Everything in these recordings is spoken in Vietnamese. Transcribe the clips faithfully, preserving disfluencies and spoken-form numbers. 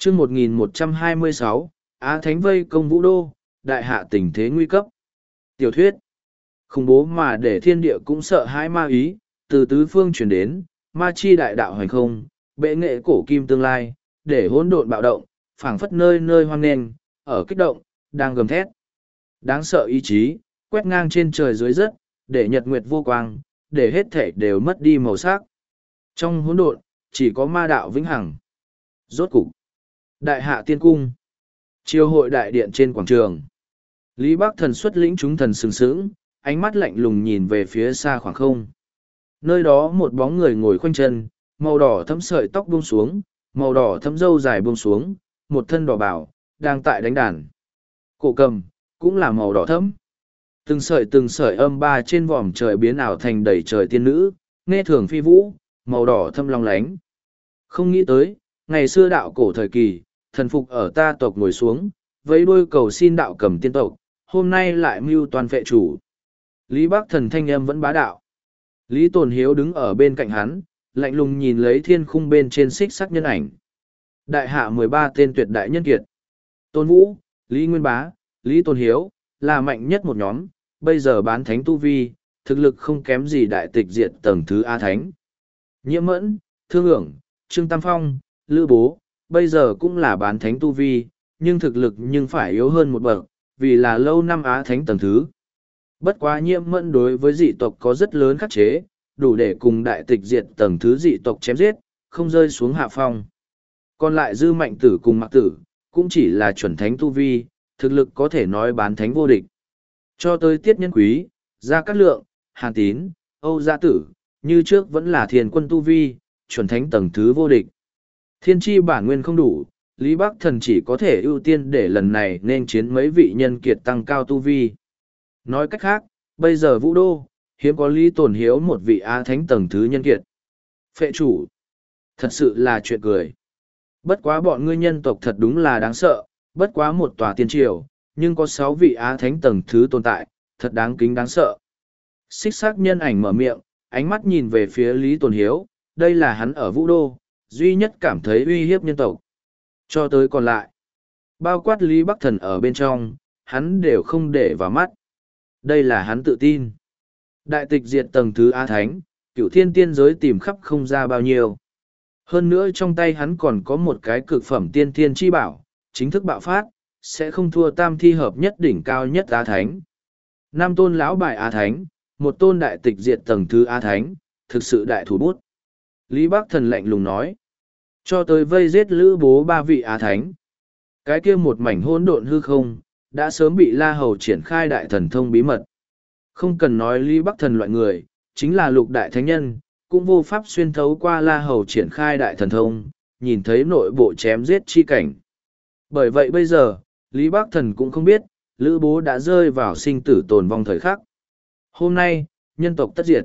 chương một nghìn một trăm hai mươi sáu, Á Thánh vây công Vũ Đô, đại hạ tình thế nguy cấp. Tiểu thuyết. Khủng bố mà để thiên địa cũng sợ hãi ma ý, từ tứ phương chuyển đến, ma chi đại đạo hoành không, bệ nghệ cổ kim tương lai, để hỗn độn bạo động, phảng phất nơi nơi hoang nghênh, ở kích động, đang gầm thét. Đáng sợ ý chí, quét ngang trên trời dưới đất, để nhật nguyệt vô quang, để hết thể đều mất đi màu sắc. Trong hỗn độn, chỉ có ma đạo vĩnh hằng. Rốt cục. Đại hạ tiên cung. Triều hội đại điện trên quảng trường. Lý Bắc Thần xuất lĩnh chúng thần sừng sững, ánh mắt lạnh lùng nhìn về phía xa khoảng không. Nơi đó một bóng người ngồi khoanh chân, màu đỏ thấm sợi tóc buông xuống, màu đỏ thấm râu dài buông xuống, một thân đỏ bảo, đang tại đánh đàn. Cổ cầm, cũng là màu đỏ thấm. Từng sợi từng sợi âm ba trên vòm trời biến ảo thành đầy trời tiên nữ, nghe thường phi vũ, màu đỏ thâm long lánh. Không nghĩ tới, ngày xưa đạo cổ thời kỳ, thần phục ở ta tộc ngồi xuống, với đôi cầu xin đạo cầm tiên tộc, hôm nay lại mưu toàn phệ chủ. Lý Bắc Thần thanh âm vẫn bá đạo. Lý Tồn Hiếu đứng ở bên cạnh hắn, lạnh lùng nhìn lấy thiên khung bên trên xích sắc nhân ảnh. Đại hạ mười ba tên tuyệt đại nhân kiệt. Tôn Vũ, Lý Nguyên Bá, Lý Tồn Hiếu, là mạnh nhất một nhóm, bây giờ bán thánh tu vi, thực lực không kém gì đại tịch diệt tầng thứ A Thánh. Nhiễm Mẫn, Thương ưởng, Trương Tam Phong, Lữ Bố, bây giờ cũng là bán thánh tu vi, nhưng thực lực nhưng phải yếu hơn một bậc, vì là lâu năm Á Thánh tầng thứ. Bất quá Nhiễm Mẫn đối với dị tộc có rất lớn khắc chế, đủ để cùng đại tịch diệt tầng thứ dị tộc chém giết, không rơi xuống hạ phong. Còn lại Dư Mạnh Tử cùng Mạc Tử, cũng chỉ là chuẩn thánh tu vi, thực lực có thể nói bán thánh vô địch. Cho tới Tiết Nhân Quý, Gia Cát Lượng, Hàn Tín, Âu Gia Tử, như trước vẫn là thiền quân tu vi, chuẩn thánh tầng thứ vô địch. Thiên tri bản nguyên không đủ, Lý Bắc Thần chỉ có thể ưu tiên để lần này nên chiến mấy vị nhân kiệt tăng cao tu vi. Nói cách khác, bây giờ Vũ Đô, hiếm có Lý Tồn Hiếu một vị Á Thánh tầng thứ nhân kiệt. Phệ chủ. Thật sự là chuyện cười. Bất quá bọn ngươi nhân tộc thật đúng là đáng sợ, bất quá một tòa tiên triều, nhưng có sáu vị Á Thánh tầng thứ tồn tại, thật đáng kính đáng sợ. Xích xác nhân ảnh mở miệng, ánh mắt nhìn về phía Lý Tồn Hiếu, đây là hắn ở Vũ Đô, duy nhất cảm thấy uy hiếp nhân tộc. Cho tới còn lại, bao quát Lý Bắc Thần ở bên trong, hắn đều không để vào mắt. Đây là hắn tự tin. Đại tịch diệt tầng thứ Á Thánh, cửu thiên tiên giới tìm khắp không ra bao nhiêu. Hơn nữa trong tay hắn còn có một cái cực phẩm tiên thiên chi bảo, chính thức bạo phát, sẽ không thua tam thi hợp nhất đỉnh cao nhất Á Thánh. Năm tôn lão bài Á Thánh, một tôn đại tịch diệt tầng thứ Á Thánh, thực sự đại thủ bút. Lý Bắc Thần lạnh lùng nói, cho tới vây giết Lữ Bố ba vị Á Thánh. Cái kia một mảnh hỗn độn hư không, đã sớm bị La Hầu triển khai đại thần thông bí mật. Không cần nói Lý Bắc Thần loại người, chính là lục đại thánh nhân, cũng vô pháp xuyên thấu qua La Hầu triển khai đại thần thông, nhìn thấy nội bộ chém giết chi cảnh. Bởi vậy bây giờ, Lý Bắc Thần cũng không biết, Lữ Bố đã rơi vào sinh tử tồn vong thời khắc. Hôm nay, nhân tộc tất diệt.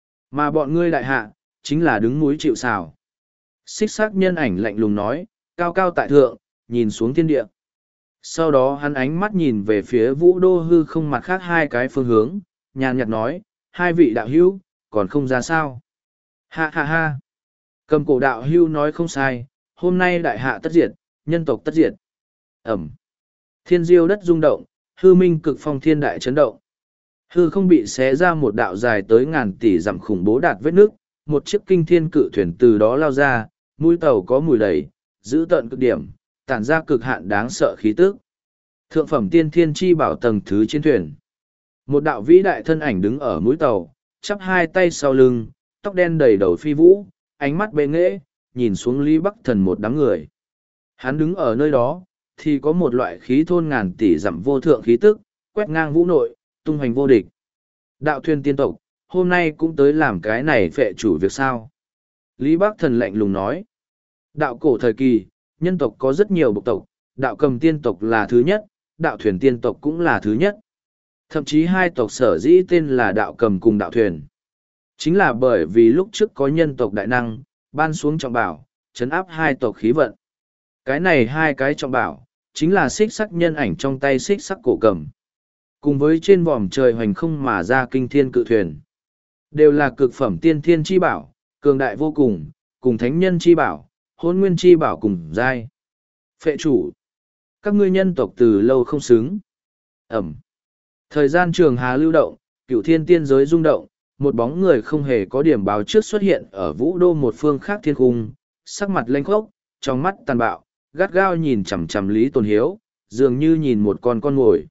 Mà bọn ngươi đại hạ, chính là đứng núi chịu sào. Xích xác nhân ảnh lạnh lùng nói, cao cao tại thượng, nhìn xuống thiên địa. Sau đó hắn ánh mắt nhìn về phía Vũ Đô hư không mặt khác hai cái phương hướng, nhàn nhạt nói, hai vị đạo hữu, còn không ra sao. Ha ha ha. Cầm cổ đạo hữu nói không sai, hôm nay đại hạ tất diệt, nhân tộc tất diệt. Ẩm. Thiên diêu đất rung động, hư minh cực phong thiên đại chấn động. Hư không bị xé ra một đạo dài tới ngàn tỷ dặm khủng bố đạt vết nước, một chiếc kinh thiên cự thuyền từ đó lao ra, mũi tàu có mùi đầy, giữ tận cực điểm, tản ra cực hạn đáng sợ khí tức. Thượng phẩm tiên thiên chi bảo tầng thứ trên thuyền. Một đạo vĩ đại thân ảnh đứng ở mũi tàu, chắp hai tay sau lưng, tóc đen đầy đầu phi vũ, ánh mắt bệ nghễ, nhìn xuống Lý Bắc Thần một đám người. Hắn đứng ở nơi đó, thì có một loại khí thôn ngàn tỷ dặm vô thượng khí tức, quét ngang vũ nội, tung hoành vô địch. Đạo thuyền tiên tộc, hôm nay cũng tới làm cái này phệ chủ việc sao. Lý Bắc Thần lạnh lùng nói. Đạo cổ thời kỳ, nhân tộc có rất nhiều bộ tộc, đạo cầm tiên tộc là thứ nhất, đạo thuyền tiên tộc cũng là thứ nhất. Thậm chí hai tộc sở dĩ tên là đạo cầm cùng đạo thuyền. Chính là bởi vì lúc trước có nhân tộc đại năng, ban xuống trọng bảo, chấn áp hai tộc khí vận. Cái này hai cái trọng bảo, chính là xích sắc nhân ảnh trong tay xích sắc cổ cầm. Cùng với trên vòm trời hoành không mà ra kinh thiên cự thuyền. Đều là cực phẩm tiên thiên chi bảo, cường đại vô cùng, cùng thánh nhân chi bảo, hôn nguyên chi bảo cùng giai. Phệ chủ. Các ngươi nhân tộc từ lâu không xứng. Ẩm. Thời gian trường hà lưu động, cửu thiên tiên giới rung động, một bóng người không hề có điểm báo trước xuất hiện ở vũ đô một phương khác thiên cung, sắc mặt lênh khốc, trong mắt tàn bạo, gắt gao nhìn chằm chằm Lý Tồn Hiếu, dường như nhìn một con con mồi.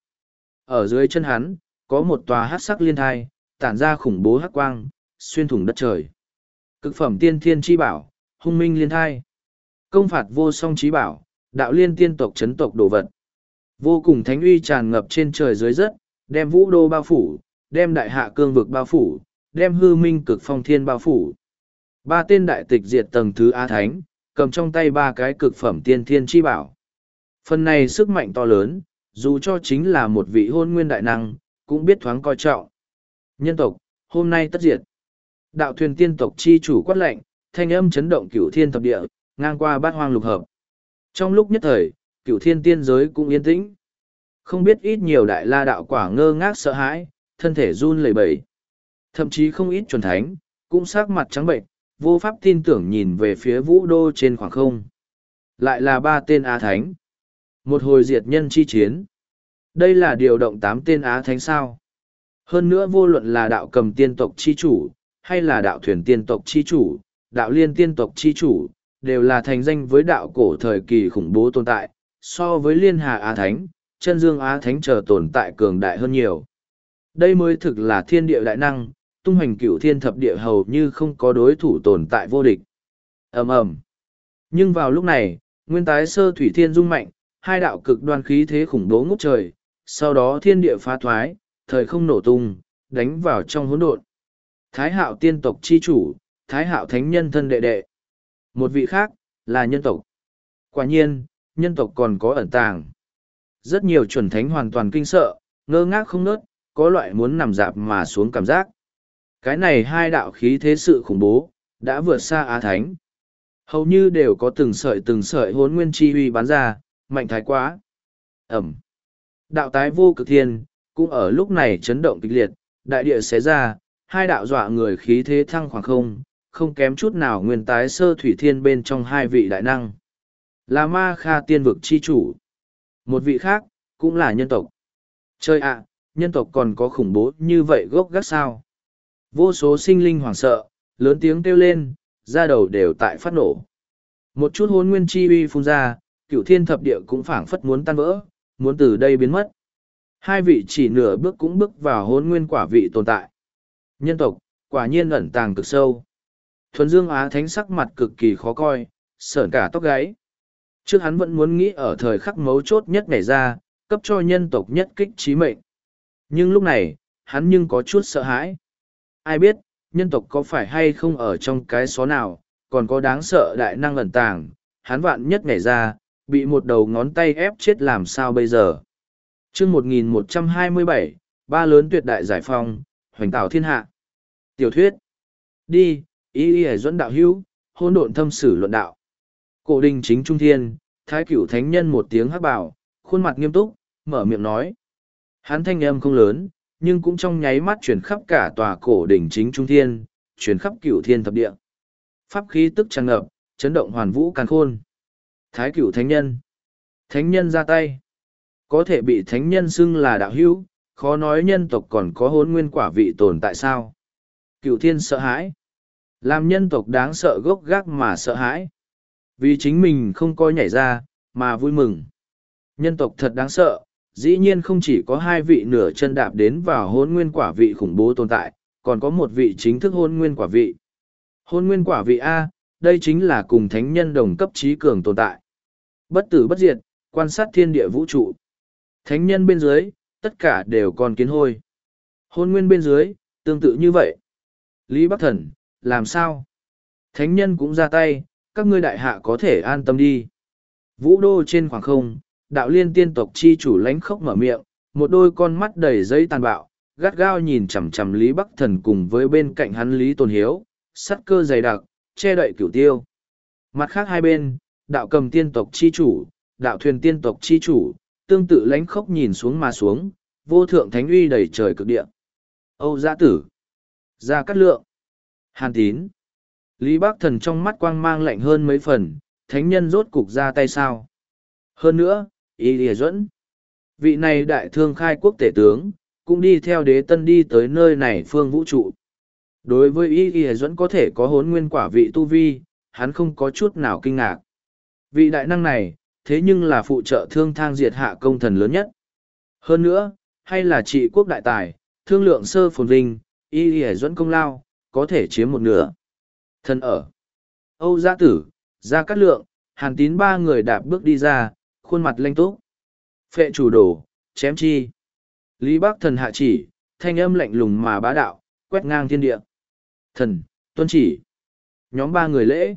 Ở dưới chân hắn, có một tòa hắc sắc liên thai, tản ra khủng bố hắc quang, xuyên thủng đất trời. Cực phẩm tiên thiên chi bảo, hung minh liên thai. Công phạt vô song trí bảo, đạo liên tiên tộc chấn tộc đồ vật. Vô cùng thánh uy tràn ngập trên trời dưới đất, đem vũ đô bao phủ, đem đại hạ cương vực bao phủ, đem hư minh cực phong thiên bao phủ. Ba tên đại tịch diệt tầng thứ Á Thánh, cầm trong tay ba cái cực phẩm tiên thiên chi bảo. Phần này sức mạnh to lớn, dù cho chính là một vị hôn nguyên đại năng, cũng biết thoáng coi trọng. Nhân tộc, hôm nay tất diệt. Đạo thuyền tiên tộc chi chủ quát lệnh, thanh âm chấn động cửu thiên thập địa, ngang qua bát hoang lục hợp. Trong lúc nhất thời, cửu thiên tiên giới cũng yên tĩnh. Không biết ít nhiều đại la đạo quả ngơ ngác sợ hãi, thân thể run lẩy bẩy. Thậm chí không ít chuẩn thánh, cũng sắc mặt trắng bệnh, vô pháp tin tưởng nhìn về phía vũ đô trên khoảng không. Lại là ba tên Á Thánh. Một hồi diệt nhân chi chiến. Đây là điều động tám tên Á Thánh sao. Hơn nữa vô luận là đạo cầm tiên tộc chi chủ, hay là đạo thuyền tiên tộc chi chủ, đạo liên tiên tộc chi chủ, đều là thành danh với đạo cổ thời kỳ khủng bố tồn tại, so với liên hà Á Thánh, chân dương Á Thánh chờ tồn tại cường đại hơn nhiều. Đây mới thực là thiên địa đại năng, tung hoành cửu thiên thập địa hầu như không có đối thủ tồn tại vô địch. ầm ầm. Nhưng vào lúc này, nguyên tái sơ thủy thiên rung mạnh, hai đạo cực đoan khí thế khủng bố ngút trời, sau đó thiên địa phá thoái, thời không nổ tung, đánh vào trong hỗn độn. Thái hạo tiên tộc chi chủ, thái hạo thánh nhân thân đệ đệ. Một vị khác, là nhân tộc. Quả nhiên, nhân tộc còn có ẩn tàng. Rất nhiều chuẩn thánh hoàn toàn kinh sợ, ngơ ngác không nớt, có loại muốn nằm dạp mà xuống cảm giác. Cái này hai đạo khí thế sự khủng bố, đã vượt xa Á Thánh. Hầu như đều có từng sợi từng sợi hốn nguyên chi huy bắn ra, mạnh thái quá. Ẩm. Đạo tái vô cực thiên, cũng ở lúc này chấn động kịch liệt, đại địa xé ra, hai đạo dọa người khí thế thăng khoảng không, không kém chút nào nguyên tái sơ thủy thiên bên trong hai vị đại năng. Là ma kha tiên vực chi chủ. Một vị khác, cũng là nhân tộc. Chơi ạ, nhân tộc còn có khủng bố như vậy gốc gác sao. Vô số sinh linh hoảng sợ, lớn tiếng kêu lên, da đầu đều tại phát nổ. Một chút hôn nguyên chi uy phun ra, cửu thiên thập địa cũng phảng phất muốn tan vỡ, muốn từ đây biến mất. Hai vị chỉ nửa bước cũng bước vào hôn nguyên quả vị tồn tại. Nhân tộc, quả nhiên ẩn tàng cực sâu. Thuần Dương Á Thánh sắc mặt cực kỳ khó coi, sởn cả tóc gáy. Trước hắn vẫn muốn nghĩ ở thời khắc mấu chốt nhất nhảy ra, cấp cho nhân tộc nhất kích trí mệnh. Nhưng lúc này, hắn nhưng có chút sợ hãi. Ai biết, nhân tộc có phải hay không ở trong cái xó nào, còn có đáng sợ đại năng ẩn tàng, hắn vạn nhất nhảy ra, bị một đầu ngón tay ép chết làm sao bây giờ. chương một nghìn một trăm hai mươi bảy, ba lớn tuyệt đại giải phong, hoành tạo thiên hạ. Tiểu thuyết. Đi, ý ý dẫn đạo hữu, hôn độn thâm sử luận đạo. Cổ đình chính trung thiên, thái cửu thánh nhân một tiếng hắc bảo, khuôn mặt nghiêm túc, mở miệng nói. Hắn thanh âm không lớn, nhưng cũng trong nháy mắt chuyển khắp cả tòa cổ đỉnh chính trung thiên, chuyển khắp cửu thiên thập địa. Pháp khí tức tràn ngập, chấn động hoàn vũ càn khôn. Thái cửu thánh nhân. Thánh nhân ra tay. Có thể bị thánh nhân xưng là đạo hữu, khó nói nhân tộc còn có hốn nguyên quả vị tồn tại sao. Cửu thiên sợ hãi. Làm nhân tộc đáng sợ gốc gác mà sợ hãi. Vì chính mình không coi nhảy ra, mà vui mừng. Nhân tộc thật đáng sợ, dĩ nhiên không chỉ có hai vị nửa chân đạp đến vào hôn nguyên quả vị khủng bố tồn tại, còn có một vị chính thức hôn nguyên quả vị. Hôn nguyên quả vị A, đây chính là cùng thánh nhân đồng cấp trí cường tồn tại. Bất tử bất diệt, quan sát thiên địa vũ trụ. Thánh nhân bên dưới, tất cả đều còn kiến hôi. Hôn nguyên bên dưới, tương tự như vậy. Lý Bắc Thần, làm sao? Thánh nhân cũng ra tay, các ngươi đại hạ có thể an tâm đi. Vũ đô trên khoảng không, đạo liên tiên tộc chi chủ lánh khóc mở miệng, một đôi con mắt đầy giấy tàn bạo, gắt gao nhìn chằm chằm Lý Bắc Thần cùng với bên cạnh hắn Lý Tôn Hiếu, sắt cơ dày đặc, che đậy cửu tiêu. Mặt khác hai bên, đạo cầm tiên tộc chi chủ, đạo thuyền tiên tộc chi chủ, tương tự lánh khóc nhìn xuống mà xuống, vô thượng thánh uy đầy trời cực địa. Âu Giã Tử, Gia Cát Lượng, Hàn Tín. Lý Bắc Thần trong mắt quang mang lạnh hơn mấy phần, thánh nhân rốt cục ra tay sao? Hơn nữa, Y Lìa Duẫn, vị này đại thương khai quốc tể tướng, cũng đi theo đế tân đi tới nơi này phương vũ trụ. Đối với Y Lìa Duẫn có thể có hốn nguyên quả vị tu vi, hắn không có chút nào kinh ngạc. Vị đại năng này, thế nhưng là phụ trợ thương thang diệt hạ công thần lớn nhất. Hơn nữa, hay là trị quốc đại tài, thương lượng sơ phồn vinh, Y Lìa Duẫn công lao, có thể chiếm một nửa. Thân ở Âu Giã Tử, Gia Cát Lượng, Hàn Tín ba người đạp bước đi ra, khuôn mặt lanh túc. Phệ chủ đồ, chém chi. Lý Bắc Thần hạ chỉ, thanh âm lạnh lùng mà bá đạo, quét ngang thiên địa. Thần, tuân chỉ. Nhóm ba người lễ.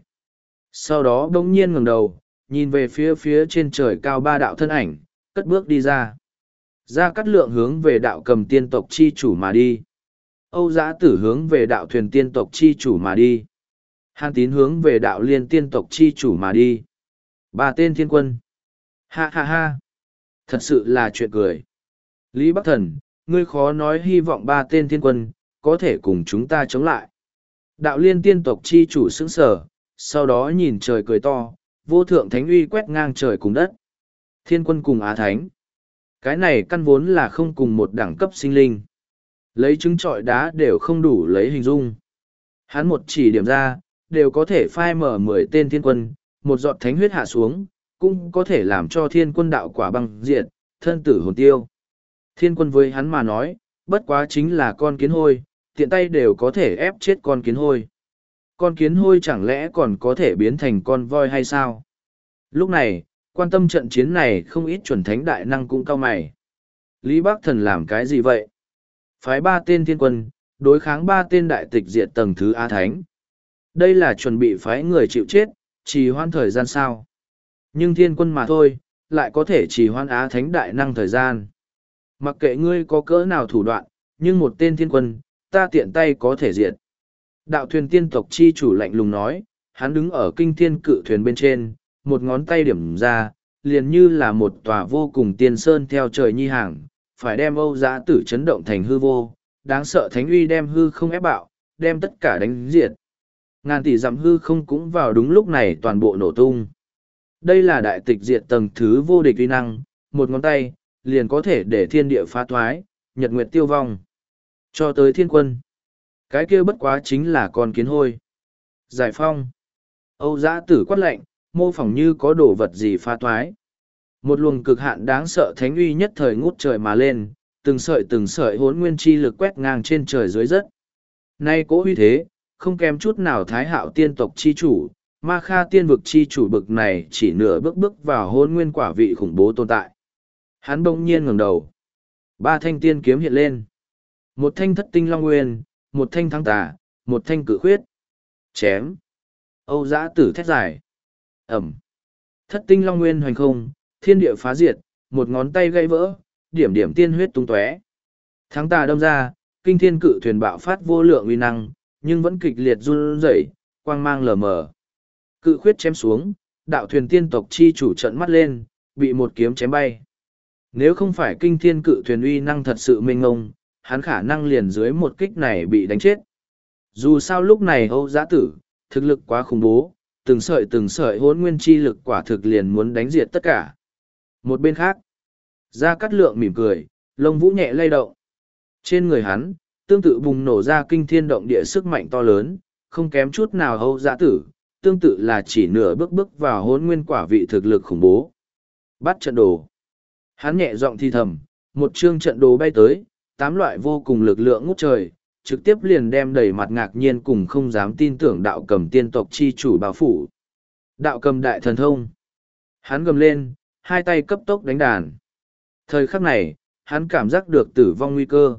Sau đó bỗng nhiên ngẩng đầu, nhìn về phía phía trên trời cao ba đạo thân ảnh, cất bước đi ra. Gia Cát Lượng hướng về đạo cầm tiên tộc chi chủ mà đi. Âu Giã Tử hướng về đạo thuyền tiên tộc chi chủ mà đi. Hàn Tín hướng về đạo liên tiên tộc chi chủ mà đi. Ba tên thiên quân. Ha ha ha. Thật sự là chuyện cười. Lý Bắc Thần, ngươi khó nói hy vọng ba tên thiên quân, có thể cùng chúng ta chống lại. Đạo liên tiên tộc chi chủ sững sờ, sau đó nhìn trời cười to, vô thượng thánh uy quét ngang trời cùng đất. Thiên quân cùng Á Thánh. Cái này căn vốn là không cùng một đẳng cấp sinh linh. Lấy trứng trọi đá đều không đủ lấy hình dung. Hắn một chỉ điểm ra, đều có thể phai mở mười tên thiên quân, một giọt thánh huyết hạ xuống, cũng có thể làm cho thiên quân đạo quả băng diệt, thân tử hồn tiêu. Thiên quân với hắn mà nói, bất quá chính là con kiến hôi, tiện tay đều có thể ép chết con kiến hôi. Con kiến hôi chẳng lẽ còn có thể biến thành con voi hay sao? Lúc này, quan tâm trận chiến này không ít chuẩn thánh đại năng cũng cao mày. Lý Bắc Thần làm cái gì vậy? Phái ba tên thiên quân, đối kháng ba tên đại tịch diệt tầng thứ Á Thánh. Đây là chuẩn bị phái người chịu chết, trì hoãn thời gian sao? Nhưng thiên quân mà thôi, lại có thể trì hoãn Á Thánh đại năng thời gian. Mặc kệ ngươi có cỡ nào thủ đoạn, nhưng một tên thiên quân, ta tiện tay có thể diệt. Đạo thuyền tiên tộc chi chủ lạnh lùng nói, hắn đứng ở kinh thiên cự thuyền bên trên, một ngón tay điểm ra, liền như là một tòa vô cùng tiên sơn theo trời nhi hàng, phải đem Âu Giã Tử chấn động thành hư vô, đáng sợ thánh uy đem hư không ép bạo, đem tất cả đánh diệt. Ngàn tỷ dặm hư không cũng vào đúng lúc này toàn bộ nổ tung. Đây là đại tịch diệt tầng thứ vô địch uy năng, một ngón tay, liền có thể để thiên địa phá thoái, nhật nguyệt tiêu vong. Cho tới thiên quân. Cái kia bất quá chính là con kiến hôi. Giải phong. Âu Giã Tử quát lạnh, mô phỏng như có đồ vật gì phá thoái. Một luồng cực hạn đáng sợ thánh uy nhất thời ngút trời mà lên, từng sợi từng sợi hốn nguyên chi lực quét ngang trên trời dưới đất. Nay cố uy thế, không kém chút nào thái hạo tiên tộc chi chủ, ma kha tiên vực chi chủ bực này chỉ nửa bước bước vào hôn nguyên quả vị khủng bố tồn tại. Hắn bỗng nhiên ngẩng đầu. Ba thanh tiên kiếm hiện lên. Một thanh thất tinh long nguyên, một thanh thắng tà, một thanh cử khuyết. Chém. Âu Giã Tử thét dài. Ẩm. Thất tinh long nguyên hoành không, thiên địa phá diệt, một ngón tay gãy vỡ, điểm điểm tiên huyết tung tóe. Thắng tà đâm ra, kinh thiên cự thuyền bạo phát vô lượng uy năng, nhưng vẫn kịch liệt run rẩy, quang mang lờ mờ. Cự khuyết chém xuống, đạo thuyền tiên tộc chi chủ trận mắt lên, bị một kiếm chém bay. Nếu không phải kinh thiên cự thuyền uy năng thật sự mênh ngông, hắn khả năng liền dưới một kích này bị đánh chết. Dù sao lúc này Âu Giã Tử, thực lực quá khủng bố, từng sợi từng sợi hỗn nguyên chi lực quả thực liền muốn đánh diệt tất cả. Một bên khác, Gia Cát Lượng mỉm cười, lông vũ nhẹ lay động. Trên người hắn, tương tự bùng nổ ra kinh thiên động địa sức mạnh to lớn, không kém chút nào Âu Giã Tử, tương tự là chỉ nửa bước bước vào hỗn nguyên quả vị thực lực khủng bố. Bắt trận đồ. Hắn nhẹ giọng thi thầm, một chương trận đồ bay tới, tám loại vô cùng lực lượng ngút trời, trực tiếp liền đem đầy mặt ngạc nhiên cùng không dám tin tưởng đạo cầm tiên tộc chi chủ bao phủ. Đạo cầm đại thần thông. Hắn gầm lên, hai tay cấp tốc đánh đàn. Thời khắc này, hắn cảm giác được tử vong nguy cơ.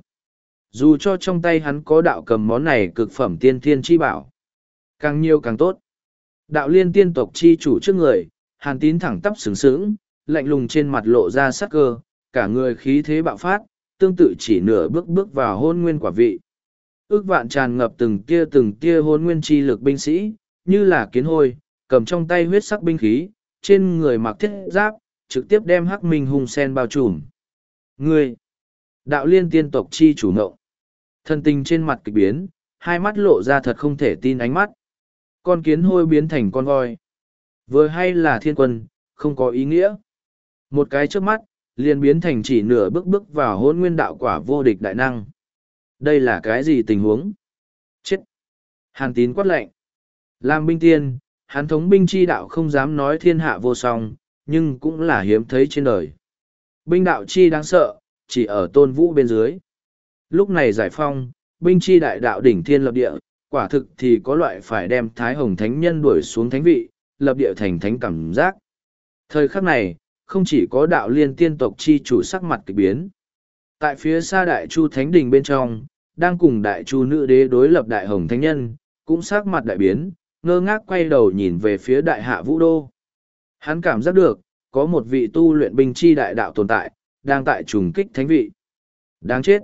Dù cho trong tay hắn có đạo cầm món này cực phẩm tiên thiên chi bảo. Càng nhiều càng tốt. Đạo liên tiên tộc chi chủ trước người, Hàn Tín thẳng tắp sướng sướng, lạnh lùng trên mặt lộ ra sắc cơ, cả người khí thế bạo phát, tương tự chỉ nửa bước bước vào hôn nguyên quả vị. Ước vạn tràn ngập từng tia từng tia hôn nguyên chi lực binh sĩ, như là kiến hôi, cầm trong tay huyết sắc binh khí, trên người mặc thiết giáp, trực tiếp đem hắc minh hung sen bao trùm. Ngươi! Đạo liên tiên tộc chi chủ ngộng. Thân tình trên mặt kịch biến, hai mắt lộ ra thật không thể tin ánh mắt. Con kiến hôi biến thành con voi. Vừa hay là thiên quân, không có ý nghĩa. Một cái trước mắt, liền biến thành chỉ nửa bước bước vào hôn nguyên đạo quả vô địch đại năng. Đây là cái gì tình huống? Chết! Hàn Tín quát lệnh. Làm binh tiên, hắn thống binh chi đạo không dám nói thiên hạ vô song, nhưng cũng là hiếm thấy trên đời. Binh đạo chi đáng sợ, chỉ ở tôn vũ bên dưới. Lúc này giải phong, binh chi đại đạo đỉnh thiên lập địa, quả thực thì có loại phải đem Thái Hồng Thánh Nhân đuổi xuống thánh vị, lập địa thành thánh cảm giác. Thời khắc này, không chỉ có đạo liên tiên tộc chi chủ sắc mặt kỳ biến. Tại phía xa đại chu thánh đình bên trong, đang cùng đại chu nữ đế đối lập đại hồng thánh nhân, cũng sắc mặt đại biến, ngơ ngác quay đầu nhìn về phía đại hạ vũ đô. Hắn cảm giác được, có một vị tu luyện binh chi đại đạo tồn tại, đang tại trùng kích thánh vị. Đáng chết!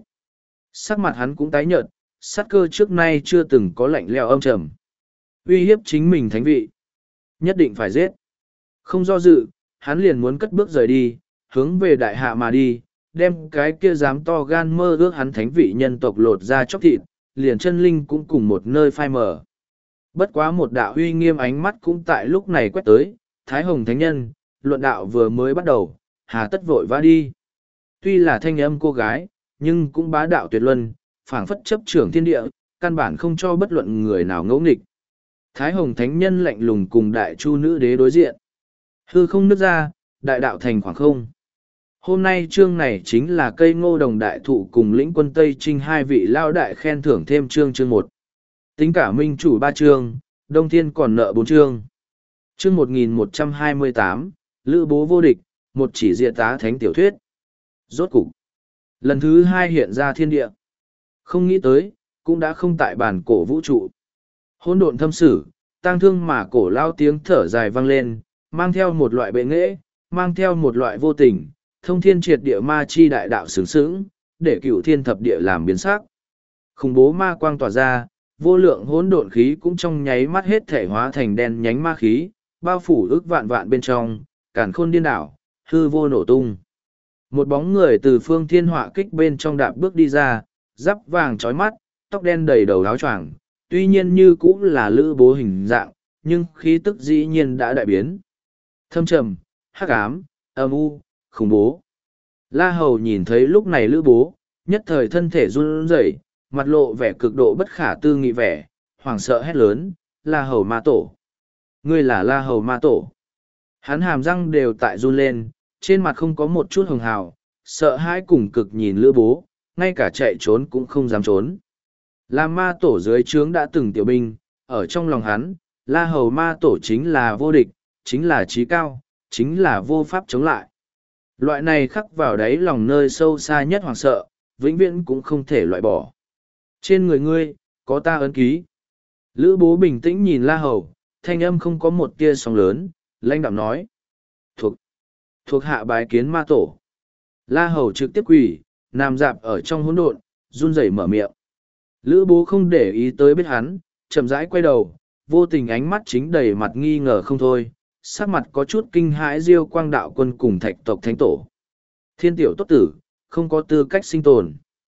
Sắc mặt hắn cũng tái nhợt, sát cơ trước nay chưa từng có lạnh lẽo âm trầm. Uy hiếp chính mình thánh vị. Nhất định phải giết. Không do dự, hắn liền muốn cất bước rời đi, hướng về đại hạ mà đi, đem cái kia dám to gan mơ ước hắn thánh vị nhân tộc lột ra chóc thịt, liền chân linh cũng cùng một nơi phai mở. Bất quá một đạo uy nghiêm ánh mắt cũng tại lúc này quét tới, Thái Hồng Thánh Nhân, luận đạo vừa mới bắt đầu, hà tất vội vã đi. Tuy là thanh âm cô gái, nhưng cũng bá đạo tuyệt luân, phảng phất chấp trưởng thiên địa, căn bản không cho bất luận người nào ngẫu nghịch. Thái Hồng Thánh Nhân lạnh lùng cùng đại chu nữ đế đối diện. Hư không nứt ra, đại đạo thành khoảng không. Hôm nay chương này chính là cây ngô đồng đại thụ cùng lĩnh quân Tây Trinh hai vị lao đại khen thưởng thêm chương chương một. Tính cả minh chủ ba chương, Đông Thiên còn nợ bốn chương. Chương một nghìn một trăm hai mươi tám, Lữ bố vô địch, một chỉ diệt tá thánh tiểu thuyết. Rốt cục. Lần thứ hai hiện ra thiên địa. Không nghĩ tới, cũng đã không tại bản cổ vũ trụ. Hỗn độn thâm sử, tang thương mà cổ lao tiếng thở dài vang lên, mang theo một loại bệ nghệ, mang theo một loại vô tình, thông thiên triệt địa ma chi đại đạo sướng sướng, để cựu thiên thập địa làm biến sắc. Khủng bố ma quang tỏa ra, vô lượng hỗn độn khí cũng trong nháy mắt hết thể hóa thành đen nhánh ma khí, bao phủ ức vạn vạn bên trong, càn khôn điên đảo, hư vô nổ tung. Một bóng người từ phương thiên họa kích bên trong đạp bước đi ra, giáp vàng trói mắt, tóc đen đầy đầu áo choàng, tuy nhiên như cũng là lữ bố hình dạng, nhưng khí tức dĩ nhiên đã đại biến. Thâm trầm, hắc ám, âm u, khủng bố. La Hầu nhìn thấy lúc này lữ bố, nhất thời thân thể run rẩy, mặt lộ vẻ cực độ bất khả tư nghị vẻ, hoảng sợ hét lớn, La Hầu ma tổ. Ngươi là La Hầu ma tổ. Hắn hàm răng đều tại run lên, trên mặt không có một chút hồng hào, sợ hãi cùng cực nhìn lữ bố, ngay cả chạy trốn cũng không dám trốn. La ma tổ dưới trướng đã từng tiểu binh, ở trong lòng hắn, La Hầu ma tổ chính là vô địch, chính là trí cao, chính là vô pháp chống lại. Loại này khắc vào đáy lòng nơi sâu xa nhất hoàng sợ, vĩnh viễn cũng không thể loại bỏ. Trên người ngươi, có ta ấn ký. Lữ bố bình tĩnh nhìn La Hầu, thanh âm không có một tia sóng lớn, lãnh đạm nói. Thuộc, thuộc hạ bái kiến ma tổ. La Hầu trực tiếp quỳ, nằm dạp ở trong hỗn độn, run rẩy mở miệng. Lữ bố không để ý tới biết hắn, chậm rãi quay đầu, vô tình ánh mắt chính đầy mặt nghi ngờ không thôi, sắc mặt có chút kinh hãi Diêu Quang đạo quân cùng thạch tộc thánh tổ. Thiên tiểu tốt tử, không có tư cách sinh tồn.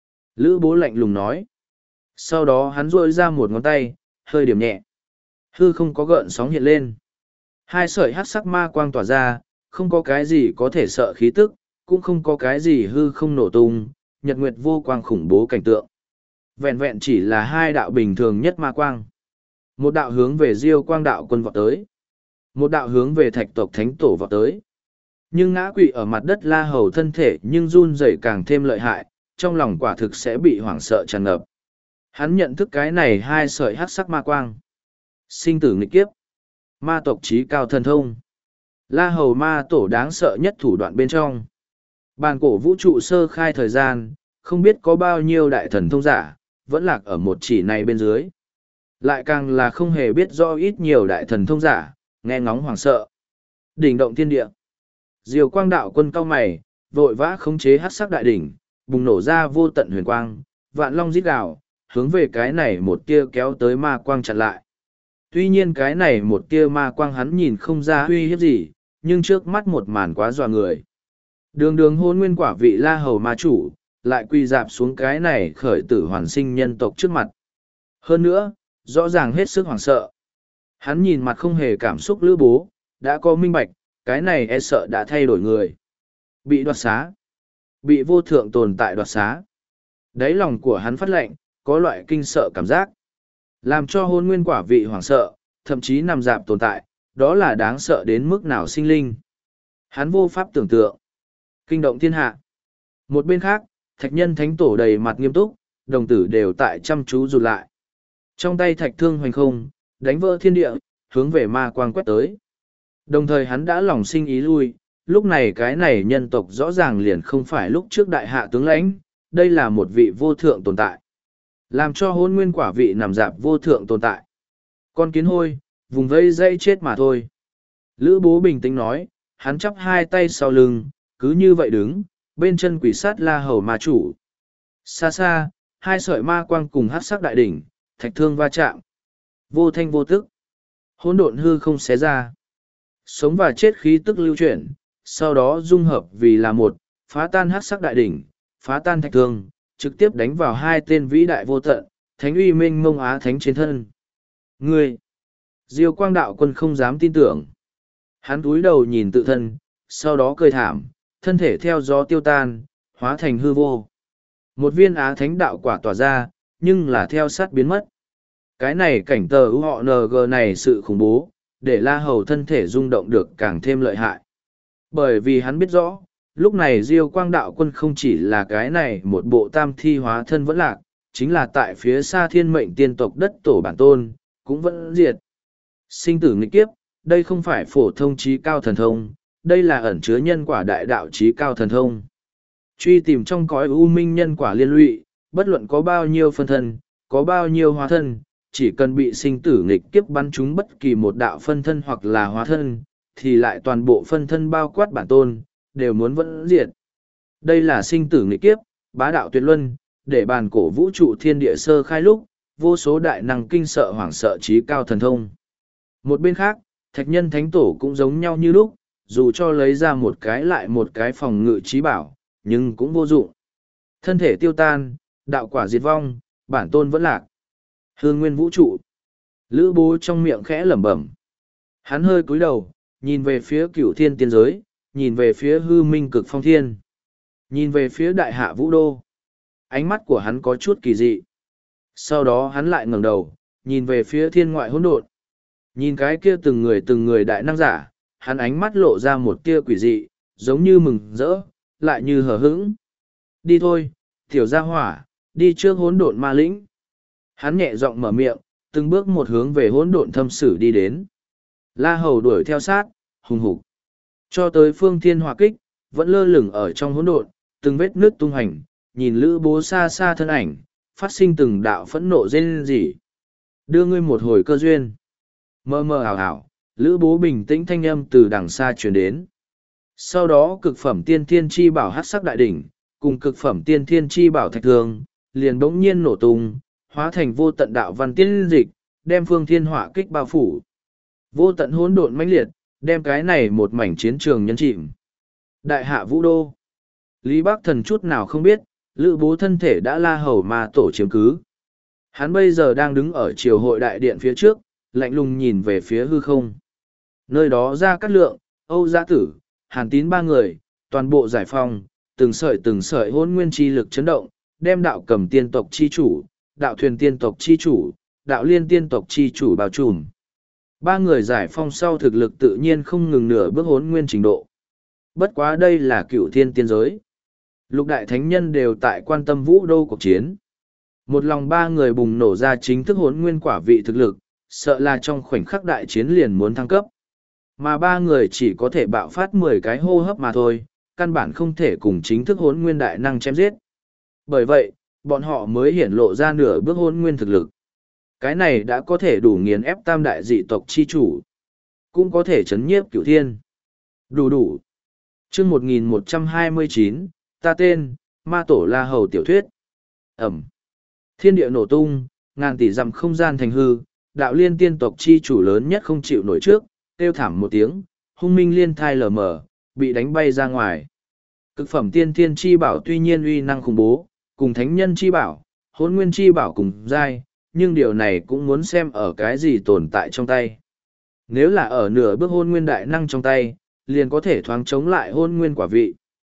Lữ bố lạnh lùng nói. Sau đó hắn duỗi ra một ngón tay, hơi điểm nhẹ. Hư không có gợn sóng hiện lên. Hai sợi hắc sắc ma quang tỏa ra, không có cái gì có thể sợ khí tức, cũng không có cái gì hư không nổ tung, nhật nguyệt vô quang khủng bố cảnh tượng. Vẹn vẹn chỉ là hai đạo bình thường nhất ma quang. Một đạo hướng về Diêu Quang đạo quân vọt tới. Một đạo hướng về thạch tộc thánh tổ vọt tới. Nhưng ngã quỵ ở mặt đất La Hầu thân thể nhưng run rẩy càng thêm lợi hại, trong lòng quả thực sẽ bị hoảng sợ tràn ngập. Hắn nhận thức cái này hai sợi hắc sắc ma quang. Sinh tử nghịch kiếp. Ma tộc trí cao thần thông. La Hầu ma tổ đáng sợ nhất thủ đoạn bên trong. Bàn cổ vũ trụ sơ khai thời gian, không biết có bao nhiêu đại thần thông giả, vẫn lạc ở một chỉ này bên dưới. Lại càng là không hề biết do ít nhiều đại thần thông giả, nghe ngóng hoảng sợ. Đỉnh động thiên địa. Diều quang đạo quân cao mày, vội vã khống chế hắc sắc đại đỉnh, bùng nổ ra vô tận huyền quang, vạn long rít gào, hướng về cái này một tia kéo tới ma quang chặn lại. Tuy nhiên cái này một tia ma quang hắn nhìn không ra uy hiếp gì, nhưng trước mắt một màn quá dọa người. Đường đường hôn nguyên quả vị La Hầu ma chủ, lại quy dạp xuống cái này khởi tử hoàn sinh nhân tộc trước mặt. Hơn nữa, rõ ràng hết sức hoảng sợ. Hắn nhìn mặt không hề cảm xúc lữ bố, đã có minh bạch, cái này e sợ đã thay đổi người. Bị đoạt xá. Bị vô thượng tồn tại đoạt xá. Đáy lòng của hắn phát lệnh, có loại kinh sợ cảm giác. Làm cho hôn nguyên quả vị hoảng sợ, thậm chí nằm dạp tồn tại, đó là đáng sợ đến mức nào sinh linh. Hắn vô pháp tưởng tượng. Kinh động thiên hạ. Một bên khác, thạch nhân thánh tổ đầy mặt nghiêm túc, đồng tử đều tại chăm chú rụt lại. Trong tay thạch thương hoành không, đánh vỡ thiên địa, hướng về ma quang quét tới. Đồng thời hắn đã lòng sinh ý lui, lúc này cái này nhân tộc rõ ràng liền không phải lúc trước đại hạ tướng lãnh, đây là một vị vô thượng tồn tại. Làm cho hôn nguyên quả vị nằm dạp vô thượng tồn tại. Con kiến hôi, vùng vây dây chết mà thôi. Lữ bố bình tĩnh nói, hắn chắp hai tay sau lưng, cứ như vậy đứng, bên chân quỷ sát la hầu ma chủ. Xa xa, hai sợi ma quang cùng hát sắc đại đỉnh, thạch thương va chạm. Vô thanh vô tức. Hỗn độn hư không xé ra. Sống và chết khí tức lưu chuyển, sau đó dung hợp vì là một, phá tan hát sắc đại đỉnh, phá tan thạch thương, trực tiếp đánh vào hai tên vĩ đại vô tận, thánh uy minh mông á thánh trên thân. Ngươi! Diêu quang đạo quân không dám tin tưởng. Hắn túi đầu nhìn tự thân, sau đó cười thảm, thân thể theo gió tiêu tan, hóa thành hư vô. Một viên á thánh đạo quả tỏa ra, nhưng là theo sát biến mất. Cái này cảnh tờ ưu họ en giê này sự khủng bố, để la hầu thân thể rung động được càng thêm lợi hại. Bởi vì hắn biết rõ, lúc này Diêu quang đạo quân không chỉ là cái này một bộ tam thi hóa thân vẫn lạc, chính là tại phía xa thiên mệnh tiên tộc đất tổ bản tôn, cũng vẫn diệt. Sinh tử nghịch kiếp, đây không phải phổ thông trí cao thần thông, đây là ẩn chứa nhân quả đại đạo trí cao thần thông. Truy tìm trong cõi u minh nhân quả liên lụy, bất luận có bao nhiêu phân thân, có bao nhiêu hóa thân, chỉ cần bị sinh tử nghịch kiếp bắn trúng bất kỳ một đạo phân thân hoặc là hóa thân, thì lại toàn bộ phân thân bao quát bản tôn, đều muốn vẫn diệt. Đây là sinh tử nghịch kiếp, bá đạo tuyệt luân, để bàn cổ vũ trụ thiên địa sơ khai lúc, vô số đại năng kinh sợ hoảng sợ trí cao thần thông. Một bên khác, thạch nhân thánh tổ cũng giống nhau như lúc, dù cho lấy ra một cái lại một cái phòng ngự trí bảo, nhưng cũng vô dụng. Thân thể tiêu tan, đạo quả diệt vong, bản tôn vẫn lạc. Hương nguyên vũ trụ. Lữ bố trong miệng khẽ lẩm bẩm. Hắn hơi cúi đầu, nhìn về phía cửu thiên tiên giới, nhìn về phía hư minh cực phong thiên, nhìn về phía đại hạ vũ đô. Ánh mắt của hắn có chút kỳ dị. Sau đó hắn lại ngẩng đầu, nhìn về phía thiên ngoại hỗn độn. Nhìn cái kia từng người từng người đại năng giả, hắn ánh mắt lộ ra một tia quỷ dị, giống như mừng rỡ, lại như hờ hững. Đi thôi, tiểu gia hỏa, đi trước hỗn độn ma lĩnh. Hắn nhẹ giọng mở miệng, từng bước một hướng về hỗn độn thâm sử đi đến. La hầu đuổi theo sát, hùng hục. Cho tới phương thiên hỏa kích, vẫn lơ lửng ở trong hỗn độn, từng vết nước tung hành, nhìn lữ bố xa xa thân ảnh, phát sinh từng đạo phẫn nộ rên rỉ. Đưa ngươi một hồi cơ duyên. Mơ mơ ảo ảo, lữ bố bình tĩnh thanh âm từ đằng xa truyền đến. Sau đó cực phẩm tiên thiên chi bảo hát sắc đại đỉnh, cùng cực phẩm tiên thiên chi bảo thạch thương, liền bỗng nhiên nổ tung, hóa thành vô tận đạo văn tiên dịch, đem phương thiên hỏa kích bao phủ. Vô tận hỗn độn mãnh liệt, đem cái này một mảnh chiến trường nhấn chìm. Đại hạ vũ đô. Lý Bắc Thần chút nào không biết, lữ bố thân thể đã la hầu ma tổ chiếm cứ. Hắn bây giờ đang đứng ở triều hội đại điện phía trước, lạnh lùng nhìn về phía hư không. Nơi đó ra cát lượng, Âu Gia Tử, Hàn Tín ba người, toàn bộ giải phong, từng sợi từng sợi hôn nguyên chi lực chấn động, đem đạo cầm tiên tộc chi chủ, đạo thuyền tiên tộc chi chủ, đạo liên tiên tộc chi chủ bao trùm. Ba người giải phong sau thực lực tự nhiên không ngừng nửa bước hốn nguyên trình độ. Bất quá đây là cựu thiên tiên giới. Lục đại thánh nhân đều tại quan tâm vũ đô cuộc chiến. Một lòng ba người bùng nổ ra chính thức hốn nguyên quả vị thực lực, sợ là trong khoảnh khắc đại chiến liền muốn thăng cấp. Mà ba người chỉ có thể bạo phát mười cái hô hấp mà thôi, căn bản không thể cùng chính thức hốn nguyên đại năng chém giết. Bởi vậy, bọn họ mới hiển lộ ra nửa bước hốn nguyên thực lực. Cái này đã có thể đủ nghiền ép tam đại dị tộc chi chủ. Cũng có thể chấn nhiếp cửu thiên. Đủ đủ. chương một nghìn một trăm hai mươi chín, ta tên, ma tổ la hầu tiểu thuyết. Ẩm. Thiên địa nổ tung, ngàn tỷ dặm không gian thành hư, đạo liên tiên tộc chi chủ lớn nhất không chịu nổi trước, kêu thảm một tiếng, hung minh liên thai lờ mờ, bị đánh bay ra ngoài. Cực phẩm tiên thiên chi bảo tuy nhiên uy năng khủng bố, cùng thánh nhân chi bảo, hôn nguyên chi bảo cùng giai, nhưng điều này cũng muốn xem ở cái gì tồn tại trong tay. Nếu là ở nửa bước hôn nguyên đại năng trong tay, liền có thể thoáng chống lại hôn nguyên quả vị.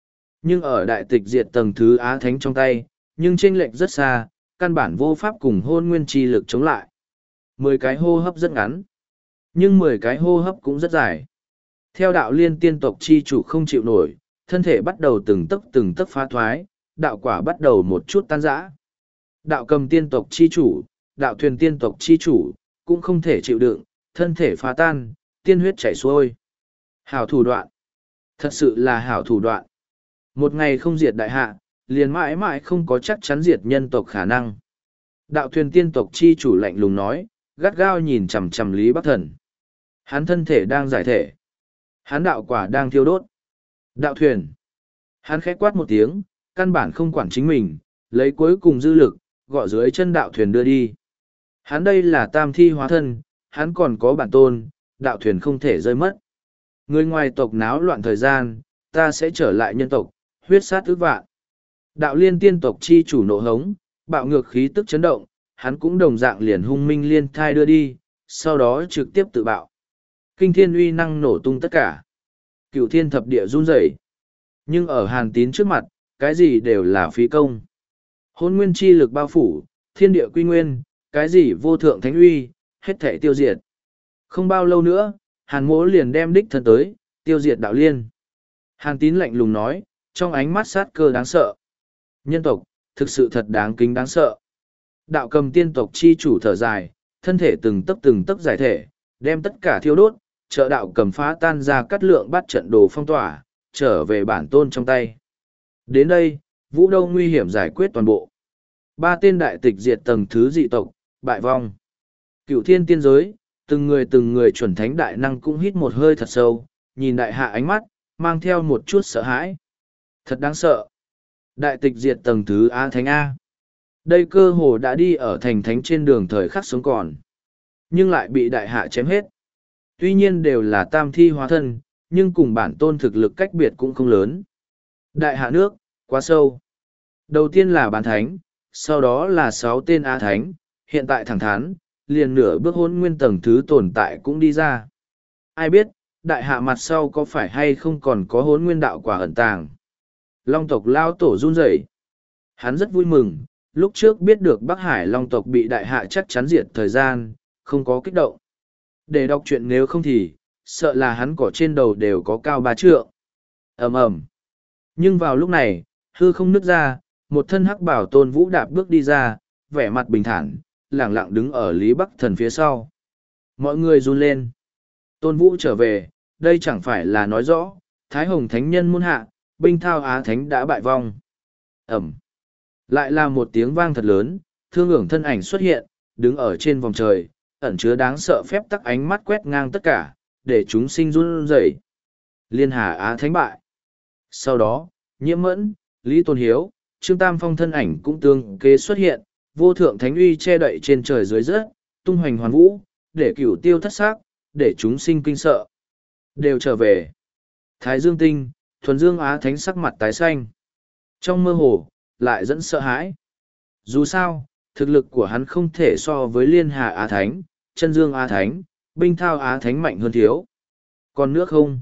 Nhưng ở đại tịch diệt tầng thứ Á Thánh trong tay, nhưng chênh lệch rất xa, căn bản vô pháp cùng hôn nguyên chi lực chống lại. Mười cái hô hấp rất ngắn, nhưng mười cái hô hấp cũng rất dài. Theo đạo liên tiên tộc chi chủ không chịu nổi, thân thể bắt đầu từng tấc từng tấc phá thoái, đạo quả bắt đầu một chút tan rã. Đạo cầm tiên tộc chi chủ, đạo thuyền tiên tộc chi chủ, cũng không thể chịu đựng, thân thể phá tan, tiên huyết chảy xuôi. Hảo thủ đoạn. Thật sự là hảo thủ đoạn. Một ngày không diệt đại hạ, liền mãi mãi không có chắc chắn diệt nhân tộc khả năng. Đạo thuyền tiên tộc chi chủ lạnh lùng nói, gắt gao nhìn chằm chằm Lý Bắc Thần. Hắn thân thể đang giải thể. Hắn đạo quả đang thiêu đốt. Đạo thuyền. Hắn khẽ quát một tiếng, căn bản không quản chính mình, lấy cuối cùng dư lực, gọi dưới chân đạo thuyền đưa đi. Hắn đây là tam thi hóa thân, hắn còn có bản tôn, đạo thuyền không thể rơi mất. Người ngoài tộc náo loạn thời gian, ta sẽ trở lại nhân tộc, huyết sát ước vạn. Đạo liên tiên tộc chi chủ nộ hống, bạo ngược khí tức chấn động, hắn cũng đồng dạng liền hung minh liên thai đưa đi, sau đó trực tiếp tự bạo. Kinh thiên uy năng nổ tung tất cả. Cựu thiên thập địa run rẩy. Nhưng ở hàn tín trước mặt, cái gì đều là phí công. Hôn nguyên chi lực bao phủ, thiên địa quy nguyên, cái gì vô thượng thánh uy, hết thể tiêu diệt. Không bao lâu nữa, hàn mỗ liền đem đích thân tới, tiêu diệt đạo liên. Hàn tín lạnh lùng nói, trong ánh mắt sát cơ đáng sợ. Nhân tộc, thực sự thật đáng kính đáng sợ. Đạo cầm tiên tộc chi chủ thở dài, thân thể từng tấc từng tấc giải thể, đem tất cả thiêu đốt, trợ đạo cầm phá tan ra cắt lượng bắt trận đồ phong tỏa, trở về bản tôn trong tay. Đến đây, Vũ Đâu nguy hiểm giải quyết toàn bộ. Ba tên đại tịch diệt tầng thứ dị tộc, bại vong. Cựu thiên tiên giới, từng người từng người chuẩn thánh đại năng cũng hít một hơi thật sâu, nhìn đại hạ ánh mắt, mang theo một chút sợ hãi. Thật đáng sợ. Đại tịch diệt tầng thứ A Thánh A. Đây cơ hồ đã đi ở thành thánh trên đường thời khắc sống còn. Nhưng lại bị đại hạ chém hết. Tuy nhiên đều là tam thi hóa thân, nhưng cùng bản tôn thực lực cách biệt cũng không lớn. Đại hạ nước, quá sâu. Đầu tiên là bán thánh, sau đó là sáu tên A Thánh, hiện tại thẳng thắn, liền nửa bước hôn nguyên tầng thứ tồn tại cũng đi ra. Ai biết, đại hạ mặt sau có phải hay không còn có hôn nguyên đạo quả ẩn tàng. Long tộc lao tổ run rẩy. Hắn rất vui mừng, lúc trước biết được Bắc Hải Long tộc bị đại hạ chắc chắn diệt thời gian, không có kích động. Để đọc chuyện nếu không thì, sợ là hắn cỏ trên đầu đều có cao ba trượng. ầm ầm. Nhưng vào lúc này, hư không nứt ra, một thân hắc bảo tôn vũ đạp bước đi ra, vẻ mặt bình thản, lẳng lặng đứng ở Lý Bắc Thần phía sau. Mọi người run lên. Tôn vũ trở về, đây chẳng phải là nói rõ, Thái Hồng Thánh Nhân muôn hạ, binh thao Á Thánh đã bại vong. Ẩm. Lại là một tiếng vang thật lớn, thương ưởng thân ảnh xuất hiện, đứng ở trên vòng trời, ẩn chứa đáng sợ phép tắc ánh mắt quét ngang tất cả, để chúng sinh run rẩy. Liên Hà Á Thánh bại. Sau đó, Nhiễm Mẫn, Lý Tôn Hiếu, Trương Tam Phong thân ảnh cũng tương kế xuất hiện, vô thượng thánh uy che đậy trên trời dưới đất, tung hoành hoàn vũ, để cửu tiêu thất xác, để chúng sinh kinh sợ. Đều trở về. Thái Dương Tinh, thuần dương Á Thánh sắc mặt tái xanh. Trong mơ hồ, lại dẫn sợ hãi. Dù sao, thực lực của hắn không thể so với Liên Hà Á Thánh, Chân Dương Á Thánh, Binh Thao Á Thánh mạnh hơn thiếu. Còn nước không?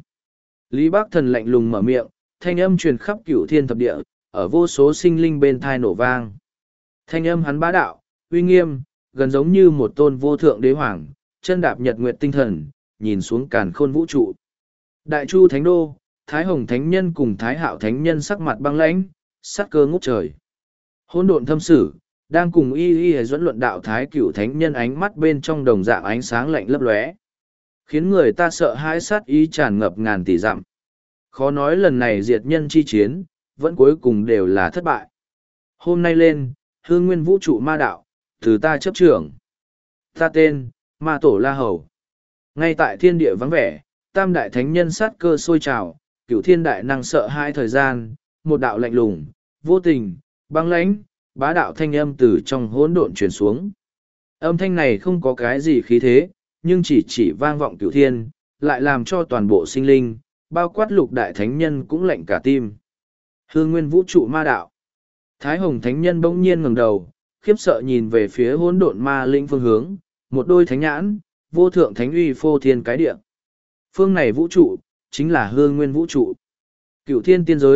Lý Bắc Thần lạnh lùng mở miệng, thanh âm truyền khắp cửu thiên thập địa, ở vô số sinh linh bên thai nổ vang. Thanh âm hắn bá đạo, uy nghiêm, gần giống như một tôn vô thượng đế hoàng, chân đạp nhật nguyệt tinh thần, nhìn xuống càn khôn vũ trụ. Đại Chu Thánh Đô, Thái Hồng Thánh Nhân cùng Thái Hạo Thánh Nhân sắc mặt băng lãnh, sát cơ ngút trời. Hỗn độn thâm sử, đang cùng y y dẫn luận đạo Thái Cửu Thánh Nhân ánh mắt bên trong đồng dạng ánh sáng lạnh lấp lóe, khiến người ta sợ hãi sát ý tràn ngập ngàn tỷ dặm. Khó nói lần này diệt nhân chi chiến, vẫn cuối cùng đều là thất bại. Hôm nay lên, hương nguyên vũ trụ ma đạo, từ ta chấp trưởng. Ta tên, Ma Tổ La Hầu. Ngay tại thiên địa vắng vẻ, tam đại thánh nhân sát cơ sôi trào, cửu thiên đại năng sợ hai thời gian, một đạo lạnh lùng, vô tình, băng lãnh, bá đạo thanh âm từ trong hỗn độn truyền xuống. Âm thanh này không có cái gì khí thế, nhưng chỉ chỉ vang vọng cửu thiên, lại làm cho toàn bộ sinh linh, bao quát lục đại thánh nhân cũng lạnh cả tim. Hương nguyên vũ trụ ma đạo. Thái Hồng Thánh Nhân bỗng nhiên ngẩng đầu, khiếp sợ nhìn về phía hỗn độn ma linh phương hướng, một đôi thánh nhãn, vô thượng thánh uy phô thiên cái địa. Phương này vũ trụ, chính là hương nguyên vũ trụ. Cửu thiên tiên giới,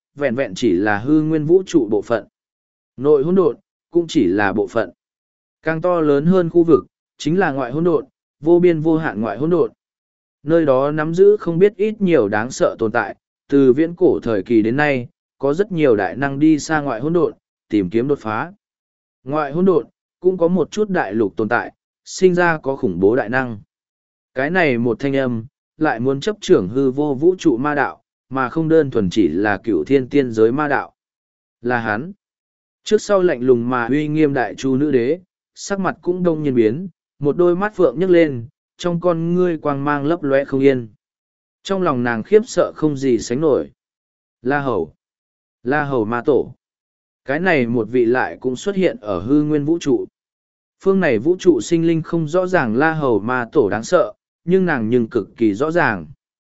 vẹn vẹn chỉ là hư nguyên vũ trụ bộ phận. Nội hỗn độn cũng chỉ là bộ phận. Càng to lớn hơn khu vực, chính là ngoại hỗn độn, vô biên vô hạn ngoại hỗn độn. Nơi đó nắm giữ không biết ít nhiều đáng sợ tồn tại, từ viễn cổ thời kỳ đến nay, có rất nhiều đại năng đi xa ngoại hỗn độn, tìm kiếm đột phá. Ngoại hỗn độn cũng có một chút đại lục tồn tại, sinh ra có khủng bố đại năng. Cái này một thanh âm, lại muốn chấp trưởng hư vô vũ trụ ma đạo, mà không đơn thuần chỉ là cựu thiên tiên giới ma đạo. Là hắn. Trước sau lạnh lùng mà uy nghiêm đại chu nữ đế, sắc mặt cũng đông nhiên biến, một đôi mắt phượng nhấc lên, trong con ngươi quang mang lấp lóe không yên. Trong lòng nàng khiếp sợ không gì sánh nổi. La Hầu. La Hầu ma tổ. Cái này một vị lại cũng xuất hiện ở hư nguyên vũ trụ. Phương này vũ trụ sinh linh không rõ ràng La Hầu ma tổ đáng sợ, nhưng nàng nhưng cực kỳ rõ ràng.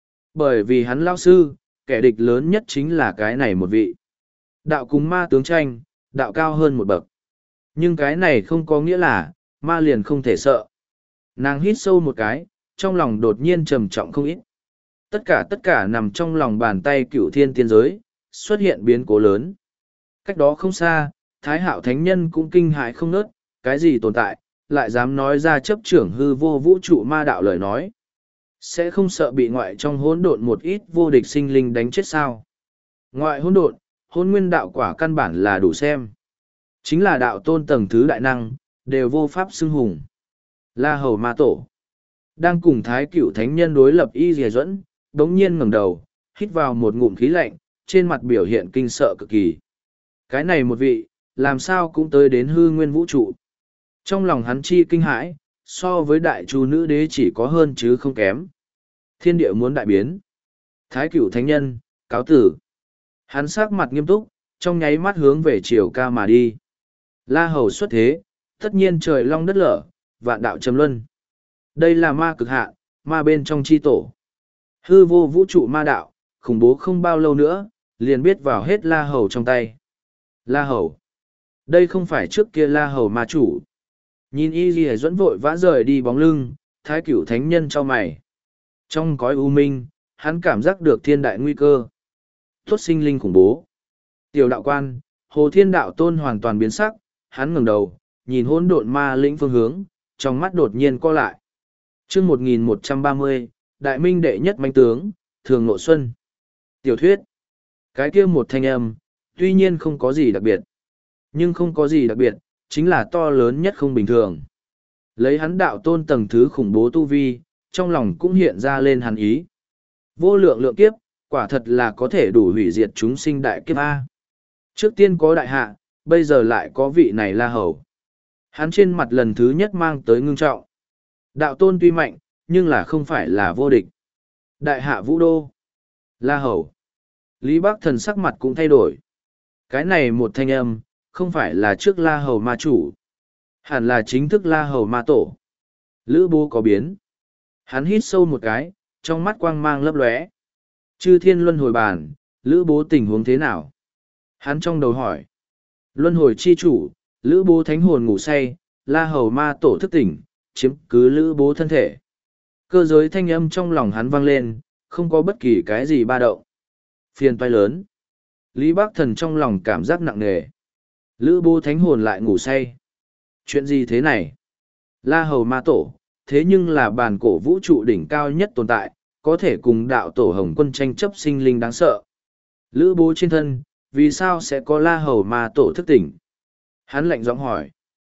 Bởi vì hắn lao sư, kẻ địch lớn nhất chính là cái này một vị. Đạo cùng ma tướng tranh, đạo cao hơn một bậc. Nhưng cái này không có nghĩa là, ma liền không thể sợ. Nàng hít sâu một cái, trong lòng đột nhiên trầm trọng không ít. Tất cả tất cả nằm trong lòng bàn tay cửu thiên tiên giới, xuất hiện biến cố lớn. Cách đó không xa, Thái Hạo Thánh Nhân cũng kinh hãi không nớt, cái gì tồn tại, lại dám nói ra chấp trưởng hư vô vũ trụ ma đạo lời nói. Sẽ không sợ bị ngoại trong hỗn độn một ít vô địch sinh linh đánh chết sao. Ngoại hỗn độn, hỗn nguyên đạo quả căn bản là đủ xem. Chính là đạo tôn tầng thứ đại năng, đều vô pháp xưng hùng. La Hầu ma tổ. Đang cùng Thái Cửu Thánh Nhân đối lập y dìa dẫn, đống nhiên ngẩng đầu, hít vào một ngụm khí lạnh, trên mặt biểu hiện kinh sợ cực kỳ. Cái này một vị, làm sao cũng tới đến hư nguyên vũ trụ. Trong lòng hắn chi kinh hãi, so với đại chu nữ đế chỉ có hơn chứ không kém. Thiên địa muốn đại biến. Thái Cửu Thánh Nhân, cáo tử. Hắn sắc mặt nghiêm túc, trong nháy mắt hướng về triều ca mà đi. La Hầu xuất thế, tất nhiên trời long đất lở, vạn đạo trầm luân. Đây là ma cực hạn, ma bên trong chi tổ. Hư vô vũ trụ ma đạo, khủng bố không bao lâu nữa, liền biết vào hết La Hầu trong tay. La Hầu. Đây không phải trước kia La Hầu ma chủ. Nhìn y ghi dẫn vội vã rời đi bóng lưng, Thái Cửu Thánh Nhân cho mày. Trong cõi u minh, hắn cảm giác được thiên đại nguy cơ. Tốt sinh linh khủng bố. Tiểu đạo quan, Hồ Thiên Đạo Tôn hoàn toàn biến sắc, hắn ngẩng đầu, nhìn hỗn độn ma lĩnh phương hướng, trong mắt đột nhiên co lại. Chương một nghìn một trăm ba mươi, Đại Minh đệ nhất manh tướng, Thường Ngộ Xuân. Tiểu thuyết. Cái kia một thanh âm, tuy nhiên không có gì đặc biệt. Nhưng không có gì đặc biệt, chính là to lớn nhất không bình thường. Lấy hắn đạo tôn tầng thứ khủng bố tu vi, trong lòng cũng hiện ra lên hắn ý. Vô lượng lượng kiếp, quả thật là có thể đủ hủy diệt chúng sinh đại kiếp A. Trước tiên có đại hạ, bây giờ lại có vị này La Hầu. Hắn trên mặt lần thứ nhất mang tới ngưng trọng. Đạo tôn tuy mạnh, nhưng là không phải là vô địch. Đại hạ vũ đô. La Hầu. Lý Bắc Thần sắc mặt cũng thay đổi. Cái này một thanh âm, không phải là trước La Hầu ma chủ. Hẳn là chính thức La Hầu ma tổ. Lữ Bố có biến. Hắn hít sâu một cái, trong mắt quang mang lấp lóe. Chư thiên luân hồi bàn, Lữ Bố tình huống thế nào? Hắn trong đầu hỏi. Luân hồi chi chủ, Lữ Bố thánh hồn ngủ say, La Hầu ma tổ thức tỉnh, chiếm cứ Lữ Bố thân thể. Cơ giới thanh âm trong lòng hắn vang lên, không có bất kỳ cái gì ba động. Phiền toái lớn. Lý Bắc Thần trong lòng cảm giác nặng nề. Lữ Bố thánh hồn lại ngủ say. Chuyện gì thế này? La Hầu ma tổ, thế nhưng là bàn cổ vũ trụ đỉnh cao nhất tồn tại, có thể cùng đạo tổ Hồng Quân tranh chấp sinh linh đáng sợ. Lữ Bố trên thân, vì sao sẽ có La Hầu ma tổ thức tỉnh? Hắn lạnh giọng hỏi.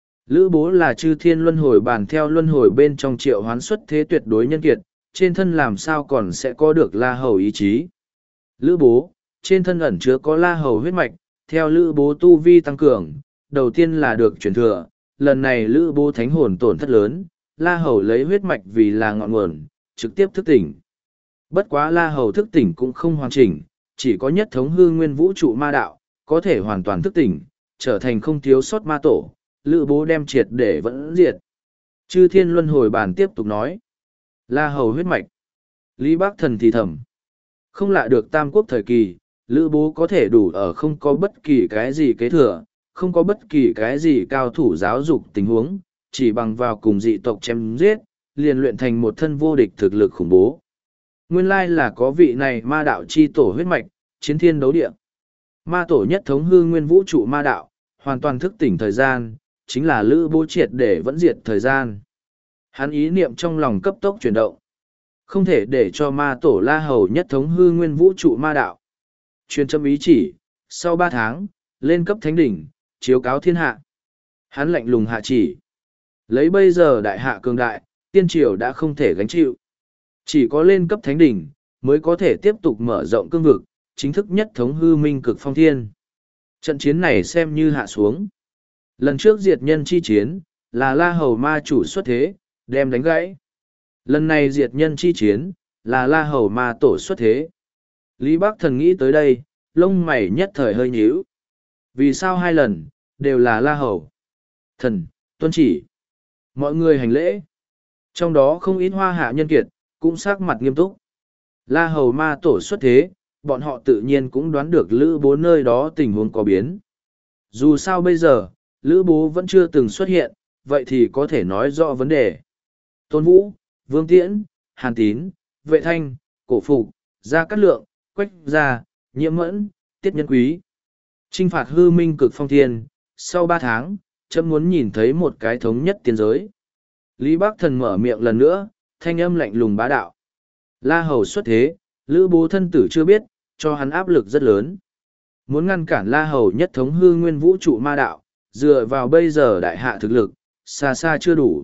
Lữ Bố là chư thiên luân hồi bàn theo luân hồi bên trong triệu hoán xuất thế tuyệt đối nhân kiệt, trên thân làm sao còn sẽ có được La Hầu ý chí? Lữ Bố, trên thân ẩn chứa có La Hầu huyết mạch, theo Lữ Bố tu vi tăng cường, đầu tiên là được truyền thừa, lần này Lữ Bố thánh hồn tổn thất lớn, La Hầu lấy huyết mạch vì là ngọn nguồn, trực tiếp thức tỉnh. Bất quá La Hầu thức tỉnh cũng không hoàn chỉnh, chỉ có nhất thống hư nguyên vũ trụ ma đạo, có thể hoàn toàn thức tỉnh, trở thành không thiếu sót ma tổ, Lữ Bố đem triệt để vẫn diệt. Chư thiên luân hồi bàn tiếp tục nói. La Hầu huyết mạch. Lý Bắc Thần thì thầm. Không lạ được tam quốc thời kỳ, Lữ Bố có thể đủ ở không có bất kỳ cái gì kế thừa, không có bất kỳ cái gì cao thủ giáo dục tình huống, chỉ bằng vào cùng dị tộc chém giết, liền luyện thành một thân vô địch thực lực khủng bố. Nguyên lai là có vị này ma đạo chi tổ huyết mạch, chiến thiên đấu địa. Ma tổ nhất thống hư nguyên vũ trụ ma đạo, hoàn toàn thức tỉnh thời gian, chính là lữ bố triệt để vẫn diệt thời gian. Hắn ý niệm trong lòng cấp tốc chuyển động. Không thể để cho ma tổ La Hầu nhất thống hư nguyên vũ trụ ma đạo. Truyền châm ý chỉ, sau ba tháng, lên cấp thánh đỉnh, chiếu cáo thiên hạ. Hắn lạnh lùng hạ chỉ. Lấy bây giờ đại hạ cường đại, tiên triều đã không thể gánh chịu. Chỉ có lên cấp thánh đỉnh, mới có thể tiếp tục mở rộng cương vực, chính thức nhất thống hư minh cực phong thiên. Trận chiến này xem như hạ xuống. Lần trước diệt nhân chi chiến, là La Hầu ma chủ xuất thế, đem đánh gãy. Lần này diệt nhân chi chiến, là La Hầu ma tổ xuất thế. Lý Bắc Thần nghĩ tới đây, lông mày nhất thời hơi nhíu. Vì sao hai lần, đều là La Hầu? Thần, tuân chỉ. Mọi người hành lễ. Trong đó không ít hoa hạ nhân kiệt, cũng sắc mặt nghiêm túc. La Hầu ma tổ xuất thế, bọn họ tự nhiên cũng đoán được Lữ Bố nơi đó tình huống có biến. Dù sao bây giờ, Lữ Bố vẫn chưa từng xuất hiện, vậy thì có thể nói rõ vấn đề. Tôn Vũ, Vương Tiễn, Hàn Tín, Vệ Thanh, Cổ Phục, Gia Cát Lượng, Quách Gia, Nhiễm Mẫn, Tiết Nhân Quý. Chinh phạt hư minh cực phong thiên, sau ba tháng, chấm muốn nhìn thấy một cái thống nhất tiên giới. Lý Bắc Thần mở miệng lần nữa, thanh âm lạnh lùng bá đạo. La Hầu xuất thế, Lữ Bố thân tử chưa biết, cho hắn áp lực rất lớn. Muốn ngăn cản La Hầu nhất thống hư nguyên vũ trụ ma đạo, dựa vào bây giờ đại hạ thực lực, xa xa chưa đủ.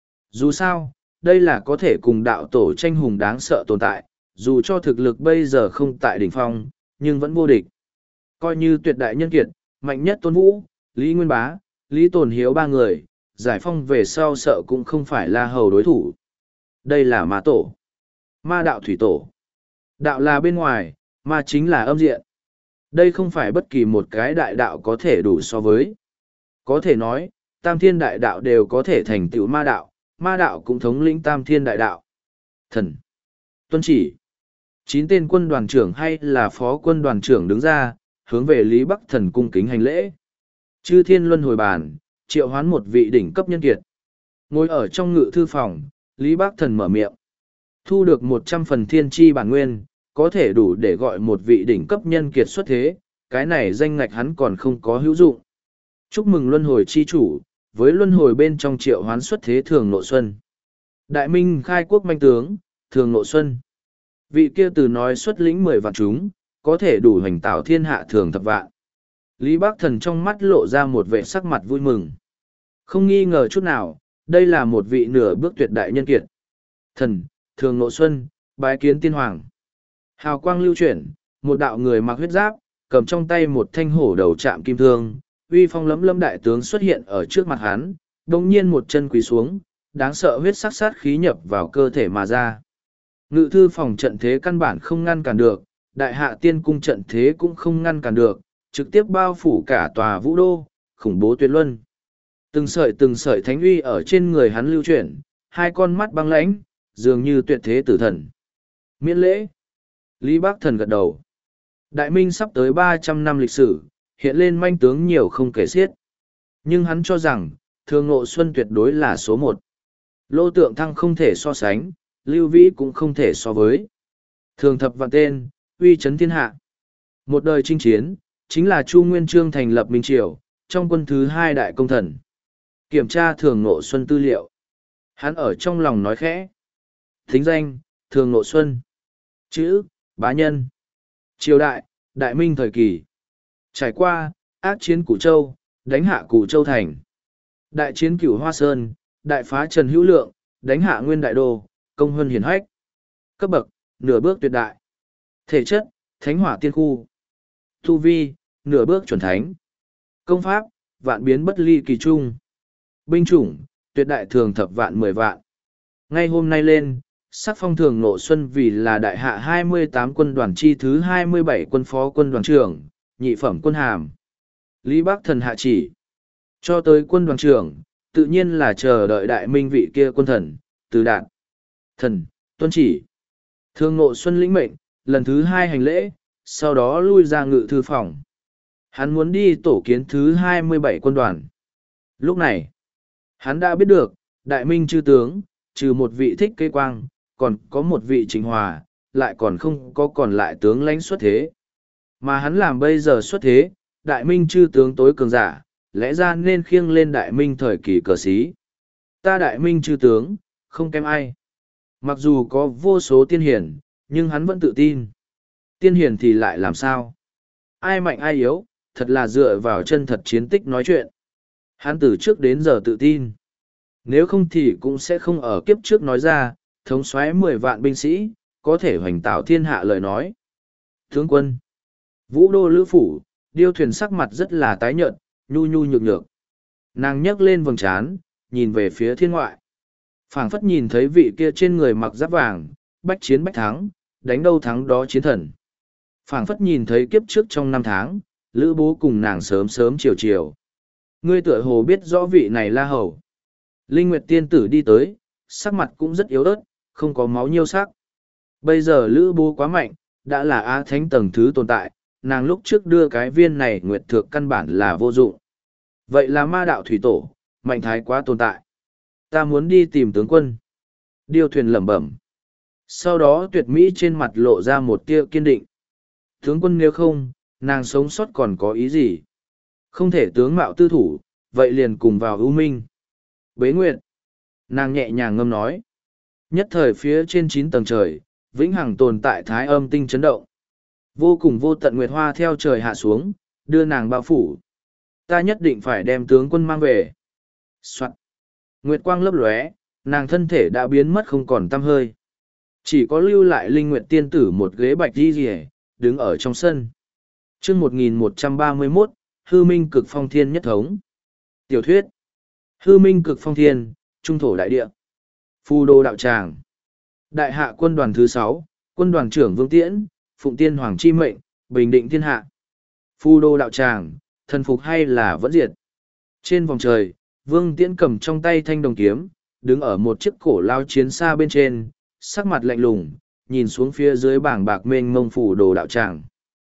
Dù sao, đây là có thể cùng đạo tổ tranh hùng đáng sợ tồn tại, dù cho thực lực bây giờ không tại đỉnh phong, nhưng vẫn vô địch. Coi như tuyệt đại nhân kiệt, mạnh nhất Tôn Vũ, Lý Nguyên Bá, Lý Tồn Hiếu ba người, giải phong về sau sợ cũng không phải La Hầu đối thủ. Đây là ma tổ. Ma đạo thủy tổ. Đạo là bên ngoài, ma chính là âm diện. Đây không phải bất kỳ một cái đại đạo có thể đủ so với. Có thể nói, tam thiên đại đạo đều có thể thành tựu ma đạo, ma đạo cũng thống lĩnh tam thiên đại đạo. Thần. Tuân chỉ. Chín tên quân đoàn trưởng hay là phó quân đoàn trưởng đứng ra, hướng về Lý Bắc Thần cung kính hành lễ. Chư thiên luân hồi bàn, triệu hoán một vị đỉnh cấp nhân kiệt. Ngồi ở trong ngự thư phòng, Lý Bắc Thần mở miệng. Thu được một trăm phần thiên tri bản nguyên, có thể đủ để gọi một vị đỉnh cấp nhân kiệt xuất thế, cái này danh ngạch hắn còn không có hữu dụng. Chúc mừng luân hồi chi chủ, với luân hồi bên trong triệu hoán xuất thế Thường Nộ Xuân. Đại minh khai quốc manh tướng, Thường Nộ Xuân. Vị kia từ nói xuất lĩnh mười vạn chúng, có thể đủ hành tạo thiên hạ thường thập vạn. Lý Bắc Thần trong mắt lộ ra một vẻ sắc mặt vui mừng. Không nghi ngờ chút nào, đây là một vị nửa bước tuyệt đại nhân kiệt. Thần, Thường Nộ Xuân, bái kiến tiên hoàng. Hào quang lưu chuyển, một đạo người mặc huyết giáp, cầm trong tay một thanh hổ đầu chạm kim thương, uy phong lấm lấm đại tướng xuất hiện ở trước mặt hắn, đồng nhiên một chân quỳ xuống, đáng sợ huyết sắc sát khí nhập vào cơ thể mà ra. Ngự thư phòng trận thế căn bản không ngăn cản được, đại hạ tiên cung trận thế cũng không ngăn cản được, trực tiếp bao phủ cả tòa vũ đô, khủng bố tuyệt luân. Từng sợi từng sợi thánh uy ở trên người hắn lưu chuyển, hai con mắt băng lãnh, dường như tuyệt thế tử thần. Miễn lễ. Lý Bắc Thần gật đầu. Đại minh sắp tới ba trăm năm lịch sử, hiện lên manh tướng nhiều không kể xiết. Nhưng hắn cho rằng, Thường Ngộ Xuân tuyệt đối là số một. Lô Tượng Thăng không thể so sánh, Lưu Vĩ cũng không thể so với. Thường thập vạn tên, uy chấn thiên hạ. Một đời chinh chiến, chính là Chu Nguyên Chương thành lập Minh Triều, trong quân thứ hai đại công thần. Kiểm tra Thường Ngộ Xuân tư liệu. Hắn ở trong lòng nói khẽ. Thính danh, Thường Ngộ Xuân. Chữ, bá nhân. Triều đại, đại minh thời kỳ. Trải qua, ác chiến Củ Châu, đánh hạ Củ Châu thành. Đại chiến Cửu Hoa Sơn, đại phá Trần Hữu Lượng, đánh hạ Nguyên Đại Đô, công huân hiển hách. Cấp bậc, nửa bước tuyệt đại. Thể chất, thánh hỏa tiên khu. Tu vi, nửa bước chuẩn thánh. Công pháp, vạn biến bất ly kỳ trung. Binh chủng, tuyệt đại thường thập vạn mười vạn. Ngay hôm nay lên, sắc phong Thường Ngộ Xuân vì là đại hạ hai mươi tám quân đoàn chi thứ hai mươi bảy quân phó quân đoàn trưởng, nhị phẩm quân hàm. Lý Bắc Thần hạ chỉ. Cho tới quân đoàn trưởng, tự nhiên là chờ đợi đại minh vị kia quân thần, từ đạn. Thần, tuân chỉ. Thường Ngộ Xuân lĩnh mệnh, lần thứ hai hành lễ, sau đó lui ra ngự thư phòng. Hắn muốn đi tổ kiến thứ hai mươi bảy quân đoàn. Lúc này, hắn đã biết được, đại minh chư tướng, trừ một vị Thích Kế Quang, còn có một vị Trịnh Hòa, lại còn không có còn lại tướng lãnh xuất thế. Mà hắn làm bây giờ xuất thế, đại minh chư tướng tối cường giả, lẽ ra nên khiêng lên đại minh thời kỳ cờ sĩ. Ta đại minh chư tướng, không kém ai. Mặc dù có vô số tiên hiển, nhưng hắn vẫn tự tin. Tiên hiển thì lại làm sao? Ai mạnh ai yếu, thật là dựa vào chân thật chiến tích nói chuyện. Hắn từ trước đến giờ tự tin. Nếu không thì cũng sẽ không ở kiếp trước nói ra, thống soái mười vạn binh sĩ, có thể hoành tạo thiên hạ lời nói. Tướng quân, Vũ Đô Lữ Phủ, điêu thuyền sắc mặt rất là tái nhợt, nhu nhu nhược nhược. Nàng nhấc lên vầng trán, nhìn về phía thiên ngoại. Phảng phất nhìn thấy vị kia trên người mặc giáp vàng, bách chiến bách thắng, đánh đâu thắng đó chiến thần. Phảng phất nhìn thấy kiếp trước trong năm tháng, Lữ Bố cùng nàng sớm sớm chiều chiều. Ngươi tựa hồ biết rõ vị này La Hầu. Linh Nguyệt tiên tử đi tới, sắc mặt cũng rất yếu ớt, không có máu nhiêu sắc. Bây giờ Lữ Bố quá mạnh, đã là Á Thánh tầng thứ tồn tại, nàng lúc trước đưa cái viên này Nguyệt Thược căn bản là vô dụng. Vậy là ma đạo thủy tổ, mạnh thái quá tồn tại. Ta muốn đi tìm tướng quân. Điêu thuyền lẩm bẩm. Sau đó tuyệt mỹ trên mặt lộ ra một tia kiên định. Tướng quân nếu không, nàng sống sót còn có ý gì? Không thể tướng mạo tư thủ, vậy liền cùng vào ưu minh. Bế nguyện. Nàng nhẹ nhàng ngâm nói. Nhất thời phía trên chín tầng trời, vĩnh hằng tồn tại thái âm tinh chấn động. Vô cùng vô tận nguyệt hoa theo trời hạ xuống, đưa nàng bao phủ. Ta nhất định phải đem tướng quân mang về. Soạn. Nguyệt quang lấp lóe, nàng thân thể đã biến mất không còn tăm hơi. Chỉ có lưu lại linh nguyệt tiên tử một ghế bạch đi rìa, đứng ở trong sân. Chương một nghìn một trăm ba mươi mốt, Hư Minh Cực Phong Thiên nhất thống. Tiểu thuyết. Hư Minh Cực Phong Thiên, Trung thổ đại địa. Phù Đô đạo tràng. Đại hạ quân đoàn thứ sáu, quân đoàn trưởng Vương Tiễn, Phụng Tiên Hoàng chi mệnh, bình định thiên hạ. Phù Đô đạo tràng, thần phục hay là vẫn diệt. Trên vòng trời, Vương Tiễn cầm trong tay thanh đồng kiếm, đứng ở một chiếc cổ lao chiến xa bên trên, sắc mặt lạnh lùng, nhìn xuống phía dưới bảng bạc mênh mông Phù Đồ đạo tràng.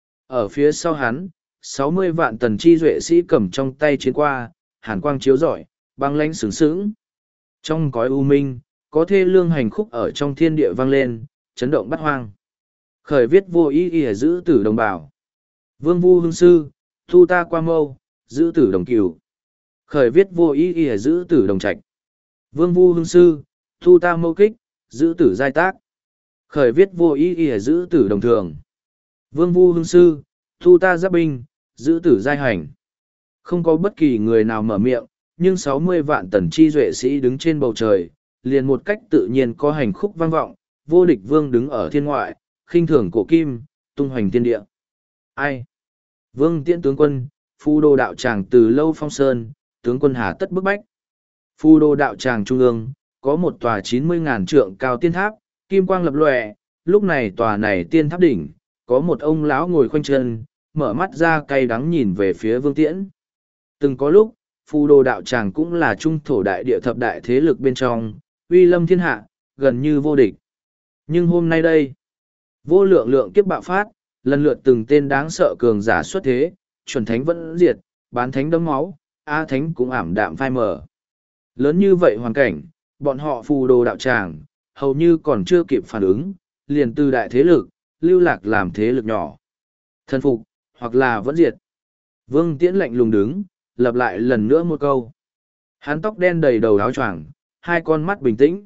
Ở phía sau hắn, sáu mươi vạn tần chi duệ sĩ cầm trong tay chiến qua, hàn quang chiếu rọi, băng lãnh sướng sướng. Trong cõi u minh, có thê lương hành khúc ở trong thiên địa vang lên, chấn động bát hoang. Khởi viết vô ý ỉa giữ tử đồng bào. Vương vu hương sư, thu ta qua mâu, giữ tử đồng cửu. Khởi viết vô ý ỉa giữ tử đồng trạch. Vương vu hương sư, thu ta mâu kích, giữ tử giai tác. Khởi viết vô ý ỉa giữ tử đồng thường. Vương vu hương sư, thu ta giáp binh, giữ tử giai hành. Không có bất kỳ người nào mở miệng, nhưng sáu mươi vạn tần chi duệ sĩ đứng trên bầu trời, liền một cách tự nhiên có hành khúc vang vọng, vô địch vương đứng ở thiên ngoại, khinh thường cổ kim, tung hoành thiên địa. Ai? Vương Tiễn tướng quân, Phù Đô đạo tràng từ lâu phong sơn, tướng quân hà tất bức bách. Phù Đô đạo tràng trung ương, có một tòa chín mươi ngàn trượng cao tiên tháp, kim quang lập lòe, lúc này tòa này tiên tháp đỉnh, có một ông lão ngồi khoanh chân, mở mắt ra cay đắng nhìn về phía Vương Tiễn. Từng có lúc, Phù Đô đạo tràng cũng là trung thổ đại địa thập đại thế lực bên trong, uy lâm thiên hạ, gần như vô địch. Nhưng hôm nay đây, vô lượng lượng kiếp bạo phát, lần lượt từng tên đáng sợ cường giả xuất thế, chuẩn thánh vẫn diệt, bán thánh đấm máu, a thánh cũng ảm đạm phai mờ. Lớn như vậy hoàn cảnh, bọn họ Phù Đô đạo tràng, hầu như còn chưa kịp phản ứng, liền từ đại thế lực, lưu lạc làm thế lực nhỏ. Thần phục, hoặc là vẫn diệt. Vương Tiễn lạnh lùng đứng, lặp lại lần nữa một câu. Hắn tóc đen đầy đầu áo choàng, hai con mắt bình tĩnh.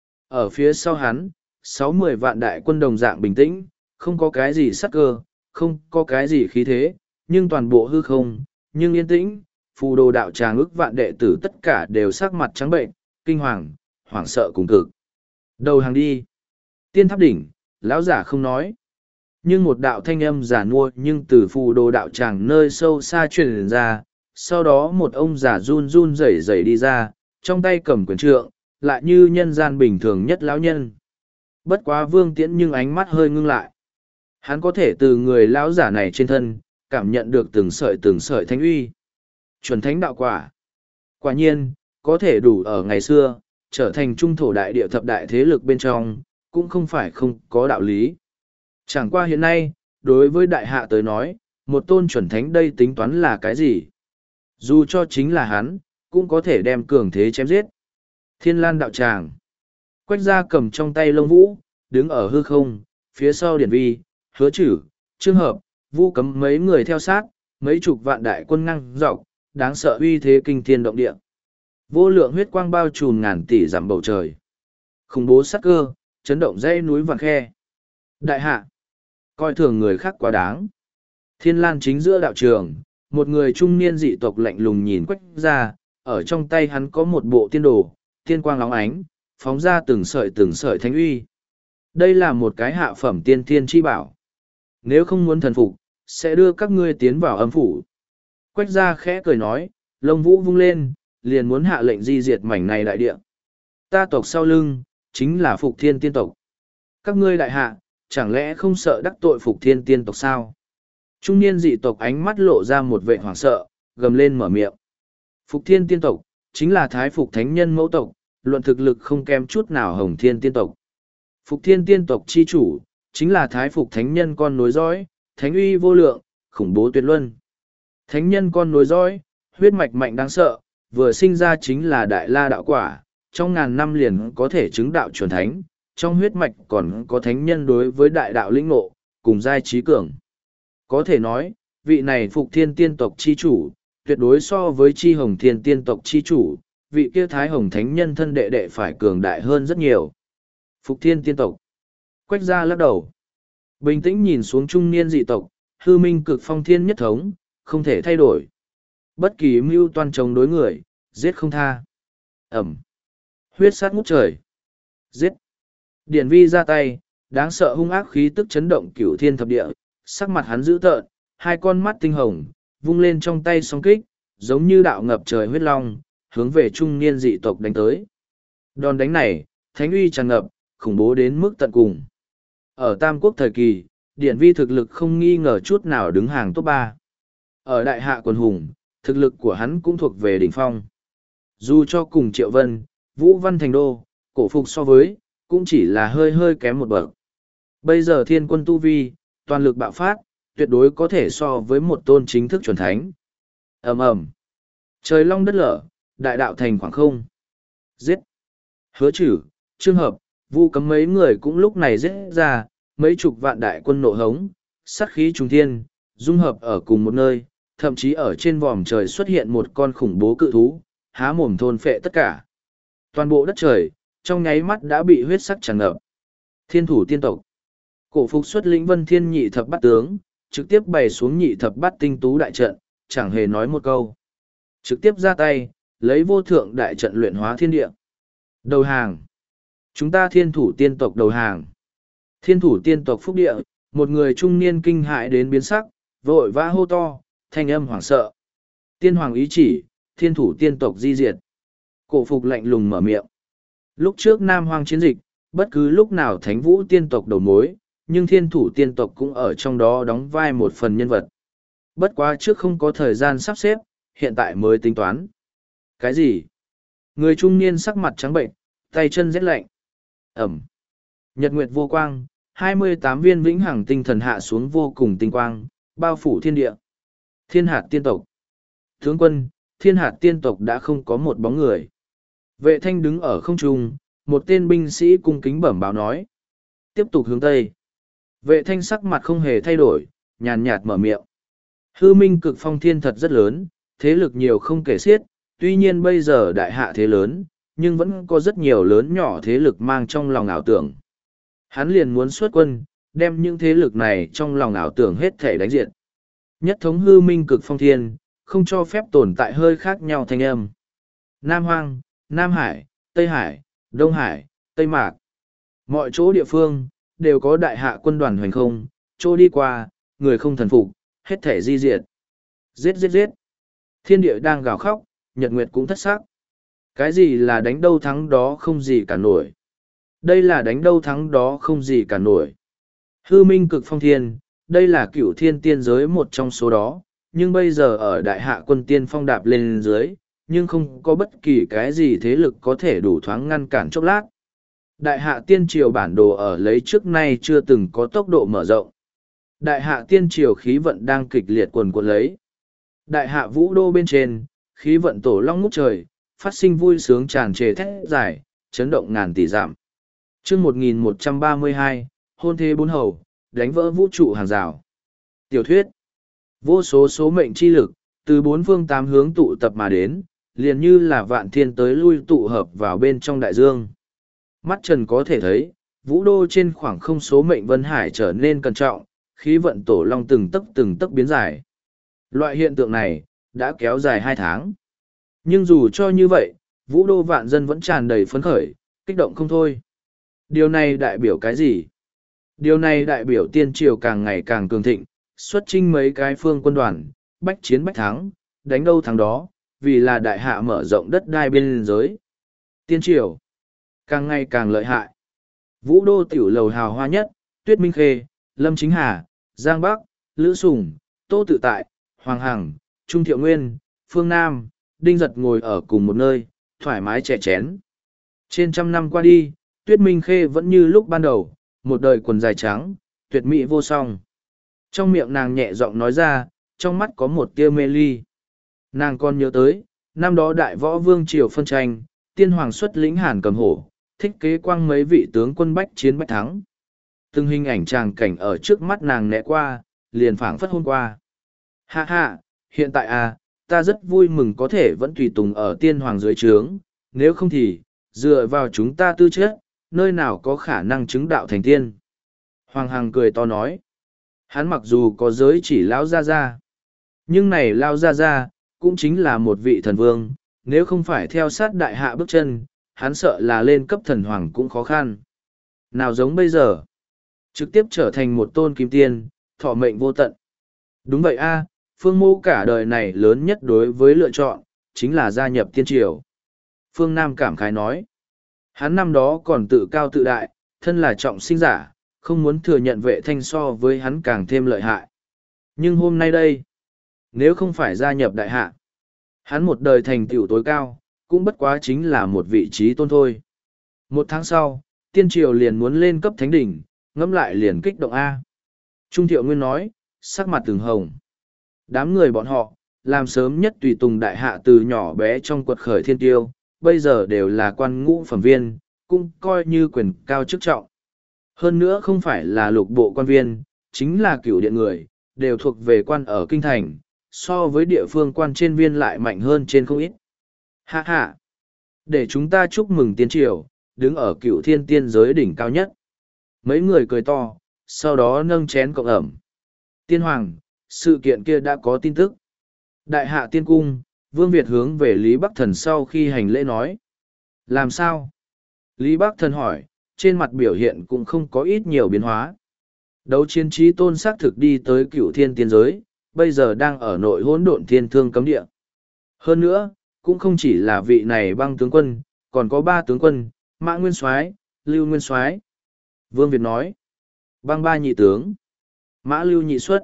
Ở phía sau hắn, sáu mươi vạn đại quân đồng dạng bình tĩnh, không có cái gì sắc cơ, không có cái gì khí thế, nhưng toàn bộ hư không, nhưng yên tĩnh. Phù Đô đạo tràng ước vạn đệ tử tất cả đều sắc mặt trắng bệnh, kinh hoàng, hoảng sợ cùng cực. Đầu hàng đi. Tiên tháp đỉnh, lão giả không nói. Nhưng một đạo thanh âm giả nua nhưng từ Phù Đô đạo tràng nơi sâu xa truyền ra, sau đó một ông giả run run rẩy rẩy đi ra, trong tay cầm quyền trượng, lại như nhân gian bình thường nhất lão nhân. Bất quá Vương Tiễn nhưng ánh mắt hơi ngưng lại. Hắn có thể từ người lão giả này trên thân, cảm nhận được từng sợi từng sợi thánh uy. Chuẩn thánh đạo quả. Quả nhiên, có thể đủ ở ngày xưa, trở thành trung thổ đại địa thập đại thế lực bên trong, cũng không phải không có đạo lý. Chẳng qua hiện nay, đối với đại hạ tới nói, một tôn chuẩn thánh đây tính toán là cái gì? Dù cho chính là hắn, cũng có thể đem cường thế chém giết. Thiên Lan đạo tràng. Quách gia cầm trong tay lông vũ, đứng ở hư không, phía sau điển vi, hứa chử, trương hợp, Vu cấm mấy người theo sát, mấy chục vạn đại quân ngăn dọc, đáng sợ uy thế kinh thiên động địa. Vô lượng huyết quang bao trùm ngàn tỷ dặm bầu trời. Khủng bố sắc cơ, chấn động dãy núi vạn khe. Đại hạ, coi thường người khác quá đáng. Thiên Lan chính giữa đạo trường, một người trung niên dị tộc lạnh lùng nhìn Quách ra, ở trong tay hắn có một bộ tiên đồ, tiên quang lóng ánh, phóng ra từng sợi từng sợi thánh uy. Đây là một cái hạ phẩm tiên thiên chi bảo. Nếu không muốn thần phục, sẽ đưa các ngươi tiến vào âm phủ. Quách gia khẽ cười nói, lông vũ vung lên, liền muốn hạ lệnh di diệt mảnh này đại địa. Ta tộc sau lưng, chính là Phục Thiên tiên tộc. Các ngươi đại hạ, chẳng lẽ không sợ đắc tội Phục Thiên tiên tộc sao? Trung niên dị tộc ánh mắt lộ ra một vẻ hoảng sợ, gầm lên mở miệng. Phục Thiên tiên tộc, chính là Thái Phục Thánh Nhân mẫu tộc, luận thực lực không kém chút nào Hồng Thiên tiên tộc. Phục Thiên tiên tộc chi chủ, chính là Thái Phục Thánh Nhân con nối dõi, thánh uy vô lượng, khủng bố tuyệt luân. Thánh Nhân con nối dõi, huyết mạch mạnh đáng sợ, vừa sinh ra chính là Đại La đạo quả, trong ngàn năm liền có thể chứng đạo chuẩn thánh, trong huyết mạch còn có thánh nhân đối với đại đạo lĩnh ngộ, cùng giai trí cường. Có thể nói, vị này Phục Thiên tiên tộc chi chủ, tuyệt đối so với chi Hồng Thiên tiên tộc chi chủ, vị kia Thái Hồng Thánh Nhân thân đệ đệ phải cường đại hơn rất nhiều. Phục Thiên tiên tộc. Quách gia lắc đầu. Bình tĩnh nhìn xuống trung niên dị tộc, hư minh cực phong thiên nhất thống, không thể thay đổi. Bất kỳ mưu toan chống đối người, giết không tha. Ẩm. Huyết sát ngút trời. Giết. Điển vi ra tay, đáng sợ hung ác khí tức chấn động cửu thiên thập địa, sắc mặt hắn dữ tợn, hai con mắt tinh hồng, vung lên trong tay song kích, giống như đạo ngập trời huyết long, hướng về trung niên dị tộc đánh tới. Đòn đánh này, thánh uy tràn ngập, khủng bố đến mức tận cùng. Ở Tam Quốc thời kỳ, Điển vi thực lực không nghi ngờ chút nào đứng hàng top ba. Ở Đại Hạ quần hùng, thực lực của hắn cũng thuộc về đỉnh phong. Dù cho cùng Triệu Vân, Vũ Văn Thành Đô, Cổ Phục so với, cũng chỉ là hơi hơi kém một bậc. Bây giờ thiên quân tu vi, toàn lực bạo phát, tuyệt đối có thể so với một tôn chính thức chuẩn thánh. Ầm ầm, trời long đất lở, đại đạo thành khoảng không. Giết. Hứa Trử, Trương Hợp, Vu Cấm mấy người cũng lúc này giết ra, mấy chục vạn đại quân nộ hống, sát khí trùng thiên, dung hợp ở cùng một nơi, thậm chí ở trên vòm trời xuất hiện một con khủng bố cự thú, há mồm thôn phệ tất cả. Toàn bộ đất trời, trong nháy mắt đã bị huyết sắc tràn ngập. Thiên thủ tiên tộc. Cổ Phục xuất lĩnh Vân Thiên nhị thập bát tướng, trực tiếp bày xuống nhị thập bát tinh tú đại trận, chẳng hề nói một câu. Trực tiếp ra tay, lấy vô thượng đại trận luyện hóa thiên địa. Đầu hàng. Chúng ta thiên thủ tiên tộc đầu hàng. Thiên thủ tiên tộc phúc địa, một người trung niên kinh hại đến biến sắc, vội vã hô to, thanh âm hoảng sợ. Tiên hoàng ý chỉ, thiên thủ tiên tộc di diệt. Cổ Phục lạnh lùng mở miệng. Lúc trước Nam Hoang chiến dịch, bất cứ lúc nào thánh vũ tiên tộc đầu mối, nhưng thiên thủ tiên tộc cũng ở trong đó đóng vai một phần nhân vật. Bất quá trước không có thời gian sắp xếp, hiện tại mới tính toán. Cái gì? Người trung niên sắc mặt trắng bệnh, tay chân rét lạnh. Ẩm. Nhật nguyệt vô quang, hai mươi tám viên vĩnh hằng tinh thần hạ xuống vô cùng tinh quang, bao phủ thiên địa. Thiên hạt tiên tộc. Tướng quân, thiên hạt tiên tộc đã không có một bóng người. Vệ thanh đứng ở không trung, một tên binh sĩ cung kính bẩm báo nói. Tiếp tục hướng tây. Vệ thanh sắc mặt không hề thay đổi, nhàn nhạt mở miệng. Hư minh cực phong thiên thật rất lớn, thế lực nhiều không kể xiết, tuy nhiên bây giờ đại hạ thế lớn, nhưng vẫn có rất nhiều lớn nhỏ thế lực mang trong lòng ảo tưởng. Hắn liền muốn xuất quân, đem những thế lực này trong lòng ảo tưởng hết thể đánh diệt. Nhất thống hư minh cực phong thiên, không cho phép tồn tại hơi khác nhau thanh âm. Nam Hoang, Nam Hải, Tây Hải, Đông Hải, Tây Mạc. Mọi chỗ địa phương, đều có đại hạ quân đoàn hoành không, chỗ đi qua, người không thần phục, hết thể di diệt. Giết giết giết. Thiên địa đang gào khóc, nhật nguyệt cũng thất sắc. Cái gì là đánh đâu thắng đó không gì cả nổi. Đây là đánh đâu thắng đó không gì cả nổi. Hư minh cực phong thiên, đây là cửu thiên tiên giới một trong số đó, nhưng bây giờ ở đại hạ quân tiên phong đạp lên dưới, nhưng không có bất kỳ cái gì thế lực có thể đủ thoáng ngăn cản chốc lát. Đại hạ tiên triều bản đồ ở lấy trước nay chưa từng có tốc độ mở rộng. Đại hạ tiên triều khí vận đang kịch liệt quần quần lấy. Đại hạ vũ đô bên trên, khí vận tổ long ngút trời, phát sinh vui sướng tràn trề thét giải, chấn động ngàn tỷ giảm. Chương một nghìn một trăm ba mươi hai, hôn thế bốn hầu, đánh vỡ vũ trụ hàng rào. Tiểu thuyết. Vô số số mệnh chi lực, từ bốn phương tám hướng tụ tập mà đến, liền như là vạn thiên tới lui tụ hợp vào bên trong đại dương. Mắt trần có thể thấy, vũ đô trên khoảng không số mệnh vân hải trở nên cẩn trọng, khí vận tổ long từng tấc từng tấc biến dài. Loại hiện tượng này, đã kéo dài hai tháng. Nhưng dù cho như vậy, vũ đô vạn dân vẫn tràn đầy phấn khởi, kích động không thôi. Điều này đại biểu cái gì? Điều này đại biểu tiên triều càng ngày càng cường thịnh, xuất chinh mấy cái phương quân đoàn, bách chiến bách thắng, đánh đâu thắng đó, vì là đại hạ mở rộng đất đai biên giới. Tiên triều càng ngày càng lợi hại. Vũ đô tiểu lầu hào hoa nhất, Tuyết Minh Khê, Lâm Chính Hà, Giang Bắc, Lữ Sùng, Tô Tự Tại, Hoàng Hằng, Trung Thiệu Nguyên, Phương Nam, Đinh Giật ngồi ở cùng một nơi, thoải mái chè chén. Trên trăm năm qua đi, Tuyết Minh Khê vẫn như lúc ban đầu, một đời quần dài trắng, tuyệt mỹ vô song. Trong miệng nàng nhẹ giọng nói ra, trong mắt có một tia mê ly. Nàng còn nhớ tới, năm đó đại võ vương triều phân tranh, tiên hoàng xuất lĩnh Hàn Cầm Hổ, thích kế quang mấy vị tướng quân bách chiến bách thắng. Từng hình ảnh tràng cảnh ở trước mắt nàng né qua, liền phảng phất hôm qua. Ha ha, hiện tại à, ta rất vui mừng có thể vẫn tùy tùng ở tiên hoàng dưới trướng, nếu không thì, dựa vào chúng ta tư chất, nơi nào có khả năng chứng đạo thành tiên. Hoàng Hằng cười to nói, hắn mặc dù có giới chỉ lão gia gia, nhưng này lao gia gia, cũng chính là một vị thần vương, nếu không phải theo sát đại hạ bước chân, hắn sợ là lên cấp thần hoàng cũng khó khăn. Nào giống bây giờ, trực tiếp trở thành một tôn kim tiên, thọ mệnh vô tận. Đúng vậy a, Phương Mô cả đời này lớn nhất đối với lựa chọn, chính là gia nhập tiên triều. Phương Nam cảm khái nói, hắn năm đó còn tự cao tự đại, thân là trọng sinh giả, không muốn thừa nhận vệ thanh so với hắn càng thêm lợi hại. Nhưng hôm nay đây, nếu không phải gia nhập đại hạ, hắn một đời thành tựu tối cao, cũng bất quá chính là một vị trí tôn thôi. Một tháng sau, tiên triều liền muốn lên cấp thánh đỉnh, ngẫm lại liền kích động A. Trung Thiệu Nguyên nói, sắc mặt từng hồng. Đám người bọn họ, làm sớm nhất tùy tùng đại hạ từ nhỏ bé trong quật khởi thiên tiêu, bây giờ đều là quan ngũ phẩm viên, cũng coi như quyền cao chức trọng. Hơn nữa không phải là lục bộ quan viên, chính là cửu điện người, đều thuộc về quan ở kinh thành, so với địa phương quan trên viên lại mạnh hơn trên không ít. Ha ha! Để chúng ta chúc mừng tiên triều, đứng ở cửu thiên tiên giới đỉnh cao nhất. Mấy người cười to, sau đó nâng chén cộng ẩm. Tiên hoàng, sự kiện kia đã có tin tức. Đại hạ tiên cung, Vương Việt hướng về Lý Bắc Thần sau khi hành lễ nói. Làm sao? Lý Bắc Thần hỏi, trên mặt biểu hiện cũng không có ít nhiều biến hóa. Đấu chiến trí tôn xác thực đi tới cửu thiên tiên giới, bây giờ đang ở nội hỗn độn thiên thương cấm địa. Hơn nữa, cũng không chỉ là vị này băng tướng quân, còn có ba tướng quân, Mã Nguyên Soái, Lưu Nguyên Soái. Vương Việt nói, băng ba nhị tướng, Mã Lưu nhị xuất.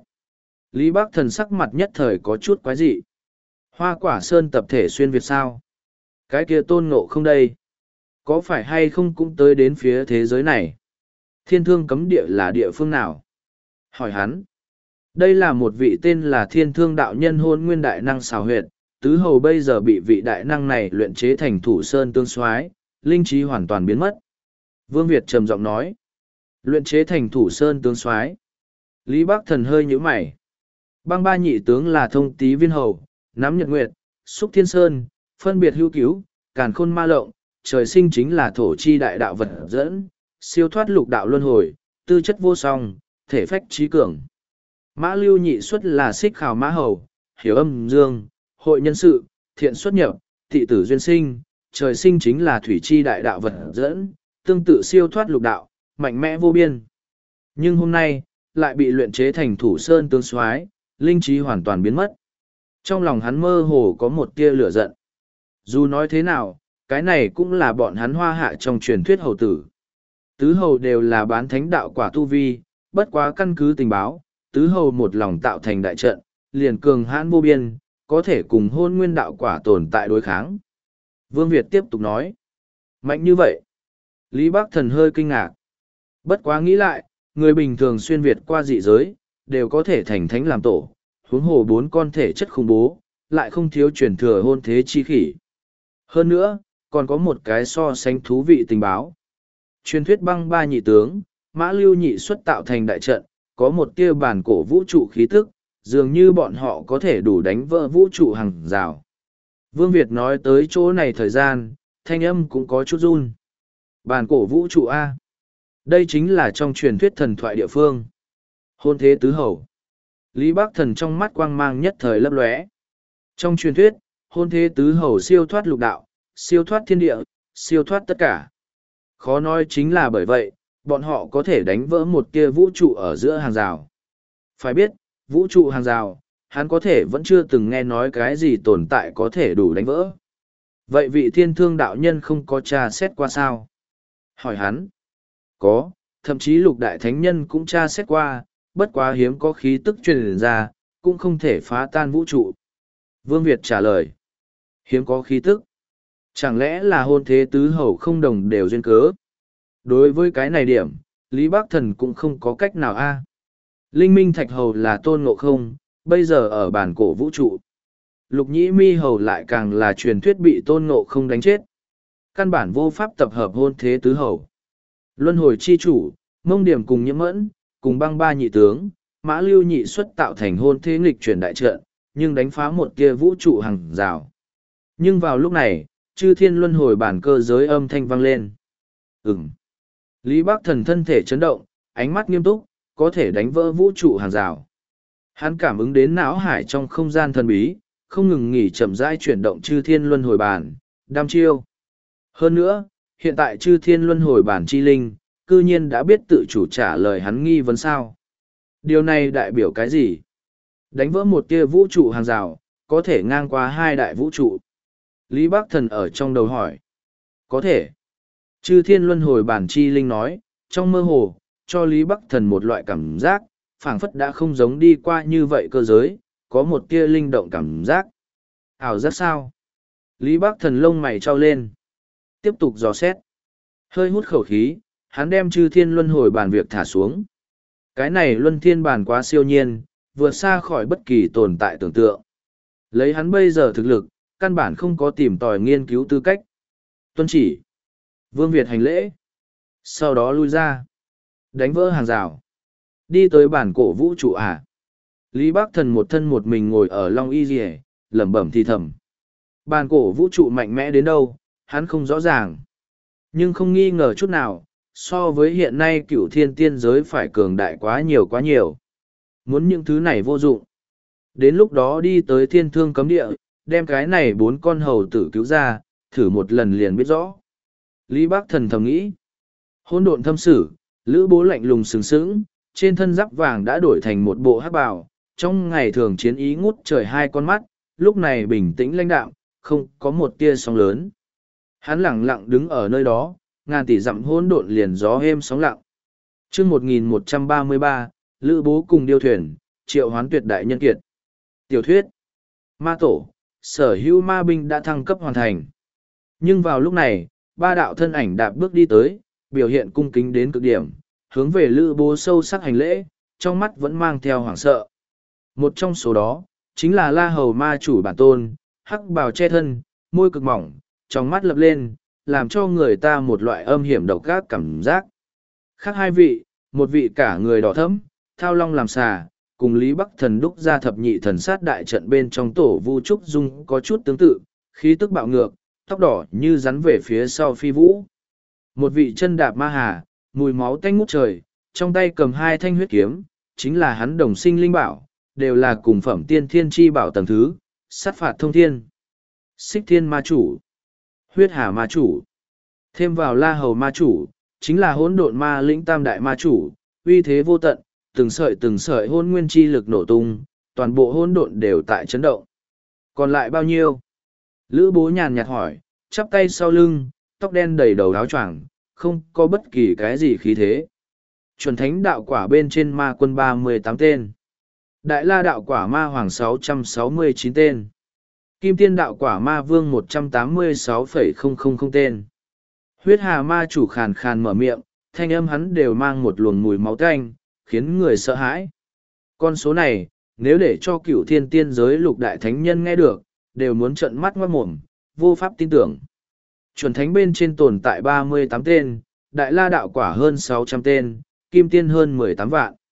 Lý Bắc Thần sắc mặt nhất thời có chút quái dị. Hoa Quả Sơn tập thể xuyên Việt sao? Cái kia Tôn Ngộ không đây? Có phải hay không cũng tới đến phía thế giới này? Thiên thương cấm địa là địa phương nào? Hỏi hắn. Đây là một vị tên là Thiên thương đạo nhân hôn nguyên đại năng xào huyệt, tứ hầu bây giờ bị vị đại năng này luyện chế thành thủ sơn tương soái, linh trí hoàn toàn biến mất. Vương Việt trầm giọng nói. Luyện chế thành thủ sơn tướng soái. Lý Bắc Thần hơi nhíu mày. Băng ba nhị tướng là Thông Tý Viên Hầu, Nắm Nhật Nguyệt, Xúc Thiên Sơn, phân biệt hữu cứu, càn khôn ma lộng, trời sinh chính là thổ chi đại đạo vật dẫn, siêu thoát lục đạo luân hồi, tư chất vô song, thể phách trí cường. Mã Lưu nhị xuất là Xích Khảo Mã Hầu, hiểu âm dương, hội nhân sự, thiện xuất nhập, thị tử duyên sinh, trời sinh chính là thủy chi đại đạo vật dẫn, tương tự siêu thoát lục đạo, mạnh mẽ vô biên. Nhưng hôm nay, lại bị luyện chế thành thủ sơn tướng soái, linh trí hoàn toàn biến mất. Trong lòng hắn mơ hồ có một tia lửa giận. Dù nói thế nào, cái này cũng là bọn hắn hoa hạ trong truyền thuyết hầu tử. Tứ hầu đều là bán thánh đạo quả tu vi, bất quá căn cứ tình báo, tứ hầu một lòng tạo thành đại trận, liền cường hãn vô biên, có thể cùng hôn nguyên đạo quả tồn tại đối kháng. Vương Việt tiếp tục nói. Mạnh như vậy. Lý Bắc Thần hơi kinh ngạc. Bất quá nghĩ lại, người bình thường xuyên Việt qua dị giới, đều có thể thành thánh làm tổ, huống hồ bốn con thể chất khủng bố, lại không thiếu truyền thừa hôn thế chi khỉ. Hơn nữa, còn có một cái so sánh thú vị tình báo. Truyền thuyết băng ba nhị tướng, Mã Lưu nhị xuất tạo thành đại trận, có một tia bản cổ vũ trụ khí tức, dường như bọn họ có thể đủ đánh vỡ vũ trụ hàng rào. Vương Việt nói tới chỗ này thời gian, thanh âm cũng có chút run. Bản cổ vũ trụ A. Đây chính là trong truyền thuyết thần thoại địa phương. Hôn thế tứ hầu. Lý Bắc Thần trong mắt quang mang nhất thời lấp lóe. Trong truyền thuyết, hôn thế tứ hầu siêu thoát lục đạo, siêu thoát thiên địa, siêu thoát tất cả. Khó nói chính là bởi vậy, bọn họ có thể đánh vỡ một kia vũ trụ ở giữa hàng rào. Phải biết, vũ trụ hàng rào, hắn có thể vẫn chưa từng nghe nói cái gì tồn tại có thể đủ đánh vỡ. Vậy vị thiên thương đạo nhân không có tra xét qua sao? Hỏi hắn. Có, thậm chí lục đại thánh nhân cũng tra xét qua, bất quá hiếm có khí tức truyền ra, cũng không thể phá tan vũ trụ. Vương Việt trả lời. Hiếm có khí tức. Chẳng lẽ là hôn thế tứ hầu không đồng đều duyên cớ? Đối với cái này điểm, Lý Bắc Thần cũng không có cách nào a. Linh Minh Thạch Hầu là tôn ngộ không, bây giờ ở bản cổ vũ trụ. Lục Nhĩ Mi Hầu lại càng là truyền thuyết bị tôn ngộ không đánh chết. Căn bản vô pháp tập hợp hôn thế tứ hầu. Luân hồi chi chủ, mông điểm cùng nhiễm mẫn, cùng băng ba nhị tướng, mã lưu nhị xuất tạo thành hôn thế nghịch chuyển đại trận, nhưng đánh phá một kia vũ trụ hàng rào. Nhưng vào lúc này, chư thiên luân hồi bản cơ giới âm thanh vang lên. Ừm. Lý Bắc Thần thân thể chấn động, ánh mắt nghiêm túc, có thể đánh vỡ vũ trụ hàng rào. Hắn cảm ứng đến não hải trong không gian thần bí, không ngừng nghỉ chậm rãi chuyển động chư thiên luân hồi bản, đam chiêu. Hơn nữa, hiện tại chư thiên luân hồi bản chi linh, cư nhiên đã biết tự chủ trả lời hắn nghi vấn sao. Điều này đại biểu cái gì? Đánh vỡ một tia vũ trụ hàng rào, có thể ngang qua hai đại vũ trụ. Lý Bắc Thần ở trong đầu hỏi. Có thể. Chư thiên luân hồi bản chi linh nói, trong mơ hồ, cho Lý Bắc Thần một loại cảm giác, phảng phất đã không giống đi qua như vậy cơ giới, có một tia linh động cảm giác. Ảo giác sao? Lý Bắc Thần lông mày trao lên. Tiếp tục dò xét. Hơi hút khẩu khí, hắn đem chư thiên luân hồi bản việc thả xuống. Cái này luân thiên bản quá siêu nhiên, vượt xa khỏi bất kỳ tồn tại tưởng tượng. Lấy hắn bây giờ thực lực, căn bản không có tìm tòi nghiên cứu tư cách. Tuân chỉ. Vương Việt hành lễ. Sau đó lui ra. Đánh vỡ hàng rào. Đi tới bản cổ vũ trụ à. Lý Bắc Thần một thân một mình ngồi ở Long Y Dì lẩm bẩm thì thầm. Bản cổ vũ trụ mạnh mẽ đến đâu, hắn không rõ ràng. Nhưng không nghi ngờ chút nào, so với hiện nay cửu thiên tiên giới phải cường đại quá nhiều quá nhiều. Muốn những thứ này vô dụng. Đến lúc đó đi tới thiên thương cấm địa, đem cái này bốn con hầu tử cứu ra, thử một lần liền biết rõ. Lý Bắc Thần thầm nghĩ. Hỗn độn thâm sử, lữ bố lạnh lùng sừng sững, trên thân giáp vàng đã đổi thành một bộ hắc bào, trong ngày thường chiến ý ngút trời hai con mắt, lúc này bình tĩnh lãnh đạm, không có một tia sóng lớn. Hắn lặng lặng đứng ở nơi đó, ngàn tỷ dặm hỗn độn liền gió êm sóng lặng. Chương một nghìn một trăm ba mươi ba, Lữ Bố cùng điêu thuyền, triệu hoán tuyệt đại nhân kiệt. Tiểu thuyết. Ma tổ, sở hữu ma binh đã thăng cấp hoàn thành. Nhưng vào lúc này, ba đạo thân ảnh đạp bước đi tới, biểu hiện cung kính đến cực điểm, hướng về Lữ Bố sâu sắc hành lễ, trong mắt vẫn mang theo hoảng sợ. Một trong số đó, chính là La Hầu ma chủ bản tôn, hắc bào che thân, môi cực mỏng, trong mắt lập lên, làm cho người ta một loại âm hiểm độc ác cảm giác. Khác hai vị, một vị cả người đỏ thẫm, thao long làm xà, cùng Lý Bắc Thần đúc ra thập nhị thần sát đại trận bên trong tổ Vu Trúc Dung có chút tương tự, khí tức bạo ngược, tóc đỏ như rắn về phía sau phi vũ. Một vị chân đạp ma hà, mùi máu tanh ngút trời, trong tay cầm hai thanh huyết kiếm, chính là hắn đồng sinh linh bảo, đều là cùng phẩm tiên thiên chi bảo tầng thứ, sát phạt thông thiên. Xích thiên ma chủ, huyết hà ma chủ, thêm vào La Hầu ma chủ, chính là hỗn độn ma lĩnh tam đại ma chủ, uy thế vô tận, từng sợi từng sợi hôn nguyên chi lực nổ tung, toàn bộ hỗn độn đều tại chấn động. Còn lại bao nhiêu? Lữ Bố nhàn nhạt hỏi, chắp tay sau lưng, tóc đen đầy đầu áo choàng, không có bất kỳ cái gì khí thế. Chuẩn thánh đạo quả bên trên ma quân ba mươi tám tên. Đại la đạo quả ma hoàng sáu trăm sáu mươi chín tên. Kim tiên đạo quả ma vương một trăm tám mươi sáu phẩy không không không tên. Huyết hà ma chủ khàn khàn mở miệng, thanh âm hắn đều mang một luồng mùi máu tanh, khiến người sợ hãi. Con số này, nếu để cho cửu thiên tiên giới lục đại thánh nhân nghe được, đều muốn trợn mắt ngoát mồm, vô pháp tin tưởng. Chuẩn thánh bên trên tồn tại ba mươi tám tên, đại la đạo quả hơn sáu trăm tên, kim tiên hơn mười tám vạn.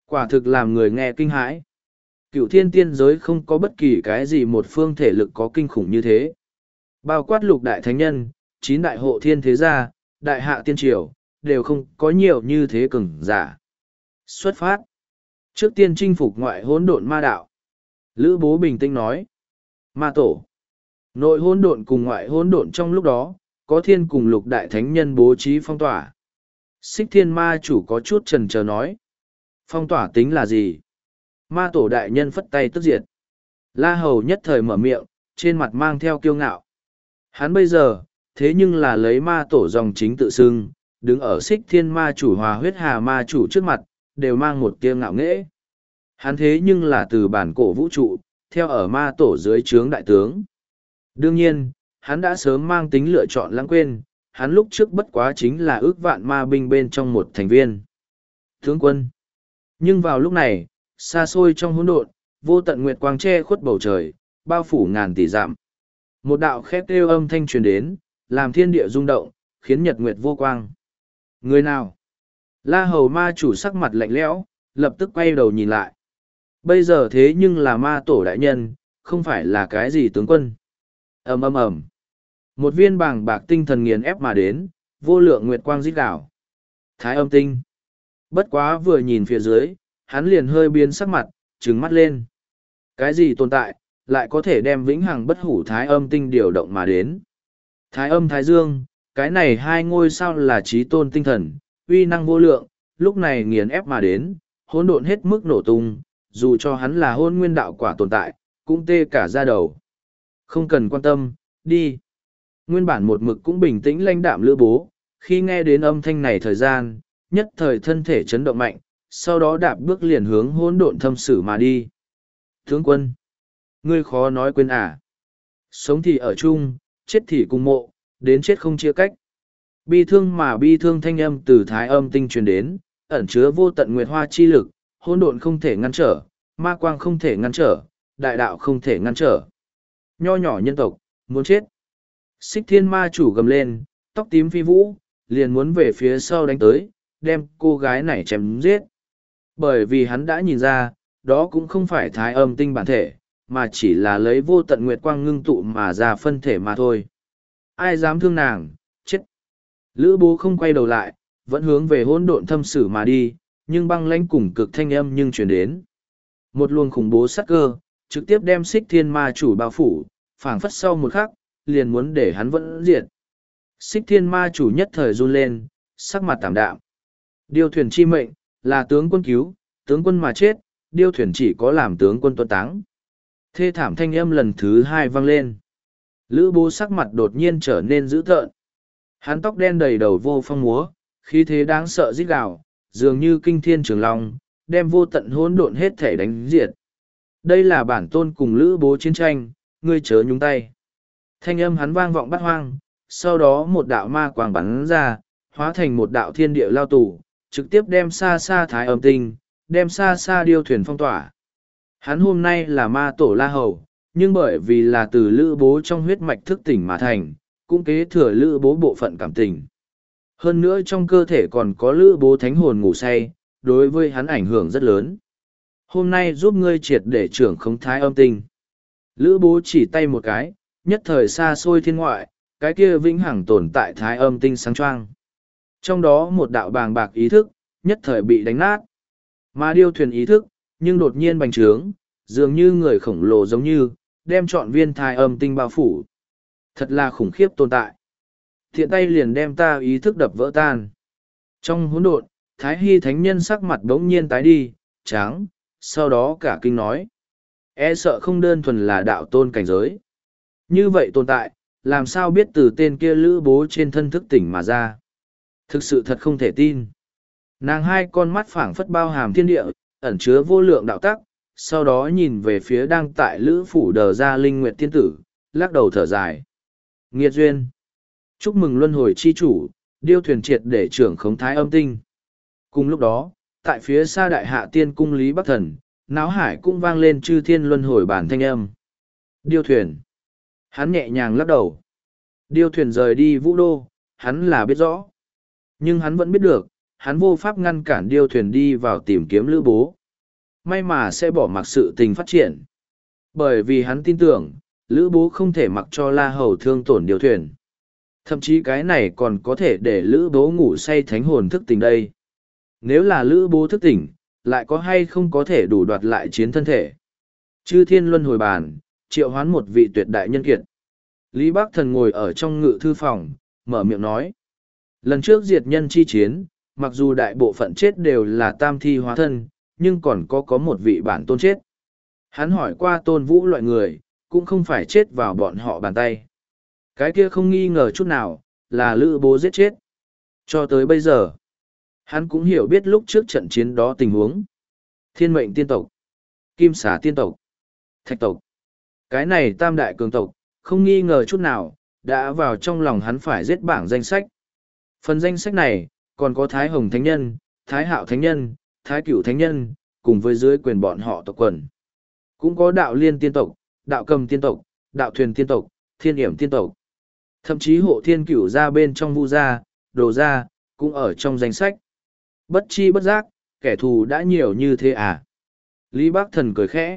Quả thực làm người nghe kinh hãi. Cựu thiên tiên giới không có bất kỳ cái gì một phương thể lực có kinh khủng như thế. Bao quát lục đại thánh nhân, chín đại hộ thiên thế gia, đại hạ tiên triều, đều không có nhiều như thế cường giả. Xuất phát. Trước tiên chinh phục ngoại hỗn độn ma đạo. Lữ bố bình tĩnh nói. Ma tổ. Nội hỗn độn cùng ngoại hỗn độn trong lúc đó, có thiên cùng lục đại thánh nhân bố trí phong tỏa. Xích thiên ma chủ có chút trần chờ nói. Phong tỏa tính là gì? Ma tổ đại nhân phất tay tức diệt. La hầu nhất thời mở miệng, trên mặt mang theo kiêu ngạo. Hắn bây giờ, thế nhưng là lấy ma tổ dòng chính tự xưng, đứng ở xích thiên ma chủ hòa huyết hà ma chủ trước mặt, đều mang một tia ngạo nghễ. Hắn thế nhưng là từ bản cổ vũ trụ, theo ở ma tổ dưới trướng đại tướng. Đương nhiên, hắn đã sớm mang tính lựa chọn lãng quên, hắn lúc trước bất quá chính là ước vạn ma binh bên trong một thành viên. Tướng quân. Nhưng vào lúc này, xa xôi trong hỗn độn, vô tận nguyệt quang che khuất bầu trời, bao phủ ngàn tỷ dặm. Một đạo khét kêu âm thanh truyền đến, làm thiên địa rung động, khiến nhật nguyệt vô quang. Người nào? La hầu ma chủ sắc mặt lạnh lẽo, lập tức quay đầu nhìn lại. Bây giờ thế nhưng là ma tổ đại nhân, không phải là cái gì tướng quân. ầm ầm ầm, một viên bàng bạc tinh thần nghiền ép mà đến, vô lượng nguyệt quang rít đảo. Thái âm tinh. Bất quá vừa nhìn phía dưới, hắn liền hơi biến sắc mặt, trừng mắt lên. Cái gì tồn tại, lại có thể đem vĩnh hằng bất hủ thái âm tinh điều động mà đến. Thái âm thái dương, cái này hai ngôi sao là trí tôn tinh thần, uy năng vô lượng, lúc này nghiền ép mà đến, hỗn độn hết mức nổ tung, dù cho hắn là hôn nguyên đạo quả tồn tại, cũng tê cả ra đầu. Không cần quan tâm, đi. Nguyên bản một mực cũng bình tĩnh lãnh đạm Lữ Bố, khi nghe đến âm thanh này thời gian, nhất thời thân thể chấn động mạnh, sau đó đạp bước liền hướng hỗn độn thâm sử mà đi. Tướng quân, ngươi khó nói quên à. Sống thì ở chung, chết thì cùng mộ, đến chết không chia cách. Bi thương mà bi thương thanh âm từ thái âm tinh truyền đến, ẩn chứa vô tận nguyệt hoa chi lực, hỗn độn không thể ngăn trở, ma quang không thể ngăn trở, đại đạo không thể ngăn trở. Nho nhỏ nhân tộc, muốn chết. Xích thiên ma chủ gầm lên, tóc tím phi vũ, liền muốn về phía sau đánh tới, đem cô gái này chém giết. Bởi vì hắn đã nhìn ra, đó cũng không phải thái âm tinh bản thể, mà chỉ là lấy vô tận nguyệt quang ngưng tụ mà ra phân thể mà thôi. Ai dám thương nàng, chết. Lữ Bố không quay đầu lại, vẫn hướng về hỗn độn thâm sử mà đi, nhưng băng lãnh cùng cực thanh âm nhưng chuyển đến. Một luồng khủng bố sát cơ, trực tiếp đem xích thiên ma chủ bao phủ, phảng phất sau một khắc, liền muốn để hắn vẫn diệt. Xích thiên ma chủ nhất thời run lên, sắc mặt tảm đạm. Điêu thuyền chi mệnh, là tướng quân cứu, tướng quân mà chết, điêu thuyền chỉ có làm tướng quân tuân táng. Thê thảm thanh âm lần thứ hai vang lên. Lữ Bố sắc mặt đột nhiên trở nên dữ tợn. Hắn tóc đen đầy đầu vô phong múa, khí thế đáng sợ rít gào, dường như kinh thiên trường long, đem vô tận hỗn độn hết thể đánh diệt. Đây là bản tôn cùng Lữ Bố chiến tranh, ngươi chớ nhúng tay. Thanh âm hắn vang vọng bát hoang, sau đó một đạo ma quang bắn ra, hóa thành một đạo thiên địa lao tù, trực tiếp đem xa xa thái âm tinh, đem xa xa điêu thuyền phong tỏa. Hắn hôm nay là ma tổ La Hầu, nhưng bởi vì là từ Lữ Bố trong huyết mạch thức tỉnh mà thành, cũng kế thừa Lữ Bố bộ phận cảm tình. Hơn nữa trong cơ thể còn có Lữ Bố thánh hồn ngủ say, đối với hắn ảnh hưởng rất lớn. Hôm nay giúp ngươi triệt để trưởng khống thái âm tinh. Lữ Bố chỉ tay một cái, nhất thời xa xôi thiên ngoại, cái kia vĩnh hằng tồn tại thái âm tinh sáng choang. Trong đó một đạo bàng bạc ý thức, nhất thời bị đánh nát. Mà điêu thuyền ý thức, nhưng đột nhiên bành trướng, dường như người khổng lồ giống như, đem trọn viên thái âm tinh bao phủ. Thật là khủng khiếp tồn tại. Thiện tay liền đem ta ý thức đập vỡ tan. Trong hỗn độn, Thái Hy Thánh Nhân sắc mặt đống nhiên tái đi, trắng, sau đó cả kinh nói. E sợ không đơn thuần là đạo tôn cảnh giới. Như vậy tồn tại, làm sao biết từ tên kia Lữ Bố trên thân thức tỉnh mà ra. Thực sự thật không thể tin. Nàng hai con mắt phảng phất bao hàm thiên địa, ẩn chứa vô lượng đạo tắc, sau đó nhìn về phía đang tại Lữ Phủ đờ ra Linh Nguyệt Tiên Tử, lắc đầu thở dài. Nghiệt duyên. Chúc mừng luân hồi chi chủ, điêu thuyền triệt để trưởng khống thái âm tinh. Cùng lúc đó, tại phía xa đại hạ tiên cung Lý Bắc Thần, náo hải cũng vang lên chư thiên luân hồi bản thanh âm. Điêu thuyền. Hắn nhẹ nhàng lắc đầu. Điêu thuyền rời đi vũ đô, hắn là biết rõ. Nhưng hắn vẫn biết được, hắn vô pháp ngăn cản điêu thuyền đi vào tìm kiếm lữ bố. May mà sẽ bỏ mặc sự tình phát triển. Bởi vì hắn tin tưởng, lữ bố không thể mặc cho La Hầu thương tổn điêu thuyền. Thậm chí cái này còn có thể để lữ bố ngủ say thánh hồn thức tỉnh đây. Nếu là lữ bố thức tỉnh, lại có hay không có thể đủ đoạt lại chiến thân thể. Chư thiên luân hồi bàn, triệu hoán một vị tuyệt đại nhân kiệt. Lý Bắc Thần ngồi ở trong ngự thư phòng, mở miệng nói. Lần trước diệt nhân chi chiến, mặc dù đại bộ phận chết đều là tam thi hóa thân, nhưng còn có có một vị bản tôn chết. Hắn hỏi qua tôn vũ loại người, cũng không phải chết vào bọn họ bàn tay. Cái kia không nghi ngờ chút nào, là lữ bố giết chết. Cho tới bây giờ, hắn cũng hiểu biết lúc trước trận chiến đó tình huống. Thiên mệnh tiên tộc, kim xà tiên tộc, thạch tộc. Cái này tam đại cường tộc, không nghi ngờ chút nào, đã vào trong lòng hắn phải giết bảng danh sách. Phần danh sách này, còn có Thái Hồng Thánh Nhân, Thái Hạo Thánh Nhân, Thái Cửu Thánh Nhân, cùng với dưới quyền bọn họ tộc quần. Cũng có đạo liên tiên tộc, đạo cầm tiên tộc, đạo thuyền tiên tộc, thiên hiểm tiên tộc. Thậm chí hộ thiên cửu ra bên trong vu gia, đồ gia, cũng ở trong danh sách. Bất chi bất giác, kẻ thù đã nhiều như thế à? Lý Bắc Thần cười khẽ.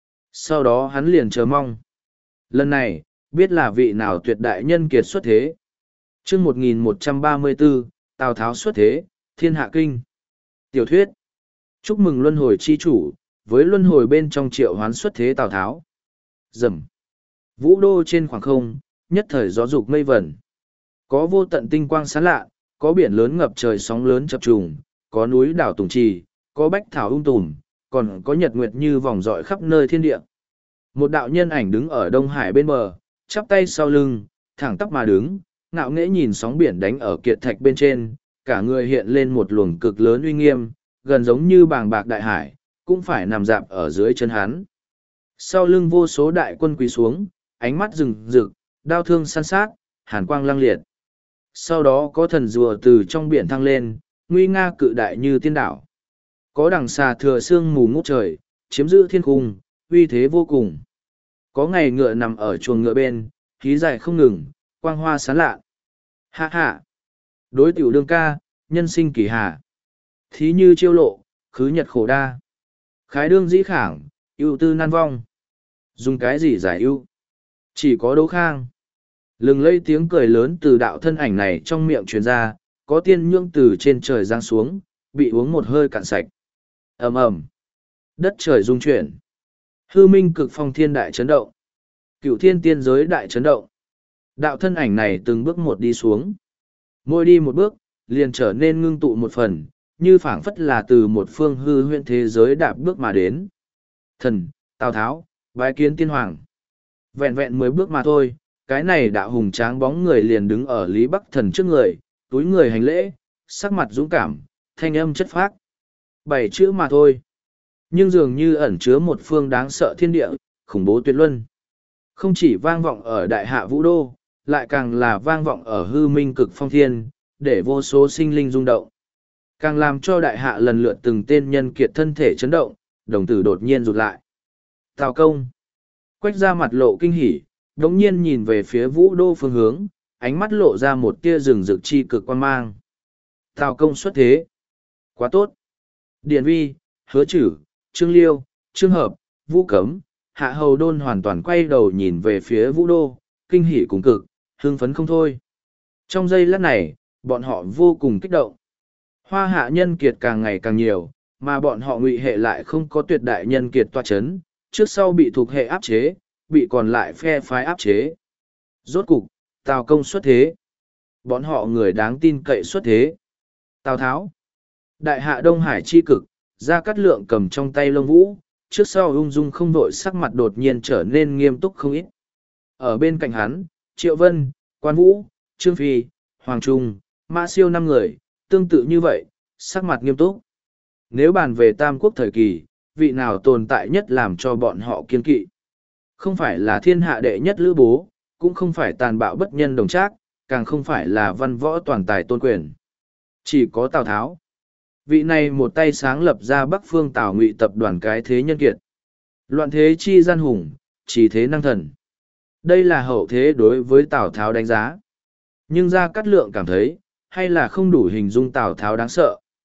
Sau đó hắn liền chờ mong. Lần này, biết là vị nào tuyệt đại nhân kiệt xuất thế. chương một nghìn một trăm ba mươi bốn, Tào Tháo xuất thế, Thiên Hạ Kinh. Tiểu thuyết. Chúc mừng luân hồi chi chủ, với luân hồi bên trong triệu hoán xuất thế Tào Tháo. Rầm. Vũ đô trên khoảng không, nhất thời gió dục mây vẩn. Có vô tận tinh quang sáng lạ, có biển lớn ngập trời sóng lớn chập trùng, có núi đảo tùng trì, có bách thảo ung tùm, còn có nhật nguyệt như vòng dọi khắp nơi thiên địa. Một đạo nhân ảnh đứng ở Đông Hải bên bờ, chắp tay sau lưng, thẳng tắp mà đứng, ngạo nghễ nhìn sóng biển đánh ở kiệt thạch bên trên, cả người hiện lên một luồng cực lớn uy nghiêm, gần giống như bàng bạc đại hải, cũng phải nằm dạp ở dưới chân hắn. Sau lưng vô số đại quân quỳ xuống, ánh mắt rừng rực, đao thương săn sát, hàn quang lăng liệt. Sau đó có thần rùa từ trong biển thăng lên, nguy nga cự đại như tiên đảo. Có đằng xà thừa sương mù ngút trời, chiếm giữ thiên cung, uy thế vô cùng. Có ngày ngựa nằm ở chuồng ngựa bên, khí dài không ngừng, quang hoa sáng lạ. Hạ hạ! Đối tiểu đương ca, nhân sinh kỳ hà. Thí như chiêu lộ, khứ nhật khổ đa. Khái đương dĩ khảng, ưu tư nan vong. Dùng cái gì giải ưu? Chỉ có đấu khang. Lừng lây tiếng cười lớn từ đạo thân ảnh này trong miệng truyền ra, có tiên nhưỡng từ trên trời giáng xuống, bị uống một hơi cạn sạch. Ầm ầm, đất trời rung chuyển. Hư minh cực phong thiên đại chấn động. Cửu thiên tiên giới đại chấn động. Đạo thân ảnh này từng bước một đi xuống. Mỗi đi một bước, liền trở nên ngưng tụ một phần, như phảng phất là từ một phương hư huyễn thế giới đạp bước mà đến. Thần, Tào Tháo, bái kiến tiên hoàng. Vẹn vẹn mười bước mà thôi, cái này đạo hùng tráng bóng người liền đứng ở Lý Bắc Thần trước người, túi người hành lễ, sắc mặt dũng cảm, thanh âm chất phác. Bảy chữ mà thôi. Nhưng dường như ẩn chứa một phương đáng sợ thiên địa, khủng bố tuyệt luân. Không chỉ vang vọng ở đại hạ vũ đô, lại càng là vang vọng ở hư minh cực phong thiên, để vô số sinh linh rung động. Càng làm cho đại hạ lần lượt từng tên nhân kiệt thân thể chấn động, đồng tử đột nhiên rụt lại. Tào công. Quách ra mặt lộ kinh hỉ, đống nhiên nhìn về phía vũ đô phương hướng, ánh mắt lộ ra một tia rừng rực chi cực quan mang. Tào công xuất thế. Quá tốt. Điền vi, hứa chử, trương liêu, trương hợp, vũ cấm, hạ hầu đôn hoàn toàn quay đầu nhìn về phía vũ đô, kinh hỉ cùng cực, hưng phấn không thôi. Trong giây lát này, bọn họ vô cùng kích động. Hoa hạ nhân kiệt càng ngày càng nhiều, mà bọn họ ngụy hệ lại không có tuyệt đại nhân kiệt toa chấn, trước sau bị thuộc hệ áp chế, bị còn lại phe phái áp chế. Rốt cục, Tào công xuất thế. Bọn họ người đáng tin cậy xuất thế. Tào Tháo. Đại hạ Đông Hải chi cực, Gia Cát Lượng cầm trong tay lông vũ, trước sau ung dung không vội sắc mặt đột nhiên trở nên nghiêm túc không ít. Ở bên cạnh hắn, Triệu Vân, Quan Vũ, Trương Phi, Hoàng Trung, Mã Siêu năm người, tương tự như vậy, sắc mặt nghiêm túc. Nếu bàn về Tam Quốc thời kỳ, vị nào tồn tại nhất làm cho bọn họ kiên kỵ? Không phải là thiên hạ đệ nhất Lữ Bố, cũng không phải tàn bạo bất nhân Đồng Trác, càng không phải là văn võ toàn tài Tôn Quyền. Chỉ có Tào Tháo. Vị này một tay sáng lập ra Bắc Phương Tào Ngụy tập đoàn cái thế nhân kiệt. Loạn thế chi gian hùng, chỉ thế năng thần. Đây là hậu thế đối với Tào Tháo đánh giá. Nhưng Gia Cát Lượng cảm thấy, hay là không đủ hình dung Tào Tháo đáng sợ,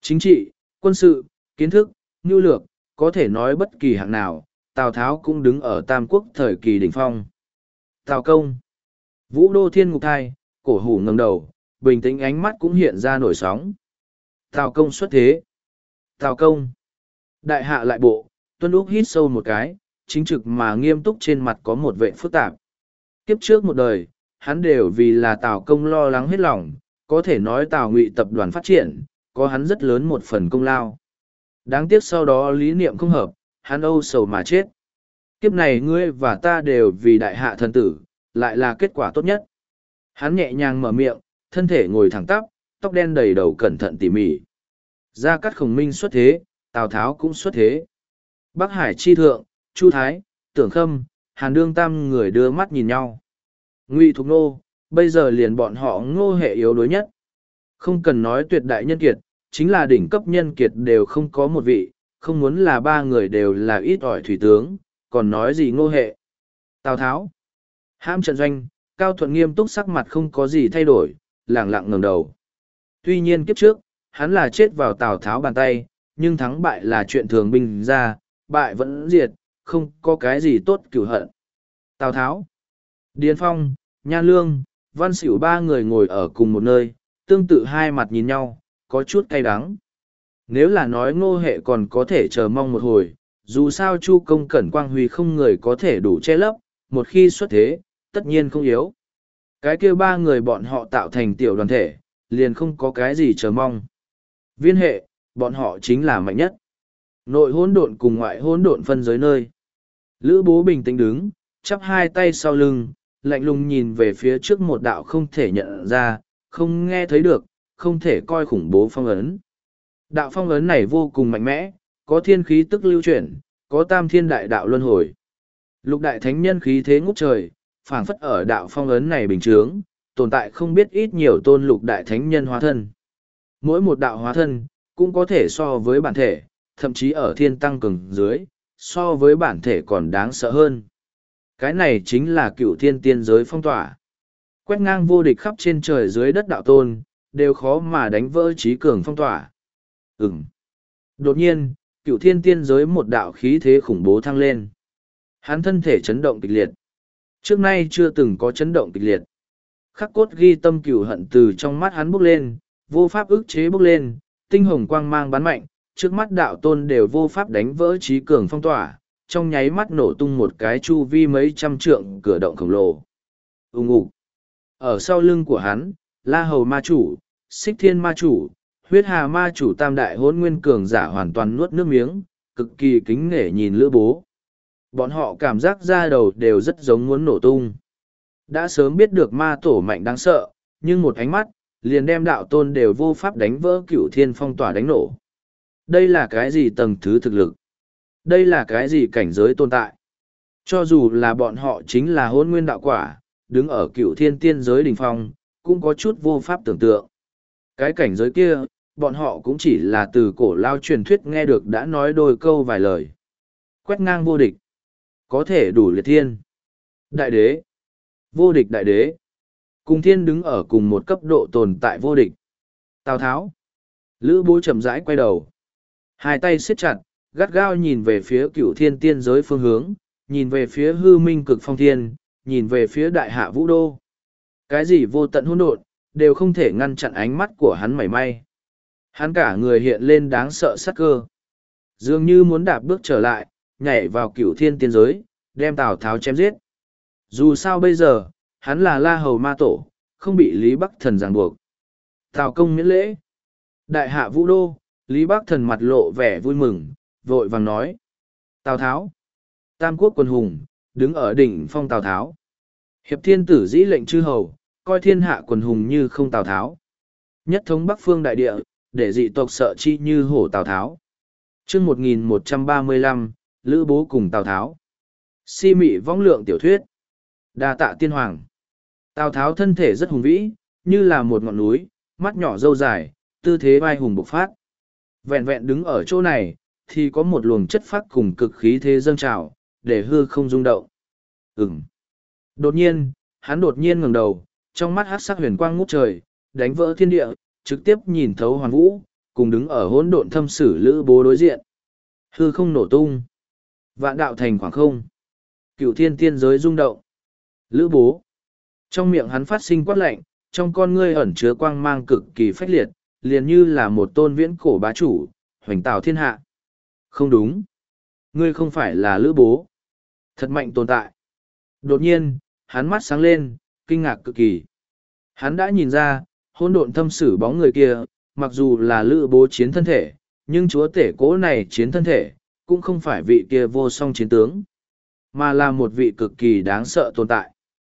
Chính trị, quân sự, kiến thức, nhu lược, có thể nói bất kỳ hạng nào, Tào Tháo cũng đứng ở Tam Quốc thời kỳ đỉnh phong. Tào Công, Vũ Đô Thiên Ngục Thai, cổ hủ ngẩng đầu, bình tĩnh ánh mắt cũng hiện ra nổi sóng. Tào Công xuất thế. Tào Công. Đại hạ lại bộ, Tuân Úc hít sâu một cái, chính trực mà nghiêm túc trên mặt có một vẻ phức tạp. Kiếp trước một đời, hắn đều vì là Tào Công lo lắng hết lòng, có thể nói Tào Ngụy tập đoàn phát triển, có hắn rất lớn một phần công lao. Đáng tiếc sau đó lý niệm không hợp, hắn âu sầu mà chết. Kiếp này ngươi và ta đều vì đại hạ thần tử, lại là kết quả tốt nhất. Hắn nhẹ nhàng mở miệng, thân thể ngồi thẳng tắp, tóc đen đầy đầu cẩn thận tỉ mỉ. Gia Cát Khổng Minh xuất thế, Tào Tháo cũng xuất thế. Bắc Hải chi thượng, Chu Thái, Tưởng Khâm, Hàn Đương tam người đưa mắt nhìn nhau. Ngụy Thục Nô, bây giờ liền bọn họ ngô hệ yếu đuối nhất. Không cần nói tuyệt đại nhân kiệt, chính là đỉnh cấp nhân kiệt đều không có một vị, không muốn là ba người đều là ít ỏi thủy tướng, còn nói gì ngô hệ. Tào Tháo. Hãm trận doanh, Cao Thuận nghiêm túc sắc mặt không có gì thay đổi, lẳng lặng ngẩng đầu. Tuy nhiên kiếp trước, hắn là chết vào Tào Tháo bàn tay, nhưng thắng bại là chuyện thường binh ra, bại vẫn diệt, không có cái gì tốt cửu hận. Tào Tháo, Điền Phong, Nhan Lương, Văn Xỉu ba người ngồi ở cùng một nơi, tương tự hai mặt nhìn nhau, có chút cay đắng. Nếu là nói ngô hệ còn có thể chờ mong một hồi, dù sao Chu Công Cẩn Quang Huy không người có thể đủ che lấp, một khi xuất thế, tất nhiên không yếu. Cái kia ba người bọn họ tạo thành tiểu đoàn thể, liền không có cái gì chờ mong. Viên hệ, bọn họ chính là mạnh nhất. Nội hỗn độn cùng ngoại hỗn độn phân giới nơi. Lữ Bố bình tĩnh đứng, chắp hai tay sau lưng, lạnh lùng nhìn về phía trước một đạo không thể nhận ra, không nghe thấy được, không thể coi khủng bố phong ấn. Đạo phong ấn này vô cùng mạnh mẽ, có thiên khí tức lưu chuyển, có tam thiên đại đạo luân hồi. Lục đại thánh nhân khí thế ngút trời, phảng phất ở đạo phong ấn này bình chướng, tồn tại không biết ít nhiều tôn lục đại thánh nhân hóa thân. Mỗi một đạo hóa thân, cũng có thể so với bản thể, thậm chí ở thiên tăng cường dưới, so với bản thể còn đáng sợ hơn. Cái này chính là cựu thiên tiên giới phong tỏa. Quét ngang vô địch khắp trên trời dưới đất đạo tôn, đều khó mà đánh vỡ trí cường phong tỏa. Ừm. Đột nhiên, cựu thiên tiên giới một đạo khí thế khủng bố thăng lên. Hắn thân thể chấn động kịch liệt. Trước nay chưa từng có chấn động kịch liệt. Khắc cốt ghi tâm cửu hận từ trong mắt hắn bốc lên, vô pháp ức chế bốc lên, tinh hồng quang mang bắn mạnh, trước mắt đạo tôn đều vô pháp đánh vỡ trí cường phong tỏa, trong nháy mắt nổ tung một cái chu vi mấy trăm trượng cửa động khổng lồ. Ùng ục. Ở sau lưng của hắn, La Hầu ma chủ, Xích Thiên ma chủ, Huyết Hà ma chủ tam đại hỗn nguyên cường giả hoàn toàn nuốt nước miếng, cực kỳ kính nể nhìn Lữ Bố. Bọn họ cảm giác da đầu đều rất giống muốn nổ tung. Đã sớm biết được ma tổ mạnh đáng sợ, nhưng một ánh mắt, liền đem đạo tôn đều vô pháp đánh vỡ cửu thiên phong tỏa đánh nổ. Đây là cái gì tầng thứ thực lực? Đây là cái gì cảnh giới tồn tại? Cho dù là bọn họ chính là hôn nguyên đạo quả, đứng ở cửu thiên tiên giới đỉnh phong, cũng có chút vô pháp tưởng tượng. Cái cảnh giới kia, bọn họ cũng chỉ là từ cổ lao truyền thuyết nghe được đã nói đôi câu vài lời. Quét ngang vô địch. Có thể đủ liệt thiên. Đại đế. Vô địch đại đế. Cùng thiên đứng ở cùng một cấp độ tồn tại vô địch. Tào Tháo. Lữ Bố chậm rãi quay đầu. Hai tay siết chặt, gắt gao nhìn về phía cửu thiên tiên giới phương hướng, nhìn về phía hư minh cực phong thiên, nhìn về phía đại hạ vũ đô. Cái gì vô tận hỗn độn, đều không thể ngăn chặn ánh mắt của hắn mảy may. Hắn cả người hiện lên đáng sợ sắc cơ. Dường như muốn đạp bước trở lại, nhảy vào cửu thiên tiên giới, đem Tào Tháo chém giết. Dù sao bây giờ, hắn là La Hầu ma tổ, không bị Lý Bắc Thần ràng buộc. Tào công miễn lễ. Đại hạ vũ đô, Lý Bắc Thần mặt lộ vẻ vui mừng, vội vàng nói. Tào Tháo. Tam quốc quân hùng, đứng ở đỉnh phong Tào Tháo. Hiệp thiên tử dĩ lệnh chư hầu, coi thiên hạ quần hùng như không Tào Tháo. Nhất thống Bắc phương đại địa, để dị tộc sợ chi như hổ Tào Tháo. Chương một nghìn một trăm ba mươi lăm, Lữ Bố cùng Tào Tháo. Si mị vong lượng tiểu thuyết. Đa tạ tiên hoàng. Tào Tháo thân thể rất hùng vĩ, như là một ngọn núi, mắt nhỏ râu dài, tư thế vai hùng bộc phát. Vẹn vẹn đứng ở chỗ này, thì có một luồng chất phác cùng cực khí thế dâng trào, để hư không rung động. Ừm. Đột nhiên, hắn đột nhiên ngẩng đầu, trong mắt hắc sắc huyền quang ngút trời, đánh vỡ thiên địa, trực tiếp nhìn thấu hoàn vũ, cùng đứng ở hỗn độn thâm sử lữ bố đối diện. Hư không nổ tung. Vạn đạo thành khoảng không. Cửu thiên tiên giới rung động. Lữ bố. Trong miệng hắn phát sinh quát lạnh, trong con ngươi ẩn chứa quang mang cực kỳ phách liệt, liền như là một tôn viễn cổ bá chủ, hoành tạo thiên hạ. Không đúng. Ngươi không phải là lữ bố. Thật mạnh tồn tại. Đột nhiên, hắn mắt sáng lên, kinh ngạc cực kỳ. Hắn đã nhìn ra, hỗn độn thâm sử bóng người kia, mặc dù là lữ bố chiến thân thể, nhưng chúa tể cố này chiến thân thể, cũng không phải vị kia vô song chiến tướng, mà là một vị cực kỳ đáng sợ tồn tại.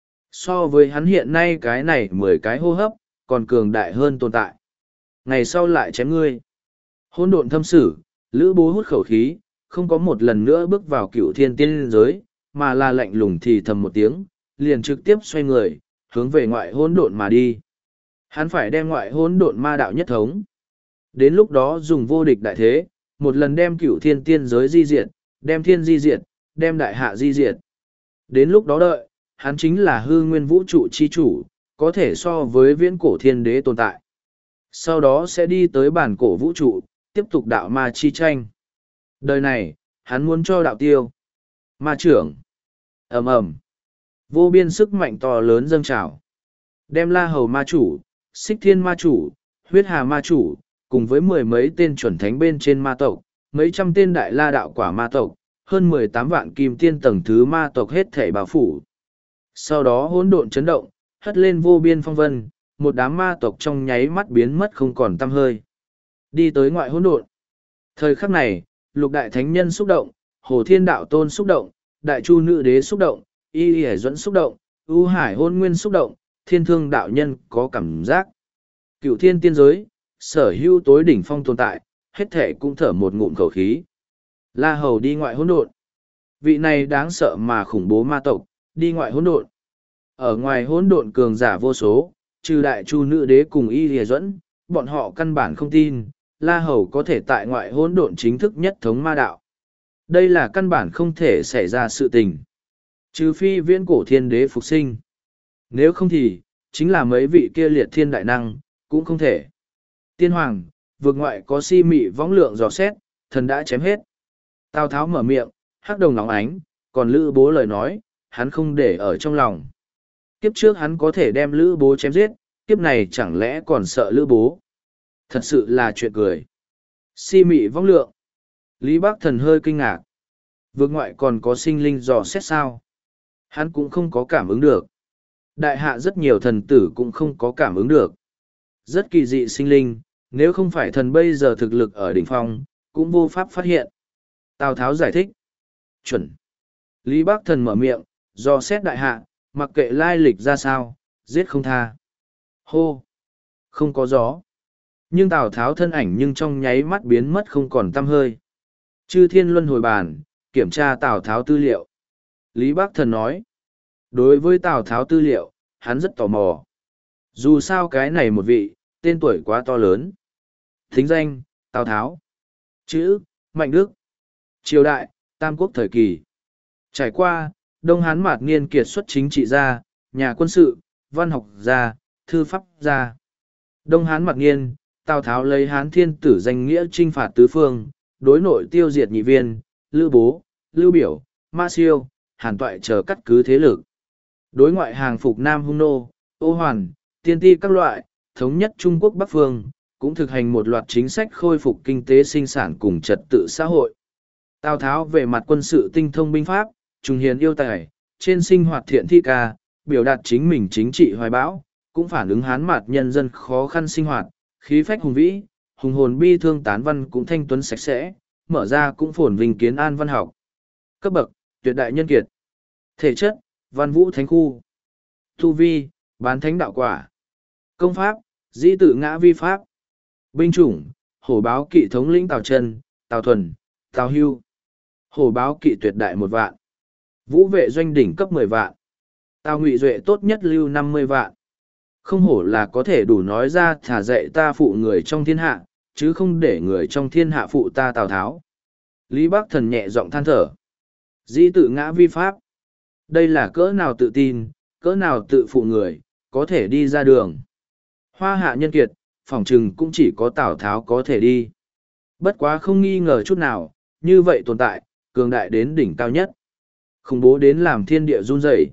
So với hắn hiện nay cái này mười cái hô hấp, còn cường đại hơn tồn tại. Ngày sau lại chém ngươi. Hỗn độn thâm sử, lữ bố hút khẩu khí, không có một lần nữa bước vào cựu thiên tiên giới, mà là lạnh lùng thì thầm một tiếng, liền trực tiếp xoay người, hướng về ngoại hỗn độn mà đi. Hắn phải đem ngoại hỗn độn ma đạo nhất thống. Đến lúc đó dùng vô địch đại thế, một lần đem cựu thiên tiên giới di diệt, đem thiên di diệt, đem đại hạ di diệt. Đến lúc đó đợi, hắn chính là hư nguyên vũ trụ chi chủ, có thể so với viễn cổ thiên đế tồn tại. Sau đó sẽ đi tới bản cổ vũ trụ, tiếp tục đạo ma chi tranh. Đời này, hắn muốn cho đạo tiêu. Ma trưởng. Ầm ầm. Vô biên sức mạnh to lớn dâng trào. Đem La Hầu ma chủ, Xích Thiên ma chủ, Huyết Hà ma chủ, cùng với mười mấy tên chuẩn thánh bên trên ma tộc, mấy trăm tên đại la đạo quả ma tộc, hơn mười tám vạn kim tiên tầng thứ ma tộc hết thảy bao phủ. Sau đó hỗn độn chấn động, hất lên vô biên phong vân, một đám ma tộc trong nháy mắt biến mất không còn tăm hơi. Đi tới ngoại hỗn độn. Thời khắc này, lục đại thánh nhân xúc động, hồ thiên đạo tôn xúc động, đại chu nữ đế xúc động, y y dẫn xúc động, ưu hải hôn nguyên xúc động, thiên thương đạo nhân có cảm giác. Cựu thiên tiên giới, sở hữu tối đỉnh phong tồn tại, hết thể cũng thở một ngụm khẩu khí. La Hầu đi ngoại hỗn độn. Vị này đáng sợ mà khủng bố ma tộc, đi ngoại hỗn độn. Ở ngoài hỗn độn cường giả vô số, trừ đại chu nữ đế cùng y lìa dẫn, bọn họ căn bản không tin, La Hầu có thể tại ngoại hỗn độn chính thức nhất thống ma đạo. Đây là căn bản không thể xảy ra sự tình. Trừ phi viễn cổ thiên đế phục sinh. Nếu không thì, chính là mấy vị kia liệt thiên đại năng, cũng không thể. Tiên hoàng, vượt ngoại có si mị võng lượng dò xét, thần đã chém hết. Tào Tháo mở miệng, hắc đồng nóng ánh, còn Lữ Bố lời nói, hắn không để ở trong lòng. Kiếp trước hắn có thể đem Lữ Bố chém giết, kiếp này chẳng lẽ còn sợ Lữ Bố. Thật sự là chuyện cười. Si mị võng lượng. Lý Bắc Thần hơi kinh ngạc. Vượt ngoại còn có sinh linh dò xét sao? Hắn cũng không có cảm ứng được. Đại hạ rất nhiều thần tử cũng không có cảm ứng được. Rất kỳ dị sinh linh, nếu không phải thần bây giờ thực lực ở đỉnh phong, cũng vô pháp phát hiện. Tào Tháo giải thích. Chuẩn. Lý Bắc Thần mở miệng, dò xét đại hạ, mặc kệ lai lịch ra sao, giết không tha. Hô. Không có gió. Nhưng Tào Tháo thân ảnh nhưng trong nháy mắt biến mất không còn tăm hơi. Chư Thiên Luân hồi bàn, kiểm tra Tào Tháo tư liệu. Lý Bắc Thần nói. Đối với Tào Tháo tư liệu, hắn rất tò mò. Dù sao cái này một vị, tên tuổi quá to lớn. Thính danh, Tào Tháo. Chữ, Mạnh Đức. Triều đại, Tam Quốc thời kỳ. Trải qua, Đông Hán Mạt Niên kiệt xuất chính trị gia, nhà quân sự, văn học gia, thư pháp gia. Đông Hán Mạt Niên, Tào Tháo lấy Hán Thiên Tử danh nghĩa chinh phạt tứ phương, đối nội tiêu diệt nhị viên, Lữ Bố, Lưu Biểu, Ma Siêu, Hàn Toại chờ cắt cứ thế lực. Đối ngoại hàng phục Nam Hung Nô, Ô Hoàn, Tiên Ti các loại, thống nhất Trung Quốc Bắc Phương, cũng thực hành một loạt chính sách khôi phục kinh tế sinh sản cùng trật tự xã hội. Tào Tháo về mặt quân sự tinh thông binh pháp, trùng hiền yêu tài, trên sinh hoạt thiện thi ca, biểu đạt chính mình chính trị hoài bão, cũng phản ứng Hán Mạt nhân dân khó khăn sinh hoạt, khí phách hùng vĩ, hùng hồn bi thương tán văn cũng thanh tuấn sạch sẽ, mở ra cũng phồn vinh kiến an văn học. Cấp bậc, tuyệt đại nhân kiệt. Thể chất, văn vũ thánh khu. Tu vi, bán thánh đạo quả. Công pháp, dĩ tự ngã vi pháp. Binh chủng, hổ báo kỵ thống lĩnh Tào Trân, Tào Thuần, Tào Hưu. Hổ báo kỵ tuyệt đại một vạn. Vũ vệ doanh đỉnh cấp mười vạn. Tào Ngụy Duệ tốt nhất lưu năm mươi vạn. Không hổ là có thể đủ nói ra thả dạy ta phụ người trong thiên hạ, chứ không để người trong thiên hạ phụ ta Tào Tháo. Lý Bắc Thần nhẹ giọng than thở. Dĩ tự ngã vi pháp. Đây là cỡ nào tự tin, cỡ nào tự phụ người, có thể đi ra đường. Hoa hạ nhân kiệt, phỏng chừng cũng chỉ có Tào Tháo có thể đi. Bất quá không nghi ngờ chút nào, như vậy tồn tại, cường đại đến đỉnh cao nhất. Khủng bố đến làm thiên địa run rẩy.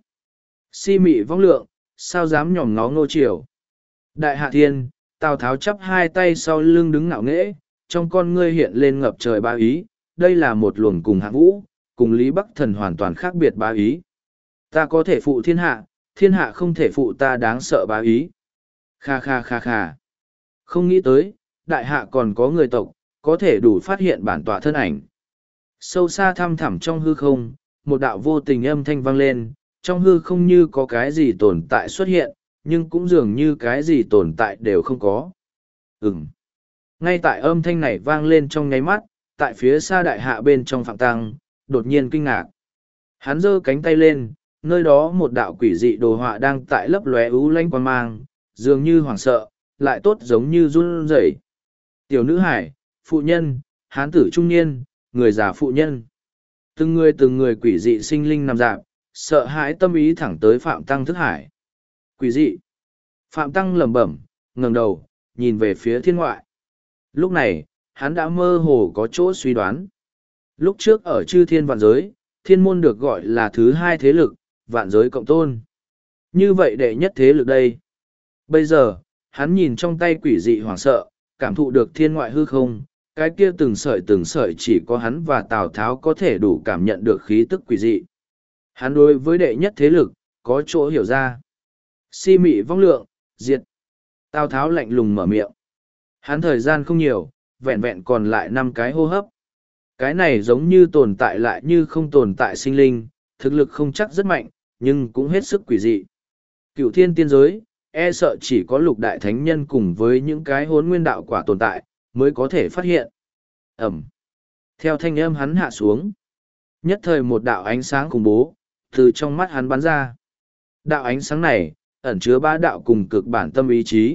Si mị vong lượng, sao dám nhòm ngó Ngô Triều. Đại hạ thiên, Tào Tháo chắp hai tay sau lưng đứng ngạo nghễ, trong con ngươi hiện lên ngập trời bá ý, đây là một luồng cùng hạng vũ, cùng Lý Bắc Thần hoàn toàn khác biệt bá ý. Ta có thể phụ thiên hạ, thiên hạ không thể phụ ta đáng sợ bá ý. Kha kha kha kha. Không nghĩ tới, đại hạ còn có người tộc, có thể đủ phát hiện bản tọa thân ảnh. Sâu xa thăm thẳm trong hư không, một đạo vô tình âm thanh vang lên, trong hư không như có cái gì tồn tại xuất hiện, nhưng cũng dường như cái gì tồn tại đều không có. Ừm. Ngay tại âm thanh này vang lên trong nháy mắt, tại phía xa đại hạ bên trong Phạm Tăng, đột nhiên kinh ngạc. Hắn giơ cánh tay lên, nơi đó một đạo quỷ dị đồ họa đang tại lấp lóe ú lanh quan mang, dường như hoảng sợ, lại tốt giống như run rẩy. Tiểu nữ hải, phụ nhân, hán tử trung niên, người già phụ nhân. Từng người từng người quỷ dị sinh linh nằm dạp, sợ hãi tâm ý thẳng tới Phạm Tăng thức hải. Quỷ dị. Phạm Tăng lẩm bẩm, ngẩng đầu, nhìn về phía thiên ngoại. Lúc này, hắn đã mơ hồ có chỗ suy đoán. Lúc trước ở chư thiên vạn giới, thiên môn được gọi là thứ hai thế lực, vạn giới cộng tôn. Như vậy đệ nhất thế lực đây. Bây giờ, hắn nhìn trong tay quỷ dị hoảng sợ, cảm thụ được thiên ngoại hư không, cái kia từng sợi từng sợi chỉ có hắn và Tào Tháo có thể đủ cảm nhận được khí tức quỷ dị. Hắn đối với đệ nhất thế lực, có chỗ hiểu ra. Si mị vong lượng, diệt. Tào Tháo lạnh lùng mở miệng. Hắn thời gian không nhiều, vẹn vẹn còn lại năm cái hô hấp. Cái này giống như tồn tại lại như không tồn tại sinh linh, thực lực không chắc rất mạnh, nhưng cũng hết sức quỷ dị. Cựu thiên tiên giới, e sợ chỉ có lục đại thánh nhân cùng với những cái hốn nguyên đạo quả tồn tại, mới có thể phát hiện. Ẩm. Theo thanh âm hắn hạ xuống. Nhất thời một đạo ánh sáng khủng bố, từ trong mắt hắn bắn ra. Đạo ánh sáng này, ẩn chứa ba đạo cùng cực bản tâm ý chí.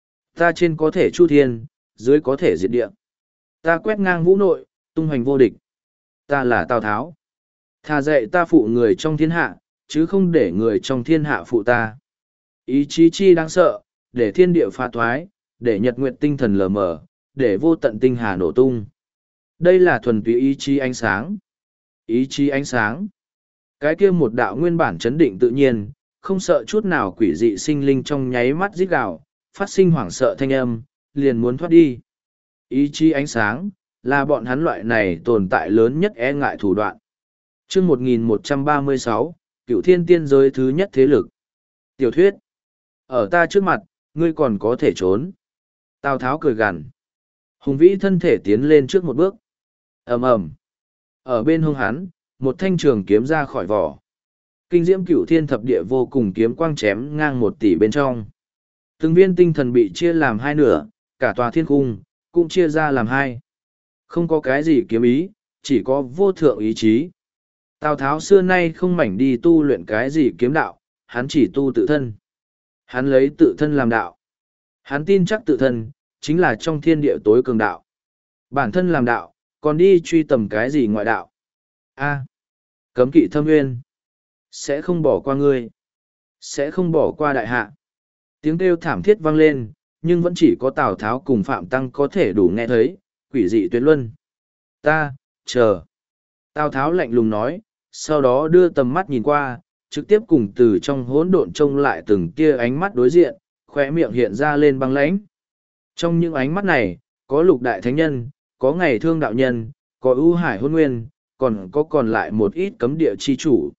Ta trên có thể chu thiên, dưới có thể diệt địa. Ta quét ngang vũ nội, tung hoành vô địch. Ta là Tào Tháo. Thà dạy ta phụ người trong thiên hạ, chứ không để người trong thiên hạ phụ ta. Ý chí chi đáng sợ, để thiên địa phá thoái, để nhật nguyện tinh thần lờ mờ, để vô tận tinh hà nổ tung. Đây là thuần túy ý chí ánh sáng. Ý chí ánh sáng. Cái kia một đạo nguyên bản chấn định tự nhiên, không sợ chút nào quỷ dị sinh linh trong nháy mắt rít gào, phát sinh hoảng sợ thanh âm, liền muốn thoát đi. Ý chí ánh sáng, là bọn hắn loại này tồn tại lớn nhất e ngại thủ đoạn. Chương một nghìn một trăm ba mươi sáu, Cựu Thiên Tiên Giới thứ nhất thế lực. Tiểu thuyết. Ở ta trước mặt, ngươi còn có thể trốn. Tào Tháo cười gằn. Hùng vĩ thân thể tiến lên trước một bước. Ầm ầm. Ở bên hông hắn, một thanh trường kiếm ra khỏi vỏ. Kinh diễm Cựu Thiên thập địa vô cùng kiếm quang chém ngang một tỷ bên trong. Từng viên tinh thần bị chia làm hai nửa, cả tòa thiên cung cũng chia ra làm hai. Không có cái gì kiếm ý, chỉ có vô thượng ý chí. Tào Tháo xưa nay không mảnh đi tu luyện cái gì kiếm đạo, hắn chỉ tu tự thân. Hắn lấy tự thân làm đạo. Hắn tin chắc tự thân, chính là trong thiên địa tối cường đạo. Bản thân làm đạo, còn đi truy tầm cái gì ngoại đạo. A. Cấm kỵ thâm nguyên. Sẽ không bỏ qua ngươi. Sẽ không bỏ qua đại hạ. Tiếng kêu thảm thiết vang lên, nhưng vẫn chỉ có Tào Tháo cùng Phạm Tăng có thể đủ nghe thấy, quỷ dị tuyệt luân. Ta, chờ. Tào Tháo lạnh lùng nói, sau đó đưa tầm mắt nhìn qua, trực tiếp cùng từ trong hỗn độn trông lại từng tia ánh mắt đối diện, khóe miệng hiện ra lên băng lãnh. Trong những ánh mắt này, có lục đại thánh nhân, có ngày thương đạo nhân, có ưu hải hôn nguyên, còn có còn lại một ít cấm địa chi chủ.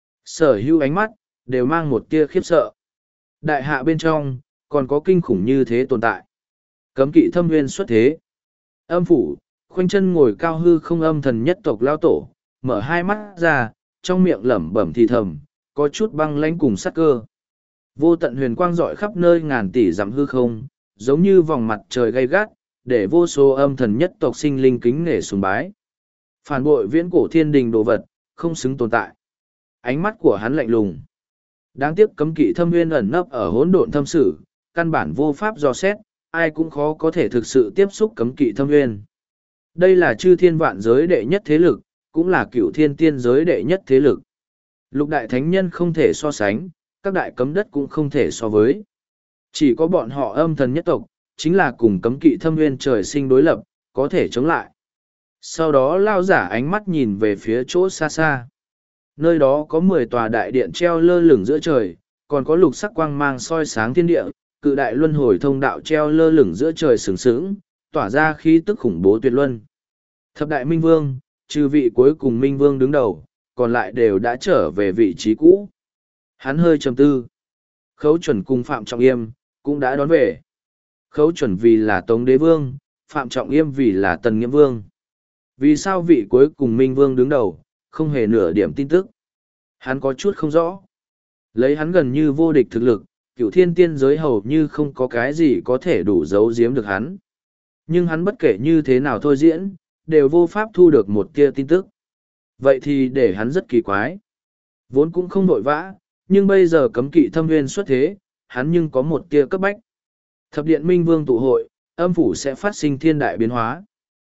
Sở hữu ánh mắt, đều mang một tia khiếp sợ. Đại hạ bên trong, còn có kinh khủng như thế tồn tại. Cấm kỵ thâm nguyên xuất thế. Âm phủ, khoanh chân ngồi cao hư không âm thần nhất tộc lao tổ, mở hai mắt ra, trong miệng lẩm bẩm thì thầm, có chút băng lãnh cùng sắc cơ. Vô tận huyền quang rọi khắp nơi ngàn tỷ dặm hư không, giống như vòng mặt trời gay gắt, để vô số âm thần nhất tộc sinh linh kính nể sùng bái. Phản bội viễn cổ thiên đình đồ vật, không xứng tồn tại. Ánh mắt của hắn lạnh lùng. Đáng tiếc cấm kỵ thâm nguyên ẩn nấp ở hỗn độn thâm sử, căn bản vô pháp dò xét, ai cũng khó có thể thực sự tiếp xúc cấm kỵ thâm nguyên. Đây là chư thiên vạn giới đệ nhất thế lực, cũng là cựu thiên tiên giới đệ nhất thế lực. Lục đại thánh nhân không thể so sánh, các đại cấm đất cũng không thể so với. Chỉ có bọn họ âm thần nhất tộc, chính là cùng cấm kỵ thâm nguyên trời sinh đối lập, có thể chống lại. Sau đó lao giả ánh mắt nhìn về phía chỗ xa xa. Nơi đó có mười tòa đại điện treo lơ lửng giữa trời, còn có lục sắc quang mang soi sáng thiên địa, cự đại luân hồi thông đạo treo lơ lửng giữa trời sừng sững, tỏa ra khí tức khủng bố tuyệt luân. Thập đại minh vương, trừ vị cuối cùng minh vương đứng đầu, còn lại đều đã trở về vị trí cũ. Hắn hơi trầm tư. Khấu chuẩn cùng Phạm Trọng Yêm, cũng đã đón về. Khấu chuẩn vì là Tống Đế Vương, Phạm Trọng Yêm vì là Tần Nghiễm Vương. Vì sao vị cuối cùng minh vương đứng đầu, không hề nửa điểm tin tức. Hắn có chút không rõ. Lấy hắn gần như vô địch thực lực, cửu thiên tiên giới hầu như không có cái gì có thể đủ giấu giếm được hắn. Nhưng hắn bất kể như thế nào thôi diễn, đều vô pháp thu được một tia tin tức. Vậy thì để hắn rất kỳ quái. Vốn cũng không vội vã, nhưng bây giờ cấm kỵ thâm nguyên xuất thế, hắn nhưng có một tia cấp bách. Thập điện minh vương tụ hội, âm phủ sẽ phát sinh thiên đại biến hóa.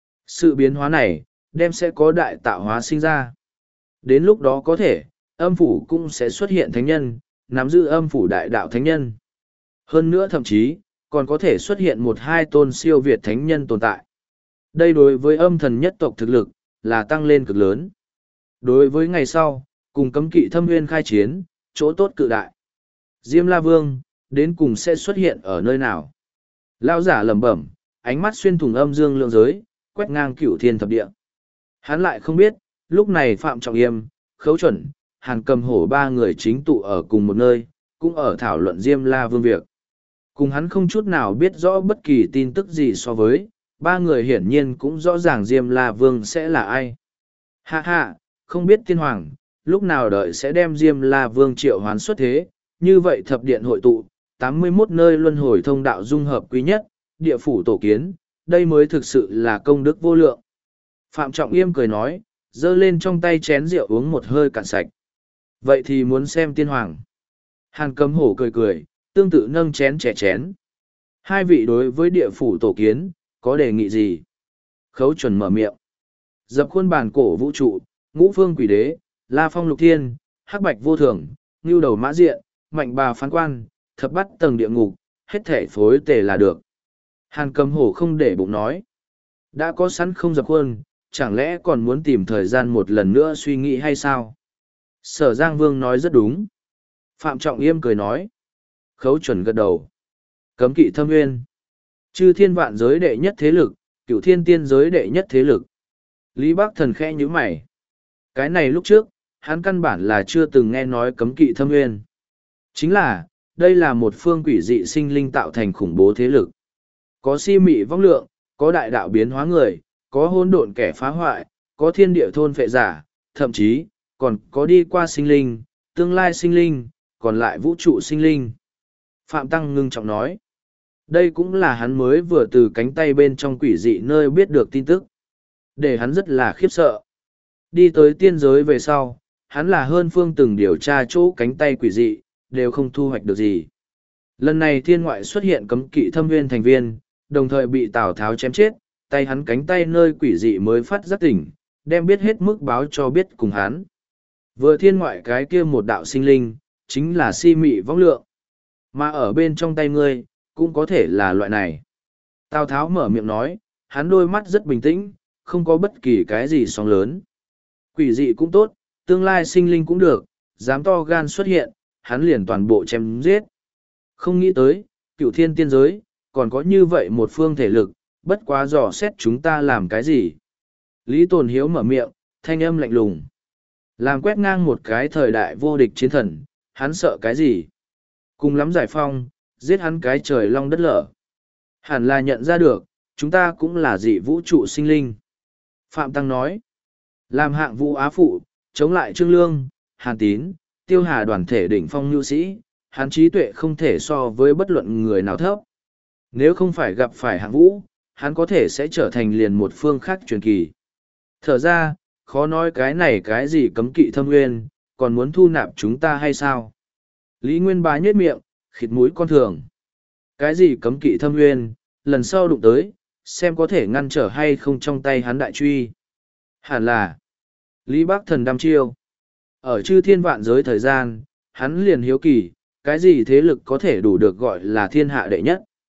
Sự biến hóa này, đem sẽ có đại tạo hóa sinh ra. Đến lúc đó có thể, âm phủ cũng sẽ xuất hiện thánh nhân, nắm giữ âm phủ đại đạo thánh nhân. Hơn nữa thậm chí, còn có thể xuất hiện một hai tôn siêu việt thánh nhân tồn tại. Đây đối với âm thần nhất tộc thực lực, là tăng lên cực lớn. Đối với ngày sau, cùng cấm kỵ thâm nguyên khai chiến, chỗ tốt cự đại. Diêm La Vương, đến cùng sẽ xuất hiện ở nơi nào? Lao giả lẩm bẩm, ánh mắt xuyên thủng âm dương lượng giới, quét ngang cửu thiên thập địa. Hắn lại không biết, lúc này Phạm Trọng Yêm, Khấu Chuẩn, Hàn Cầm Hổ ba người chính tụ ở cùng một nơi, cũng ở thảo luận Diêm La Vương việc. Cùng hắn không chút nào biết rõ bất kỳ tin tức gì so với, ba người hiển nhiên cũng rõ ràng Diêm La Vương sẽ là ai. Hạ hạ, không biết tiên hoàng, lúc nào đợi sẽ đem Diêm La Vương triệu hoán xuất thế, như vậy thập điện hội tụ, tám mươi mốt nơi luân hồi thông đạo dung hợp quý nhất, địa phủ tổ kiến, đây mới thực sự là công đức vô lượng. Phạm Trọng Yêm cười nói, giơ lên trong tay chén rượu uống một hơi cạn sạch. Vậy thì muốn xem tiên hoàng. Hàn Cầm Hổ cười cười, tương tự nâng chén trẻ chén. Hai vị đối với địa phủ tổ kiến, có đề nghị gì? Khấu Chuẩn mở miệng. Dập khuôn bản cổ vũ trụ, ngũ phương quỷ đế, la phong lục thiên, hắc bạch vô thường, ngưu đầu mã diện, mạnh bà phán quan, thập bắt tầng địa ngục, hết thể phối tề là được. Hàn Cầm Hổ không để bụng nói. Đã có sẵn không dập khuôn, chẳng lẽ còn muốn tìm thời gian một lần nữa suy nghĩ hay sao? Sở Giang Vương nói rất đúng. Phạm Trọng Yêm cười nói. Khấu Chuẩn gật đầu. Cấm kỵ thâm nguyên. Chư thiên vạn giới đệ nhất thế lực, cửu thiên tiên giới đệ nhất thế lực. Lý Bắc Thần khẽ nhíu mày. Cái này lúc trước, hắn căn bản là chưa từng nghe nói cấm kỵ thâm nguyên. Chính là, đây là một phương quỷ dị sinh linh tạo thành khủng bố thế lực. Có si mị vong lượng, có đại đạo biến hóa người, có hỗn độn kẻ phá hoại, có thiên địa thôn phệ giả, thậm chí, còn có đi qua sinh linh, tương lai sinh linh, còn lại vũ trụ sinh linh. Phạm Tăng ngưng trọng nói. Đây cũng là hắn mới vừa từ cánh tay bên trong quỷ dị nơi biết được tin tức. Để hắn rất là khiếp sợ. Đi tới tiên giới về sau, hắn là hơn phương từng điều tra chỗ cánh tay quỷ dị, đều không thu hoạch được gì. Lần này thiên ngoại xuất hiện cấm kỵ thâm nguyên thành viên, đồng thời bị Tào Tháo chém chết, tay hắn cánh tay nơi quỷ dị mới phát giác tỉnh, đem biết hết mức báo cho biết cùng hắn. Vừa thiên ngoại cái kia một đạo sinh linh, chính là si mị vong lượng. Mà ở bên trong tay ngươi, cũng có thể là loại này. Tào Tháo mở miệng nói, hắn đôi mắt rất bình tĩnh, không có bất kỳ cái gì sóng lớn. Quỷ dị cũng tốt, tương lai sinh linh cũng được, dám to gan xuất hiện, hắn liền toàn bộ chém giết. Không nghĩ tới, cửu thiên tiên giới, còn có như vậy một phương thể lực, bất quá dò xét chúng ta làm cái gì. Lý Tồn Hiếu mở miệng, thanh âm lạnh lùng. Làm quét ngang một cái thời đại vô địch chiến thần, hắn sợ cái gì? Cùng lắm giải phong, giết hắn cái trời long đất lở. Hẳn là nhận ra được, chúng ta cũng là dị vũ trụ sinh linh. Phạm Tăng nói, làm hạng vũ á phụ, chống lại Trương Lương, Hàn Tín, Tiêu Hà đoàn thể đỉnh phong nhu sĩ, hắn trí tuệ không thể so với bất luận người nào thấp. Nếu không phải gặp phải hạng vũ, hắn có thể sẽ trở thành liền một phương khác truyền kỳ. Thở ra, khó nói cái này cái gì cấm kỵ thâm nguyên, còn muốn thu nạp chúng ta hay sao? Lý Nguyên Bá nhếch miệng, khịt mũi con thường. Cái gì cấm kỵ thâm nguyên, lần sau đụng tới, xem có thể ngăn trở hay không trong tay hắn đại truy. Hẳn là, Lý Bắc Thần đăm chiêu. Ở chư thiên vạn giới thời gian, hắn liền hiếu kỳ, cái gì thế lực có thể đủ được gọi là thiên hạ đệ nhất.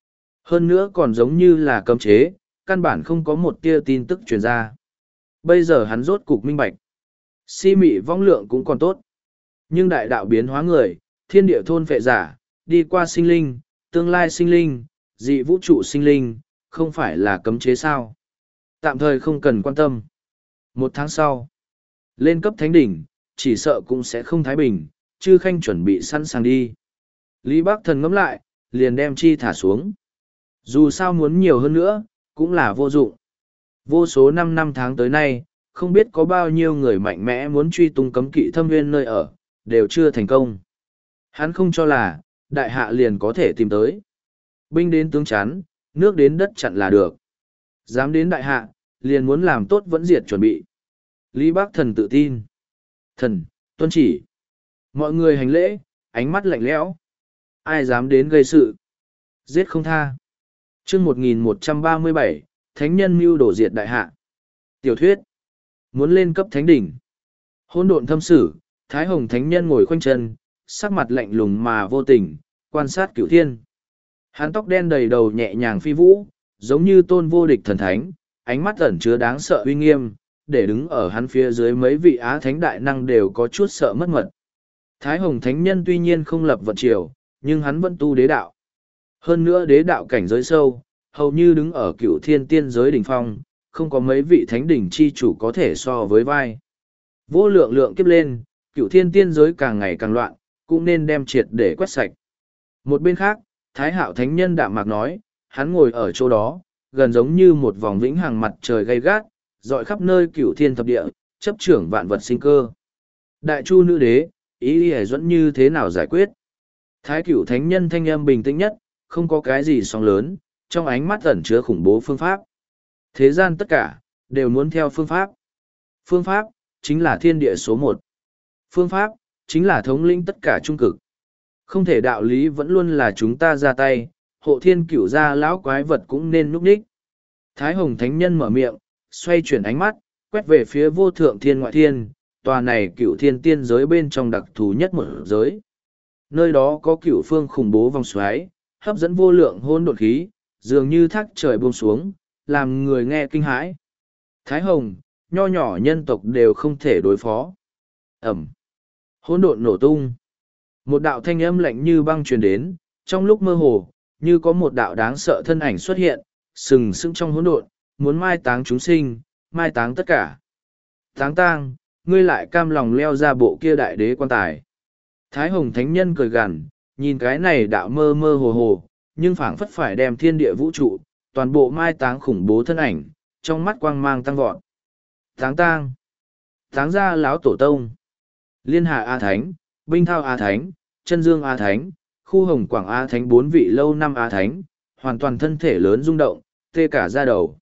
Hơn nữa còn giống như là cấm chế, căn bản không có một tia tin tức truyền ra. Bây giờ hắn rốt cục minh bạch. Si mị vong lượng cũng còn tốt. Nhưng đại đạo biến hóa người, thiên địa thôn phệ giả, đi qua sinh linh, tương lai sinh linh, dị vũ trụ sinh linh, không phải là cấm chế sao. Tạm thời không cần quan tâm. Một tháng sau, lên cấp thánh đỉnh, chỉ sợ cũng sẽ không thái bình, chư khanh chuẩn bị sẵn sàng đi. Lý Bắc Thần ngẫm lại, liền đem chi thả xuống. Dù sao muốn nhiều hơn nữa, cũng là vô dụng. Vô số năm năm tháng tới nay, không biết có bao nhiêu người mạnh mẽ muốn truy tung cấm kỵ thâm nguyên nơi ở, đều chưa thành công. Hắn không cho là, đại hạ liền có thể tìm tới. Binh đến tướng chắn, nước đến đất chặn là được. Dám đến đại hạ, liền muốn làm tốt vẫn diệt chuẩn bị. Lý Bắc Thần tự tin. Thần, tuân chỉ. Mọi người hành lễ, ánh mắt lạnh lẽo. Ai dám đến gây sự? Giết không tha. chương một nghìn một trăm ba mươi bảy, Thánh nhân mưu đổ diệt đại hạ. Tiểu thuyết. Muốn lên cấp thánh đỉnh. Hôn độn thâm sử, Thái Hồng Thánh nhân ngồi khoanh chân, sắc mặt lạnh lùng mà vô tình, quan sát cửu thiên. Hắn tóc đen đầy đầu nhẹ nhàng phi vũ, giống như tôn vô địch thần thánh, ánh mắt ẩn chứa đáng sợ uy nghiêm, để đứng ở hắn phía dưới mấy vị á thánh đại năng đều có chút sợ mất mật. Thái Hồng Thánh nhân tuy nhiên không lập vận triều, nhưng hắn vẫn tu đế đạo. Hơn nữa đế đạo cảnh giới sâu, hầu như đứng ở cựu thiên tiên giới đỉnh phong, không có mấy vị thánh đỉnh chi chủ có thể so với vai. Vô lượng lượng kiếp lên, cựu thiên tiên giới càng ngày càng loạn, cũng nên đem triệt để quét sạch. Một bên khác, Thái Hạo Thánh nhân đạm mạc nói, hắn ngồi ở chỗ đó, gần giống như một vòng vĩnh hằng mặt trời gay gắt, dọi khắp nơi cửu thiên thập địa, chấp trưởng vạn vật sinh cơ. Đại chu nữ đế, ý ý dẫn như thế nào giải quyết? Thái cửu thánh nhân thanh âm bình tĩnh nhất, không có cái gì sóng lớn, trong ánh mắt ẩn chứa khủng bố phương pháp. Thế gian tất cả, đều muốn theo phương pháp. Phương pháp, chính là thiên địa số một. Phương pháp, chính là thống lĩnh tất cả trung cực. Không thể đạo lý vẫn luôn là chúng ta ra tay, hộ thiên cửu gia lão quái vật cũng nên núp đích. Thái Hồng Thánh nhân mở miệng, xoay chuyển ánh mắt, quét về phía vô thượng thiên ngoại thiên, tòa này cửu thiên tiên giới bên trong đặc thù nhất một giới. Nơi đó có cửu phương khủng bố vòng xoáy, hấp dẫn vô lượng hôn đột khí, dường như thác trời buông xuống, làm người nghe kinh hãi. Thái Hồng, nho nhỏ nhân tộc đều không thể đối phó. Ẩm. Hỗn độn nổ tung. Một đạo thanh âm lạnh như băng truyền đến, trong lúc mơ hồ, như có một đạo đáng sợ thân ảnh xuất hiện, sừng sững trong hỗn độn, muốn mai táng chúng sinh, mai táng tất cả. Táng tang, ngươi lại cam lòng leo ra bộ kia đại đế quan tài. Thái Hồng Thánh nhân cười gằn, nhìn cái này đạo mơ mơ hồ hồ, nhưng phảng phất phải đem thiên địa vũ trụ, toàn bộ mai táng khủng bố thân ảnh, trong mắt quang mang tăng vọt. Táng tang, táng ra lão tổ tông, Liên Hà A Thánh, Binh Thao A Thánh, Chân Dương A Thánh, Khu Hồng Quảng A Thánh, bốn vị lâu năm A Thánh, hoàn toàn thân thể lớn rung động, tê cả da đầu.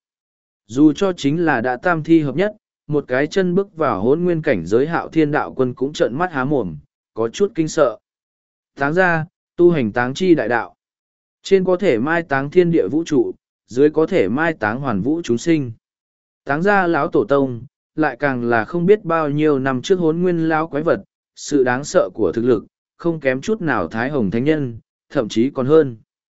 Dù cho chính là đã tam thi hợp nhất, một cái chân bước vào hỗn nguyên cảnh giới Hạo Thiên đạo quân cũng trợn mắt há mồm, có chút kinh sợ. Táng ra, tu hành táng chi đại đạo. Trên có thể mai táng thiên địa vũ trụ, dưới có thể mai táng hoàn vũ chúng sinh. Táng ra lão tổ tông, lại càng là không biết bao nhiêu năm trước hỗn nguyên lão quái vật, sự đáng sợ của thực lực, không kém chút nào Thái Hồng Thánh nhân, thậm chí còn hơn.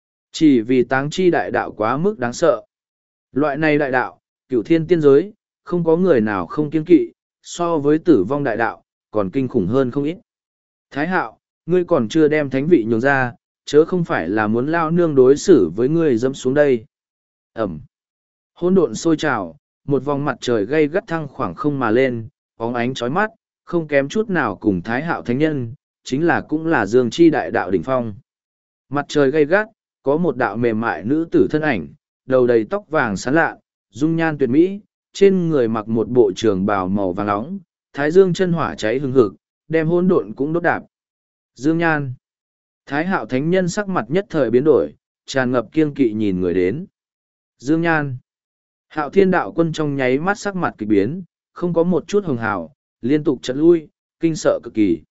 Chỉ vì táng chi đại đạo quá mức đáng sợ. Loại này đại đạo, cửu thiên tiên giới, không có người nào không kiên kỵ, so với tử vong đại đạo, còn kinh khủng hơn không ít. Thái Hạo, ngươi còn chưa đem thánh vị nhường ra, chớ không phải là muốn lao nương đối xử với ngươi dẫm xuống đây. Ẩm. Hỗn độn sôi trào, một vòng mặt trời gây gắt thăng khoảng không mà lên, bóng ánh chói mắt, không kém chút nào cùng Thái Hạo Thánh nhân, chính là cũng là Dương chi đại đạo đỉnh phong. Mặt trời gây gắt, có một đạo mềm mại nữ tử thân ảnh, đầu đầy tóc vàng sáng lạ, dung nhan tuyệt mỹ, trên người mặc một bộ trường bào màu vàng nóng, thái dương chân hỏa cháy hừng hực, đem hỗn độn cũng đốt đạp. Dương nhan. Thái Hạo Thánh nhân sắc mặt nhất thời biến đổi, tràn ngập kiêng kỵ nhìn người đến. Dương nhan. Hạo Thiên đạo quân trong nháy mắt sắc mặt kỳ biến, không có một chút hồng hào, liên tục chật lui, kinh sợ cực kỳ.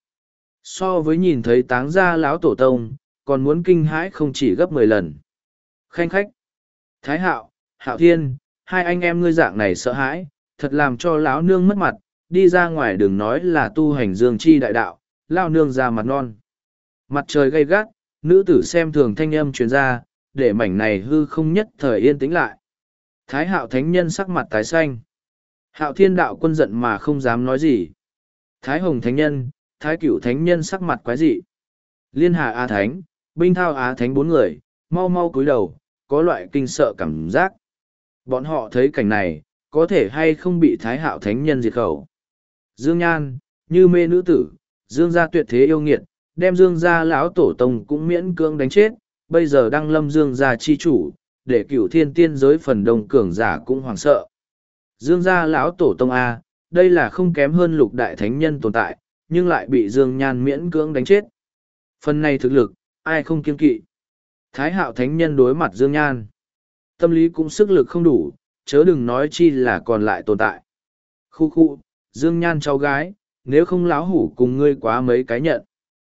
So với nhìn thấy táng gia lão tổ tông, còn muốn kinh hãi không chỉ gấp mười lần. Khanh khách. Thái Hạo, Hạo Thiên, hai anh em ngươi dạng này sợ hãi, thật làm cho lão nương mất mặt, đi ra ngoài đừng nói là tu hành dương chi đại đạo, lão nương ra mặt non. Mặt trời gay gắt, nữ tử xem thường thanh âm truyền ra, để mảnh này hư không nhất thời yên tĩnh lại. Thái Hạo Thánh Nhân sắc mặt tái xanh. Hạo Thiên Đạo Quân giận mà không dám nói gì. Thái Hồng Thánh Nhân, Thái Cửu Thánh Nhân sắc mặt quái dị. Liên Hà Á Thánh, Binh Thao Á Thánh bốn người, mau mau cúi đầu, có loại kinh sợ cảm giác. Bọn họ thấy cảnh này, có thể hay không bị Thái Hạo Thánh Nhân diệt khẩu. Dương Nhan, như mê nữ tử, Dương gia tuyệt thế yêu nghiệt, đem Dương gia lão tổ tông cũng miễn cưỡng đánh chết, bây giờ đang lâm Dương gia chi chủ, để cửu thiên tiên giới phần đông cường giả cũng hoảng sợ. Dương gia lão tổ tông A, đây là không kém hơn lục đại thánh nhân tồn tại, nhưng lại bị Dương Nhan miễn cưỡng đánh chết. Phần này thực lực, ai không kiêng kỵ. Thái Hạo Thánh Nhân đối mặt Dương Nhan. Tâm lý cũng sức lực không đủ, chớ đừng nói chi là còn lại tồn tại. Khu khu, Dương Nhan cháu gái, nếu không láo hủ cùng ngươi quá mấy cái nhận.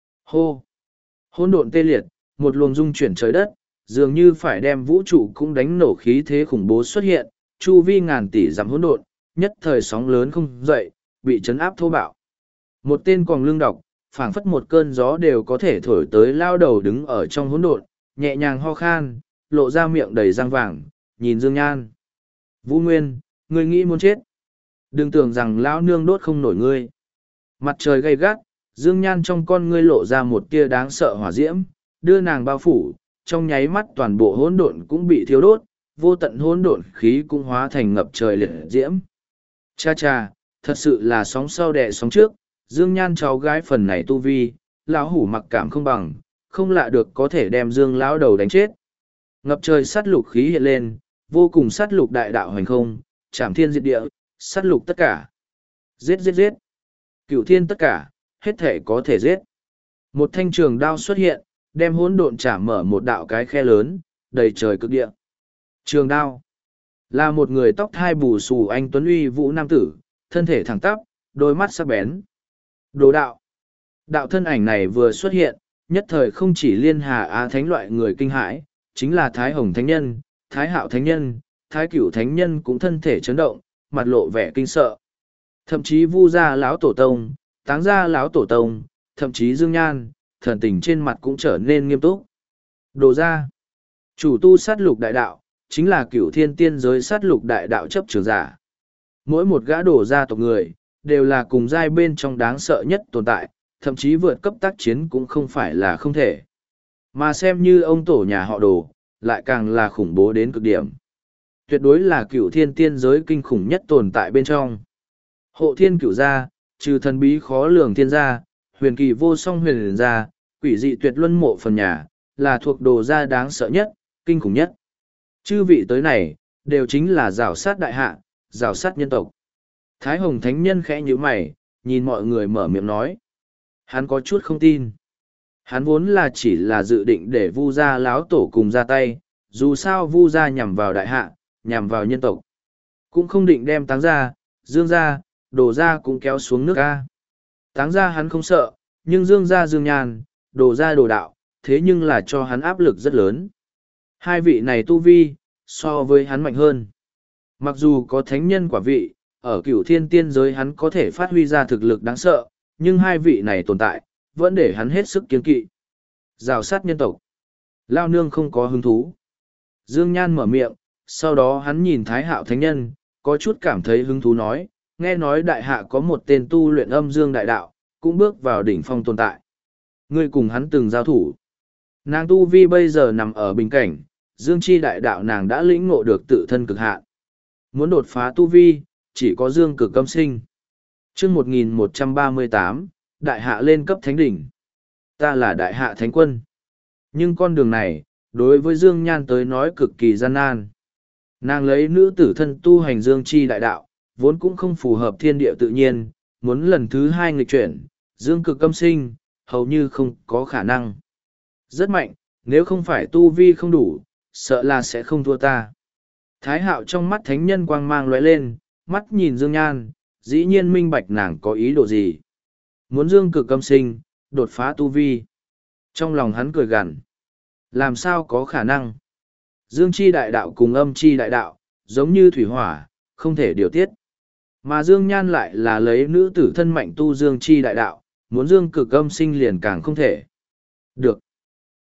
Hô! Hỗn độn tê liệt, một luồng dung chuyển trời đất, dường như phải đem vũ trụ cũng đánh nổ khí thế khủng bố xuất hiện, chu vi ngàn tỷ dặm hỗn độn, nhất thời sóng lớn không dậy, bị chấn áp thô bạo. Một tên còn lương độc, phảng phất một cơn gió đều có thể thổi tới lao đầu đứng ở trong hỗn độn, nhẹ nhàng ho khan, lộ ra miệng đầy răng vàng, nhìn Dương Nhan. Vũ Nguyên, ngươi nghĩ muốn chết. Đừng tưởng rằng lão nương đốt không nổi ngươi. Mặt trời gay gắt, Dương Nhan trong con ngươi lộ ra một tia đáng sợ hỏa diễm, đưa nàng bao phủ, trong nháy mắt toàn bộ hỗn độn cũng bị thiêu đốt, vô tận hỗn độn khí cũng hóa thành ngập trời liệt diễm. Cha cha, thật sự là sóng sau đẻ sóng trước, Dương Nhan cháu gái phần này tu vi, lão hủ mặc cảm không bằng, không lạ được có thể đem Dương lão đầu đánh chết. Ngập trời sát lục khí hiện lên, vô cùng sát lục đại đạo hành không, chạm thiên diệt địa, sát lục tất cả. Giết giết giết. Cửu thiên tất cả, hết thể có thể giết. Một thanh trường đao xuất hiện, đem hỗn độn chạm mở một đạo cái khe lớn, đầy trời cực địa. Trường đao là một người tóc thai bù xù anh tuấn uy vũ nam tử, thân thể thẳng tắp, đôi mắt sắc bén. Đồ đạo. Đạo thân ảnh này vừa xuất hiện, nhất thời không chỉ Liên Hà Á Thánh loại người kinh hãi, chính là Thái Hồng Thánh Nhân, Thái Hạo Thánh Nhân, Thái Cửu Thánh Nhân cũng thân thể chấn động, mặt lộ vẻ kinh sợ. Thậm chí Vu gia lão tổ tông, Táng gia lão tổ tông, thậm chí Dương Nhan, thần tình trên mặt cũng trở nên nghiêm túc. Đồ gia, chủ tu sát lục đại đạo, chính là Cửu Thiên Tiên giới sát lục đại đạo chấp trưởng giả. Mỗi một gã đồ gia tộc người, đều là cùng giai bên trong đáng sợ nhất tồn tại, thậm chí vượt cấp tác chiến cũng không phải là không thể. Mà xem như ông tổ nhà họ đồ, lại càng là khủng bố đến cực điểm. Tuyệt đối là Cửu Thiên Tiên giới kinh khủng nhất tồn tại bên trong. Hộ thiên cửu gia, trừ thần bí khó lường thiên gia, huyền kỳ vô song huyền gia, quỷ dị tuyệt luân mộ phần nhà, là thuộc đồ gia đáng sợ nhất, kinh khủng nhất. Chư vị tới này, đều chính là rào sát đại hạ, rào sát nhân tộc. Thái Hồng Thánh Nhân khẽ nhíu mày, nhìn mọi người mở miệng nói. Hắn có chút không tin. Hắn vốn là chỉ là dự định để Vu gia láo tổ cùng ra tay, dù sao Vu gia nhằm vào đại hạ, nhằm vào nhân tộc. Cũng không định đem Táng gia, Dương gia, Đồ gia cũng kéo xuống nước a. Táng gia hắn không sợ, nhưng Dương gia Dương Nhan, Đồ gia Đồ đạo, thế nhưng là cho hắn áp lực rất lớn. Hai vị này tu vi, so với hắn mạnh hơn. Mặc dù có thánh nhân quả vị, ở Cửu Thiên Tiên giới hắn có thể phát huy ra thực lực đáng sợ, nhưng hai vị này tồn tại, vẫn để hắn hết sức kiên kỵ. Rào sát nhân tộc. Lao nương không có hứng thú. Dương Nhan mở miệng, sau đó hắn nhìn Thái Hạo Thánh Nhân, có chút cảm thấy hứng thú nói, nghe nói đại hạ có một tên tu luyện âm dương đại đạo, cũng bước vào đỉnh phong tồn tại. Ngươi cùng hắn từng giao thủ. Nàng tu vi bây giờ nằm ở bình cảnh, dương chi đại đạo nàng đã lĩnh ngộ được tự thân cực hạn. Muốn đột phá tu vi, chỉ có dương cực âm sinh. Chương một nghìn một trăm ba mươi tám, đại hạ lên cấp thánh đỉnh. Ta là đại hạ thánh quân. Nhưng con đường này, đối với Dương Nhan tới nói cực kỳ gian nan. Nàng lấy nữ tử thân tu hành dương chi đại đạo, vốn cũng không phù hợp thiên địa tự nhiên, muốn lần thứ hai nghịch chuyển, dương cực âm sinh, hầu như không có khả năng. Rất mạnh, nếu không phải tu vi không đủ, sợ là sẽ không thua ta. Thái Hạo trong mắt thánh nhân quang mang lóe lên, mắt nhìn Dương Nhan, dĩ nhiên minh bạch nàng có ý đồ gì. Muốn dương cực âm sinh, đột phá tu vi. Trong lòng hắn cười gằn. Làm sao có khả năng? Dương chi đại đạo cùng âm chi đại đạo, giống như thủy hỏa, không thể điều tiết. Mà Dương Nhan lại là lấy nữ tử thân mạnh tu dương chi đại đạo, muốn dương cực âm sinh liền càng không thể. Được.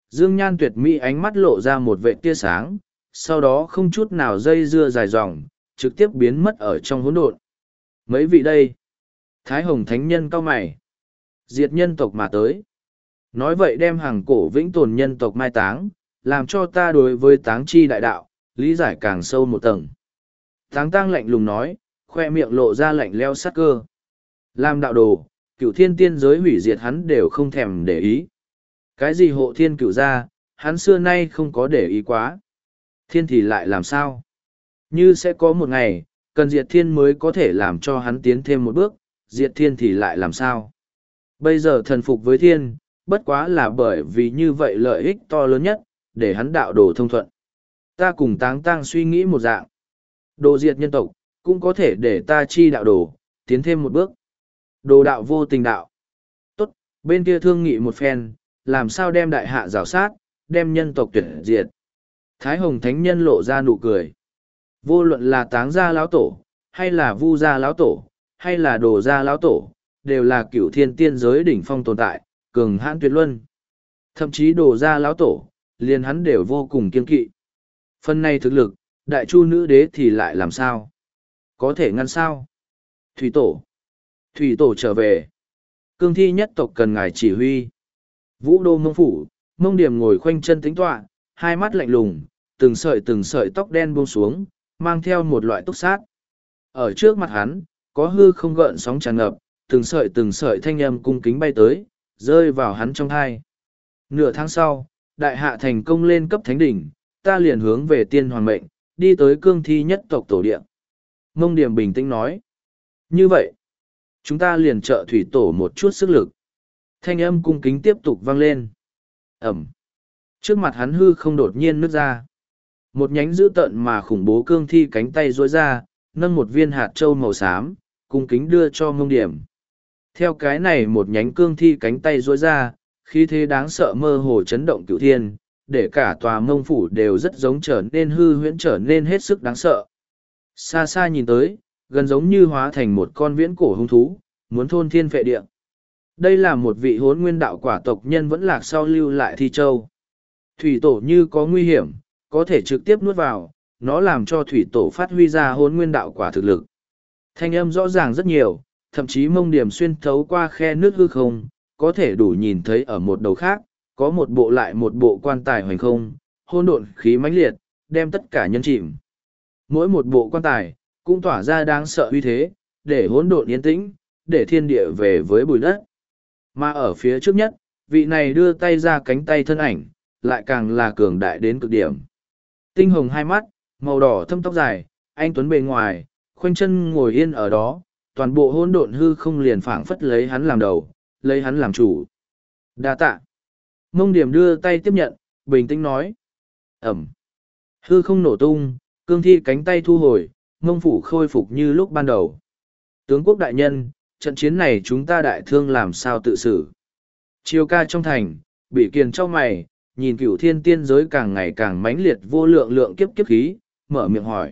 Dương Nhan tuyệt mỹ ánh mắt lộ ra một vệ tia sáng, sau đó không chút nào dây dưa dài dòng, trực tiếp biến mất ở trong hỗn độn. Mấy vị đây? Thái Hồng Thánh Nhân cau mày. Diệt nhân tộc mà tới. Nói vậy đem hàng cổ vĩnh tồn nhân tộc mai táng, làm cho ta đối với táng chi đại đạo, lý giải càng sâu một tầng. Táng tang lạnh lùng nói, khoe miệng lộ ra lạnh leo sát cơ. Làm đạo đồ, cửu thiên tiên giới hủy diệt hắn đều không thèm để ý. Cái gì hộ thiên cửu gia, hắn xưa nay không có để ý quá. Thiên thì lại làm sao? Như sẽ có một ngày, cần diệt thiên mới có thể làm cho hắn tiến thêm một bước, diệt thiên thì lại làm sao? Bây giờ thần phục với thiên, bất quá là bởi vì như vậy lợi ích to lớn nhất, để hắn đạo đồ thông thuận. Ta cùng táng tang suy nghĩ một dạng. Đồ diệt nhân tộc, cũng có thể để ta chi đạo đồ, tiến thêm một bước. Đồ đạo vô tình đạo. Tốt, bên kia thương nghị một phen, làm sao đem đại hạ rào sát, đem nhân tộc tuyệt diệt. Thái Hồng Thánh Nhân lộ ra nụ cười. Vô luận là táng gia lão tổ, hay là vu gia lão tổ, hay là đồ gia lão tổ, đều là cửu thiên tiên giới đỉnh phong tồn tại, cường hãn tuyệt luân. Thậm chí đồ gia lão tổ, liền hắn đều vô cùng kiên kỵ. Phần này thực lực, đại chu nữ đế thì lại làm sao? Có thể ngăn sao? Thủy tổ. Thủy tổ trở về. Cương thi nhất tộc cần ngài chỉ huy. Vũ đô mông phủ, mông điểm ngồi khoanh chân tính tọa, hai mắt lạnh lùng, từng sợi từng sợi tóc đen buông xuống, mang theo một loại túc sát. Ở trước mặt hắn, có hư không gợn sóng tràn ngập, từng sợi từng sợi thanh âm cung kính bay tới, rơi vào hắn trong thai. Nửa tháng sau, đại hạ thành công lên cấp thánh đỉnh, ta liền hướng về tiên hoàng mệnh, đi tới cương thi nhất tộc tổ địa. Mông điểm bình tĩnh nói. Như vậy, chúng ta liền trợ thủy tổ một chút sức lực. Thanh âm cung kính tiếp tục vang lên. Ẩm. Trước mặt hắn hư không đột nhiên nứt ra. Một nhánh dữ tợn mà khủng bố cương thi cánh tay duỗi ra, nâng một viên hạt trâu màu xám, cung kính đưa cho mông điểm. Theo cái này một nhánh cương thi cánh tay duỗi ra, khí thế đáng sợ mơ hồ chấn động cửu thiên, để cả tòa mông phủ đều rất giống trở nên hư huyễn trở nên hết sức đáng sợ. Xa xa nhìn tới, gần giống như hóa thành một con viễn cổ hung thú, muốn thôn thiên phệ địa. Đây là một vị hốn nguyên đạo quả tộc nhân vẫn lạc sau lưu lại thi châu. Thủy tổ như có nguy hiểm, có thể trực tiếp nuốt vào, nó làm cho thủy tổ phát huy ra hốn nguyên đạo quả thực lực. Thanh âm rõ ràng rất nhiều, thậm chí mông điểm xuyên thấu qua khe nước hư không, có thể đủ nhìn thấy ở một đầu khác, có một bộ lại một bộ quan tài hoành không, hôn độn khí mãnh liệt, đem tất cả nhân chìm. Mỗi một bộ quan tài, cũng tỏa ra đáng sợ uy thế, để hỗn độn yên tĩnh, để thiên địa về với bụi đất. Mà ở phía trước nhất, vị này đưa tay ra cánh tay thân ảnh, lại càng là cường đại đến cực điểm. Tinh hồng hai mắt, màu đỏ thâm tóc dài, anh tuấn bề ngoài, khoanh chân ngồi yên ở đó, toàn bộ hỗn độn hư không liền phảng phất lấy hắn làm đầu, lấy hắn làm chủ. Đa tạ. Mông điểm đưa tay tiếp nhận, bình tĩnh nói. Ẩm. Hư không nổ tung, cương thi cánh tay thu hồi, mông phủ khôi phục như lúc ban đầu. Tướng quốc đại nhân, trận chiến này chúng ta đại thương làm sao tự xử. Chiêu ca trong thành, bị kiền trong mày, nhìn cửu thiên tiên giới càng ngày càng mãnh liệt vô lượng lượng kiếp kiếp khí, mở miệng hỏi.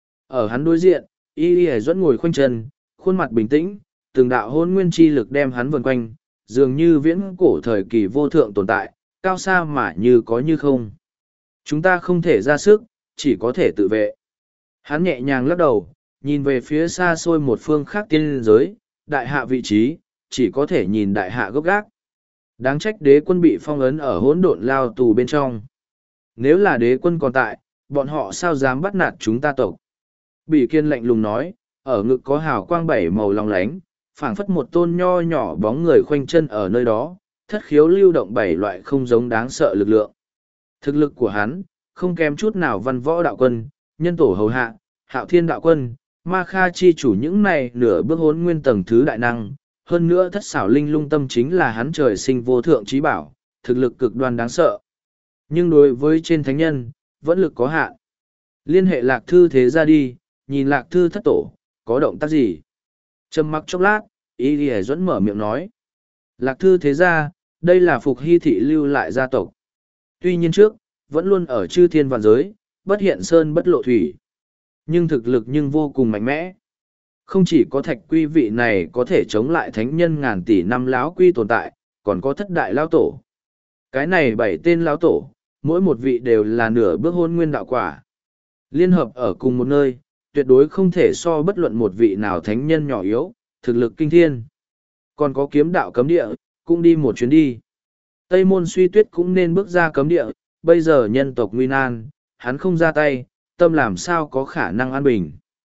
Ở hắn đối diện, y y dẫn ngồi khoanh chân, khuôn mặt bình tĩnh, từng đạo hôn nguyên chi lực đem hắn vần quanh, dường như viễn cổ thời kỳ vô thượng tồn tại, cao xa mà như có như không. Chúng ta không thể ra sức, chỉ có thể tự vệ. Hắn nhẹ nhàng lắc đầu, nhìn về phía xa xôi một phương khác tiên giới, đại hạ vị trí, chỉ có thể nhìn đại hạ gốc gác. Đáng trách đế quân bị phong ấn ở hỗn độn lao tù bên trong. Nếu là đế quân còn tại, bọn họ sao dám bắt nạt chúng ta tộc. Bỉ Kiên lạnh lùng nói, ở ngực có hào quang bảy màu long lánh, phảng phất một tôn nho nhỏ bóng người khoanh chân ở nơi đó, thất khiếu lưu động bảy loại không giống đáng sợ lực lượng. Thực lực của hắn, không kém chút nào văn võ đạo quân, nhân tổ hầu hạ, hạo thiên đạo quân, ma kha chi chủ những này nửa bước hốn nguyên tầng thứ đại năng. Hơn nữa thất xảo linh lung tâm chính là hắn trời sinh vô thượng trí bảo, thực lực cực đoan đáng sợ. Nhưng đối với trên thánh nhân, vẫn lực có hạn. Liên hệ lạc thư thế ra đi, nhìn lạc thư thất tổ, có động tác gì? Trầm mặc chốc lát, y đi dẫn mở miệng nói. Lạc thư thế ra, đây là phục hy thị lưu lại gia tộc. Tuy nhiên trước, vẫn luôn ở chư thiên vạn giới, bất hiện sơn bất lộ thủy. Nhưng thực lực nhưng vô cùng mạnh mẽ. Không chỉ có thạch quy vị này có thể chống lại thánh nhân ngàn tỷ năm láo quy tồn tại, còn có thất đại lao tổ. Cái này bảy tên lão tổ, mỗi một vị đều là nửa bước hôn nguyên đạo quả. Liên hợp ở cùng một nơi, tuyệt đối không thể so bất luận một vị nào thánh nhân nhỏ yếu, thực lực kinh thiên. Còn có kiếm đạo cấm địa, cũng đi một chuyến đi. Tây môn suy tuyết cũng nên bước ra cấm địa, bây giờ nhân tộc nguy nan, hắn không ra tay, tâm làm sao có khả năng an bình.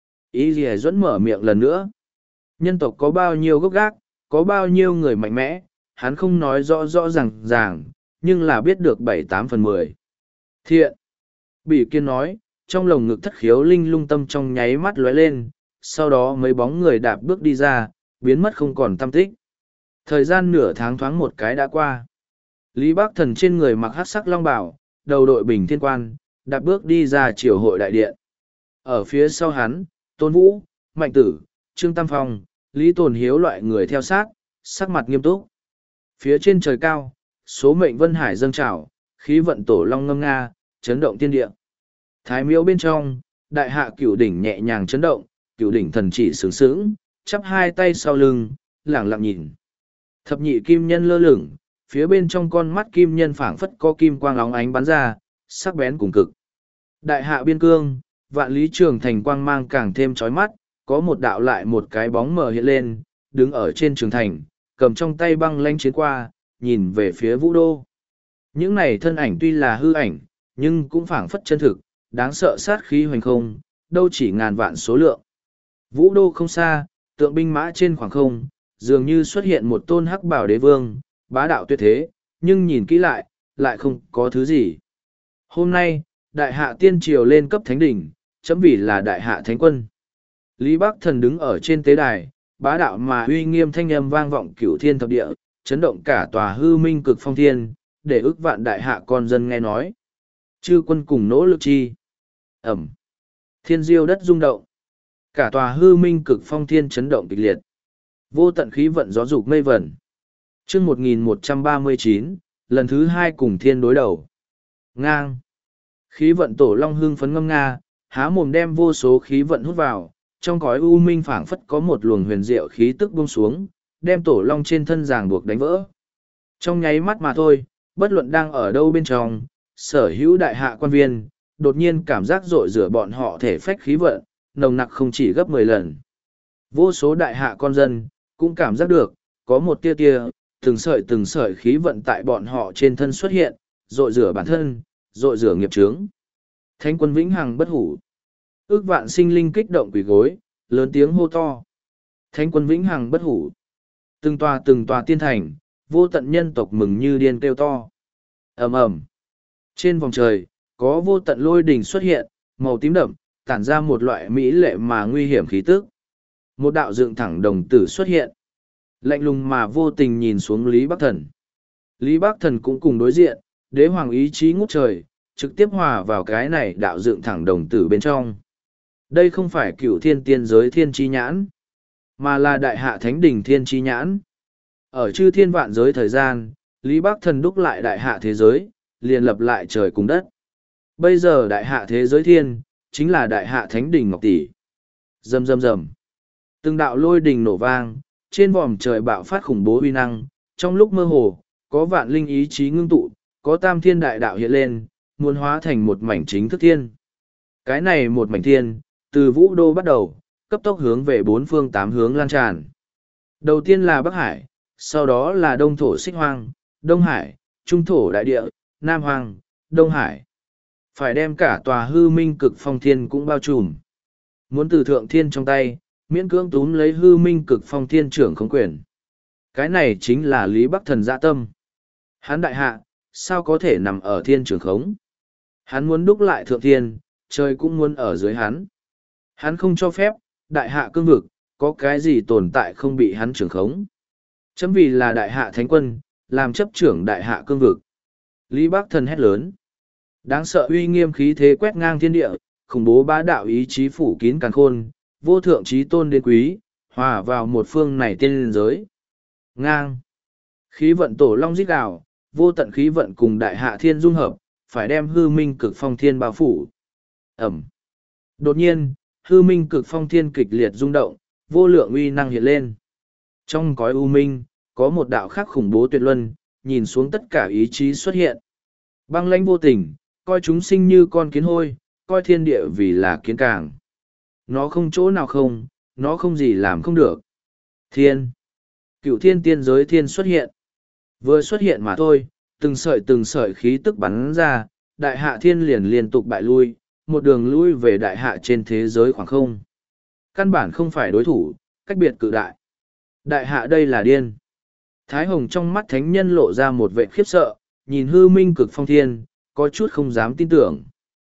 Ý gì dẫn mở miệng lần nữa. Nhân tộc có bao nhiêu gốc gác, có bao nhiêu người mạnh mẽ, hắn không nói rõ rõ ràng ràng, nhưng là biết được bảy tám phần mười. Thiện! Bỉ Kiên nói, trong lồng ngực thất khiếu linh lung tâm trong nháy mắt lóe lên, sau đó mấy bóng người đạp bước đi ra, biến mất không còn tăm tích. Thời gian nửa tháng thoáng một cái đã qua. Lý Bác Thần trên người mặc hắc sắc long bào, đầu đội bình thiên quan, đạp bước đi ra triều hội đại điện. Ở phía sau hắn, Tôn Vũ, Mạnh Tử, Trương Tam Phong, Lý Tồn Hiếu loại người theo sát, sắc mặt nghiêm túc. Phía trên trời cao, số mệnh vân hải dâng trào, khí vận tổ long ngâm nga, chấn động thiên địa. Thái miếu bên trong, đại hạ cửu đỉnh nhẹ nhàng chấn động, cửu đỉnh thần chỉ sướng sướng, chắp hai tay sau lưng, lẳng lặng nhìn. Thập nhị kim nhân lơ lửng, phía bên trong con mắt kim nhân phảng phất có kim quang óng ánh bắn ra, sắc bén cùng cực. Đại hạ biên cương, vạn lý trường thành quang mang càng thêm chói mắt, có một đạo lại một cái bóng mờ hiện lên, đứng ở trên trường thành, cầm trong tay băng lanh chiến qua, nhìn về phía vũ đô. Những này thân ảnh tuy là hư ảnh, nhưng cũng phảng phất chân thực, đáng sợ sát khí hoành không, đâu chỉ ngàn vạn số lượng. Vũ đô không xa, tượng binh mã trên khoảng không, dường như xuất hiện một tôn hắc bảo đế vương, bá đạo tuyệt thế, nhưng nhìn kỹ lại, lại không có thứ gì. Hôm nay, đại hạ tiên triều lên cấp thánh đỉnh, chấm vì là đại hạ thánh quân. Lý Bắc Thần đứng ở trên tế đài, bá đạo mà uy nghiêm thanh âm vang vọng cửu thiên thập địa, chấn động cả tòa hư minh cực phong thiên, để ức vạn đại hạ con dân nghe nói. Chư quân cùng nỗ lực chi. Ẩm. Thiên diêu đất rung động. Cả tòa hư minh cực phong thiên chấn động kịch liệt. Vô tận khí vận gió dục mây vẩn. Chương một nghìn một trăm ba mươi chín, lần thứ hai cùng thiên đối đầu. Ngang. Khí vận tổ long hưng phấn ngâm nga, há mồm đem vô số khí vận hút vào, trong cõi u minh phảng phất có một luồng huyền diệu khí tức buông xuống, đem tổ long trên thân ràng buộc đánh vỡ. Trong nháy mắt mà thôi, bất luận đang ở đâu bên trong, sở hữu đại hạ quan viên, đột nhiên cảm giác rội rửa bọn họ thể phách khí vận, nồng nặc không chỉ gấp mười lần. Vô số đại hạ con dân, cũng cảm giác được, có một tia tia, từng sợi từng sợi khí vận tại bọn họ trên thân xuất hiện, rội rửa bản thân, rội rửa nghiệp chướng. Thánh quân vĩnh hằng bất hủ. Ước vạn sinh linh kích động quỳ gối, lớn tiếng hô to. Thánh quân vĩnh hằng bất hủ. Từng tòa từng tòa tiên thành, vô tận nhân tộc mừng như điên kêu to. Ầm ầm. Trên vòng trời, có vô tận lôi đình xuất hiện, màu tím đậm, tản ra một loại mỹ lệ mà nguy hiểm khí tức. Một đạo dựng thẳng đồng tử xuất hiện. Lạnh lùng mà vô tình nhìn xuống Lý Bắc Thần. Lý Bắc Thần cũng cùng đối diện, đế hoàng ý chí ngút trời, trực tiếp hòa vào cái này đạo dựng thẳng đồng tử bên trong. Đây không phải cựu thiên tiên giới thiên chi nhãn, mà là đại hạ thánh đỉnh thiên chi nhãn. Ở chư thiên vạn giới thời gian, Lý Bắc Thần đúc lại đại hạ thế giới, liền lập lại trời cùng đất. Bây giờ đại hạ thế giới thiên, chính là đại hạ thánh đỉnh ngọc tỷ. Rầm rầm rầm. Từng đạo lôi đình nổ vang, trên vòm trời bạo phát khủng bố uy năng, trong lúc mơ hồ, có vạn linh ý chí ngưng tụ, có tam thiên đại đạo hiện lên, muốn hóa thành một mảnh chính thức thiên. Cái này một mảnh thiên, từ vũ đô bắt đầu, cấp tốc hướng về bốn phương tám hướng lan tràn. Đầu tiên là Bắc Hải, sau đó là Đông Thổ Xích Hoang, Đông Hải, Trung Thổ Đại Địa, Nam Hoang, Đông Hải. Phải đem cả tòa hư minh cực phong thiên cũng bao trùm. Muốn từ thượng thiên trong tay, miễn cưỡng túm lấy hư minh cực phong thiên trưởng không quyền. Cái này chính là Lý Bắc Thần dạ tâm. Hắn đại hạ, sao có thể nằm ở thiên trường khống? Hắn muốn đúc lại thượng thiên, trời cũng muốn ở dưới hắn. Hắn không cho phép, đại hạ cương vực, có cái gì tồn tại không bị hắn trường khống. Chấm vì là đại hạ thánh quân, làm chấp trưởng đại hạ cương vực. Lý Bắc Thần hét lớn. Đáng sợ uy nghiêm khí thế quét ngang thiên địa, khủng bố bá đạo ý chí phủ kín càn khôn, vô thượng trí tôn đến quý, hòa vào một phương này tiên liên giới. Ngang. Khí vận tổ long rít gào, vô tận khí vận cùng đại hạ thiên dung hợp, phải đem hư minh cực phong thiên bao phủ. Ẩm. Đột nhiên, hư minh cực phong thiên kịch liệt rung động, vô lượng uy năng hiện lên. Trong cõi u minh, có một đạo khắc khủng bố tuyệt luân, nhìn xuống tất cả ý chí xuất hiện. Băng lãnh vô tình, coi chúng sinh như con kiến hôi, coi thiên địa vì là kiến càng. Nó không chỗ nào không, nó không gì làm không được. Thiên. Cựu thiên tiên giới thiên xuất hiện. Vừa xuất hiện mà thôi, từng sợi từng sợi khí tức bắn ra, đại hạ thiên liền liên tục bại lui, một đường lui về đại hạ trên thế giới khoảng không. Căn bản không phải đối thủ, cách biệt cự đại. Đại hạ đây là điên. Thái Hồng trong mắt thánh nhân lộ ra một vệ khiếp sợ, nhìn hư minh cực phong thiên, có chút không dám tin tưởng.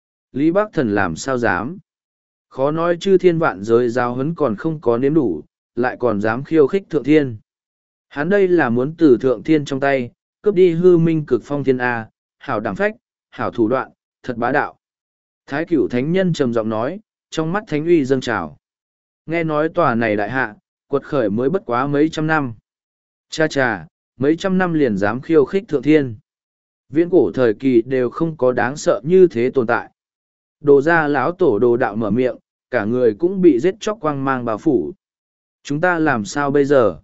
Lý Bắc Thần làm sao dám? Khó nói chư thiên vạn giới giáo huấn còn không có nếm đủ, lại còn dám khiêu khích thượng thiên. Hắn đây là muốn từ thượng thiên trong tay, cướp đi hư minh cực phong thiên A, hảo đảm phách, hảo thủ đoạn, thật bá đạo. Thái Cửu thánh nhân trầm giọng nói, trong mắt thánh uy dâng trào. Nghe nói tòa này đại hạ, quật khởi mới bất quá mấy trăm năm. Cha cha, mấy trăm năm liền dám khiêu khích thượng thiên. Viễn cổ thời kỳ đều không có đáng sợ như thế tồn tại. Đồ gia lão tổ đồ đạo mở miệng, cả người cũng bị giết chóc quang mang bao phủ. Chúng ta làm sao bây giờ?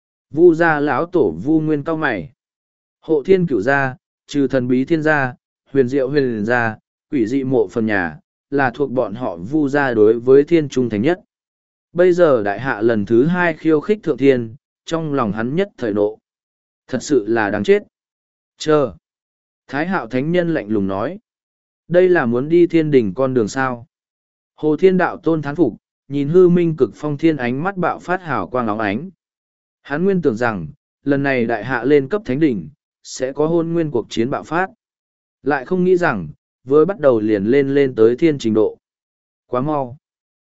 Vu gia lão tổ Vu Nguyên cao mày. Hộ thiên cửu gia, trừ thần bí thiên gia, huyền diệu huyền gia, quỷ dị mộ phần nhà, là thuộc bọn họ Vu gia đối với thiên trung thành nhất. Bây giờ đại hạ lần thứ hai khiêu khích thượng thiên, trong lòng hắn nhất thời nộ. Thật sự là đáng chết. Chờ. Thái Hạo thánh nhân lạnh lùng nói. Đây là muốn đi thiên đỉnh con đường sao. Hồ thiên đạo tôn thán phục, nhìn hư minh cực phong thiên ánh mắt bạo phát hào quang óng ánh. Hắn nguyên tưởng rằng, lần này đại hạ lên cấp thánh đỉnh, sẽ có hôn nguyên cuộc chiến bạo phát. Lại không nghĩ rằng, vừa bắt đầu liền lên lên tới thiên trình độ. Quá mau.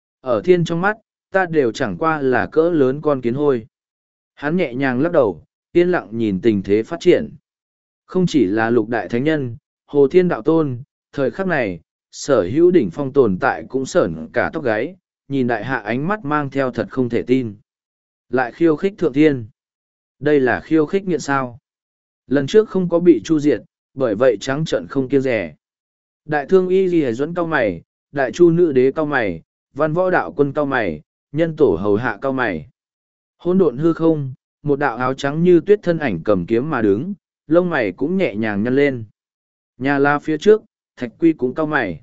Ở thiên trong mắt, ta đều chẳng qua là cỡ lớn con kiến hôi. Hắn nhẹ nhàng lắc đầu, yên lặng nhìn tình thế phát triển. Không chỉ là lục đại thánh nhân, hồ thiên đạo tôn, thời khắc này, sở hữu đỉnh phong tồn tại cũng sởn cả tóc gáy, nhìn đại hạ ánh mắt mang theo thật không thể tin. Lại khiêu khích thượng thiên. Đây là khiêu khích nghiện sao. Lần trước không có bị chu diệt, bởi vậy trắng trận không kiêng rẻ. Đại thương y ghi dẫn cao mày, đại chu nữ đế cao mày, văn võ đạo quân cao mày, nhân tổ hầu hạ cao mày. Hỗn độn hư không, một đạo áo trắng như tuyết thân ảnh cầm kiếm mà đứng, lông mày cũng nhẹ nhàng nhăn lên. Nhà la phía trước, thạch quy cũng cao mày.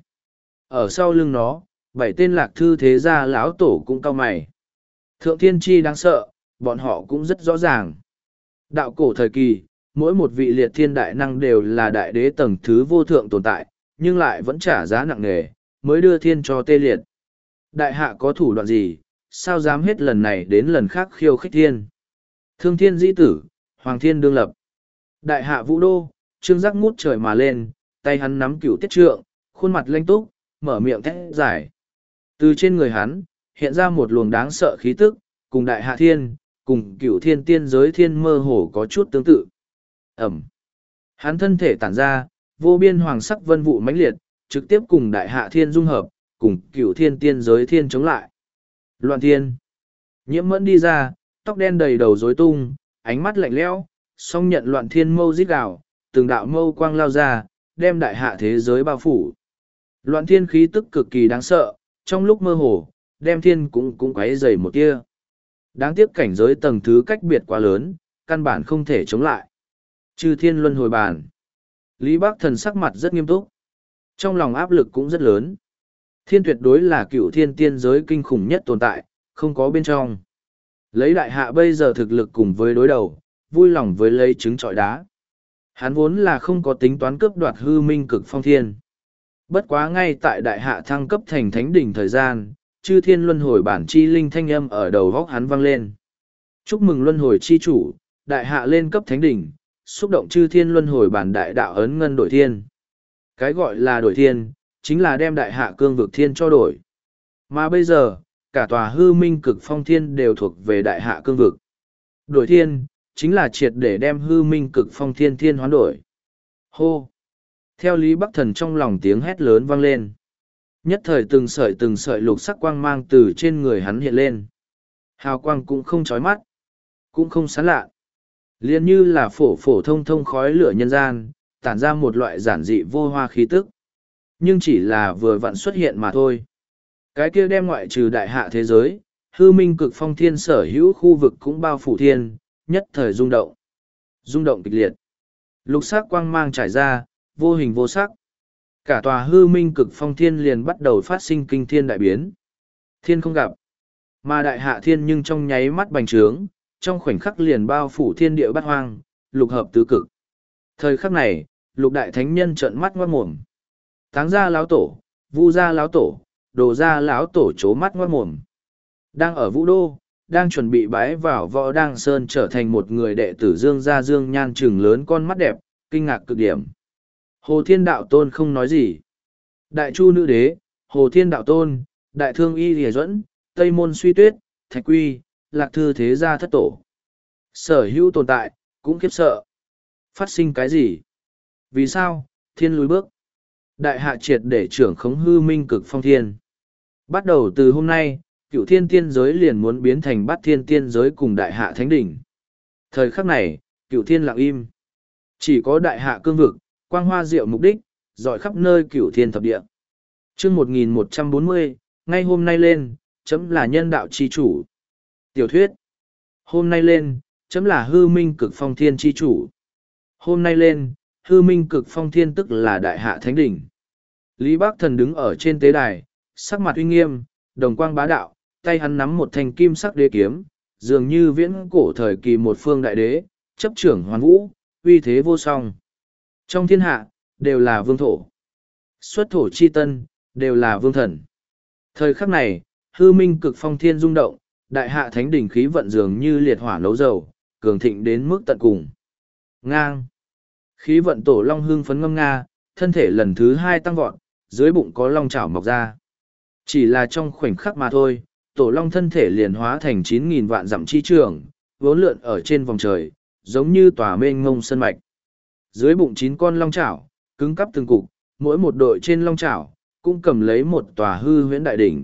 Ở sau lưng nó, bảy tên lạc thư thế gia lão tổ cũng cao mày. Thượng thiên chi đáng sợ, bọn họ cũng rất rõ ràng. Đạo cổ thời kỳ, mỗi một vị liệt thiên đại năng đều là đại đế tầng thứ vô thượng tồn tại, nhưng lại vẫn trả giá nặng nề, mới đưa thiên cho tê liệt. Đại hạ có thủ đoạn gì, sao dám hết lần này đến lần khác khiêu khích thiên. Thương thiên dĩ tử, hoàng thiên đương lập. Đại hạ vũ đô, trương giác ngút trời mà lên, tay hắn nắm cửu tiết trượng, khuôn mặt lanh túc, mở miệng thét giải. Từ trên người hắn, hiện ra một luồng đáng sợ khí tức, cùng đại hạ thiên, cùng cửu thiên tiên giới thiên mơ hồ có chút tương tự. Ẩm. Hắn thân thể tản ra, vô biên hoàng sắc vân vụ mãnh liệt, trực tiếp cùng đại hạ thiên dung hợp, cùng cửu thiên tiên giới thiên chống lại. Loạn thiên. Nhiễm mẫn đi ra, tóc đen đầy đầu rối tung, ánh mắt lạnh lẽo, song nhận loạn thiên mâu rít gào, từng đạo mâu quang lao ra, đem đại hạ thế giới bao phủ. Loạn thiên khí tức cực kỳ đáng sợ, trong lúc mơ hồ, đem thiên cũng cũng quấy dày một tia. Đáng tiếc cảnh giới tầng thứ cách biệt quá lớn, căn bản không thể chống lại. Chư thiên luân hồi bàn. Lý Bắc Thần sắc mặt rất nghiêm túc. Trong lòng áp lực cũng rất lớn. Thiên tuyệt đối là cựu thiên tiên giới kinh khủng nhất tồn tại, không có bên trong. Lấy đại hạ bây giờ thực lực cùng với đối đầu, vui lòng với lấy trứng trọi đá. Hắn vốn là không có tính toán cướp đoạt hư minh cực phong thiên. Bất quá ngay tại đại hạ thăng cấp thành thánh đỉnh thời gian, chư thiên luân hồi bản chi linh thanh âm ở đầu góc hắn vang lên. Chúc mừng luân hồi chi chủ, đại hạ lên cấp thánh đỉnh, xúc động chư thiên luân hồi bản đại đạo ấn ngân đổi thiên. Cái gọi là đổi thiên, chính là đem đại hạ cương vực thiên cho đổi. Mà bây giờ, cả tòa hư minh cực phong thiên đều thuộc về đại hạ cương vực. Đổi thiên, chính là triệt để đem hư minh cực phong thiên thiên hoán đổi. Hô! Theo Lý Bắc Thần trong lòng tiếng hét lớn vang lên. Nhất thời từng sợi từng sợi lục sắc quang mang từ trên người hắn hiện lên. Hào quang cũng không chói mắt, cũng không sán lạ. Liên như là phổ phổ thông thông khói lửa nhân gian, tản ra một loại giản dị vô hoa khí tức. Nhưng chỉ là vừa vặn xuất hiện mà thôi. Cái kia đem ngoại trừ đại hạ thế giới, hư minh cực phong thiên sở hữu khu vực cũng bao phủ thiên, nhất thời rung động. Rung động kịch liệt. Lục sắc quang mang trải ra, vô hình vô sắc. Cả tòa hư minh cực phong thiên liền bắt đầu phát sinh kinh thiên đại biến. Thiên không gặp, mà đại hạ thiên nhưng trong nháy mắt bành trướng, trong khoảnh khắc liền bao phủ thiên địa bát hoang, lục hợp tứ cực. Thời khắc này, lục đại thánh nhân trợn mắt ngoát mồm. Táng gia lão tổ, vu gia lão tổ, đồ gia lão tổ chố mắt ngoát mồm. Đang ở vũ đô, đang chuẩn bị bái vào võ đăng sơn trở thành một người đệ tử dương gia dương nhan trừng lớn con mắt đẹp, kinh ngạc cực điểm. Hồ Thiên Đạo Tôn không nói gì. Đại Chu Nữ Đế, Hồ Thiên Đạo Tôn, Đại Thương Y Lìa Duẫn, Tây Môn Suy Tuyết, Thạch Quy, Lạc Thư Thế Gia thất tổ. Sở hữu tồn tại, cũng khiếp sợ. Phát sinh cái gì? Vì sao? Thiên lùi bước. Đại hạ triệt để trưởng khống hư minh cực phong thiên. Bắt đầu từ hôm nay, cựu thiên tiên giới liền muốn biến thành bát thiên tiên giới cùng đại hạ thánh đỉnh. Thời khắc này, cựu thiên lặng im. Chỉ có đại hạ cương vực, quang hoa diệu mục đích, dọi khắp nơi cửu thiên thập địa. Chương một nghìn một trăm bốn mươi, ngay hôm nay lên, chấm là nhân đạo chi chủ. Tiểu thuyết. Hôm nay lên, chấm là hư minh cực phong thiên chi chủ. Hôm nay lên, hư minh cực phong thiên tức là đại hạ thánh đỉnh. Lý Bác Thần đứng ở trên tế đài, sắc mặt uy nghiêm, đồng quang bá đạo, tay hắn nắm một thanh kim sắc đế kiếm, dường như viễn cổ thời kỳ một phương đại đế, chấp trưởng hoàn vũ, uy thế vô song. Trong thiên hạ, đều là vương thổ. Xuất thổ chi tân, đều là vương thần. Thời khắc này, hư minh cực phong thiên rung động, đại hạ thánh đỉnh khí vận dường như liệt hỏa nấu dầu, cường thịnh đến mức tận cùng. Ngang. Khí vận tổ long hương phấn ngâm nga, thân thể lần thứ hai tăng vọt, dưới bụng có long chảo mọc ra. Chỉ là trong khoảnh khắc mà thôi, tổ long thân thể liền hóa thành chín nghìn vạn dặm chi trường, vốn lượn ở trên vòng trời, giống như tòa mênh ngông sân mạch. Dưới bụng chín con long chảo, cứng cắp từng cục, mỗi một đội trên long chảo, cũng cầm lấy một tòa hư huyễn đại đỉnh.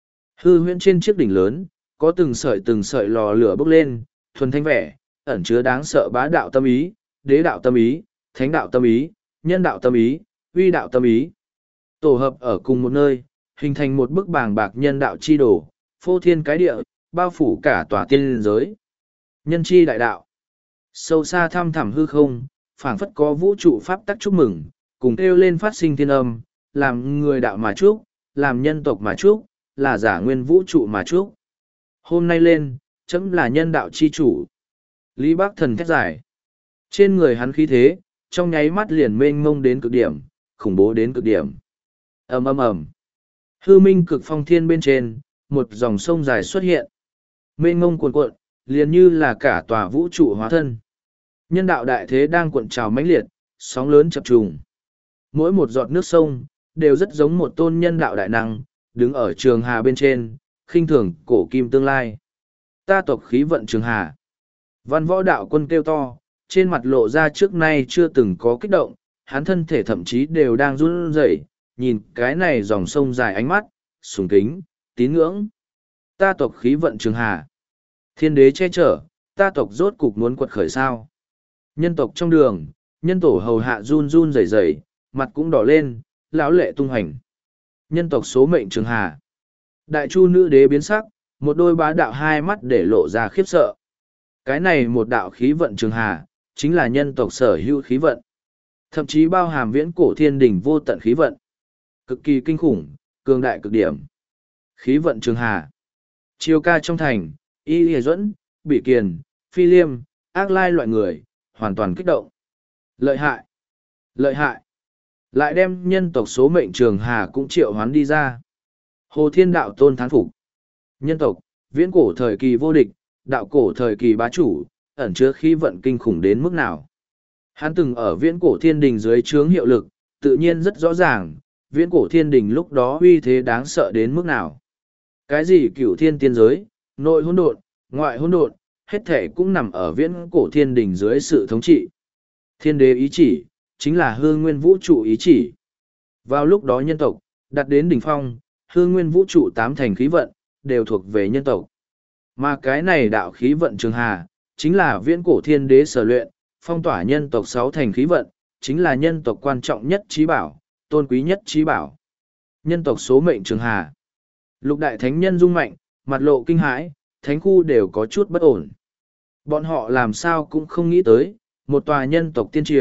Hư huyễn trên chiếc đỉnh lớn, có từng sợi từng sợi lò lửa bốc lên, thuần thanh vẻ, ẩn chứa đáng sợ bá đạo tâm ý, đế đạo tâm ý, thánh đạo tâm ý, nhân đạo tâm ý, uy đạo tâm ý. Tổ hợp ở cùng một nơi, hình thành một bức bàng bạc nhân đạo chi đồ, phô thiên cái địa, bao phủ cả tòa tiên giới. Nhân chi đại đạo. Sâu xa thăm thẳm hư không, phảng phất có vũ trụ pháp tắc chúc mừng, cùng kêu lên phát sinh thiên âm, làm người đạo mà chúc, làm nhân tộc mà chúc, là giả nguyên vũ trụ mà chúc. Hôm nay lên, chấm là nhân đạo chi chủ. Lý Bác Thần thét giải. Trên người hắn khí thế, trong nháy mắt liền mênh mông đến cực điểm, khủng bố đến cực điểm. Ầm ầm ầm. Hư minh cực phong thiên bên trên, một dòng sông dài xuất hiện. Mênh mông cuồn cuộn, liền như là cả tòa vũ trụ hóa thân. Nhân đạo đại thế đang cuộn trào mãnh liệt, sóng lớn chập trùng. Mỗi một giọt nước sông, đều rất giống một tôn nhân đạo đại năng, đứng ở trường hà bên trên, khinh thường cổ kim tương lai. Ta tộc khí vận trường hà. Văn võ đạo quân kêu to, trên mặt lộ ra trước nay chưa từng có kích động, hắn thân thể thậm chí đều đang run rẩy, nhìn cái này dòng sông dài ánh mắt, sùng kính, tín ngưỡng. Ta tộc khí vận trường hà. Thiên đế che chở, ta tộc rốt cục muốn quật khởi sao. Nhân tộc trong đường, nhân tổ hầu hạ run run rẩy rẩy, mặt cũng đỏ lên, lão lệ tung hành. Nhân tộc số mệnh trường hà. Đại Chu Nữ Đế biến sắc, một đôi bá đạo hai mắt để lộ ra khiếp sợ. Cái này một đạo khí vận trường hà, chính là nhân tộc sở hữu khí vận. Thậm chí bao hàm viễn cổ thiên đỉnh vô tận khí vận. Cực kỳ kinh khủng, cường đại cực điểm. Khí vận trường hà. Chiêu ca trong thành, Y Lìa Duẫn, Bỉ Kiền, Phi Liêm, ác lai loại người, hoàn toàn kích động. Lợi hại! Lợi hại! Lại đem nhân tộc số mệnh trường hà cũng triệu hoán đi ra. Hồ Thiên Đạo Tôn thán phục. Nhân tộc, viễn cổ thời kỳ vô địch, đạo cổ thời kỳ bá chủ, ẩn chứa khí vận kinh khủng đến mức nào. Hắn từng ở viễn cổ thiên đình dưới trướng hiệu lực, tự nhiên rất rõ ràng, viễn cổ thiên đình lúc đó uy thế đáng sợ đến mức nào. Cái gì cửu thiên tiên giới, nội hỗn độn, ngoại hỗn độn, hết thể cũng nằm ở viễn cổ thiên đình dưới sự thống trị. Thiên đế ý chỉ, chính là hương nguyên vũ trụ ý chỉ. Vào lúc đó nhân tộc, đặt đến đỉnh phong, hương nguyên vũ trụ tám thành khí vận, đều thuộc về nhân tộc. Mà cái này đạo khí vận trường hà, chính là viễn cổ thiên đế sở luyện, phong tỏa nhân tộc sáu thành khí vận, chính là nhân tộc quan trọng nhất trí bảo, tôn quý nhất trí bảo. Nhân tộc số mệnh trường hà. Lục đại thánh nhân rung mạnh, mặt lộ kinh hãi, thánh khu đều có chút bất ổn. Bọn họ làm sao cũng không nghĩ tới, một tòa nhân tộc tiên triều,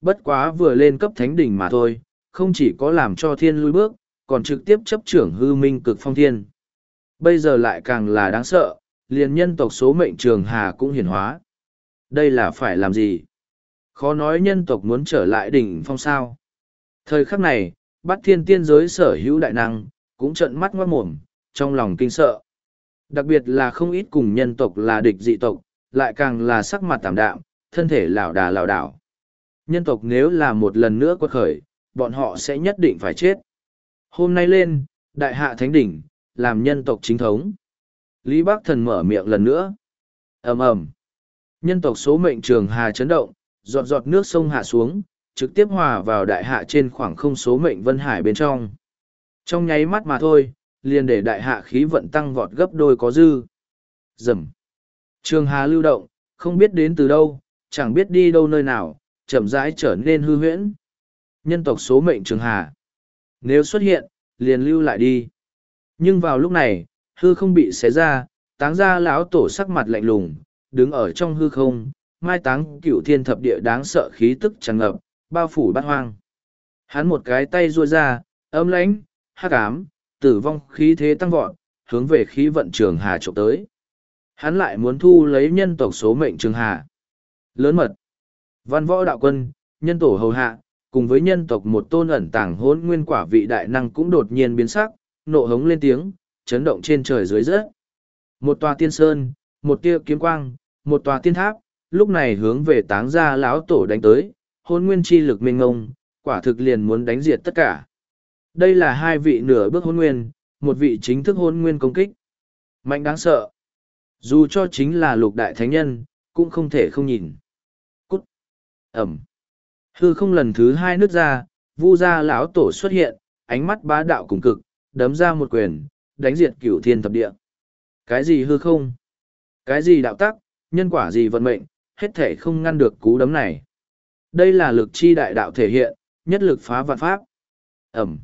bất quá vừa lên cấp thánh đỉnh mà thôi, không chỉ có làm cho thiên lui bước, còn trực tiếp chấp trưởng hư minh cực phong thiên. Bây giờ lại càng là đáng sợ, liền nhân tộc số mệnh trường hà cũng hiển hóa. Đây là phải làm gì? Khó nói nhân tộc muốn trở lại đỉnh phong sao. Thời khắc này, Bát Thiên tiên giới sở hữu đại năng, cũng trợn mắt ngoát mồm, trong lòng kinh sợ. Đặc biệt là không ít cùng nhân tộc là địch dị tộc, lại càng là sắc mặt tảm đạm, thân thể lảo đà lảo đảo. Nhân tộc nếu là một lần nữa quật khởi, bọn họ sẽ nhất định phải chết. Hôm nay lên, đại hạ thánh đỉnh, làm nhân tộc chính thống. Lý Bắc Thần mở miệng lần nữa. Ầm ầm. Nhân tộc số mệnh trường hà chấn động, giọt giọt nước sông hạ xuống, trực tiếp hòa vào đại hạ trên khoảng không số mệnh vân hải bên trong. Trong nháy mắt mà thôi, liền để đại hạ khí vận tăng vọt gấp đôi có dư. Rầm. Trường hà lưu động, không biết đến từ đâu, chẳng biết đi đâu nơi nào, chậm rãi trở nên hư huyễn. Nhân tộc số mệnh trường hà. Nếu xuất hiện, liền lưu lại đi. Nhưng vào lúc này, hư không bị xé ra, táng ra lão tổ sắc mặt lạnh lùng, đứng ở trong hư không, mai táng cửu thiên thập địa đáng sợ khí tức tràn ngập, bao phủ bát hoang. Hắn một cái tay duỗi ra, âm lãnh, hắc ám, tử vong khí thế tăng vọt, hướng về khí vận trường hà trộm tới. Hắn lại muốn thu lấy nhân tộc số mệnh trường hà. Lớn mật. Văn võ đạo quân, nhân tổ hầu hạ, cùng với nhân tộc một tôn ẩn tàng hỗn nguyên quả vị đại năng cũng đột nhiên biến sắc, nộ hống lên tiếng, chấn động trên trời dưới rớt. Một tòa tiên sơn, một tia kiếm quang, một tòa tiên tháp, lúc này hướng về táng gia lão tổ đánh tới, hỗn nguyên chi lực mênh ngông, quả thực liền muốn đánh diệt tất cả. Đây là hai vị nửa bước hỗn nguyên, một vị chính thức hỗn nguyên công kích. Mạnh đáng sợ. Dù cho chính là lục đại thánh nhân, cũng không thể không nhìn. Cút. Ẩm. Hư không lần thứ hai nứt ra, Vu gia lão tổ xuất hiện, ánh mắt bá đạo cùng cực, đấm ra một quyền, đánh diệt cửu thiên thập địa. Cái gì hư không? Cái gì đạo tắc, nhân quả gì vận mệnh, hết thể không ngăn được cú đấm này. Đây là lực chi đại đạo thể hiện, nhất lực phá vạn pháp. Ẩm.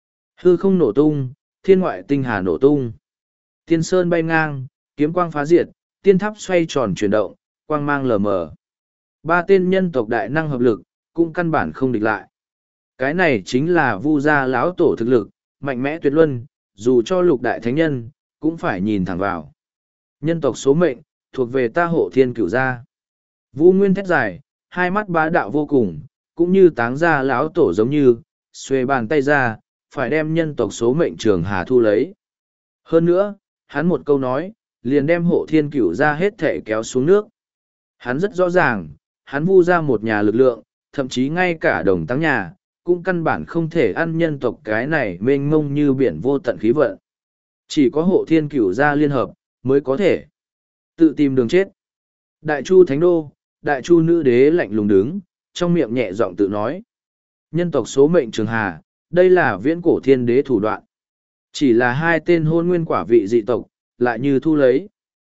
Hư không nổ tung, thiên ngoại tinh hà nổ tung. Tiên sơn bay ngang, kiếm quang phá diệt, tiên tháp xoay tròn chuyển động, quang mang lờ mờ. Ba tên nhân tộc đại năng hợp lực, cũng căn bản không địch lại. Cái này chính là Vu gia lão tổ thực lực, mạnh mẽ tuyệt luân, dù cho lục đại thánh nhân, cũng phải nhìn thẳng vào. Nhân tộc số mệnh, thuộc về ta hộ thiên cửu gia. Vu Nguyên thét dài, hai mắt bá đạo vô cùng, cũng như táng gia lão tổ giống như, xuề bàn tay ra, phải đem nhân tộc số mệnh trường hà thu lấy. Hơn nữa, hắn một câu nói, liền đem hộ thiên cửu gia hết thể kéo xuống nước. Hắn rất rõ ràng, hắn Vu ra một nhà lực lượng, thậm chí ngay cả đồng tăng nhà, cũng căn bản không thể ăn nhân tộc cái này mênh mông như biển vô tận khí vận. Chỉ có hộ thiên cửu gia liên hợp, mới có thể tự tìm đường chết. Đại Chu Thánh Đô, Đại Chu Nữ Đế lạnh lùng đứng, trong miệng nhẹ giọng tự nói. Nhân tộc số mệnh trường hà, đây là viễn cổ thiên đế thủ đoạn. Chỉ là hai tên hôn nguyên quả vị dị tộc, lại như thu lấy.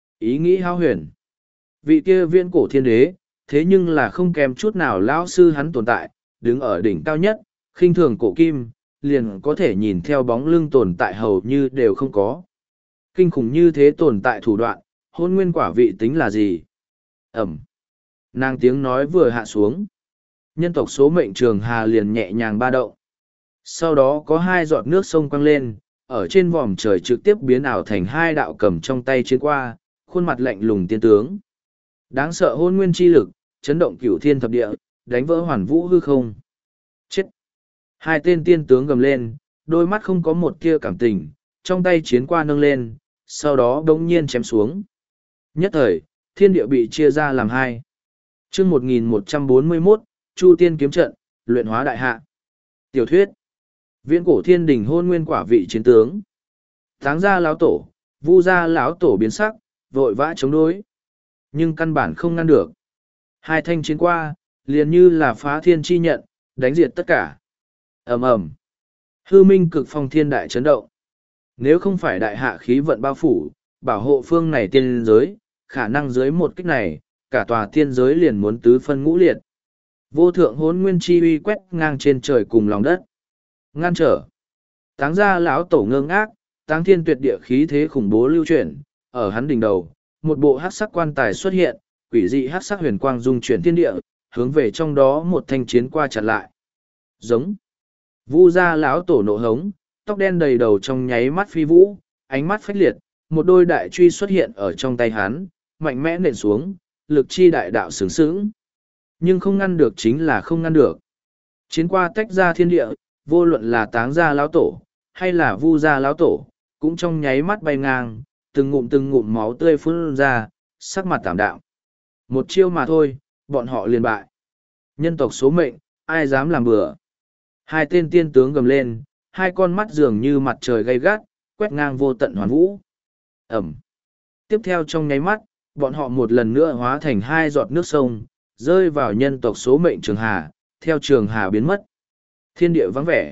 Ý nghĩ hao huyền. Vị kia viễn cổ thiên đế, thế nhưng là không kèm chút nào lão sư hắn tồn tại, đứng ở đỉnh cao nhất, khinh thường cổ kim, liền có thể nhìn theo bóng lưng tồn tại hầu như đều không có. Kinh khủng như thế tồn tại thủ đoạn, hôn nguyên quả vị tính là gì? Ẩm. Nàng tiếng nói vừa hạ xuống. Nhân tộc số mệnh trường hà liền nhẹ nhàng ba động. Sau đó có hai giọt nước sông quăng lên, ở trên vòm trời trực tiếp biến ảo thành hai đạo cầm trong tay chiến qua, khuôn mặt lạnh lùng tiên tướng. Đáng sợ hôn nguyên chi lực, chấn động cửu thiên thập địa, đánh vỡ hoàn vũ hư không. Chết! Hai tên tiên tướng gầm lên, đôi mắt không có một tia cảm tình, trong tay chiến qua nâng lên, sau đó đống nhiên chém xuống. Nhất thời, thiên địa bị chia ra làm hai. chương một nghìn một trăm bốn mươi mốt, Chu Tiên kiếm trận, luyện hóa đại hạ. Tiểu thuyết. Viễn cổ thiên đình hôn nguyên quả vị chiến tướng. Táng gia lão tổ, Vu gia lão tổ biến sắc, vội vã chống đối. Nhưng căn bản không ngăn được. Hai thanh chiến qua, liền như là phá thiên chi nhận, đánh diệt tất cả. Ầm ầm. Hư minh cực phong thiên đại chấn động. Nếu không phải đại hạ khí vận bao phủ, bảo hộ phương này tiên giới, khả năng dưới một kích này, cả tòa tiên giới liền muốn tứ phân ngũ liệt. Vô thượng hốn nguyên chi uy quét ngang trên trời cùng lòng đất. Ngăn trở. Táng gia lão tổ ngơ ngác, táng thiên tuyệt địa khí thế khủng bố lưu chuyển, ở hắn đỉnh đầu, một bộ hắc sắc quan tài xuất hiện, quỷ dị hắc sắc huyền quang dung chuyển thiên địa, hướng về trong đó một thanh chiến qua chặn lại. Giống. Vu gia lão tổ nộ hống, tóc đen đầy đầu trong nháy mắt phi vũ, ánh mắt phách liệt, một đôi đại truy xuất hiện ở trong tay hắn, mạnh mẽ nện xuống, lực chi đại đạo sướng sướng. Nhưng không ngăn được chính là không ngăn được. Chiến qua tách ra thiên địa, vô luận là táng gia lão tổ, hay là vu gia lão tổ, cũng trong nháy mắt bay ngang, từng ngụm từng ngụm máu tươi phun ra, sắc mặt tảm đạm. Một chiêu mà thôi, bọn họ liền bại. Nhân tộc số mệnh, ai dám làm bừa. Hai tên tiên tướng gầm lên, hai con mắt dường như mặt trời gay gắt, quét ngang vô tận hoàn vũ. Ẩm. Tiếp theo trong nháy mắt, bọn họ một lần nữa hóa thành hai giọt nước sông, rơi vào nhân tộc số mệnh trường hà, theo trường hà biến mất. Thiên địa vắng vẻ.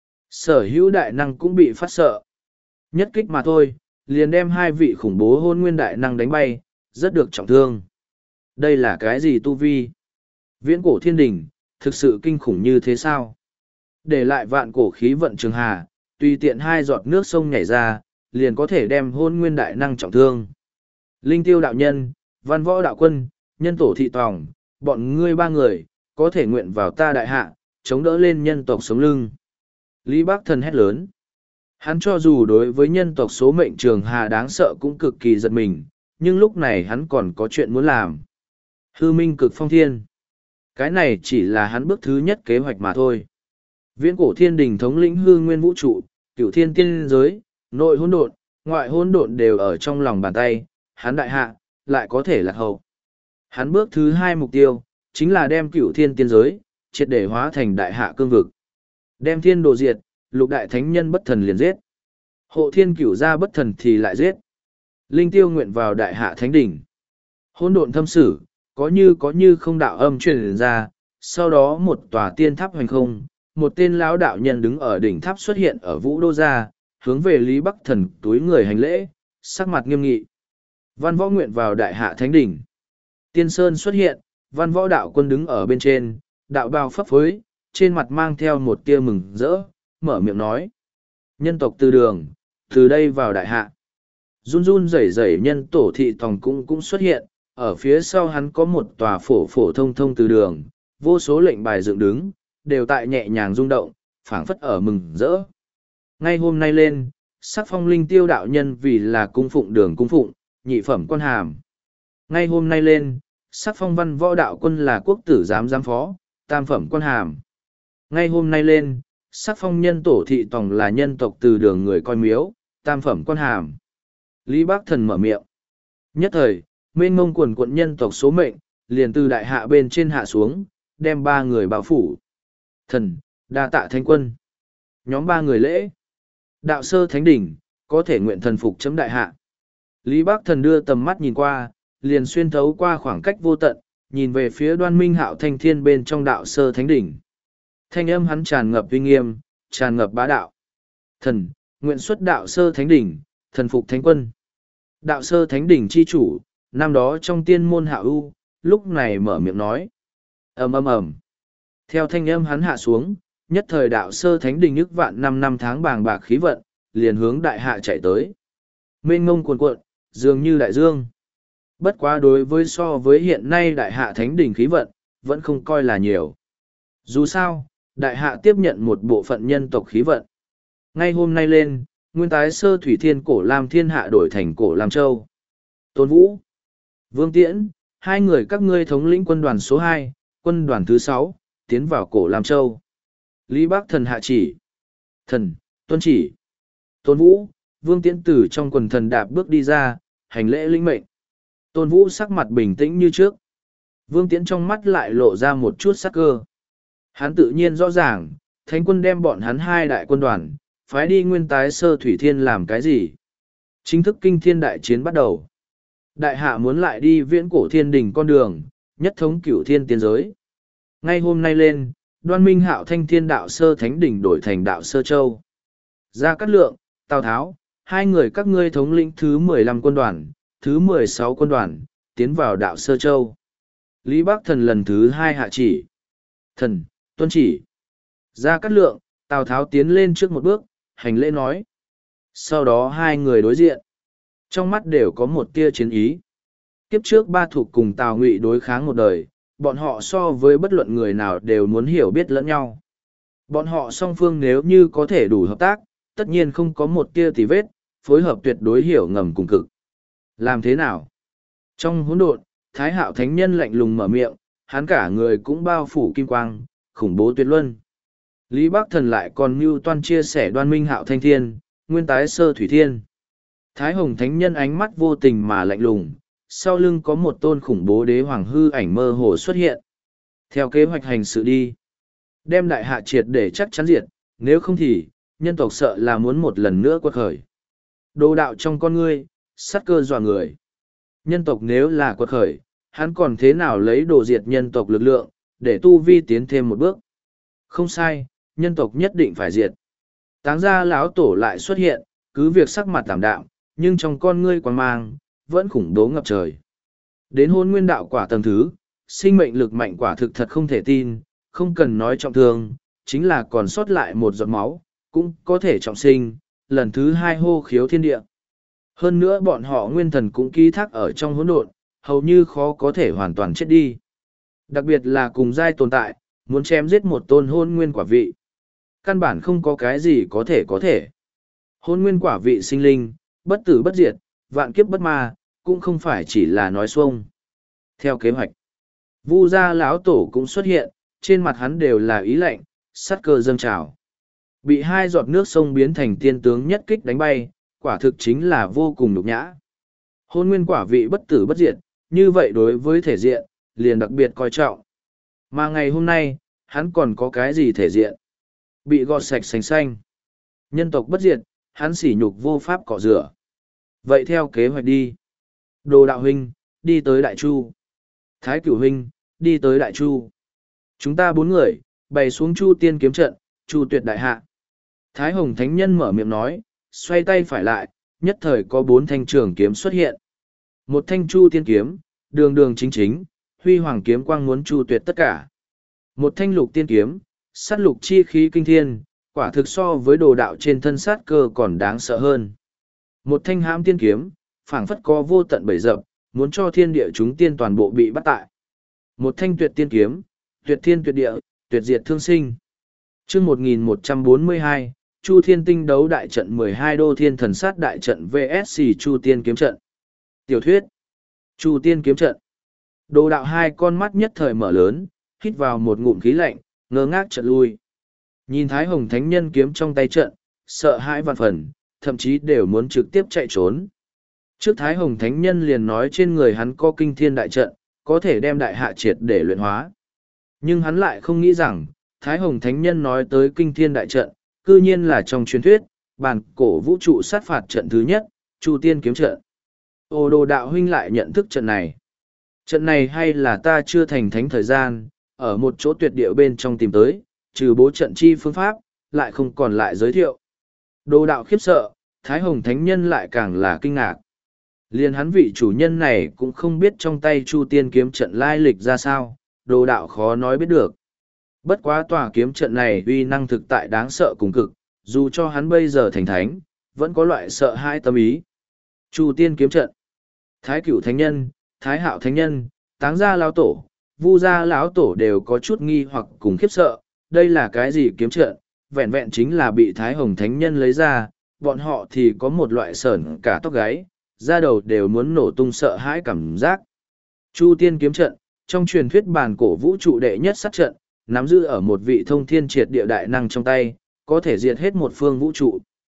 Sở hữu đại năng cũng bị phát sợ. Nhất kích mà thôi, liền đem hai vị khủng bố hôn nguyên đại năng đánh bay, rất được trọng thương. Đây là cái gì tu vi? Viễn cổ thiên đình, thực sự kinh khủng như thế sao? Để lại vạn cổ khí vận trường hà, tùy tiện hai giọt nước sông nhảy ra, liền có thể đem hôn nguyên đại năng trọng thương. Linh tiêu đạo nhân, văn võ đạo quân, nhân tổ thị tòng, bọn ngươi ba người, có thể nguyện vào ta đại hạ, chống đỡ lên nhân tộc sống lưng. Lý Bác Thần hét lớn. Hắn cho dù đối với nhân tộc số mệnh trường hà đáng sợ cũng cực kỳ giật mình, nhưng lúc này hắn còn có chuyện muốn làm. Hư minh cực phong thiên. Cái này chỉ là hắn bước thứ nhất kế hoạch mà thôi. Viễn cổ thiên đình thống lĩnh hư nguyên vũ trụ, cửu thiên tiên giới, nội hỗn độn, ngoại hỗn độn đều ở trong lòng bàn tay, hắn đại hạ, lại có thể lạc hậu. Hắn bước thứ hai mục tiêu, chính là đem cửu thiên tiên giới, triệt để hóa thành đại hạ cương vực. Đem thiên đồ diệt, lục đại thánh nhân bất thần liền giết. Hộ thiên cửu gia bất thần thì lại giết. Linh tiêu nguyện vào đại hạ thánh đỉnh. Hỗn độn thâm sử, có như có như không đạo âm truyền ra, sau đó một tòa tiên tháp hoành không, một tên lão đạo nhân đứng ở đỉnh tháp xuất hiện ở vũ đô gia, hướng về Lý Bắc Thần túi người hành lễ, sắc mặt nghiêm nghị. Văn võ nguyện vào đại hạ thánh đỉnh. Tiên sơn xuất hiện, văn võ đạo quân đứng ở bên trên, đạo bào phấp phới, trên mặt mang theo một tia mừng rỡ, mở miệng nói. Nhân tộc từ đường, từ đây vào đại hạ. Run run rẩy rẩy nhân tổ thị tòng cũng cũng xuất hiện, ở phía sau hắn có một tòa phổ phổ thông thông từ đường, vô số lệnh bài dựng đứng, đều tại nhẹ nhàng rung động, phảng phất ở mừng rỡ. Ngay hôm nay lên, sắc phong linh tiêu đạo nhân vì là cung phụng đường cung phụng, nhị phẩm quan hàm. Ngay hôm nay lên, sắc phong văn võ đạo quân là quốc tử giám giám phó, tam phẩm quan hàm. Ngay hôm nay lên, sắc phong nhân tổ thị tòng là nhân tộc từ đường người coi miếu, tam phẩm quan hàm. Lý Bác Thần mở miệng. Nhất thời, mênh mông quần quận nhân tộc số mệnh, liền từ đại hạ bên trên hạ xuống, đem ba người bao phủ. Thần, đa tạ thánh quân. Nhóm ba người lễ. Đạo sơ thánh đỉnh, có thể nguyện thần phục chấm đại hạ. Lý Bác Thần đưa tầm mắt nhìn qua, liền xuyên thấu qua khoảng cách vô tận, nhìn về phía đoan minh hạo thanh thiên bên trong đạo sơ thánh đỉnh. Thanh âm hắn tràn ngập uy nghiêm, tràn ngập bá đạo. Thần, nguyện xuất đạo sơ thánh đỉnh, thần phục thánh quân. Đạo sơ thánh đỉnh chi chủ, năm đó trong tiên môn hạ ưu, lúc này mở miệng nói. ầm ầm ầm. Theo thanh âm hắn hạ xuống, nhất thời đạo sơ thánh đỉnh ức vạn năm năm tháng bàng bạc khí vận, liền hướng đại hạ chạy tới. Mênh ngông cuồn cuộn, dường như đại dương. Bất quá đối với so với hiện nay đại hạ thánh đỉnh khí vận, vẫn không coi là nhiều. Dù sao, đại hạ tiếp nhận một bộ phận nhân tộc khí vận. Ngay hôm nay lên, nguyên tái sơ thủy thiên cổ Lam thiên hạ đổi thành cổ Lam Châu. Tôn Vũ, Vương Tiễn, hai người các ngươi thống lĩnh quân đoàn số hai, quân đoàn thứ sáu, tiến vào cổ Lam Châu. Lý Bác Thần hạ chỉ. Thần, tuân chỉ. Tôn Vũ, Vương Tiễn từ trong quần thần đạp bước đi ra, hành lễ linh mệnh. Tôn Vũ sắc mặt bình tĩnh như trước. Vương Tiễn trong mắt lại lộ ra một chút sắc cơ. Hắn tự nhiên rõ ràng, thánh quân đem bọn hắn hai đại quân đoàn, phái đi nguyên tái sơ thủy thiên làm cái gì. Chính thức kinh thiên đại chiến bắt đầu. Đại hạ muốn lại đi viễn cổ thiên đình con đường, nhất thống cửu thiên tiên giới. Ngay hôm nay lên, đoan minh hạo thanh thiên đạo sơ thánh đỉnh đổi thành đạo sơ châu. Gia Cát Lượng, Tào Tháo, hai người các ngươi thống lĩnh thứ mười lăm quân đoàn, thứ mười sáu quân đoàn, tiến vào đạo sơ châu. Lý Bác Thần lần thứ hai hạ chỉ. Thần, tuân chỉ. Gia Cát Lượng, Tào Tháo tiến lên trước một bước, hành lễ nói. Sau đó hai người đối diện. Trong mắt đều có một tia chiến ý. Kiếp trước ba thuộc cùng Tào Ngụy đối kháng một đời, bọn họ so với bất luận người nào đều muốn hiểu biết lẫn nhau. Bọn họ song phương nếu như có thể đủ hợp tác, tất nhiên không có một tia tì vết, phối hợp tuyệt đối hiểu ngầm cùng cực. Làm thế nào? Trong hỗn độn, Thái Hạo Thánh Nhân lạnh lùng mở miệng, hắn cả người cũng bao phủ kim quang, khủng bố tuyệt luân. Lý Bắc Thần lại còn mưu toan chia sẻ Đoan Minh Hạo Thanh Thiên, Nguyên Tái Sơ Thủy Thiên. Thái Hồng Thánh Nhân ánh mắt vô tình mà lạnh lùng, sau lưng có một tôn khủng bố đế hoàng hư ảnh mơ hồ xuất hiện. Theo kế hoạch hành sự đi, đem đại hạ triệt để chắc chắn diệt, nếu không thì, nhân tộc sợ là muốn một lần nữa quật khởi. Đồ đạo trong con ngươi, sát cơ dọa người. Nhân tộc nếu là quật khởi, hắn còn thế nào lấy đồ diệt nhân tộc lực lượng, để tu vi tiến thêm một bước. Không sai, nhân tộc nhất định phải diệt. Táng gia lão tổ lại xuất hiện, cứ việc sắc mặt tảm đạm, nhưng trong con ngươi quang mang, vẫn khủng bố ngập trời. Đến hôn nguyên đạo quả tầng thứ, sinh mệnh lực mạnh quả thực thật không thể tin, không cần nói trọng thương, chính là còn sót lại một giọt máu, cũng có thể trọng sinh, lần thứ hai hô khiếu thiên địa. Hơn nữa bọn họ nguyên thần cũng ký thác ở trong hỗn độn, hầu như khó có thể hoàn toàn chết đi. Đặc biệt là cùng giai tồn tại, muốn chém giết một tôn hôn nguyên quả vị. Căn bản không có cái gì có thể có thể. Hôn nguyên quả vị sinh linh, bất tử bất diệt, vạn kiếp bất ma, cũng không phải chỉ là nói xuông. Theo kế hoạch, Vu gia lão tổ cũng xuất hiện, trên mặt hắn đều là ý lạnh, sát cơ dâng trào. Bị hai giọt nước sông biến thành tiên tướng nhất kích đánh bay, quả thực chính là vô cùng nhục nhã. Hôn nguyên quả vị bất tử bất diệt, như vậy đối với thể diện, liền đặc biệt coi trọng. Mà ngày hôm nay, hắn còn có cái gì thể diện? Bị gọt sạch sành xanh. Nhân tộc bất diệt, hắn sỉ nhục vô pháp cọ rửa. Vậy theo kế hoạch đi. Đồ đạo huynh, đi tới Đại Chu. Thái Cửu huynh, đi tới Đại Chu. Chúng ta bốn người, bày xuống Chu Tiên kiếm trận, Chu Tuyệt đại hạ. Thái Hồng Thánh Nhân mở miệng nói, xoay tay phải lại, nhất thời có bốn thanh trường kiếm xuất hiện. Một thanh Chu Tiên kiếm, đường đường chính chính, huy hoàng kiếm quang muốn chu tuyệt tất cả. Một thanh Lục Tiên kiếm, sát lục chi khí kinh thiên, quả thực so với đồ đạo trên thân sát cơ còn đáng sợ hơn. Một thanh Hãm Tiên kiếm, phảng phất có vô tận bầy dập, muốn cho thiên địa chúng tiên toàn bộ bị bắt tại. Một thanh Tuyệt Tiên kiếm, tuyệt thiên tuyệt địa, tuyệt diệt thương sinh. Chương một nghìn một trăm bốn mươi hai, Chu Thiên Tinh đấu đại trận mười hai đô thiên thần sát đại trận vê ét xê Chu Tiên kiếm trận. Tiểu thuyết Chu Tiên kiếm trận. Đồ đạo hai con mắt nhất thời mở lớn, hít vào một ngụm khí lạnh, ngơ ngác trận lui. Nhìn Thái Hồng Thánh Nhân kiếm trong tay trận, sợ hãi vạn phần, thậm chí đều muốn trực tiếp chạy trốn. Trước Thái Hồng Thánh Nhân liền nói trên người hắn có kinh thiên đại trận, có thể đem đại hạ triệt để luyện hóa. Nhưng hắn lại không nghĩ rằng, Thái Hồng Thánh Nhân nói tới kinh thiên đại trận, cư nhiên là trong truyền thuyết, bản cổ vũ trụ sát phạt trận thứ nhất, Chu Tiên kiếm trận. Ô đồ đạo huynh lại nhận thức trận này. Trận này hay là ta chưa thành thánh thời gian, ở một chỗ tuyệt địa bên trong tìm tới, trừ bố trận chi phương pháp, lại không còn lại giới thiệu. Đồ đạo khiếp sợ, Thái Hồng Thánh Nhân lại càng là kinh ngạc. Liên hắn vị chủ nhân này cũng không biết trong tay Chu Tiên kiếm trận lai lịch ra sao, đồ đạo khó nói biết được. Bất quá tòa kiếm trận này uy năng thực tại đáng sợ cùng cực, dù cho hắn bây giờ thành thánh, vẫn có loại sợ hãi tâm ý. Chu Tiên kiếm trận, Thái Cửu Thánh Nhân, Thái Hạo Thánh Nhân, Táng gia lão tổ, Vu gia lão tổ đều có chút nghi hoặc cùng khiếp sợ, đây là cái gì kiếm trận, vẹn vẹn chính là bị Thái Hồng Thánh Nhân lấy ra, bọn họ thì có một loại sởn cả tóc gáy, da đầu đều muốn nổ tung sợ hãi cảm giác. Chu Tiên kiếm trận, trong truyền thuyết bản cổ vũ trụ đệ nhất sát trận, nắm giữ ở một vị thông thiên triệt địa đại năng trong tay, có thể diệt hết một phương vũ trụ.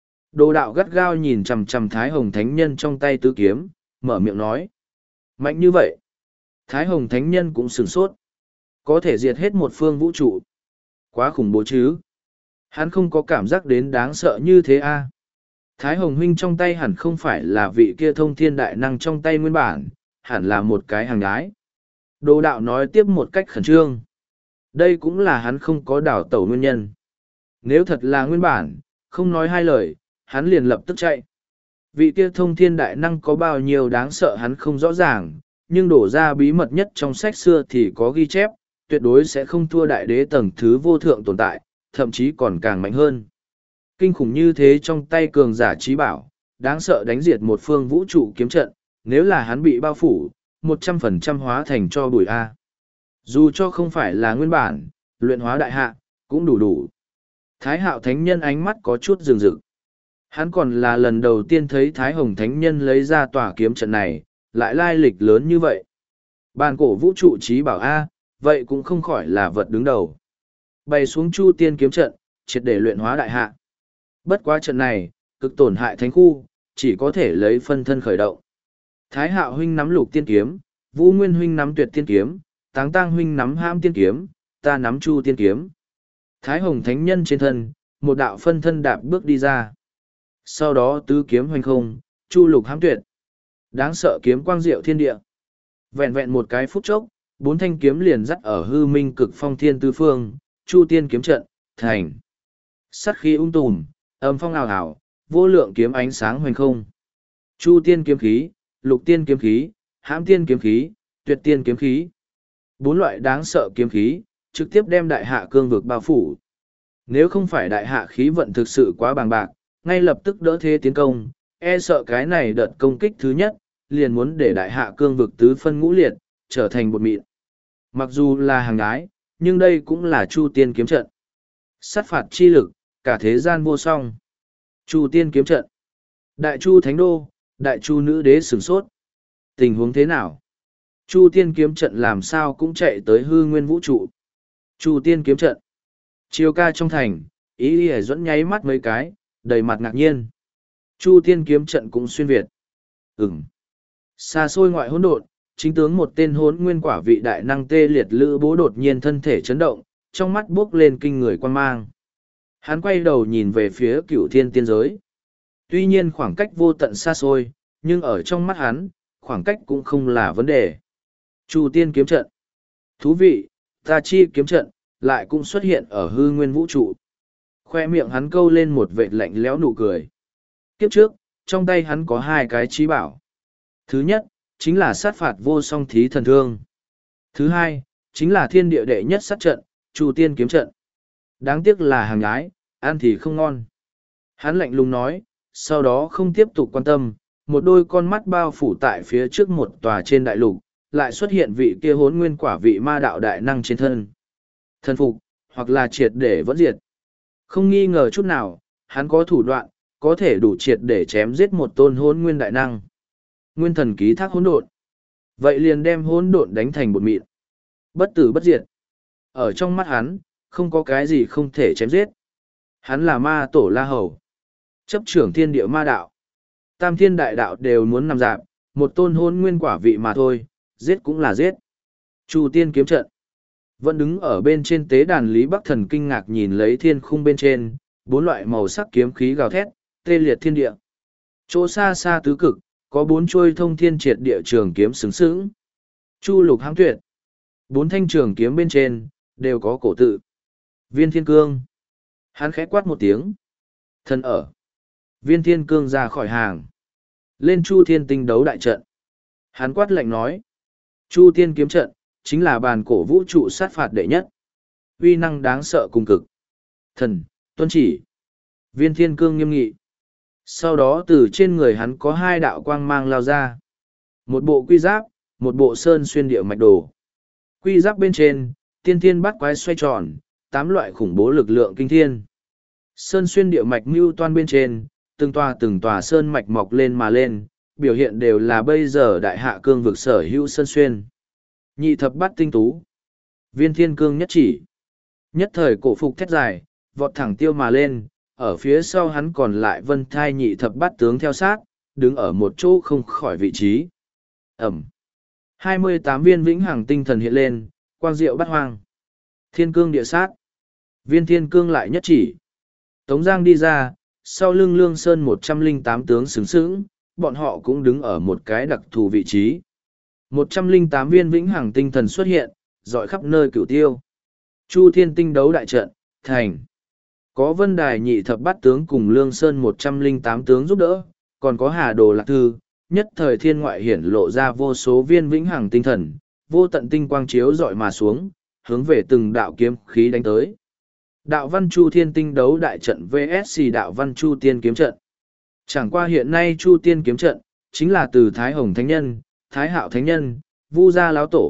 Đồ đạo gắt gao nhìn chằm chằm Thái Hồng Thánh Nhân trong tay tứ kiếm, mở miệng nói. Mạnh như vậy. Thái Hồng Thánh Nhân cũng sửng sốt. Có thể diệt hết một phương vũ trụ. Quá khủng bố chứ. Hắn không có cảm giác đến đáng sợ như thế a. À. Thái Hồng huynh trong tay hẳn không phải là vị kia thông thiên đại năng trong tay nguyên bản, hẳn là một cái hàng gái. Đồ đạo nói tiếp một cách khẩn trương. Đây cũng là hắn không có đảo tẩu nguyên nhân. Nếu thật là nguyên bản, không nói hai lời, hắn liền lập tức chạy. Vị kia thông thiên đại năng có bao nhiêu đáng sợ hắn không rõ ràng, nhưng đổ ra bí mật nhất trong sách xưa thì có ghi chép, tuyệt đối sẽ không thua đại đế tầng thứ vô thượng tồn tại, thậm chí còn càng mạnh hơn. Kinh khủng như thế trong tay cường giả trí bảo, đáng sợ đánh diệt một phương vũ trụ kiếm trận, nếu là hắn bị bao phủ, một trăm phần trăm hóa thành cho bụi A. Dù cho không phải là nguyên bản, luyện hóa đại hạ, cũng đủ đủ. Thái hạo thánh nhân ánh mắt có chút rừng rực. Hắn còn là lần đầu tiên thấy Thái Hồng thánh nhân lấy ra tòa kiếm trận này, lại lai lịch lớn như vậy. Bàn cổ vũ trụ trí bảo A, vậy cũng không khỏi là vật đứng đầu. Bày xuống chu tiên kiếm trận, triệt để luyện hóa đại hạ. Bất quá trận này, cực tổn hại thánh khu, chỉ có thể lấy phân thân khởi động. Thái hạo huynh nắm lục tiên kiếm, Vũ Nguyên huynh nắm tuyệt tiên kiếm, Táng Tăng huynh nắm hãm tiên kiếm, ta nắm chu tiên kiếm. Thái Hồng thánh nhân trên thân, một đạo phân thân đạp bước đi ra. Sau đó tứ kiếm hoành không, chu lục hãm tuyệt. Đáng sợ kiếm quang diệu thiên địa. Vẹn vẹn một cái phút chốc, bốn thanh kiếm liền dắt ở hư minh cực phong thiên tứ phương, chu tiên kiếm trận, thành. Sắt khí ung tùm, âm phong ảo ảo, vô lượng kiếm ánh sáng hoành không. Chu tiên kiếm khí, lục tiên kiếm khí, hãm tiên kiếm khí, tuyệt tiên kiếm khí. Bốn loại đáng sợ kiếm khí, trực tiếp đem đại hạ cương vực bao phủ. Nếu không phải đại hạ khí vận thực sự quá bàng bạc, ngay lập tức đỡ thế tiến công, e sợ cái này đợt công kích thứ nhất, liền muốn để đại hạ cương vực tứ phân ngũ liệt, trở thành bột mịn. Mặc dù là hàng ái, nhưng đây cũng là chu tiên kiếm trận. Sát phạt chi lực, cả thế gian vô song. Chu tiên kiếm trận. Đại chu thánh đô, đại chu nữ đế sửng sốt. Tình huống thế nào? Chu tiên kiếm trận làm sao cũng chạy tới hư nguyên vũ trụ. Chu tiên kiếm trận. Chiều ca trong thành, ý ý dẫn nháy mắt mấy cái, đầy mặt ngạc nhiên. Chu tiên kiếm trận cũng xuyên Việt. Ừm. Xa xôi ngoại hỗn độn, chính tướng một tên hỗn nguyên quả vị đại năng tê liệt lữ bố đột nhiên thân thể chấn động, trong mắt buốc lên kinh người quan mang. Hắn quay đầu nhìn về phía cửu thiên tiên giới. Tuy nhiên khoảng cách vô tận xa xôi, nhưng ở trong mắt hắn, khoảng cách cũng không là vấn đề. Chu tiên kiếm trận. Thú vị, ta chi kiếm trận, lại cũng xuất hiện ở hư nguyên vũ trụ. Khoe miệng hắn câu lên một vệt lạnh lẽo nụ cười. Kiếp trước, trong tay hắn có hai cái trí bảo. Thứ nhất, chính là sát phạt vô song thí thần thương. Thứ hai, chính là thiên địa đệ nhất sát trận, Chu tiên kiếm trận. Đáng tiếc là hàng nhái, ăn thì không ngon. Hắn lạnh lùng nói, sau đó không tiếp tục quan tâm, một đôi con mắt bao phủ tại phía trước một tòa trên đại lục, lại xuất hiện vị kia hốn nguyên quả vị ma đạo đại năng trên thân. Thần phục, hoặc là triệt để vẫn diệt. Không nghi ngờ chút nào, hắn có thủ đoạn, có thể đủ triệt để chém giết một tôn hốn nguyên đại năng. Nguyên thần ký thác hỗn độn. Vậy liền đem hỗn độn đánh thành bột mịn. Bất tử bất diệt. Ở trong mắt hắn, không có cái gì không thể chém giết. Hắn là ma tổ La Hầu. Chấp trưởng thiên địa ma đạo. Tam thiên đại đạo đều muốn nằm dạp, một tôn hôn nguyên quả vị mà thôi, giết cũng là giết. Chu tiên kiếm trận. Vẫn đứng ở bên trên tế đàn Lý Bắc Thần kinh ngạc nhìn lấy thiên khung bên trên, bốn loại màu sắc kiếm khí gào thét, tê liệt thiên địa. Chỗ xa xa tứ cực, có bốn chuôi thông thiên triệt địa trường kiếm xứng xứng. Chu lục hãm tuyệt. Bốn thanh trường kiếm bên trên, đều có cổ tự. Viên thiên cương. Hắn khẽ quát một tiếng. Thân ở. Viên thiên cương ra khỏi hàng. Lên chu thiên tinh đấu đại trận. Hắn quát lạnh nói. Chu tiên kiếm trận, chính là bàn cổ vũ trụ sát phạt đệ nhất. Uy năng đáng sợ cùng cực. Thần, tuân chỉ. Viên thiên cương nghiêm nghị. Sau đó từ trên người hắn có hai đạo quang mang lao ra. Một bộ quy giáp, một bộ sơn xuyên địa mạch đồ. Quy giáp bên trên, tiên thiên bát quái xoay tròn, tám loại khủng bố lực lượng kinh thiên. Sơn xuyên địa mạch mưu toan bên trên, từng tòa từng tòa sơn mạch mọc lên mà lên, biểu hiện đều là bây giờ đại hạ cương vực sở hữu sơn xuyên. Nhị thập bát tinh tú. Viên thiên cương nhất chỉ. Nhất thời cổ phục thét dài, vọt thẳng tiêu mà lên, ở phía sau hắn còn lại vân thai nhị thập bát tướng theo sát, đứng ở một chỗ không khỏi vị trí. Ẩm. hai mươi tám viên vĩnh hằng tinh thần hiện lên, quang diệu bát hoang. Thiên cương địa sát. Viên thiên cương lại nhất chỉ. Tống Giang đi ra, sau lưng Lương Sơn một trăm lẻ tám tướng xứng xứng, bọn họ cũng đứng ở một cái đặc thù vị trí. một trăm lẻ tám viên vĩnh hằng tinh thần xuất hiện, dọi khắp nơi cửu tiêu. Chu thiên tinh đấu đại trận, thành. Có Vân Đài nhị thập bát tướng cùng Lương Sơn một trăm lẻ tám tướng giúp đỡ, còn có Hà Đồ Lạc Thư, nhất thời thiên ngoại hiển lộ ra vô số viên vĩnh hằng tinh thần, vô tận tinh quang chiếu dọi mà xuống, hướng về từng đạo kiếm khí đánh tới. Đạo văn Chu thiên tinh đấu đại trận vs đạo văn Chu tiên kiếm trận. Chẳng qua hiện nay Chu tiên kiếm trận, chính là từ Thái Hồng Thánh Nhân, Thái Hạo Thánh Nhân, Vu Gia Lão Tổ,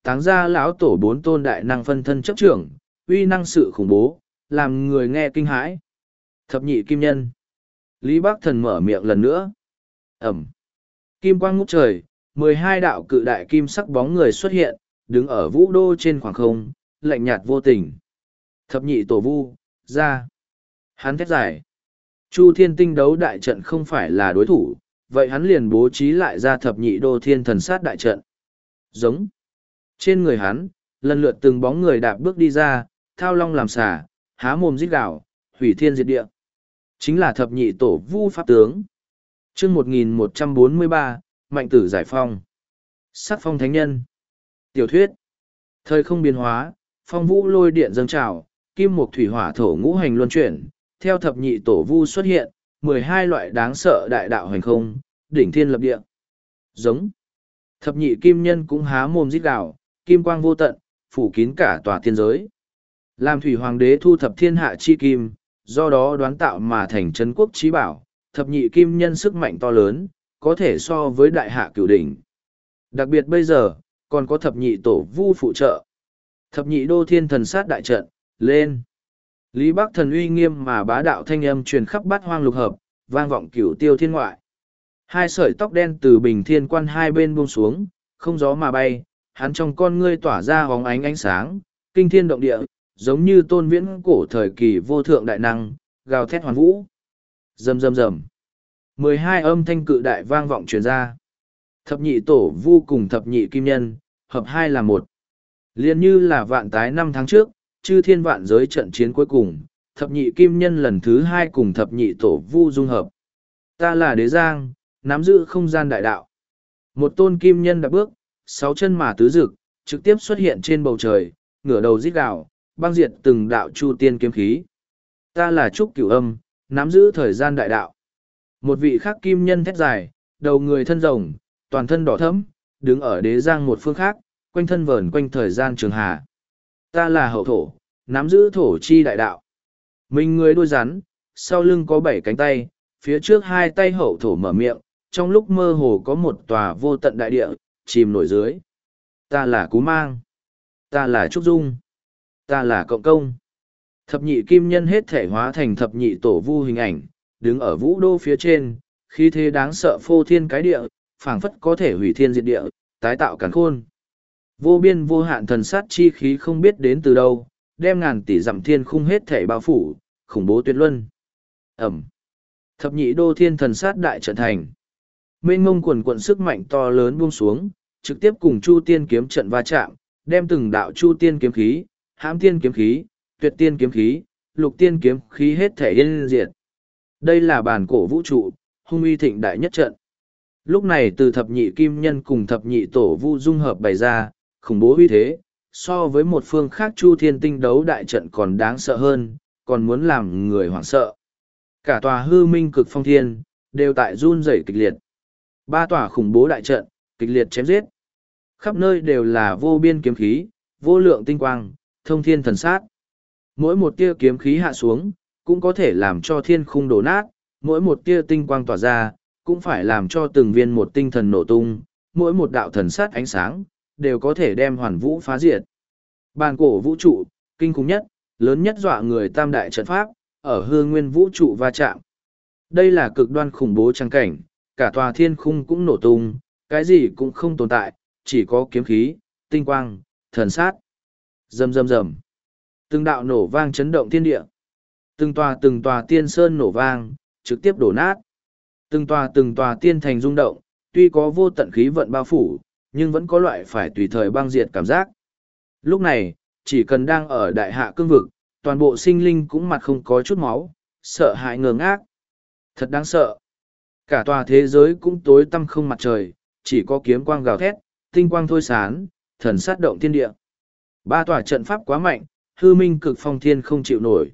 táng ra lão tổ bốn tôn đại năng phân thân chấp trưởng, uy năng sự khủng bố, làm người nghe kinh hãi. Thập nhị kim nhân. Lý Bắc Thần mở miệng lần nữa. Ẩm. Kim quang ngút trời, mười hai đạo cự đại kim sắc bóng người xuất hiện, đứng ở vũ đô trên khoảng không, lạnh nhạt vô tình. Thập nhị tổ vu, ra. Hắn thét dài. Chu thiên tinh đấu đại trận không phải là đối thủ, vậy hắn liền bố trí lại ra thập nhị đô thiên thần sát đại trận. Giống. Trên người hắn, lần lượt từng bóng người đạp bước đi ra, thao long làm xà, há mồm rít gạo, hủy thiên diệt địa. Chính là thập nhị tổ vu pháp tướng. chương một nghìn một trăm bốn mươi ba, Mạnh tử giải phong. Sắc phong thánh nhân. Tiểu thuyết. Thời không biến hóa, phong vũ lôi điện dâng trào, kim mục thủy hỏa thổ ngũ hành luân chuyển, theo thập nhị tổ vu xuất hiện, mười hai loại đáng sợ đại đạo hành không, đỉnh thiên lập địa. Giống. Thập nhị kim nhân cũng há mồm rít gạo, kim quang vô tận, phủ kín cả tòa thiên giới. Làm thủy hoàng đế thu thập thiên hạ chi kim, do đó đoán tạo mà thành trấn quốc trí bảo, thập nhị kim nhân sức mạnh to lớn, có thể so với đại hạ cửu đỉnh. Đặc biệt bây giờ, còn có thập nhị tổ vu phụ trợ. Thập nhị đô thiên thần sát đại trận, lên. Lý Bắc Thần uy nghiêm mà bá đạo thanh âm truyền khắp bát hoang lục hợp, vang vọng cửu tiêu thiên ngoại. Hai sợi tóc đen từ bình thiên quan hai bên buông xuống, không gió mà bay, hắn trong con ngươi tỏa ra hóng ánh ánh sáng, kinh thiên động địa, giống như tôn viễn cổ thời kỳ vô thượng đại năng, gào thét hoàn vũ. Rầm rầm rầm. Mười hai âm thanh cự đại vang vọng truyền ra. Thập nhị tổ vu cùng thập nhị kim nhân, hợp hai là một. Liên như là vạn tái năm tháng trước, chư thiên vạn giới trận chiến cuối cùng, thập nhị kim nhân lần thứ hai cùng thập nhị tổ vu dung hợp. Ta là đế giang, nắm giữ không gian đại đạo. Một tôn kim nhân đã bước, sáu chân mà tứ dực, trực tiếp xuất hiện trên bầu trời, ngửa đầu rít gào, băng diệt từng đạo chu tiên kiếm khí. Ta là trúc cửu âm, nắm giữ thời gian đại đạo. Một vị khác kim nhân thét dài, đầu người thân rồng, toàn thân đỏ thẫm, đứng ở đế giang một phương khác, quanh thân vờn quanh thời gian trường hà. Ta là hậu thổ, nắm giữ thổ chi đại đạo. Mình người đôi rắn, sau lưng có bảy cánh tay, phía trước hai tay hậu thổ mở miệng, trong lúc mơ hồ có một tòa vô tận đại địa, chìm nổi dưới. Ta là Cú Mang. Ta là Trúc Dung. Ta là Cộng Công. Thập nhị kim nhân hết thể hóa thành thập nhị tổ vu hình ảnh, đứng ở vũ đô phía trên, khí thế đáng sợ phô thiên cái địa, phảng phất có thể hủy thiên diệt địa, tái tạo càn khôn. Vô biên vô hạn thần sát chi khí không biết đến từ đâu, đem ngàn tỷ dặm thiên khung hết thể bao phủ, khủng bố tuyệt luân. Ẩm. Thập nhị đô thiên thần sát đại trận thành. Mênh mông quần quận sức mạnh to lớn buông xuống, trực tiếp cùng Chu Tiên kiếm trận va chạm, đem từng đạo Chu Tiên kiếm khí, Hãm Tiên kiếm khí, Tuyệt Tiên kiếm khí, Lục Tiên kiếm khí hết thể yên diệt. Đây là bản cổ vũ trụ, hung uy thịnh đại nhất trận. Lúc này từ thập nhị kim nhân cùng thập nhị tổ vu dung hợp bày ra, khủng bố uy thế, so với một phương khác Chu Thiên tinh đấu đại trận còn đáng sợ hơn, còn muốn làm người hoảng sợ. Cả tòa hư minh cực phong thiên, đều tại run rẩy kịch liệt. Ba tòa khủng bố đại trận, kịch liệt chém giết. Khắp nơi đều là vô biên kiếm khí, vô lượng tinh quang, thông thiên thần sát. Mỗi một tia kiếm khí hạ xuống, cũng có thể làm cho thiên khung đổ nát, mỗi một tia tinh quang tỏa ra, cũng phải làm cho từng viên một tinh thần nổ tung, mỗi một đạo thần sát ánh sáng, đều có thể đem hoàn vũ phá diệt. Bàn cổ vũ trụ, kinh khủng nhất, lớn nhất dọa người tam đại trận pháp, ở hư nguyên vũ trụ va chạm. Đây là cực đoan khủng bố trang cảnh, cả tòa thiên khung cũng nổ tung, cái gì cũng không tồn tại, chỉ có kiếm khí, tinh quang, thần sát. Rầm rầm rầm. Từng đạo nổ vang chấn động thiên địa. Từng tòa từng tòa tiên sơn nổ vang, trực tiếp đổ nát. Từng tòa từng tòa tiên thành rung động, tuy có vô tận khí vận bao phủ, nhưng vẫn có loại phải tùy thời băng diệt cảm giác. Lúc này, chỉ cần đang ở đại hạ cương vực, toàn bộ sinh linh cũng mặt không có chút máu, sợ hãi ngơ ngác. Thật đáng sợ. Cả tòa thế giới cũng tối tăm không mặt trời, chỉ có kiếm quang gào thét, tinh quang thôi sán, thần sát động thiên địa. Ba tòa trận pháp quá mạnh, hư minh cực phong thiên không chịu nổi.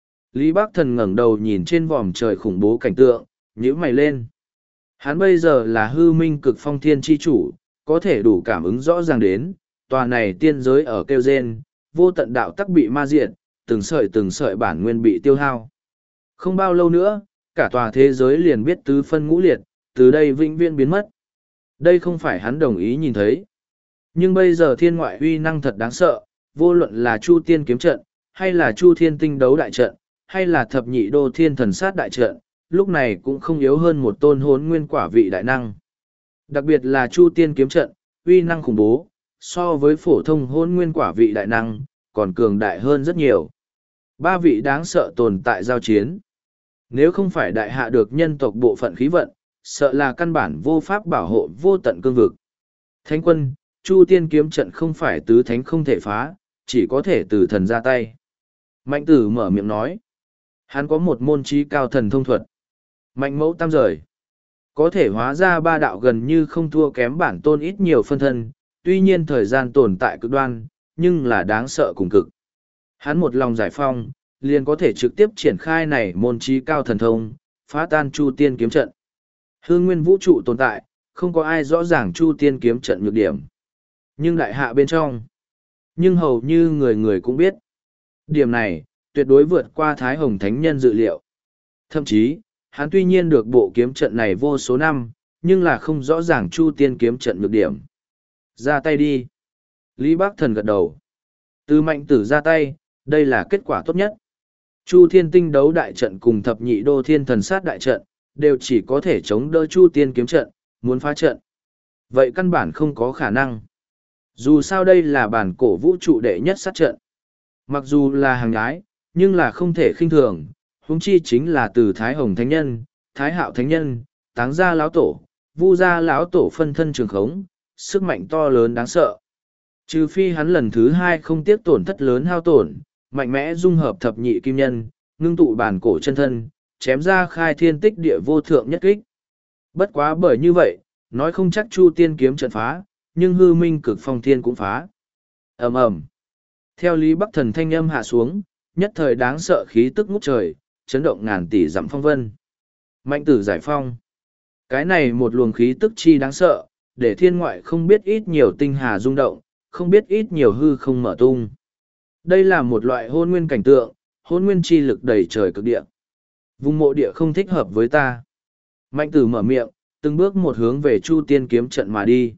Lý Bắc Thần ngẩng đầu nhìn trên vòm trời khủng bố cảnh tượng, nhíu mày lên. Hắn bây giờ là hư minh cực phong thiên chi chủ, có thể đủ cảm ứng rõ ràng đến, tòa này tiên giới ở kêu rên, vô tận đạo tắc bị ma diệt, từng sợi từng sợi bản nguyên bị tiêu hao. Không bao lâu nữa, cả tòa thế giới liền biết tứ phân ngũ liệt, từ đây vĩnh viễn biến mất. Đây không phải hắn đồng ý nhìn thấy. Nhưng bây giờ thiên ngoại uy năng thật đáng sợ, vô luận là Chu Tiên kiếm trận, hay là Chu Thiên tinh đấu đại trận, hay là thập nhị đô thiên thần sát đại trận, lúc này cũng không yếu hơn một tôn hốn nguyên quả vị đại năng. Đặc biệt là Chu Tiên kiếm trận, uy năng khủng bố, so với phổ thông hôn nguyên quả vị đại năng, còn cường đại hơn rất nhiều. Ba vị đáng sợ tồn tại giao chiến. Nếu không phải đại hạ được nhân tộc bộ phận khí vận, sợ là căn bản vô pháp bảo hộ vô tận cương vực. Thánh quân, Chu Tiên kiếm trận không phải tứ thánh không thể phá, chỉ có thể từ thần ra tay. Mạnh tử mở miệng nói. Hắn có một môn trí cao thần thông thuật. Mạnh mẫu tam rời. Có thể hóa ra ba đạo gần như không thua kém bản tôn ít nhiều phân thân, tuy nhiên thời gian tồn tại cực đoan, nhưng là đáng sợ cùng cực. Hắn một lòng giải phong, liền có thể trực tiếp triển khai này môn trí cao thần thông, phá tan Chu Tiên kiếm trận. Hương nguyên vũ trụ tồn tại, không có ai rõ ràng Chu Tiên kiếm trận nhược điểm. Nhưng đại hạ bên trong, nhưng hầu như người người cũng biết. Điểm này, tuyệt đối vượt qua Thái Hồng Thánh Nhân dự liệu. Thậm chí, hắn tuy nhiên được bộ kiếm trận này vô số năm, nhưng là không rõ ràng Chu Tiên kiếm trận nhược điểm. Ra tay đi. Lý Bác Thần gật đầu. Từ mạnh tử ra tay, đây là kết quả tốt nhất. Chu Thiên tinh đấu đại trận cùng thập nhị đô thiên thần sát đại trận, đều chỉ có thể chống đỡ Chu Tiên kiếm trận, muốn phá trận. Vậy căn bản không có khả năng. Dù sao đây là bản cổ vũ trụ đệ nhất sát trận. Mặc dù là hàng ái, nhưng là không thể khinh thường, huống chi chính là từ Thái Hồng Thánh Nhân, Thái Hạo Thánh Nhân, Táng Gia Lão Tổ, Vu Gia Lão Tổ phân thân trường khống, sức mạnh to lớn đáng sợ. Trừ phi hắn lần thứ hai không tiếc tổn thất lớn hao tổn, mạnh mẽ dung hợp thập nhị kim nhân, ngưng tụ bản cổ chân thân, chém ra khai thiên tích địa vô thượng nhất kích. Bất quá bởi như vậy, nói không chắc Chu Tiên kiếm trận phá, nhưng hư minh cực phong thiên cũng phá. Ầm ầm. Theo Lý Bắc Thần thanh âm hạ xuống, nhất thời đáng sợ khí tức ngút trời, chấn động ngàn tỷ dặm phong vân. Mạnh tử giải phong. Cái này một luồng khí tức chi đáng sợ, để thiên ngoại không biết ít nhiều tinh hà rung động, không biết ít nhiều hư không mở tung. Đây là một loại hôn nguyên cảnh tượng, hôn nguyên chi lực đầy trời cực địa. Vùng mộ địa không thích hợp với ta. Mạnh tử mở miệng, từng bước một hướng về Chu Tiên kiếm trận mà đi.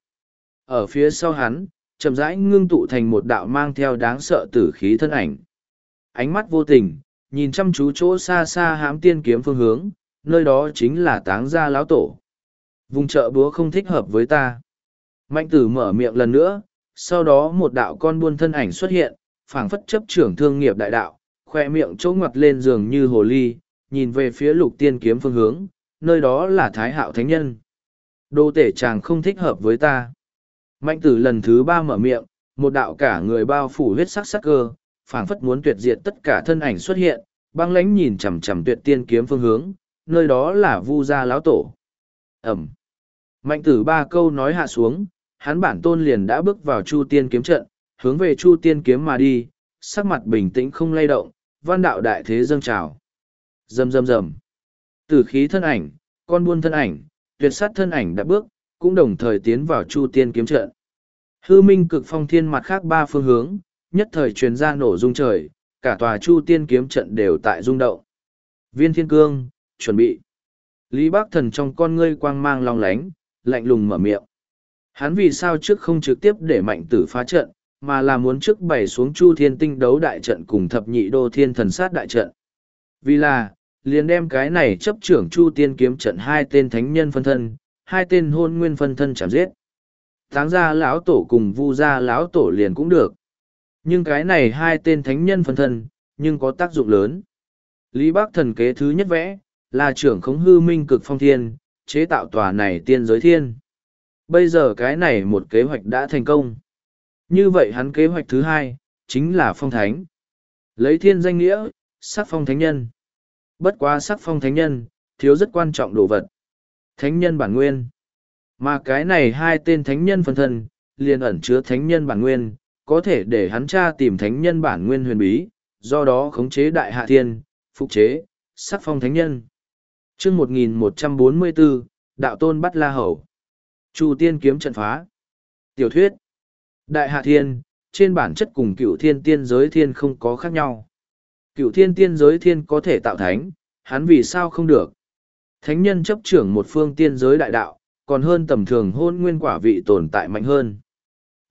Ở phía sau hắn, chậm rãi ngưng tụ thành một đạo mang theo đáng sợ tử khí thân ảnh. Ánh mắt vô tình, nhìn chăm chú chỗ xa xa hãm tiên kiếm phương hướng, nơi đó chính là Táng Gia Lão Tổ. Vùng chợ búa không thích hợp với ta. Mạnh tử mở miệng lần nữa, sau đó một đạo con buôn thân ảnh xuất hiện, phảng phất chấp trưởng thương nghiệp đại đạo, khoe miệng chỗ ngoặt lên giường như hồ ly, nhìn về phía lục tiên kiếm phương hướng, nơi đó là Thái Hạo Thánh Nhân. Đô tể chàng không thích hợp với ta. Mạnh tử lần thứ ba mở miệng, một đạo cả người bao phủ huyết sắc sắc cơ, phảng phất muốn tuyệt diệt tất cả thân ảnh xuất hiện, băng lãnh nhìn chằm chằm tuyệt tiên kiếm phương hướng, nơi đó là Vu Gia Lão Tổ. Ẩm. Mạnh tử ba câu nói hạ xuống, hắn bản tôn liền đã bước vào Chu Tiên kiếm trận, hướng về Chu Tiên kiếm mà đi, sắc mặt bình tĩnh không lay động, văn đạo đại thế dâng trào. Rầm rầm rầm. Tử khí thân ảnh, con buôn thân ảnh, tuyệt sát thân ảnh đã bước, cũng đồng thời tiến vào Chu Tiên kiếm trận. Hư minh cực phong thiên mặt khác ba phương hướng, nhất thời truyền ra nổ rung trời, cả tòa Chu Tiên kiếm trận đều tại rung động. Viên Thiên Cương, chuẩn bị. Lý Bác Thần trong con ngươi quang mang long lánh, lạnh lùng mở miệng. Hắn vì sao trước không trực tiếp để mạnh tử phá trận, mà là muốn trước bày xuống Chu Thiên tinh đấu đại trận cùng thập nhị đô thiên thần sát đại trận. Vì là, liền đem cái này chấp trưởng Chu Tiên kiếm trận hai tên thánh nhân phân thân, hai tên hôn nguyên phân thân chạm giết. Táng Gia Lão Tổ cùng Vu Gia Lão Tổ liền cũng được. Nhưng cái này hai tên thánh nhân phân thân, nhưng có tác dụng lớn. Lý Bác Thần kế thứ nhất vẽ, là trưởng khống hư minh cực phong thiên, chế tạo tòa này tiên giới thiên. Bây giờ cái này một kế hoạch đã thành công. Như vậy hắn kế hoạch thứ hai, chính là phong thánh. Lấy thiên danh nghĩa, sắc phong thánh nhân. Bất quá sắc phong thánh nhân, thiếu rất quan trọng đồ vật. Thánh nhân bản nguyên. Mà cái này hai tên thánh nhân phân thân, liền ẩn chứa thánh nhân bản nguyên, có thể để hắn tra tìm thánh nhân bản nguyên huyền bí, do đó khống chế đại hạ thiên, phục chế, sắc phong thánh nhân. chương một nghìn một trăm bốn mươi bốn, Đạo Tôn bắt La Hầu. Chu Tiên kiếm trận phá. Tiểu thuyết. Đại hạ thiên, trên bản chất cùng cựu thiên tiên giới thiên không có khác nhau. Cựu thiên tiên giới thiên có thể tạo thánh, hắn vì sao không được? Thánh nhân chấp trưởng một phương tiên giới đại đạo, còn hơn tầm thường hôn nguyên quả vị tồn tại mạnh hơn.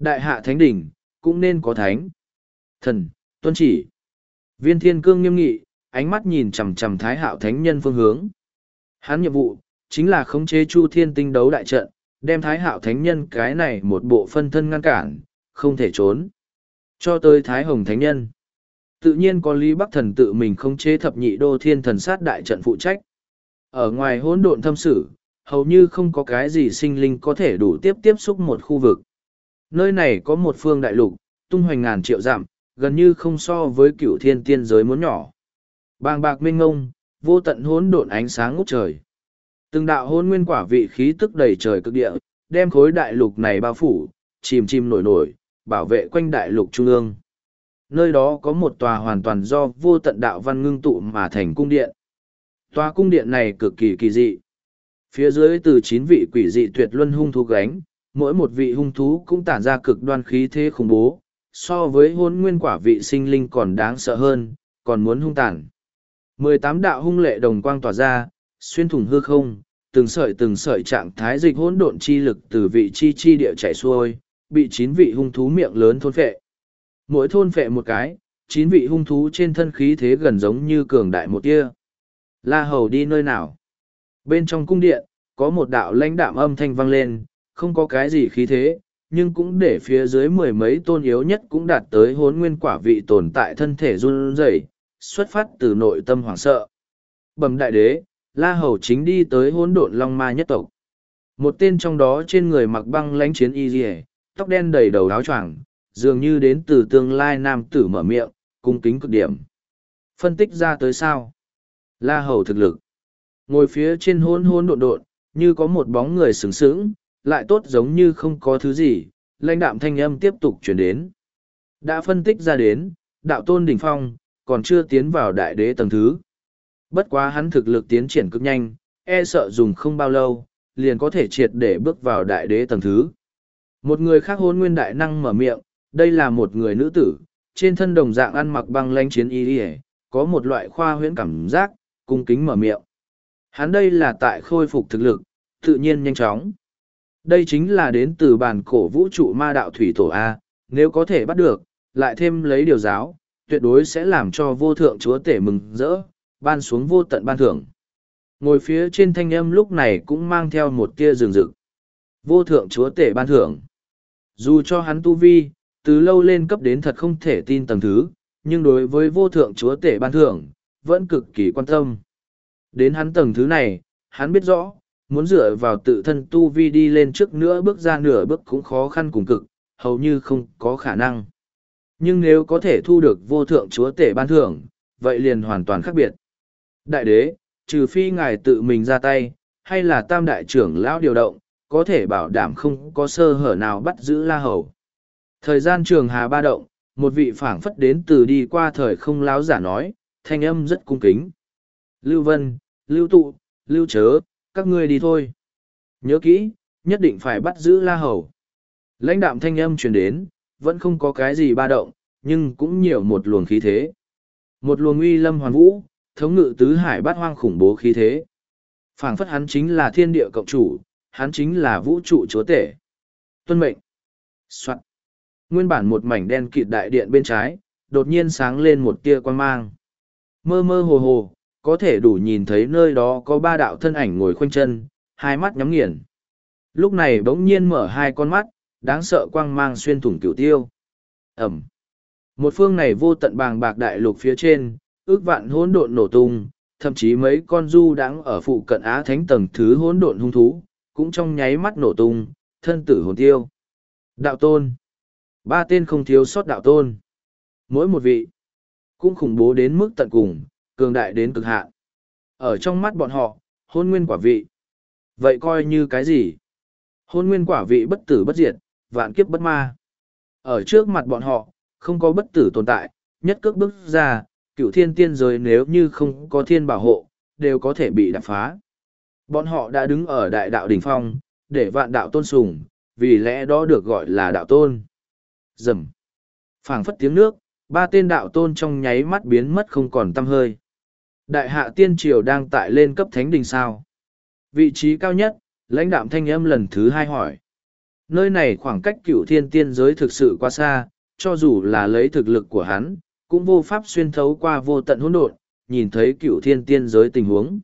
Đại hạ thánh đỉnh, cũng nên có thánh. Thần, tuân chỉ. Viên thiên cương nghiêm nghị, ánh mắt nhìn chằm chằm thái hạo thánh nhân phương hướng. Hắn nhiệm vụ, chính là khống chế chu thiên tinh đấu đại trận, đem thái hạo thánh nhân cái này một bộ phân thân ngăn cản, không thể trốn. Cho tới thái hồng thánh nhân. Tự nhiên có Lý Bắc Thần tự mình khống chế thập nhị đô thiên thần sát đại trận phụ trách. Ở ngoài hỗn độn thâm sử, hầu như không có cái gì sinh linh có thể đủ tiếp tiếp xúc một khu vực. Nơi này có một phương đại lục, tung hoành ngàn triệu dặm, gần như không so với cửu thiên tiên giới muốn nhỏ. Bàng bạc mênh ngông, vô tận hỗn độn ánh sáng ngút trời. Từng đạo hôn nguyên quả vị khí tức đầy trời cực địa, đem khối đại lục này bao phủ, chìm chìm nổi nổi, bảo vệ quanh đại lục trung ương. Nơi đó có một tòa hoàn toàn do vô tận đạo văn ngưng tụ mà thành cung điện. Tòa cung điện này cực kỳ kỳ dị. Phía dưới từ chín vị quỷ dị tuyệt luân hung thú gánh, mỗi một vị hung thú cũng tản ra cực đoan khí thế khủng bố, so với hôn nguyên quả vị sinh linh còn đáng sợ hơn, còn muốn hung tàn. Mười tám đạo hung lệ đồng quang tỏa ra, xuyên thủng hư không, từng sợi từng sợi trạng thái dịch hỗn độn chi lực từ vị chi chi địa chảy xuôi, bị chín vị hung thú miệng lớn thôn phệ. Mỗi thôn phệ một cái, chín vị hung thú trên thân khí thế gần giống như cường đại một tia. La Hầu đi nơi nào? Bên trong cung điện, có một đạo lãnh đạm âm thanh vang lên, không có cái gì khí thế, nhưng cũng để phía dưới mười mấy tôn yếu nhất cũng đạt tới hốn nguyên quả vị tồn tại thân thể run rẩy, xuất phát từ nội tâm hoảng sợ. Bẩm đại đế, La Hầu chính đi tới hỗn độn long ma nhất tộc. Một tên trong đó trên người mặc băng lãnh chiến y rìa, tóc đen đầy đầu áo choàng, dường như đến từ tương lai nam tử mở miệng, cung kính cực điểm. Phân tích ra tới sao? La Hầu thực lực. Ngồi phía trên hỗn hỗn độn độn, như có một bóng người sướng sướng, lại tốt giống như không có thứ gì, lãnh đạm thanh âm tiếp tục chuyển đến. Đã phân tích ra đến, đạo tôn đỉnh phong, còn chưa tiến vào đại đế tầng thứ. Bất quá hắn thực lực tiến triển cực nhanh, e sợ dùng không bao lâu, liền có thể triệt để bước vào đại đế tầng thứ. Một người khác hôn nguyên đại năng mở miệng, đây là một người nữ tử, trên thân đồng dạng ăn mặc băng lanh chiến y y, có một loại khoa huyễn cảm giác, cung kính mở miệng. Hắn đây là tại khôi phục thực lực, tự nhiên nhanh chóng. Đây chính là đến từ bản cổ vũ trụ ma đạo thủy tổ A, nếu có thể bắt được, lại thêm lấy điều giáo, tuyệt đối sẽ làm cho vô thượng chúa tể mừng rỡ, ban xuống vô tận ban thưởng. Ngồi phía trên thanh âm lúc này cũng mang theo một tia rừng rực. Vô thượng chúa tể ban thưởng. Dù cho hắn tu vi, từ lâu lên cấp đến thật không thể tin tầng thứ, nhưng đối với vô thượng chúa tể ban thưởng, vẫn cực kỳ quan tâm. Đến hắn tầng thứ này, hắn biết rõ, muốn dựa vào tự thân tu vi đi lên trước nữa bước ra nửa bước cũng khó khăn cùng cực, hầu như không có khả năng. Nhưng nếu có thể thu được vô thượng chúa tể ban thưởng, vậy liền hoàn toàn khác biệt. Đại đế, trừ phi ngài tự mình ra tay, hay là tam đại trưởng lão điều động, có thể bảo đảm không có sơ hở nào bắt giữ La Hầu. Thời gian trường hà ba động, một vị phảng phất đến từ đi qua thời không lão giả nói, thanh âm rất cung kính. Lưu Vân, Lưu Tụ, Lưu Chớ, các ngươi đi thôi. Nhớ kỹ, nhất định phải bắt giữ La Hầu. Lãnh đạm thanh âm truyền đến, vẫn không có cái gì ba động, nhưng cũng nhiều một luồng khí thế. Một luồng uy lâm hoàn vũ, thống ngự tứ hải bát hoang khủng bố khí thế. Phảng phất hắn chính là thiên địa cộng chủ, hắn chính là vũ trụ chúa tể. Tuân mệnh. Soạn. Nguyên bản một mảnh đen kịt đại điện bên trái, đột nhiên sáng lên một tia quang mang. Mơ mơ hồ hồ, có thể đủ nhìn thấy nơi đó có ba đạo thân ảnh ngồi khoanh chân, hai mắt nhắm nghiền. Lúc này bỗng nhiên mở hai con mắt, đáng sợ quang mang xuyên thủng cửu tiêu. Ẩm. Một phương này vô tận bàng bạc đại lục phía trên, ước vạn hỗn độn nổ tung, thậm chí mấy con du đãng ở phụ cận á thánh tầng thứ hỗn độn hung thú, cũng trong nháy mắt nổ tung, thân tử hồn tiêu. Đạo tôn. Ba tên không thiếu sót đạo tôn. Mỗi một vị, cũng khủng bố đến mức tận cùng, cường đại đến cực hạn. Ở trong mắt bọn họ, hôn nguyên quả vị. Vậy coi như cái gì? Hôn nguyên quả vị bất tử bất diệt, vạn kiếp bất ma. Ở trước mặt bọn họ, không có bất tử tồn tại, nhất cước bước ra, cửu thiên tiên giới nếu như không có thiên bảo hộ, đều có thể bị đạp phá. Bọn họ đã đứng ở đại đạo đỉnh phong, để vạn đạo tôn sùng, vì lẽ đó được gọi là đạo tôn. Rầm. Phảng phất tiếng nước, ba tên đạo tôn trong nháy mắt biến mất không còn tăm hơi. Đại hạ tiên triều đang tại lên cấp thánh đình sao. Vị trí cao nhất, lãnh đạm thanh âm lần thứ hai hỏi. Nơi này khoảng cách cựu thiên tiên giới thực sự quá xa, cho dù là lấy thực lực của hắn, cũng vô pháp xuyên thấu qua vô tận hỗn độn, nhìn thấy cựu thiên tiên giới tình huống.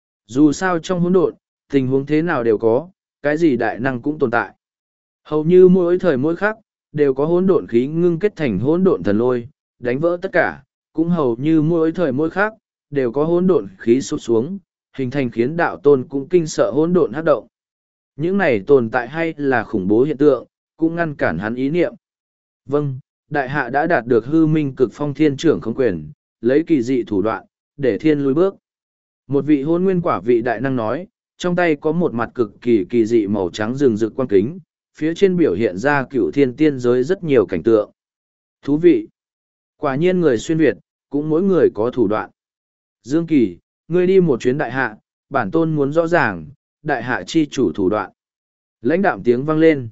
Dù sao trong hỗn độn, tình huống thế nào đều có, cái gì đại năng cũng tồn tại. Hầu như mỗi thời mỗi khắc, đều có hỗn độn khí ngưng kết thành hỗn độn thần lôi, đánh vỡ tất cả, cũng hầu như mỗi thời mỗi khắc, đều có hỗn độn khí sụp xuống, hình thành khiến đạo tôn cũng kinh sợ hỗn độn hắc động. Những này tồn tại hay là khủng bố hiện tượng, cũng ngăn cản hắn ý niệm. Vâng, đại hạ đã đạt được hư minh cực phong thiên trưởng không quyền, lấy kỳ dị thủ đoạn, để thiên lùi bước. Một vị hôn nguyên quả vị đại năng nói, trong tay có một mặt cực kỳ kỳ dị màu trắng rừng rực quang kính, phía trên biểu hiện ra cựu thiên tiên giới rất nhiều cảnh tượng. Thú vị! Quả nhiên người xuyên Việt, cũng mỗi người có thủ đoạn. Dương Kỳ, ngươi đi một chuyến đại hạ, bản tôn muốn rõ ràng, đại hạ chi chủ thủ đoạn. Lãnh đạm tiếng vang lên.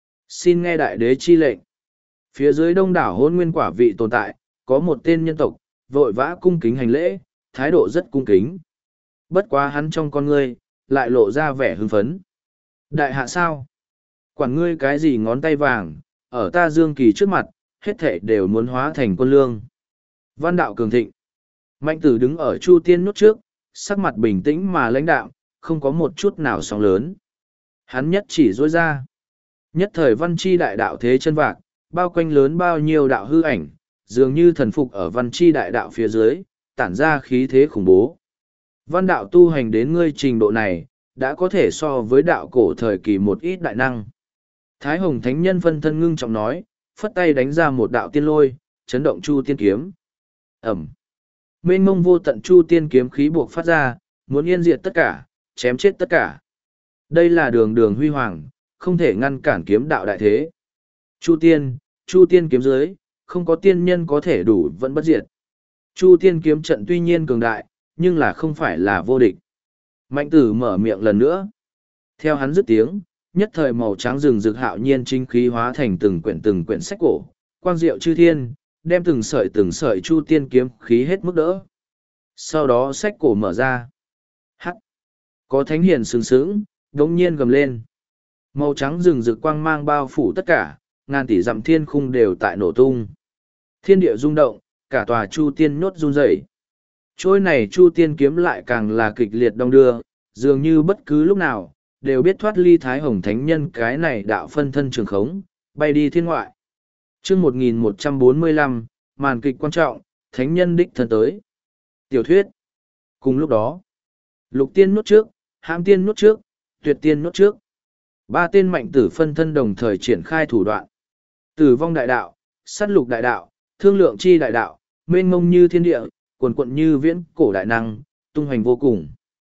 Xin nghe đại đế chi lệnh. Phía dưới đông đảo hôn nguyên quả vị tồn tại, có một tên nhân tộc, vội vã cung kính hành lễ, thái độ rất cung kính. Bất quá hắn trong con ngươi, lại lộ ra vẻ hưng phấn. Đại hạ sao? Quản ngươi cái gì ngón tay vàng, ở ta Dương Kỳ trước mặt, hết thảy đều muốn hóa thành quân lương. Văn đạo cường thịnh. Mạnh tử đứng ở Chu Tiên nốt trước, sắc mặt bình tĩnh mà lãnh đạm, không có một chút nào sóng lớn. Hắn nhất chỉ dối ra. Nhất thời văn chi đại đạo thế chân vạc, bao quanh lớn bao nhiêu đạo hư ảnh, dường như thần phục ở văn chi đại đạo phía dưới, tản ra khí thế khủng bố. Văn đạo tu hành đến ngươi trình độ này, đã có thể so với đạo cổ thời kỳ một ít đại năng. Thái Hồng Thánh Nhân phân thân ngưng trọng nói, phất tay đánh ra một đạo tiên lôi, chấn động Chu Tiên kiếm. Ẩm. Mênh mông vô tận Chu Tiên kiếm khí buộc phát ra, muốn yên diệt tất cả, chém chết tất cả. Đây là đường đường huy hoàng, không thể ngăn cản kiếm đạo đại thế. Chu Tiên, Chu Tiên kiếm dưới, không có tiên nhân có thể đủ vẫn bất diệt. Chu Tiên kiếm trận tuy nhiên cường đại, nhưng là không phải là vô địch. Mạnh tử mở miệng lần nữa. Theo hắn dứt tiếng, nhất thời màu trắng rừng rực hạo nhiên chính khí hóa thành từng quyển từng quyển sách cổ, quang diệu chư thiên, đem từng sợi từng sợi Chu Tiên kiếm khí hết mức đỡ. Sau đó sách cổ mở ra. Hắc. Có thánh hiền sướng sướng, đống nhiên gầm lên. Màu trắng rừng rực quang mang bao phủ tất cả, ngàn tỷ dặm thiên khung đều tại nổ tung. Thiên địa rung động, cả tòa Chu Tiên nhốt run rẩy. Trôi này Chu Tiên kiếm lại càng là kịch liệt đong đưa, dường như bất cứ lúc nào, đều biết thoát ly Thái Hồng Thánh Nhân cái này đạo phân thân trường khống, bay đi thiên ngoại. chương một nghìn một trăm bốn mươi lăm, màn kịch quan trọng, Thánh Nhân đích thân tới. Tiểu thuyết. Cùng lúc đó, Lục Tiên nốt trước, Hãm Tiên nốt trước, Tuyệt Tiên nốt trước. Ba tên mạnh tử phân thân đồng thời triển khai thủ đoạn. Tử vong đại đạo, sát lục đại đạo, thương lượng chi đại đạo, mênh mông như thiên địa, cuồn cuộn như viễn cổ đại năng, tung hoành vô cùng.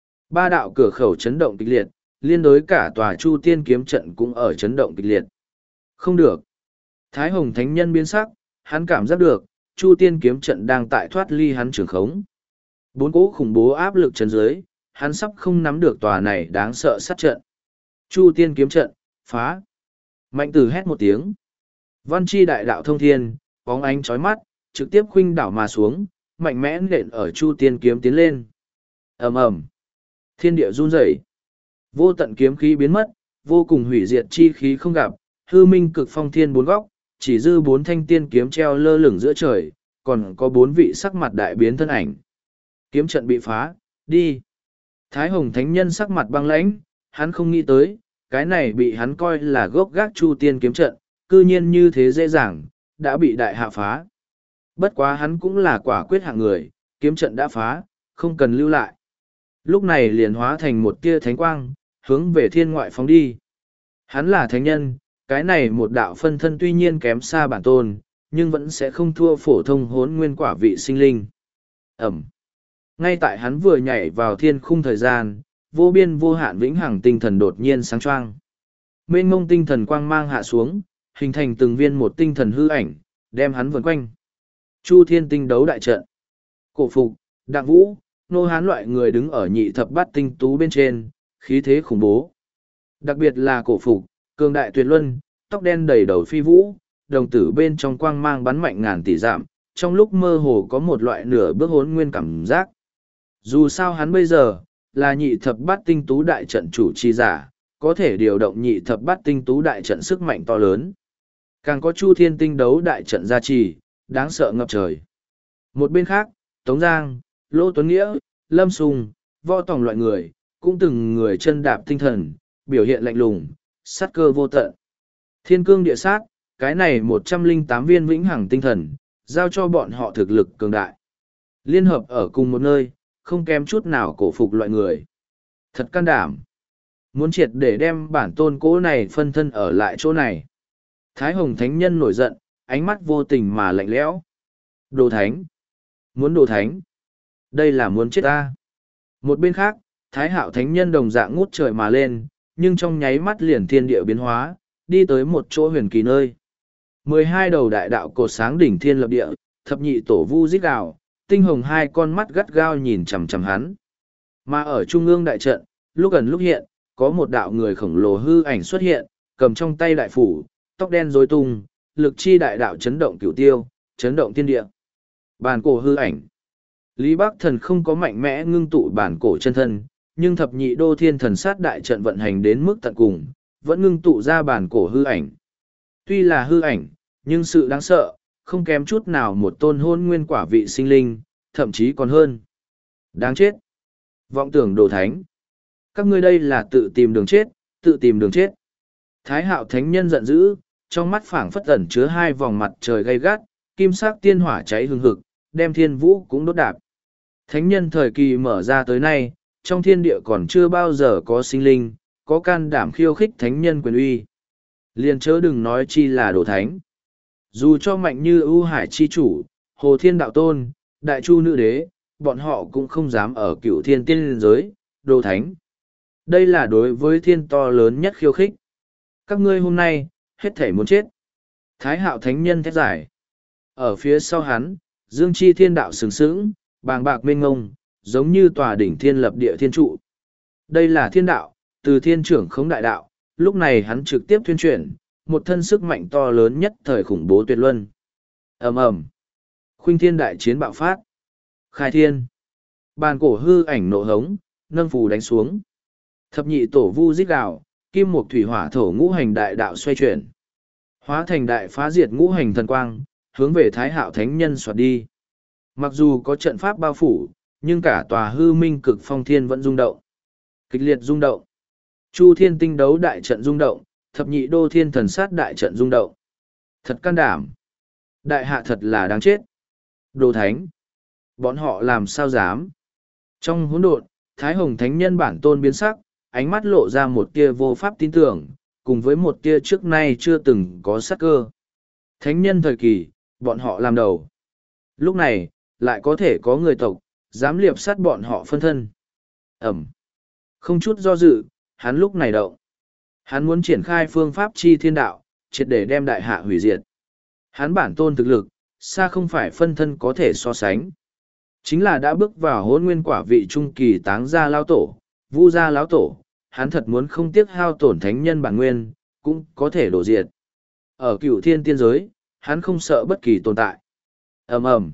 Ba đạo cửa khẩu chấn động kịch liệt, liên đối cả tòa Chu Tiên kiếm trận cũng ở chấn động kịch liệt. Không được. Thái Hồng Thánh Nhân biến sắc, hắn cảm giác được, Chu Tiên kiếm trận đang tại thoát ly hắn trường khống. Bốn cỗ khủng bố áp lực chân dưới, hắn sắp không nắm được tòa này đáng sợ sát trận. Chu Tiên kiếm trận, phá. Mạnh tử hét một tiếng. Văn chi đại đạo thông thiên, bóng ánh chói mắt, trực tiếp khuynh đảo mà xuống, mạnh mẽ nện ở Chu Tiên kiếm tiến lên. Ầm ầm. Thiên địa run rẩy. Vô tận kiếm khí biến mất, vô cùng hủy diệt chi khí không gặp, hư minh cực phong thiên bốn góc, chỉ dư bốn thanh tiên kiếm treo lơ lửng giữa trời, còn có bốn vị sắc mặt đại biến thân ảnh. Kiếm trận bị phá, đi. Thái Hồng Thánh Nhân sắc mặt băng lãnh, hắn không nghĩ tới, cái này bị hắn coi là gốc gác Chu Tiên kiếm trận, cư nhiên như thế dễ dàng, đã bị đại hạ phá. Bất quá hắn cũng là quả quyết hạng người, kiếm trận đã phá, không cần lưu lại. Lúc này liền hóa thành một tia thánh quang, hướng về thiên ngoại phóng đi. Hắn là thánh nhân, cái này một đạo phân thân tuy nhiên kém xa bản tôn, nhưng vẫn sẽ không thua phổ thông hốn nguyên quả vị sinh linh. Ẩm. Ngay tại hắn vừa nhảy vào thiên khung thời gian, vô biên vô hạn vĩnh hằng tinh thần đột nhiên sáng choang. Mênh mông tinh thần quang mang hạ xuống, hình thành từng viên một tinh thần hư ảnh, đem hắn vần quanh. Chu Thiên tinh đấu đại trận. Cổ Phục, Đặng Vũ, Nô Hán loại người đứng ở nhị thập bát tinh tú bên trên, khí thế khủng bố. Đặc biệt là Cổ Phục, cường đại tuyệt luân, tóc đen đầy đầu phi vũ, đồng tử bên trong quang mang bắn mạnh ngàn tỷ giảm, trong lúc mơ hồ có một loại nửa bước hốn nguyên cảm giác. Dù sao hắn bây giờ, là nhị thập bát tinh tú đại trận chủ chi giả, có thể điều động nhị thập bát tinh tú đại trận sức mạnh to lớn. Càng có Chu Thiên tinh đấu đại trận gia trì, đáng sợ ngập trời. Một bên khác, Tống Giang, Lô Tuấn Nghĩa, Lâm Sùng, Võ Tòng loại người, cũng từng người chân đạp tinh thần, biểu hiện lạnh lùng, sát cơ vô tận. Thiên cương địa sát, cái này một trăm lẻ tám viên vĩnh hằng tinh thần, giao cho bọn họ thực lực cường đại. Liên hợp ở cùng một nơi, không kém chút nào cổ phục loại người. Thật can đảm. Muốn triệt để đem bản tôn cố này phân thân ở lại chỗ này. Thái Hồng Thánh Nhân nổi giận, ánh mắt vô tình mà lạnh lẽo. Đồ thánh. Muốn đồ thánh. Đây là muốn chết ta. Một bên khác, Thái Hạo Thánh Nhân đồng dạng ngút trời mà lên, nhưng trong nháy mắt liền thiên địa biến hóa, đi tới một chỗ huyền kỳ nơi. Mười hai đầu đại đạo cột sáng đỉnh thiên lập địa, thập nhị tổ vu rít gào, tinh hồng hai con mắt gắt gao nhìn chằm chằm hắn. Mà ở trung ương đại trận, lúc gần lúc hiện, có một đạo người khổng lồ hư ảnh xuất hiện, cầm trong tay đại phủ, tóc đen rối tung, lực chi đại đạo chấn động cửu tiêu, chấn động thiên địa. Bản cổ hư ảnh. Lý Bắc Thần không có mạnh mẽ ngưng tụ bản cổ chân thân, nhưng thập nhị đô thiên thần sát đại trận vận hành đến mức tận cùng, vẫn ngưng tụ ra bản cổ hư ảnh. Tuy là hư ảnh, nhưng sự đáng sợ, không kém chút nào một tôn hôn nguyên quả vị sinh linh, thậm chí còn hơn. Đáng chết. Vọng tưởng đồ thánh. Các ngươi đây là tự tìm đường chết, tự tìm đường chết. Thái Hạo Thánh Nhân giận dữ, trong mắt phảng phất ẩn chứa hai vòng mặt trời gay gắt, kim sắc tiên hỏa cháy hừng hực, đem thiên vũ cũng đốt đạp. Thánh nhân thời kỳ mở ra tới nay, trong thiên địa còn chưa bao giờ có sinh linh, có can đảm khiêu khích thánh nhân quyền uy. Liền chớ đừng nói chi là đồ thánh. Dù cho mạnh như ưu hải chi chủ, hồ thiên đạo tôn, đại chu nữ đế, bọn họ cũng không dám ở cựu thiên tiên giới, đồ thánh. Đây là đối với thiên to lớn nhất khiêu khích. Các ngươi hôm nay, hết thể muốn chết. Thái Hạo Thánh Nhân thét giải. Ở phía sau hắn, Dương Chi Thiên Đạo sừng sững, bàng bạc mênh ngông, giống như tòa đỉnh thiên lập địa thiên trụ. Đây là thiên đạo, từ thiên trưởng khống đại đạo, lúc này hắn trực tiếp tuyên truyền, một thân sức mạnh to lớn nhất thời khủng bố tuyệt luân. Ầm ầm, khuynh thiên đại chiến bạo phát. Khai thiên. Bàn cổ hư ảnh nộ hống, nâng phù đánh xuống. Thập nhị tổ vu rít gào, kim mục thủy hỏa thổ ngũ hành đại đạo xoay chuyển. Hóa thành đại phá diệt ngũ hành thần quang, hướng về Thái Hạo Thánh Nhân xoạt đi. Mặc dù có trận pháp bao phủ, nhưng cả tòa hư minh cực phong thiên vẫn rung động. Kịch liệt rung động. Chu thiên tinh đấu đại trận rung động, thập nhị đô thiên thần sát đại trận rung động. Thật can đảm. Đại hạ thật là đáng chết. Đồ thánh. Bọn họ làm sao dám. Trong hỗn độn, Thái Hồng Thánh Nhân bản tôn biến sắc, ánh mắt lộ ra một tia vô pháp tin tưởng, cùng với một tia trước nay chưa từng có sát cơ. Thánh nhân thời kỳ, bọn họ làm đầu. Lúc này, lại có thể có người tộc, dám liệp sát bọn họ phân thân. Ẩm. Không chút do dự, hắn lúc này động. Hắn muốn triển khai phương pháp chi thiên đạo, triệt để đem đại hạ hủy diệt. Hắn bản tôn thực lực, xa không phải phân thân có thể so sánh. Chính là đã bước vào hôn nguyên quả vị trung kỳ táng gia lao tổ, vu gia lão tổ, hắn thật muốn không tiếc hao tổn thánh nhân bản nguyên, cũng có thể đổ diệt. Ở cựu thiên tiên giới, hắn không sợ bất kỳ tồn tại. Ầm ầm,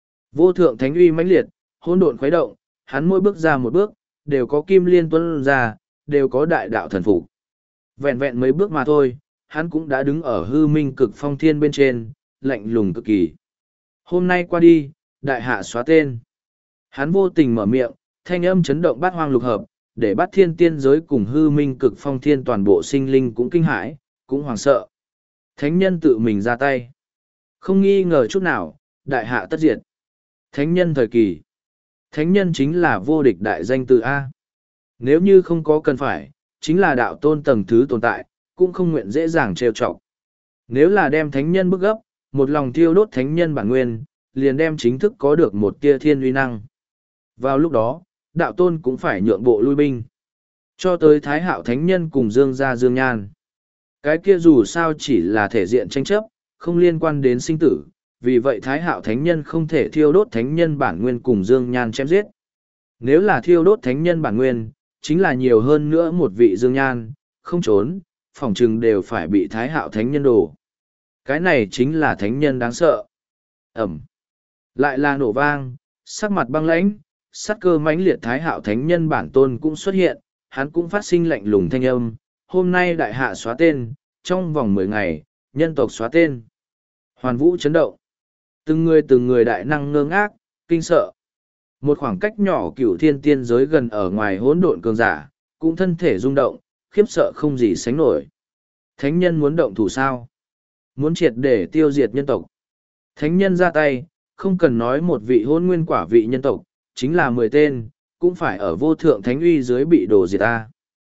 vô thượng thánh uy mãnh liệt, hỗn độn khuấy động, hắn mỗi bước ra một bước, đều có kim liên tuân ra, đều có đại đạo thần phục. Vẹn vẹn mấy bước mà thôi, hắn cũng đã đứng ở hư minh cực phong thiên bên trên, lạnh lùng cực kỳ. Hôm nay qua đi, đại hạ xóa tên. Hắn vô tình mở miệng, thanh âm chấn động bát hoang lục hợp, để bắt thiên tiên giới cùng hư minh cực phong thiên toàn bộ sinh linh cũng kinh hãi, cũng hoảng sợ. Thánh nhân tự mình ra tay. Không nghi ngờ chút nào, đại hạ tất diệt. Thánh nhân thời kỳ. Thánh nhân chính là vô địch đại danh từ A. Nếu như không có cần phải, chính là đạo tôn tầng thứ tồn tại, cũng không nguyện dễ dàng trêu chọc. Nếu là đem thánh nhân bức gấp, một lòng thiêu đốt thánh nhân bản nguyên, liền đem chính thức có được một tia thiên uy năng. Vào lúc đó, đạo tôn cũng phải nhượng bộ lui binh. Cho tới Thái Hạo Thánh Nhân cùng Dương gia Dương Nhan. Cái kia dù sao chỉ là thể diện tranh chấp, không liên quan đến sinh tử, vì vậy Thái Hạo Thánh Nhân không thể thiêu đốt Thánh Nhân bản nguyên cùng Dương Nhan chém giết. Nếu là thiêu đốt Thánh Nhân bản nguyên, chính là nhiều hơn nữa một vị Dương Nhan, không trốn, phỏng chừng đều phải bị Thái Hạo Thánh Nhân đổ. Cái này chính là Thánh Nhân đáng sợ. Ẩm. Lại là nổ vang, sắc mặt băng lãnh, sát cơ mãnh liệt Thái Hạo Thánh Nhân bản tôn cũng xuất hiện, hắn cũng phát sinh lạnh lùng thanh âm, hôm nay đại hạ xóa tên, trong vòng mười ngày, nhân tộc xóa tên. Hoàn vũ chấn động. Từng người từng người đại năng ngơ ngác, kinh sợ. Một khoảng cách nhỏ cửu thiên tiên giới gần ở ngoài hỗn độn cường giả, cũng thân thể rung động, khiếp sợ không gì sánh nổi. Thánh nhân muốn động thủ sao? Muốn triệt để tiêu diệt nhân tộc. Thánh nhân ra tay, không cần nói một vị hôn nguyên quả vị nhân tộc, chính là mười tên, cũng phải ở vô thượng thánh uy dưới bị đổ diệt ta.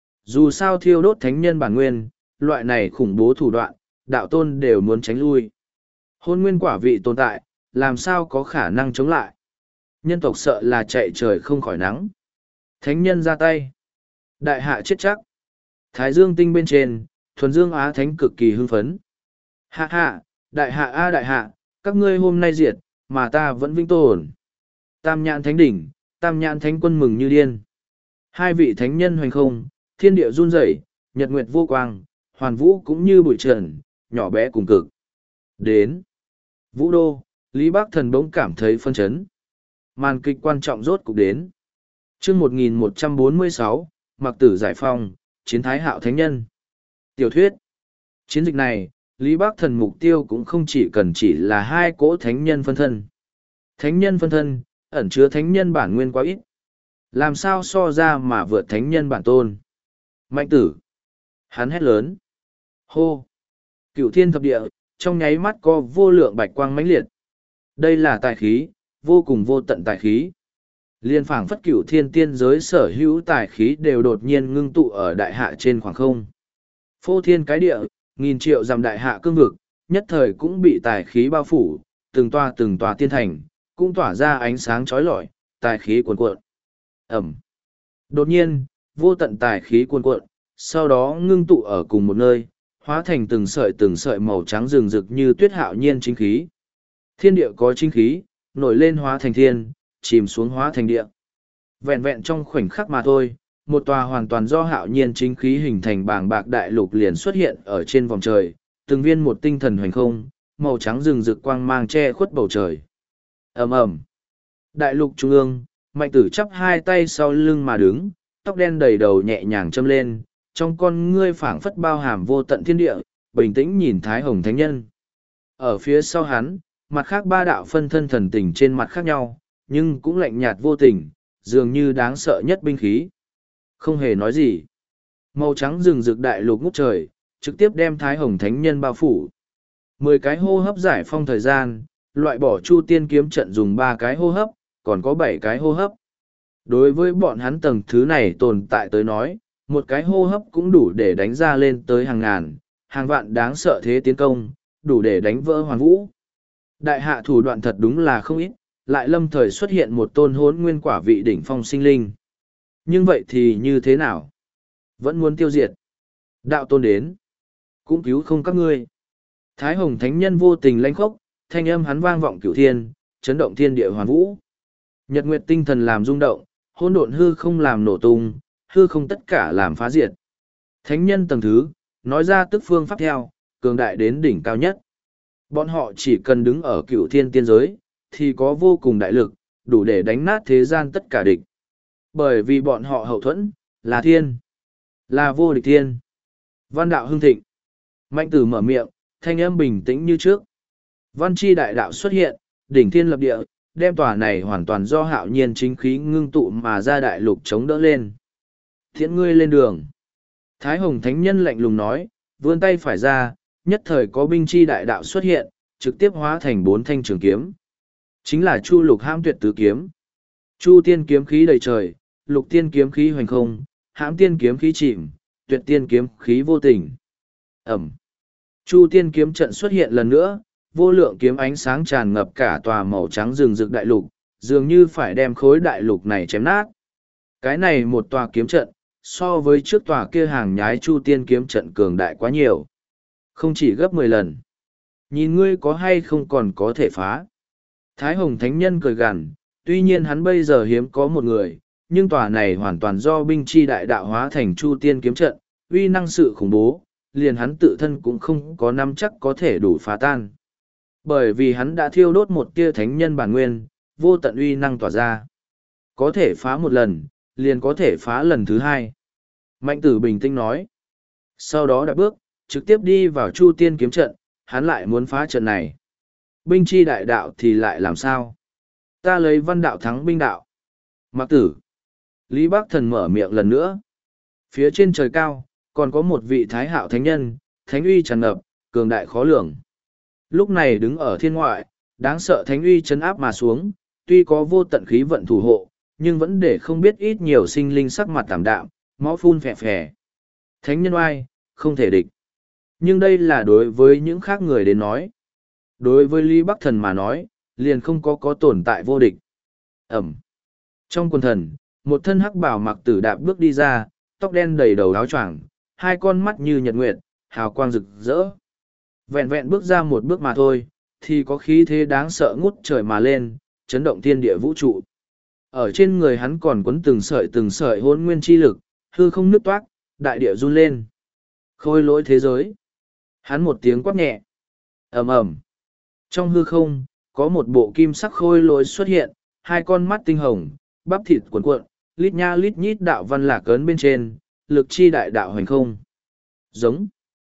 Dù sao thiêu đốt thánh nhân bản nguyên, loại này khủng bố thủ đoạn, đạo tôn đều muốn tránh lui. Hôn nguyên quả vị tồn tại, làm sao có khả năng chống lại. Nhân tộc sợ là chạy trời không khỏi nắng. Thánh nhân ra tay. Đại hạ chết chắc. Thái dương tinh bên trên, thuần dương á thánh cực kỳ hưng phấn. Hạ hạ, đại hạ a đại hạ, các ngươi hôm nay diệt, mà ta vẫn vinh tồn. Tam nhãn thánh đỉnh, tam nhãn thánh quân mừng như điên. Hai vị thánh nhân hoành không, thiên địa run rẩy, nhật nguyệt vô quang, hoàn vũ cũng như bụi trần, nhỏ bé cùng cực. Đến. Vũ đô, Lý Bắc Thần bỗng cảm thấy phân chấn. Màn kịch quan trọng rốt cục đến. chương một nghìn một trăm bốn mươi sáu, Mặc Tử Giải Phong, Chiến Thái Hạo Thánh Nhân. Tiểu thuyết. Chiến dịch này, Lý Bắc Thần mục tiêu cũng không chỉ cần chỉ là hai cỗ thánh nhân phân thân. Thánh nhân phân thân, ẩn chứa thánh nhân bản nguyên quá ít. Làm sao so ra mà vượt thánh nhân bản tôn. Mạnh tử. Hắn hét lớn. Hô. Cửu thiên thập địa, trong nháy mắt có vô lượng bạch quang mãnh liệt. Đây là tài khí, vô cùng vô tận tài khí. Liên phảng phất cửu thiên tiên giới sở hữu tài khí đều đột nhiên ngưng tụ ở đại hạ trên khoảng không. Phô thiên cái địa, nghìn triệu dặm đại hạ cương vực, nhất thời cũng bị tài khí bao phủ, từng tòa từng tòa tiên thành, cũng tỏa ra ánh sáng chói lọi, tài khí cuồn cuộn. Ẩm. Đột nhiên, vô tận tài khí cuồn cuộn, sau đó ngưng tụ ở cùng một nơi, hóa thành từng sợi từng sợi màu trắng rừng rực như tuyết hạo nhiên chính khí. Thiên địa có chính khí, nổi lên hóa thành thiên, chìm xuống hóa thành địa. Vẹn vẹn trong khoảnh khắc mà thôi, một tòa hoàn toàn do hạo nhiên chính khí hình thành bàng bạc đại lục liền xuất hiện ở trên vòng trời, từng viên một tinh thần hoành không, màu trắng rừng rực quang mang che khuất bầu trời. Ầm ầm. Đại lục trung ương, Mạnh Tử chắp hai tay sau lưng mà đứng, tóc đen đầy đầu nhẹ nhàng châm lên, trong con ngươi phảng phất bao hàm vô tận thiên địa, bình tĩnh nhìn Thái Hồng Thánh Nhân. Ở phía sau hắn, mặt khác ba đạo phân thân thần tình trên mặt khác nhau, nhưng cũng lạnh nhạt vô tình, dường như đáng sợ nhất binh khí. Không hề nói gì. Màu trắng rừng rực đại lục ngút trời, trực tiếp đem Thái Hồng Thánh Nhân bao phủ. Mười cái hô hấp giải phong thời gian, loại bỏ Chu Tiên kiếm trận dùng ba cái hô hấp, còn có bảy cái hô hấp. Đối với bọn hắn tầng thứ này tồn tại tới nói, một cái hô hấp cũng đủ để đánh ra lên tới hàng ngàn, hàng vạn đáng sợ thế tiến công, đủ để đánh vỡ hoàn vũ. Đại hạ thủ đoạn thật đúng là không ít, lại lâm thời xuất hiện một tôn hốn nguyên quả vị đỉnh phong sinh linh. Nhưng vậy thì như thế nào? Vẫn muốn tiêu diệt. Đạo tôn đến. Cũng cứu không các ngươi. Thái Hồng Thánh Nhân vô tình lãnh khốc, thanh âm hắn vang vọng cửu thiên, chấn động thiên địa hoàn vũ. Nhật nguyệt tinh thần làm rung động, hỗn độn hư không làm nổ tung, hư không tất cả làm phá diệt. Thánh nhân tầng thứ, nói ra tức phương pháp theo, cường đại đến đỉnh cao nhất. Bọn họ chỉ cần đứng ở cửu thiên tiên giới, thì có vô cùng đại lực, đủ để đánh nát thế gian tất cả địch. Bởi vì bọn họ hậu thuẫn, là thiên, là vô địch thiên. Văn đạo hưng thịnh. Mạnh Tử mở miệng, thanh âm bình tĩnh như trước. Văn chi đại đạo xuất hiện, đỉnh thiên lập địa, đem tòa này hoàn toàn do hạo nhiên chính khí ngưng tụ mà ra đại lục chống đỡ lên. Thiện ngươi lên đường. Thái Hồng Thánh Nhân lạnh lùng nói, vươn tay phải ra, nhất thời có binh chi đại đạo xuất hiện, trực tiếp hóa thành bốn thanh trường kiếm. Chính là Chu Lục Hãm Tuyệt Tứ Kiếm. Chu Tiên kiếm khí đầy trời, Lục Tiên kiếm khí hoành không, Hãm Tiên kiếm khí chìm, Tuyệt Tiên kiếm khí vô tình. Ẩm. Chu Tiên kiếm trận xuất hiện lần nữa, vô lượng kiếm ánh sáng tràn ngập cả tòa màu trắng rừng rực đại lục, dường như phải đem khối đại lục này chém nát. Cái này một tòa kiếm trận, so với trước tòa kia hàng nhái Chu Tiên kiếm trận cường đại quá nhiều. Không chỉ gấp mười lần. Nhìn ngươi có hay không còn có thể phá. Thái Hồng Thánh Nhân cười gằn, tuy nhiên hắn bây giờ hiếm có một người, nhưng tòa này hoàn toàn do binh chi đại đạo hóa thành Chu Tiên kiếm trận, uy năng sự khủng bố, liền hắn tự thân cũng không có nắm chắc có thể đủ phá tan. Bởi vì hắn đã thiêu đốt một tia thánh nhân bản nguyên, vô tận uy năng tỏa ra. Có thể phá một lần, liền có thể phá lần thứ hai. Mạnh Tử bình tĩnh nói. Sau đó đạp bước, trực tiếp đi vào Chu Tiên kiếm trận, hắn lại muốn phá trận này. Binh chi đại đạo thì lại làm sao? Ta lấy văn đạo thắng binh đạo. Mặc tử. Lý Bắc Thần mở miệng lần nữa. Phía trên trời cao, còn có một vị thái hạo thánh nhân, thánh uy tràn ngập, cường đại khó lường. Lúc này đứng ở thiên ngoại, đáng sợ thánh uy chấn áp mà xuống, tuy có vô tận khí vận thủ hộ, nhưng vẫn để không biết ít nhiều sinh linh sắc mặt tảm đạm, máu phun phè phè. Thánh nhân oai, không thể địch. Nhưng đây là đối với những khác người đến nói. Đối với Lý Bắc Thần mà nói, liền không có có tồn tại vô địch. Ẩm. Trong quần thần, một thân hắc bảo mặc tử đạp bước đi ra, tóc đen đầy đầu áo choàng, hai con mắt như nhật nguyệt, hào quang rực rỡ. Vẹn vẹn bước ra một bước mà thôi, thì có khí thế đáng sợ ngút trời mà lên, chấn động thiên địa vũ trụ. Ở trên người hắn còn quấn từng sợi từng sợi hôn nguyên chi lực, hư không nứt toát, đại địa run lên. Khôi lỗi thế giới. Hắn một tiếng quát nhẹ. Ầm ầm. Trong hư không, có một bộ kim sắc khôi lỗi xuất hiện, hai con mắt tinh hồng, bắp thịt cuộn cuộn, lít nha lít nhít đạo văn lạc ấn bên trên, lực chi đại đạo hành không. Giống.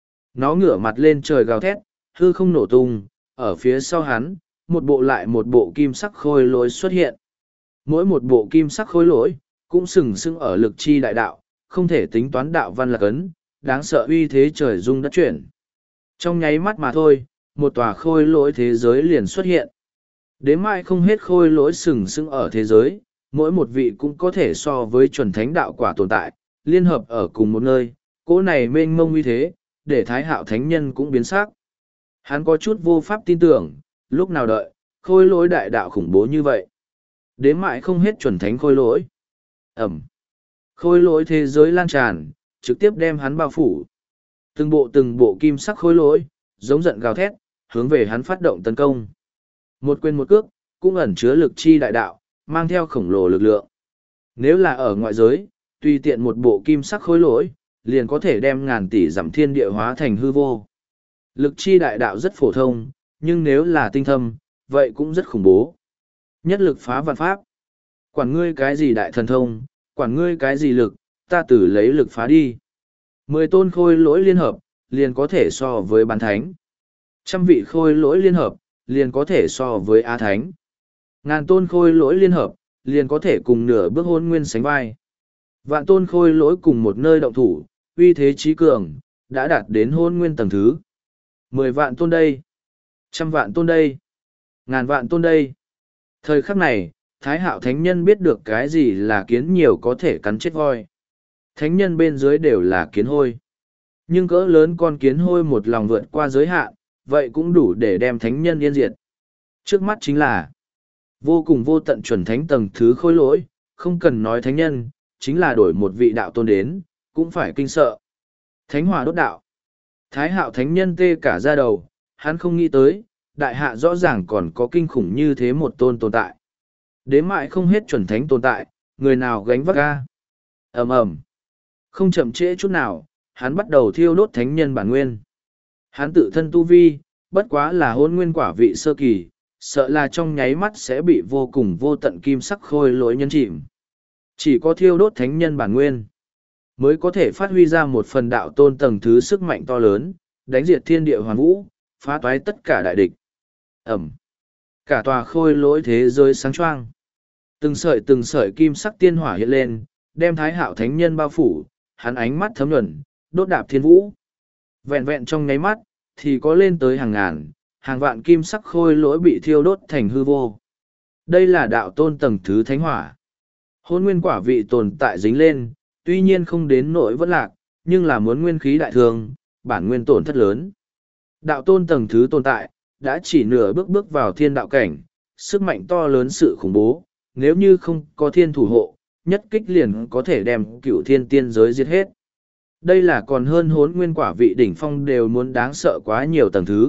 Nó ngửa mặt lên trời gào thét, hư không nổ tung, ở phía sau hắn, một bộ lại một bộ kim sắc khôi lỗi xuất hiện. Mỗi một bộ kim sắc khôi lỗi, cũng sừng sững ở lực chi đại đạo, không thể tính toán đạo văn lạc ấn, đáng sợ uy thế trời rung đất chuyển. Trong nháy mắt mà thôi, một tòa khôi lỗi thế giới liền xuất hiện. Đến mai không hết khôi lỗi sừng sững ở thế giới, mỗi một vị cũng có thể so với chuẩn thánh đạo quả tồn tại, liên hợp ở cùng một nơi, cỗ này mênh mông uy thế, để thái hạo thánh nhân cũng biến sắc. Hắn có chút vô pháp tin tưởng, lúc nào đợi, khôi lỗi đại đạo khủng bố như vậy. Đến mãi không hết chuẩn thánh khôi lỗi. Ẩm. Khôi lỗi thế giới lan tràn, trực tiếp đem hắn bao phủ. Từng bộ từng bộ kim sắc khôi lỗi, giống giận gào thét, hướng về hắn phát động tấn công. Một quyền một cước, cũng ẩn chứa lực chi đại đạo, mang theo khổng lồ lực lượng. Nếu là ở ngoại giới, tùy tiện một bộ kim sắc khôi lỗi, liền có thể đem ngàn tỷ giảm thiên địa hóa thành hư vô. Lực chi đại đạo rất phổ thông, nhưng nếu là tinh thâm, vậy cũng rất khủng bố. Nhất lực phá vạn pháp. Quản ngươi cái gì đại thần thông, quản ngươi cái gì lực, ta tử lấy lực phá đi. Mười tôn khôi lỗi liên hợp, liền có thể so với bán thánh. Trăm vị khôi lỗi liên hợp, liền có thể so với á thánh. Ngàn tôn khôi lỗi liên hợp, liền có thể cùng nửa bước hôn nguyên sánh vai. Vạn tôn khôi lỗi cùng một nơi động thủ, uy thế trí cường, đã đạt đến hôn nguyên tầng thứ. Mười vạn tôn đây. Trăm vạn tôn đây. Ngàn vạn tôn đây. Thời khắc này, Thái Hạo Thánh Nhân biết được cái gì là kiến nhiều có thể cắn chết voi. Thánh nhân bên dưới đều là kiến hôi. Nhưng cỡ lớn con kiến hôi một lòng vượt qua giới hạn, vậy cũng đủ để đem thánh nhân yên diệt. Trước mắt chính là vô cùng vô tận chuẩn thánh tầng thứ khôi lỗi, không cần nói thánh nhân, chính là đổi một vị đạo tôn đến, cũng phải kinh sợ. Thánh hỏa đốt đạo. Thái Hạo Thánh Nhân tê cả da đầu, hắn không nghĩ tới, đại hạ rõ ràng còn có kinh khủng như thế một tôn tồn tại. Đến mãi không hết chuẩn thánh tồn tại, người nào gánh vác ga. Ầm ầm. Không chậm trễ chút nào, hắn bắt đầu thiêu đốt thánh nhân bản nguyên. Hắn tự thân tu vi, bất quá là hôn nguyên quả vị sơ kỳ, sợ là trong nháy mắt sẽ bị vô cùng vô tận kim sắc khôi lỗi nhân chìm. Chỉ có thiêu đốt thánh nhân bản nguyên, mới có thể phát huy ra một phần đạo tôn tầng thứ sức mạnh to lớn, đánh diệt thiên địa hoàn vũ, phá toái tất cả đại địch. Ẩm. Cả tòa khôi lỗi thế giới sáng choang. Từng sợi từng sợi kim sắc tiên hỏa hiện lên, đem Thái Hạo Thánh Nhân bao phủ, hắn ánh mắt thấm nhuần, đốt đạp thiên vũ. Vẹn vẹn trong nháy mắt, thì có lên tới hàng ngàn, hàng vạn kim sắc khôi lỗi bị thiêu đốt thành hư vô. Đây là đạo tôn tầng thứ thánh hỏa. Hôn nguyên quả vị tồn tại dính lên, tuy nhiên không đến nỗi vẫn lạc, nhưng là muốn nguyên khí đại thương, bản nguyên tổn thất lớn. Đạo tôn tầng thứ tồn tại, đã chỉ nửa bước bước vào thiên đạo cảnh, sức mạnh to lớn sự khủng bố, nếu như không có thiên thủ hộ, nhất kích liền có thể đem cựu thiên tiên giới giết hết. Đây là còn hơn hốn nguyên quả vị đỉnh phong đều muốn đáng sợ quá nhiều tầng thứ.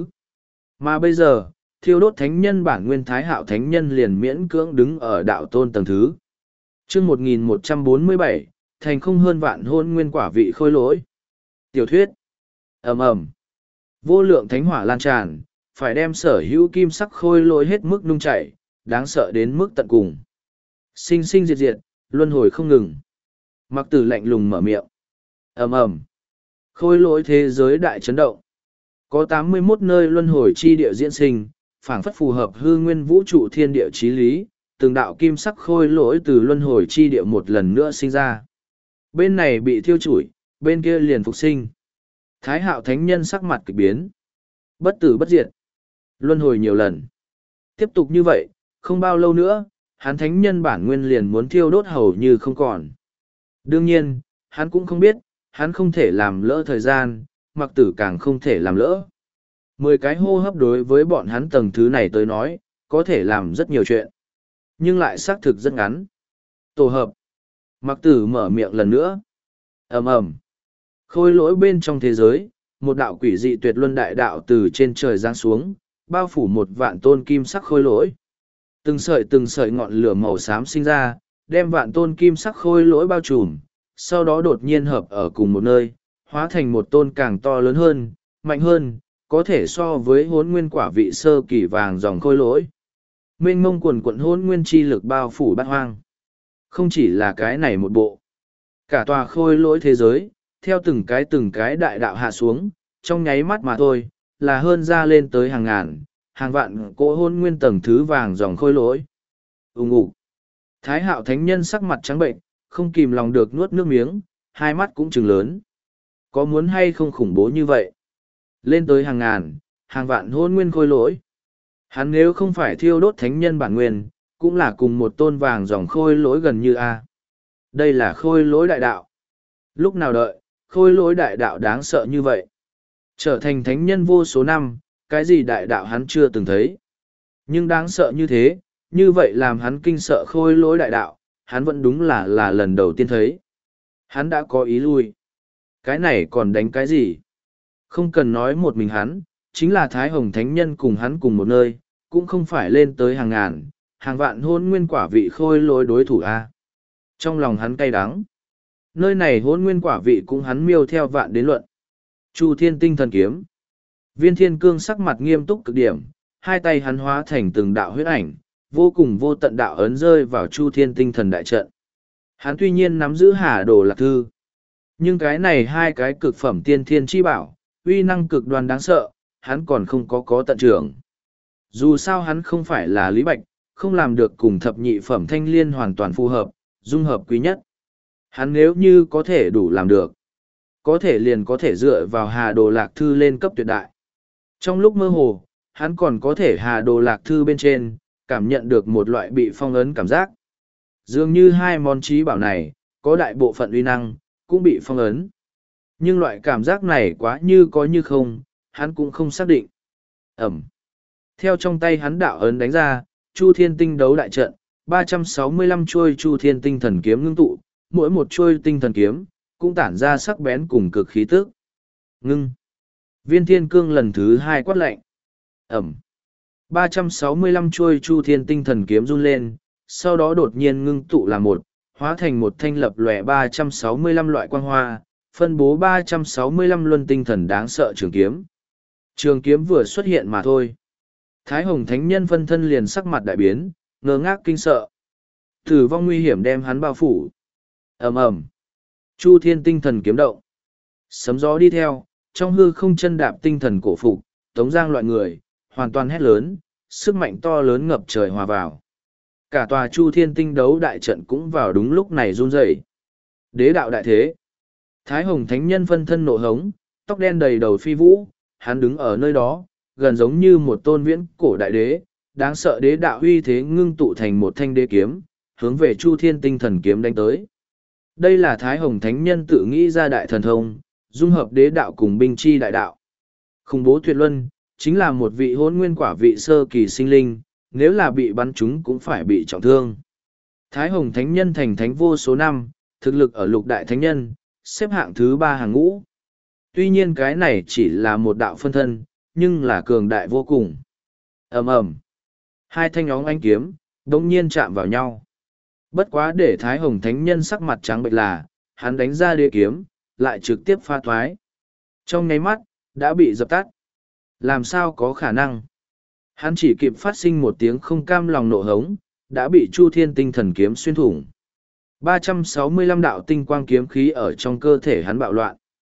Mà bây giờ, thiêu đốt thánh nhân bản nguyên Thái Hạo Thánh Nhân liền miễn cưỡng đứng ở đạo tôn tầng thứ. chương một nghìn một trăm bốn mươi bảy, thành không hơn vạn hôn nguyên quả vị khôi lỗi. Tiểu thuyết. Ầm ầm. Vô lượng thánh hỏa lan tràn, phải đem sở hữu kim sắc khôi lỗi hết mức nung chảy, đáng sợ đến mức tận cùng. Sinh sinh diệt diệt, luân hồi không ngừng. Mặc tử lạnh lùng mở miệng. Ầm ầm. Khôi lỗi thế giới đại chấn động. Có tám mươi mốt nơi luân hồi chi địa diễn sinh, phảng phất phù hợp hư nguyên vũ trụ thiên địa chí lý, từng đạo kim sắc khôi lỗi từ luân hồi chi địa một lần nữa sinh ra. Bên này bị thiêu chủi, bên kia liền phục sinh. Thái hạo thánh nhân sắc mặt kịch biến. Bất tử bất diệt. Luân hồi nhiều lần. Tiếp tục như vậy, không bao lâu nữa, hắn thánh nhân bản nguyên liền muốn thiêu đốt hầu như không còn. Đương nhiên, hắn cũng không biết, hắn không thể làm lỡ thời gian, mặc tử càng không thể làm lỡ. Mười cái hô hấp đối với bọn hắn tầng thứ này tới nói, có thể làm rất nhiều chuyện. Nhưng lại xác thực rất ngắn. Tổ hợp. Mặc tử mở miệng lần nữa. ầm ầm Khôi lỗi bên trong thế giới, một đạo quỷ dị tuyệt luân đại đạo từ trên trời giáng xuống, bao phủ một vạn tôn kim sắc khôi lỗi. Từng sợi từng sợi ngọn lửa màu xám sinh ra, đem vạn tôn kim sắc khôi lỗi bao trùm, sau đó đột nhiên hợp ở cùng một nơi, hóa thành một tôn càng to lớn hơn, mạnh hơn, có thể so với hốn nguyên quả vị sơ kỳ vàng dòng khôi lỗi. Mênh mông quần quận hôn nguyên chi lực bao phủ bát hoang. Không chỉ là cái này một bộ. Cả tòa khôi lỗi thế giới, theo từng cái từng cái đại đạo hạ xuống, trong nháy mắt mà thôi, là hơn ra lên tới hàng ngàn, hàng vạn cỗ hôn nguyên tầng thứ vàng dòng khôi lỗi. Úng ủ. Thái hạo thánh nhân sắc mặt trắng bệnh, không kìm lòng được nuốt nước miếng, hai mắt cũng trừng lớn. Có muốn hay không khủng bố như vậy? Lên tới hàng ngàn, hàng vạn hôn nguyên khôi lỗi. Hắn nếu không phải thiêu đốt thánh nhân bản nguyên, cũng là cùng một tôn vàng dòng khôi lỗi gần như A. Đây là khôi lỗi đại đạo. Lúc nào đợi, khôi lỗi đại đạo đáng sợ như vậy. Trở thành thánh nhân vô số năm, cái gì đại đạo hắn chưa từng thấy. Nhưng đáng sợ như thế, như vậy làm hắn kinh sợ khôi lỗi đại đạo, hắn vẫn đúng là là lần đầu tiên thấy. Hắn đã có ý lui. Cái này còn đánh cái gì? Không cần nói một mình hắn, chính là Thái Hồng Thánh Nhân cùng hắn cùng một nơi, cũng không phải lên tới hàng ngàn, hàng vạn hôn nguyên quả vị khôi lỗi đối thủ A. Trong lòng hắn cay đắng. Nơi này hôn nguyên quả vị cũng hắn miêu theo vạn đến luận. Chu Thiên Tinh Thần Kiếm. Viên Thiên Cương sắc mặt nghiêm túc cực điểm, hai tay hắn hóa thành từng đạo huyết ảnh, vô cùng vô tận đạo ấn rơi vào Chu Thiên Tinh Thần đại trận. Hắn tuy nhiên nắm giữ Hà Đồ Lạc Thư, nhưng cái này hai cái cực phẩm tiên thiên chi bảo, uy năng cực đoan đáng sợ, hắn còn không có có tận trưởng. Dù sao hắn không phải là Lý Bạch, không làm được cùng thập nhị phẩm thanh liên hoàn toàn phù hợp, dung hợp quý nhất. Hắn nếu như có thể đủ làm được, có thể liền có thể dựa vào Hà Đồ Lạc Thư lên cấp tuyệt đại. Trong lúc mơ hồ, hắn còn có thể Hà Đồ Lạc Thư bên trên, cảm nhận được một loại bị phong ấn cảm giác. Dường như hai món trí bảo này, có đại bộ phận uy năng, cũng bị phong ấn. Nhưng loại cảm giác này quá như có như không, hắn cũng không xác định. Ẩm. Theo trong tay hắn đạo ấn đánh ra, Chu Thiên Tinh đấu đại trận, ba trăm sáu mươi lăm chuôi Chu Thiên Tinh thần kiếm ngưng tụ, mỗi một chuôi tinh thần kiếm, cũng tản ra sắc bén cùng cực khí tức. Ngưng. Viên Thiên Cương lần thứ hai quát lạnh. Ẩm. ba trăm sáu mươi lăm chuôi Chu Thiên Tinh thần kiếm run lên, sau đó đột nhiên ngưng tụ là một, hóa thành một thanh lập lòe ba trăm sáu mươi lăm loại quang hoa, phân bố ba trăm sáu mươi lăm luân tinh thần đáng sợ trường kiếm. Trường kiếm vừa xuất hiện mà thôi. Thái Hồng Thánh Nhân phân thân liền sắc mặt đại biến, ngơ ngác kinh sợ. Tử vong nguy hiểm đem hắn bao phủ. Ầm ầm. Chu Thiên Tinh thần kiếm động. Sấm gió đi theo, trong hư không chân đạp tinh thần cổ phục, tống giang loại người, hoàn toàn hét lớn, sức mạnh to lớn ngập trời hòa vào. Cả tòa Chu Thiên Tinh đấu đại trận cũng vào đúng lúc này run rẩy. Đế đạo đại thế. Thái Hồng Thánh Nhân phân thân nộ hống, tóc đen đầy đầu phi vũ, hắn đứng ở nơi đó, gần giống như một tôn viễn cổ đại đế, đáng sợ đế đạo uy thế ngưng tụ thành một thanh đế kiếm, hướng về Chu Thiên Tinh thần kiếm đánh tới. Đây là Thái Hồng Thánh Nhân tự nghĩ ra đại thần thông, dung hợp đế đạo cùng binh chi đại đạo. Khủng bố tuyệt luân, chính là một vị hôn nguyên quả vị sơ kỳ sinh linh, nếu là bị bắn chúng cũng phải bị trọng thương. Thái Hồng Thánh Nhân thành thánh vô số năm, thực lực ở lục đại thánh nhân, xếp hạng thứ ba hàng ngũ. Tuy nhiên cái này chỉ là một đạo phân thân, nhưng là cường đại vô cùng. Ầm ầm. Hai thanh óng ánh kiếm, đống nhiên chạm vào nhau. Bất quá để Thái Hồng Thánh Nhân sắc mặt trắng bệch là, hắn đánh ra đế kiếm, lại trực tiếp pha thoái. Trong nháy mắt, đã bị dập tắt. Làm sao có khả năng? Hắn chỉ kịp phát sinh một tiếng không cam lòng nộ hống, đã bị Chu Thiên Tinh thần kiếm xuyên thủng. ba trăm sáu mươi lăm đạo tinh quang kiếm khí ở trong cơ thể hắn bạo loạn.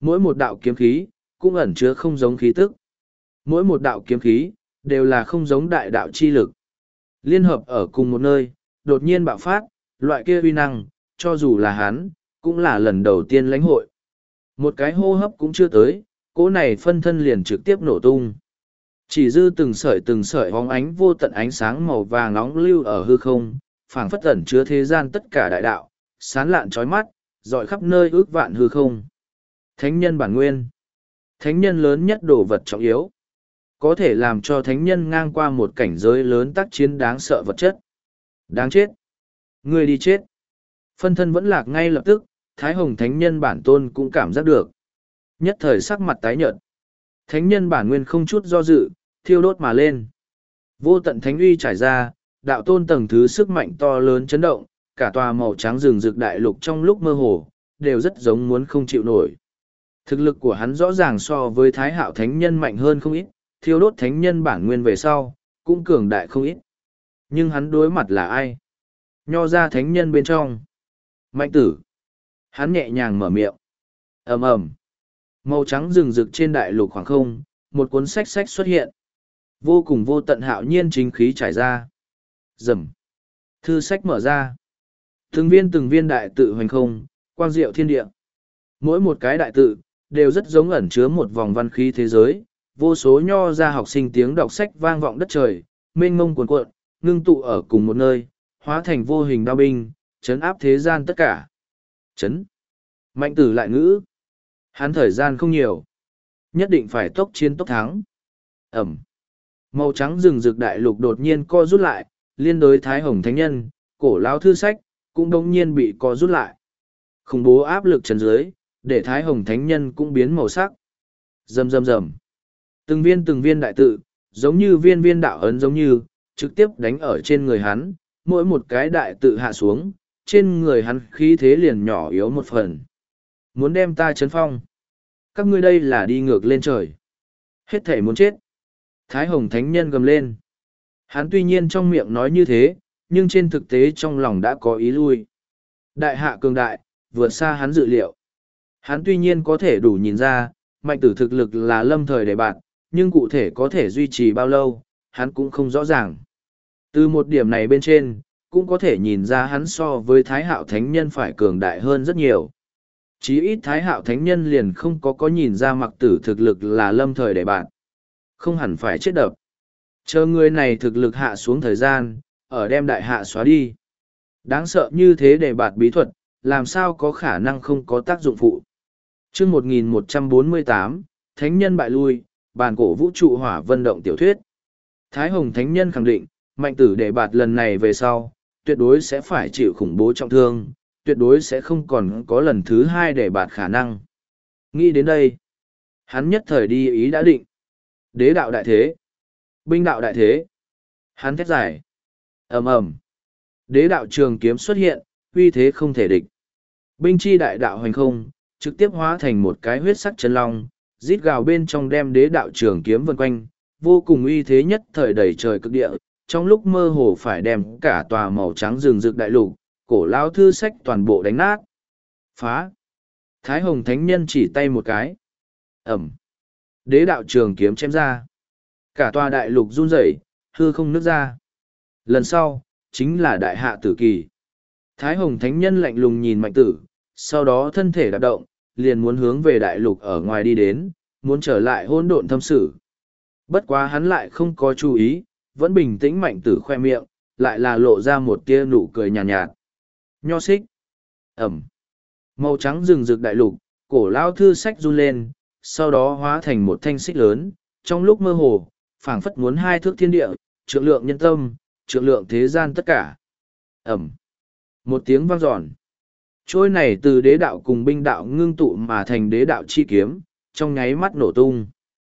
Mỗi một đạo kiếm khí, cũng ẩn chứa không giống khí tức. Mỗi một đạo kiếm khí, đều là không giống đại đạo chi lực. Liên hợp ở cùng một nơi, đột nhiên bạo phát, loại kia uy năng, cho dù là hắn, cũng là lần đầu tiên lãnh hội. Một cái hô hấp cũng chưa tới, cỗ này phân thân liền trực tiếp nổ tung. Chỉ dư từng sợi từng sợi hóng ánh vô tận ánh sáng màu vàng nóng lưu ở hư không, phảng phất ẩn chứa thế gian tất cả đại đạo, sán lạn trói mắt, dọi khắp nơi ước vạn hư không. Thánh nhân bản nguyên. Thánh nhân lớn nhất đồ vật trọng yếu. Có thể làm cho thánh nhân ngang qua một cảnh giới lớn tác chiến đáng sợ vật chất. Đáng chết. Người đi chết. Phân thân vẫn lạc ngay lập tức, Thái Hồng Thánh Nhân bản tôn cũng cảm giác được. Nhất thời sắc mặt tái nhợt. Thánh nhân bản nguyên không chút do dự, thiêu đốt mà lên. Vô tận thánh uy trải ra, đạo tôn tầng thứ sức mạnh to lớn chấn động, cả tòa màu trắng rừng rực đại lục trong lúc mơ hồ, đều rất giống muốn không chịu nổi. Thực lực của hắn rõ ràng so với Thái Hạo Thánh Nhân mạnh hơn không ít, thiêu đốt thánh nhân bản nguyên về sau, cũng cường đại không ít. Nhưng hắn đối mặt là ai? Nho ra thánh nhân bên trong. Mạnh tử. Hắn nhẹ nhàng mở miệng. Ầm ầm. Màu trắng rừng rực trên đại lục khoảng không, một cuốn sách sách xuất hiện. Vô cùng vô tận hạo nhiên chính khí trải ra. Rầm. Thư sách mở ra. Từng viên từng viên đại tự hoành không, quang diệu thiên địa. Mỗi một cái đại tự, đều rất giống ẩn chứa một vòng văn khí thế giới. Vô số nho ra học sinh tiếng đọc sách vang vọng đất trời, mênh mông cuồn cuộn, ngưng tụ ở cùng một nơi, hóa thành vô hình đao binh, chấn áp thế gian tất cả. Chấn. Mạnh tử lại ngữ. Hắn thời gian không nhiều. Nhất định phải tốc chiến tốc thắng. Ẩm. Màu trắng rừng rực đại lục đột nhiên co rút lại, liên đối Thái Hồng Thánh Nhân, cổ lão thư sách, cũng đống nhiên bị co rút lại. Khủng bố áp lực trần dưới, để Thái Hồng Thánh Nhân cũng biến màu sắc. Rầm rầm rầm. Từng viên từng viên đại tự, giống như viên viên đạo ấn giống như, trực tiếp đánh ở trên người hắn, mỗi một cái đại tự hạ xuống, trên người hắn khí thế liền nhỏ yếu một phần. Muốn đem ta chấn phong. Các ngươi đây là đi ngược lên trời. Hết thể muốn chết. Thái Hồng Thánh Nhân gầm lên. Hắn tuy nhiên trong miệng nói như thế, nhưng trên thực tế trong lòng đã có ý lui. Đại hạ cường đại, vượt xa hắn dự liệu. Hắn tuy nhiên có thể đủ nhìn ra, mạnh tử thực lực là lâm thời để bạn, nhưng cụ thể có thể duy trì bao lâu, hắn cũng không rõ ràng. Từ một điểm này bên trên, cũng có thể nhìn ra hắn so với Thái Hạo Thánh Nhân phải cường đại hơn rất nhiều. Chí ít Thái Hạo Thánh Nhân liền không có có nhìn ra mặc tử thực lực là lâm thời để bạn. Không hẳn phải chết đập. Chờ người này thực lực hạ xuống thời gian, ở đem đại hạ xóa đi. Đáng sợ như thế để bạt bí thuật, làm sao có khả năng không có tác dụng phụ. chương một nghìn một trăm bốn mươi tám, Thánh Nhân bại lui, bàn cổ vũ trụ hỏa vân động tiểu thuyết. Thái Hồng Thánh Nhân khẳng định, mạnh tử để bạt lần này về sau, tuyệt đối sẽ phải chịu khủng bố trọng thương, tuyệt đối sẽ không còn có lần thứ hai để bạt khả năng. Nghĩ đến đây, hắn nhất thời đi ý đã định. Đế đạo đại thế, binh đạo đại thế. Hắn thét giải. Ầm ầm. Đế đạo trường kiếm xuất hiện, uy thế không thể địch. Binh chi đại đạo hoành không, trực tiếp hóa thành một cái huyết sắc chân long, rít gào bên trong đem đế đạo trường kiếm vần quanh, vô cùng uy thế nhất thời đầy trời cực địa, trong lúc mơ hồ phải đem cả tòa màu trắng rừng rực đại lục, cổ lão thư sách toàn bộ đánh nát. Phá. Thái Hồng Thánh Nhân chỉ tay một cái. Ẩm. Đế đạo trường kiếm chém ra. Cả tòa đại lục run rẩy, hư không nứt ra. Lần sau, chính là đại hạ tử kỳ. Thái Hồng Thánh Nhân lạnh lùng nhìn mạnh tử, sau đó thân thể đạp động, liền muốn hướng về đại lục ở ngoài đi đến, muốn trở lại hỗn độn thâm sử. Bất quá hắn lại không có chú ý, vẫn bình tĩnh mạnh tử khoe miệng, lại là lộ ra một tia nụ cười nhàn nhạt, nhạt. Nho xích. Ẩm. Màu trắng rừng rực đại lục, cổ lao thư sách run lên, sau đó hóa thành một thanh xích lớn, trong lúc mơ hồ, phảng phất muốn hai thước thiên địa, trượng lượng nhân tâm, trượng lượng thế gian tất cả. Ẩm. Một tiếng vang dọn. Trôi này từ đế đạo cùng binh đạo ngưng tụ mà thành đế đạo chi kiếm, trong nháy mắt nổ tung.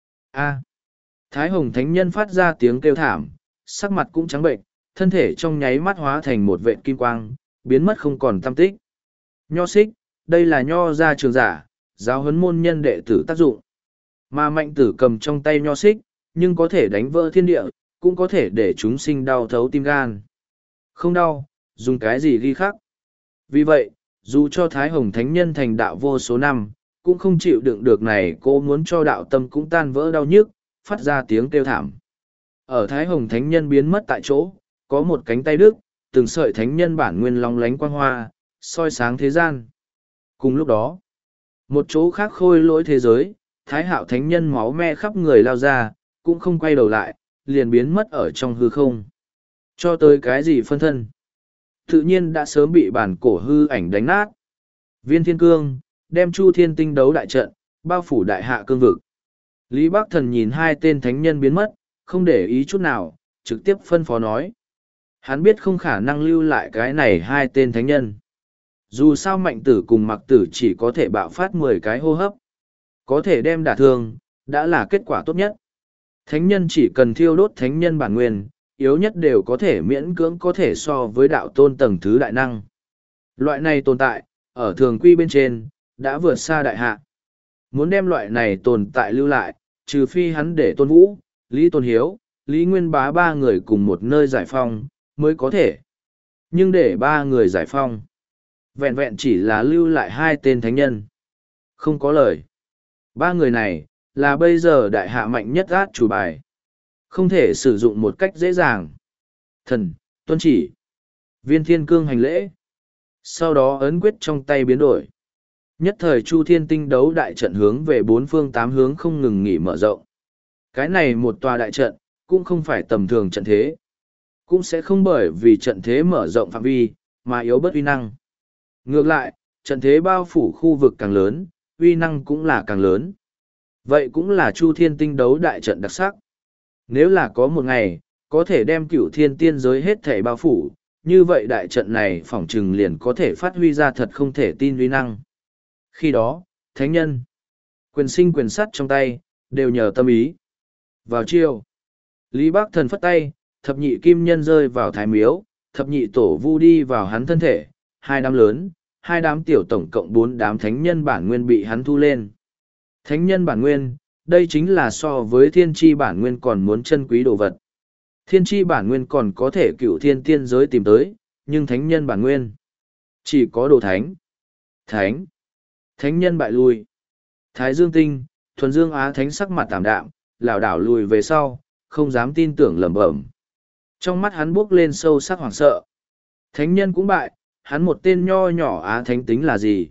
A. Thái Hồng Thánh Nhân phát ra tiếng kêu thảm, sắc mặt cũng trắng bệnh, thân thể trong nháy mắt hóa thành một vệt kim quang, biến mất không còn tăm tích. Nho xích, đây là nho gia trường giả, giáo huấn môn nhân đệ tử tác dụng. Mà mạnh tử cầm trong tay nho xích, nhưng có thể đánh vỡ thiên địa, cũng có thể để chúng sinh đau thấu tim gan. Không đau, dùng cái gì ghi khắc. Vì vậy, dù cho Thái Hồng Thánh Nhân thành đạo vô số năm, cũng không chịu đựng được này cô muốn cho đạo tâm cũng tan vỡ đau nhức, phát ra tiếng kêu thảm. Ở Thái Hồng Thánh Nhân biến mất tại chỗ, có một cánh tay đức, từng sợi thánh nhân bản nguyên long lánh quang hoa, soi sáng thế gian. Cùng lúc đó, một chỗ khác khôi lỗi thế giới, Thái Hạo Thánh Nhân máu me khắp người lao ra, cũng không quay đầu lại, liền biến mất ở trong hư không. Cho tới cái gì phân thân? Tự nhiên đã sớm bị bản cổ hư ảnh đánh nát. Viên Thiên Cương, đem Chu Thiên Tinh đấu đại trận, bao phủ đại hạ cương vực. Lý Bắc Thần nhìn hai tên thánh nhân biến mất, không để ý chút nào, trực tiếp phân phó nói. Hắn biết không khả năng lưu lại cái này hai tên thánh nhân. Dù sao Mạnh Tử cùng Mặc Tử chỉ có thể bạo phát mười cái hô hấp. Có thể đem đả thương, đã là kết quả tốt nhất. Thánh nhân chỉ cần thiêu đốt thánh nhân bản nguyên, yếu nhất đều có thể miễn cưỡng có thể so với đạo tôn tầng thứ đại năng. Loại này tồn tại, ở thường quy bên trên, đã vượt xa đại hạ. Muốn đem loại này tồn tại lưu lại, trừ phi hắn để Tôn Vũ, Lý Tôn Hiếu, Lý Nguyên Bá ba người cùng một nơi giải phong, mới có thể. Nhưng để ba người giải phong, vẹn vẹn chỉ là lưu lại hai tên thánh nhân. Không có lời. Ba người này, là bây giờ đại hạ mạnh nhất át chủ bài. Không thể sử dụng một cách dễ dàng. Thần, tuân chỉ. Viên Thiên Cương hành lễ. Sau đó ấn quyết trong tay biến đổi. Nhất thời Chu Thiên Tinh đấu đại trận hướng về bốn phương tám hướng không ngừng nghỉ mở rộng. Cái này một tòa đại trận, cũng không phải tầm thường trận thế. Cũng sẽ không bởi vì trận thế mở rộng phạm vi, mà yếu bớt uy năng. Ngược lại, trận thế bao phủ khu vực càng lớn, uy năng cũng là càng lớn. Vậy cũng là Chu Thiên Tinh đấu đại trận đặc sắc. Nếu là có một ngày, có thể đem cửu thiên tiên giới hết thể bao phủ, như vậy đại trận này phỏng chừng liền có thể phát huy ra thật không thể tin uy năng. Khi đó, thánh nhân, quyền sinh quyền sắt trong tay, đều nhờ tâm ý. Vào chiều, Lý Bắc Thần phất tay, thập nhị kim nhân rơi vào thái miếu, thập nhị tổ vu đi vào hắn thân thể, hai đám lớn, hai đám tiểu tổng cộng bốn đám thánh nhân bản nguyên bị hắn thu lên. Thánh nhân bản nguyên, đây chính là so với thiên tri bản nguyên còn muốn chân quý đồ vật. Thiên tri bản nguyên còn có thể cựu thiên tiên giới tìm tới, nhưng thánh nhân bản nguyên, chỉ có đồ thánh. Thánh. Thánh nhân bại lui. Thái Dương Tinh, thuần dương Á Thánh sắc mặt tảm đạm, lảo đảo lùi về sau, không dám tin tưởng lẩm bẩm. Trong mắt hắn buốc lên sâu sắc hoảng sợ. Thánh nhân cũng bại, hắn một tên nho nhỏ Á Thánh tính là gì?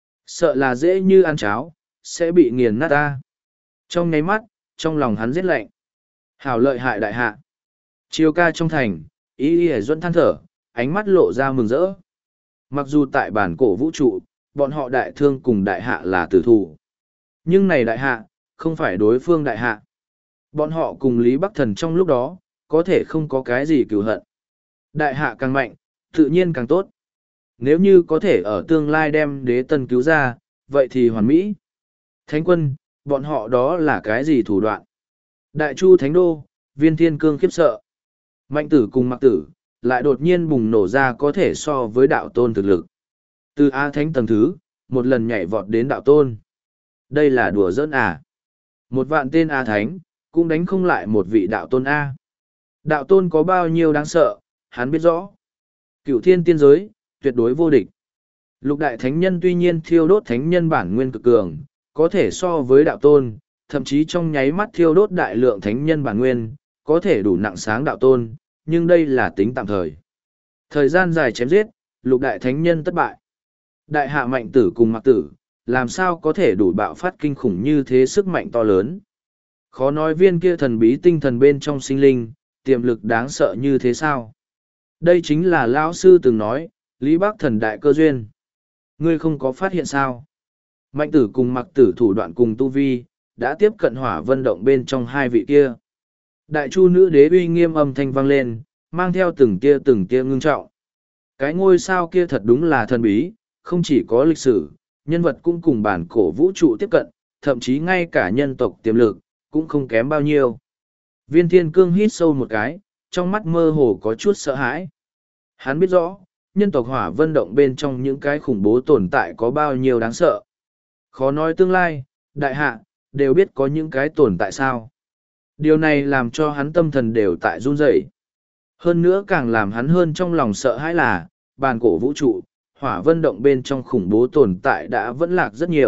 Sợ là dễ như ăn cháo, sẽ bị nghiền nát ta. Trong nháy mắt, trong lòng hắn giết lạnh. Hảo lợi hại đại hạ. Chiều ca trong thành, ý y duẫn than thở, ánh mắt lộ ra mừng rỡ. Mặc dù tại bản cổ vũ trụ, bọn họ đại thương cùng đại hạ là tử thủ. Nhưng này đại hạ, không phải đối phương đại hạ. Bọn họ cùng Lý Bắc Thần trong lúc đó, có thể không có cái gì cừu hận. Đại hạ càng mạnh, tự nhiên càng tốt. Nếu như có thể ở tương lai đem đế tân cứu ra, vậy thì hoàn mỹ. Thánh quân, bọn họ đó là cái gì thủ đoạn? Đại Chu Thánh Đô, Viên Thiên Cương khiếp sợ. Mạnh tử cùng Mặc tử, lại đột nhiên bùng nổ ra có thể so với đạo tôn thực lực. Từ A Thánh tầng thứ, một lần nhảy vọt đến đạo tôn. Đây là đùa giỡn à. Một vạn tên A Thánh, cũng đánh không lại một vị đạo tôn A. Đạo tôn có bao nhiêu đáng sợ, hắn biết rõ. Cửu thiên tiên giới, tuyệt đối vô địch. Lục đại thánh nhân tuy nhiên thiêu đốt thánh nhân bản nguyên cực cường, có thể so với đạo tôn, thậm chí trong nháy mắt thiêu đốt đại lượng thánh nhân bản nguyên, có thể đủ nặng sáng đạo tôn, nhưng đây là tính tạm thời. Thời gian dài chém giết, lục đại thánh nhân thất bại. Đại hạ Mạnh tử cùng Mặc tử, làm sao có thể đủ bạo phát kinh khủng như thế sức mạnh to lớn. Khó nói viên kia thần bí tinh thần bên trong sinh linh, tiềm lực đáng sợ như thế sao? Đây chính là lão sư từng nói, Lý Bắc Thần đại cơ duyên. Ngươi không có phát hiện sao? Mạnh tử cùng Mặc tử thủ đoạn cùng tu vi, đã tiếp cận hỏa vân động bên trong hai vị kia. Đại chu nữ đế uy nghiêm âm thanh vang lên, mang theo từng tia từng tia ngưng trọng. Cái ngôi sao kia thật đúng là thần bí, không chỉ có lịch sử, nhân vật cũng cùng bản cổ vũ trụ tiếp cận, thậm chí ngay cả nhân tộc tiềm lực, cũng không kém bao nhiêu. Viên Thiên Cương hít sâu một cái, trong mắt mơ hồ có chút sợ hãi. Hắn biết rõ, nhân tộc hỏa vân động bên trong những cái khủng bố tồn tại có bao nhiêu đáng sợ. Khó nói tương lai, đại hạ, đều biết có những cái tồn tại sao. Điều này làm cho hắn tâm thần đều tại run rẩy. Hơn nữa càng làm hắn hơn trong lòng sợ hãi là, bản cổ vũ trụ, hỏa vân động bên trong khủng bố tồn tại đã vẫn lạc rất nhiều,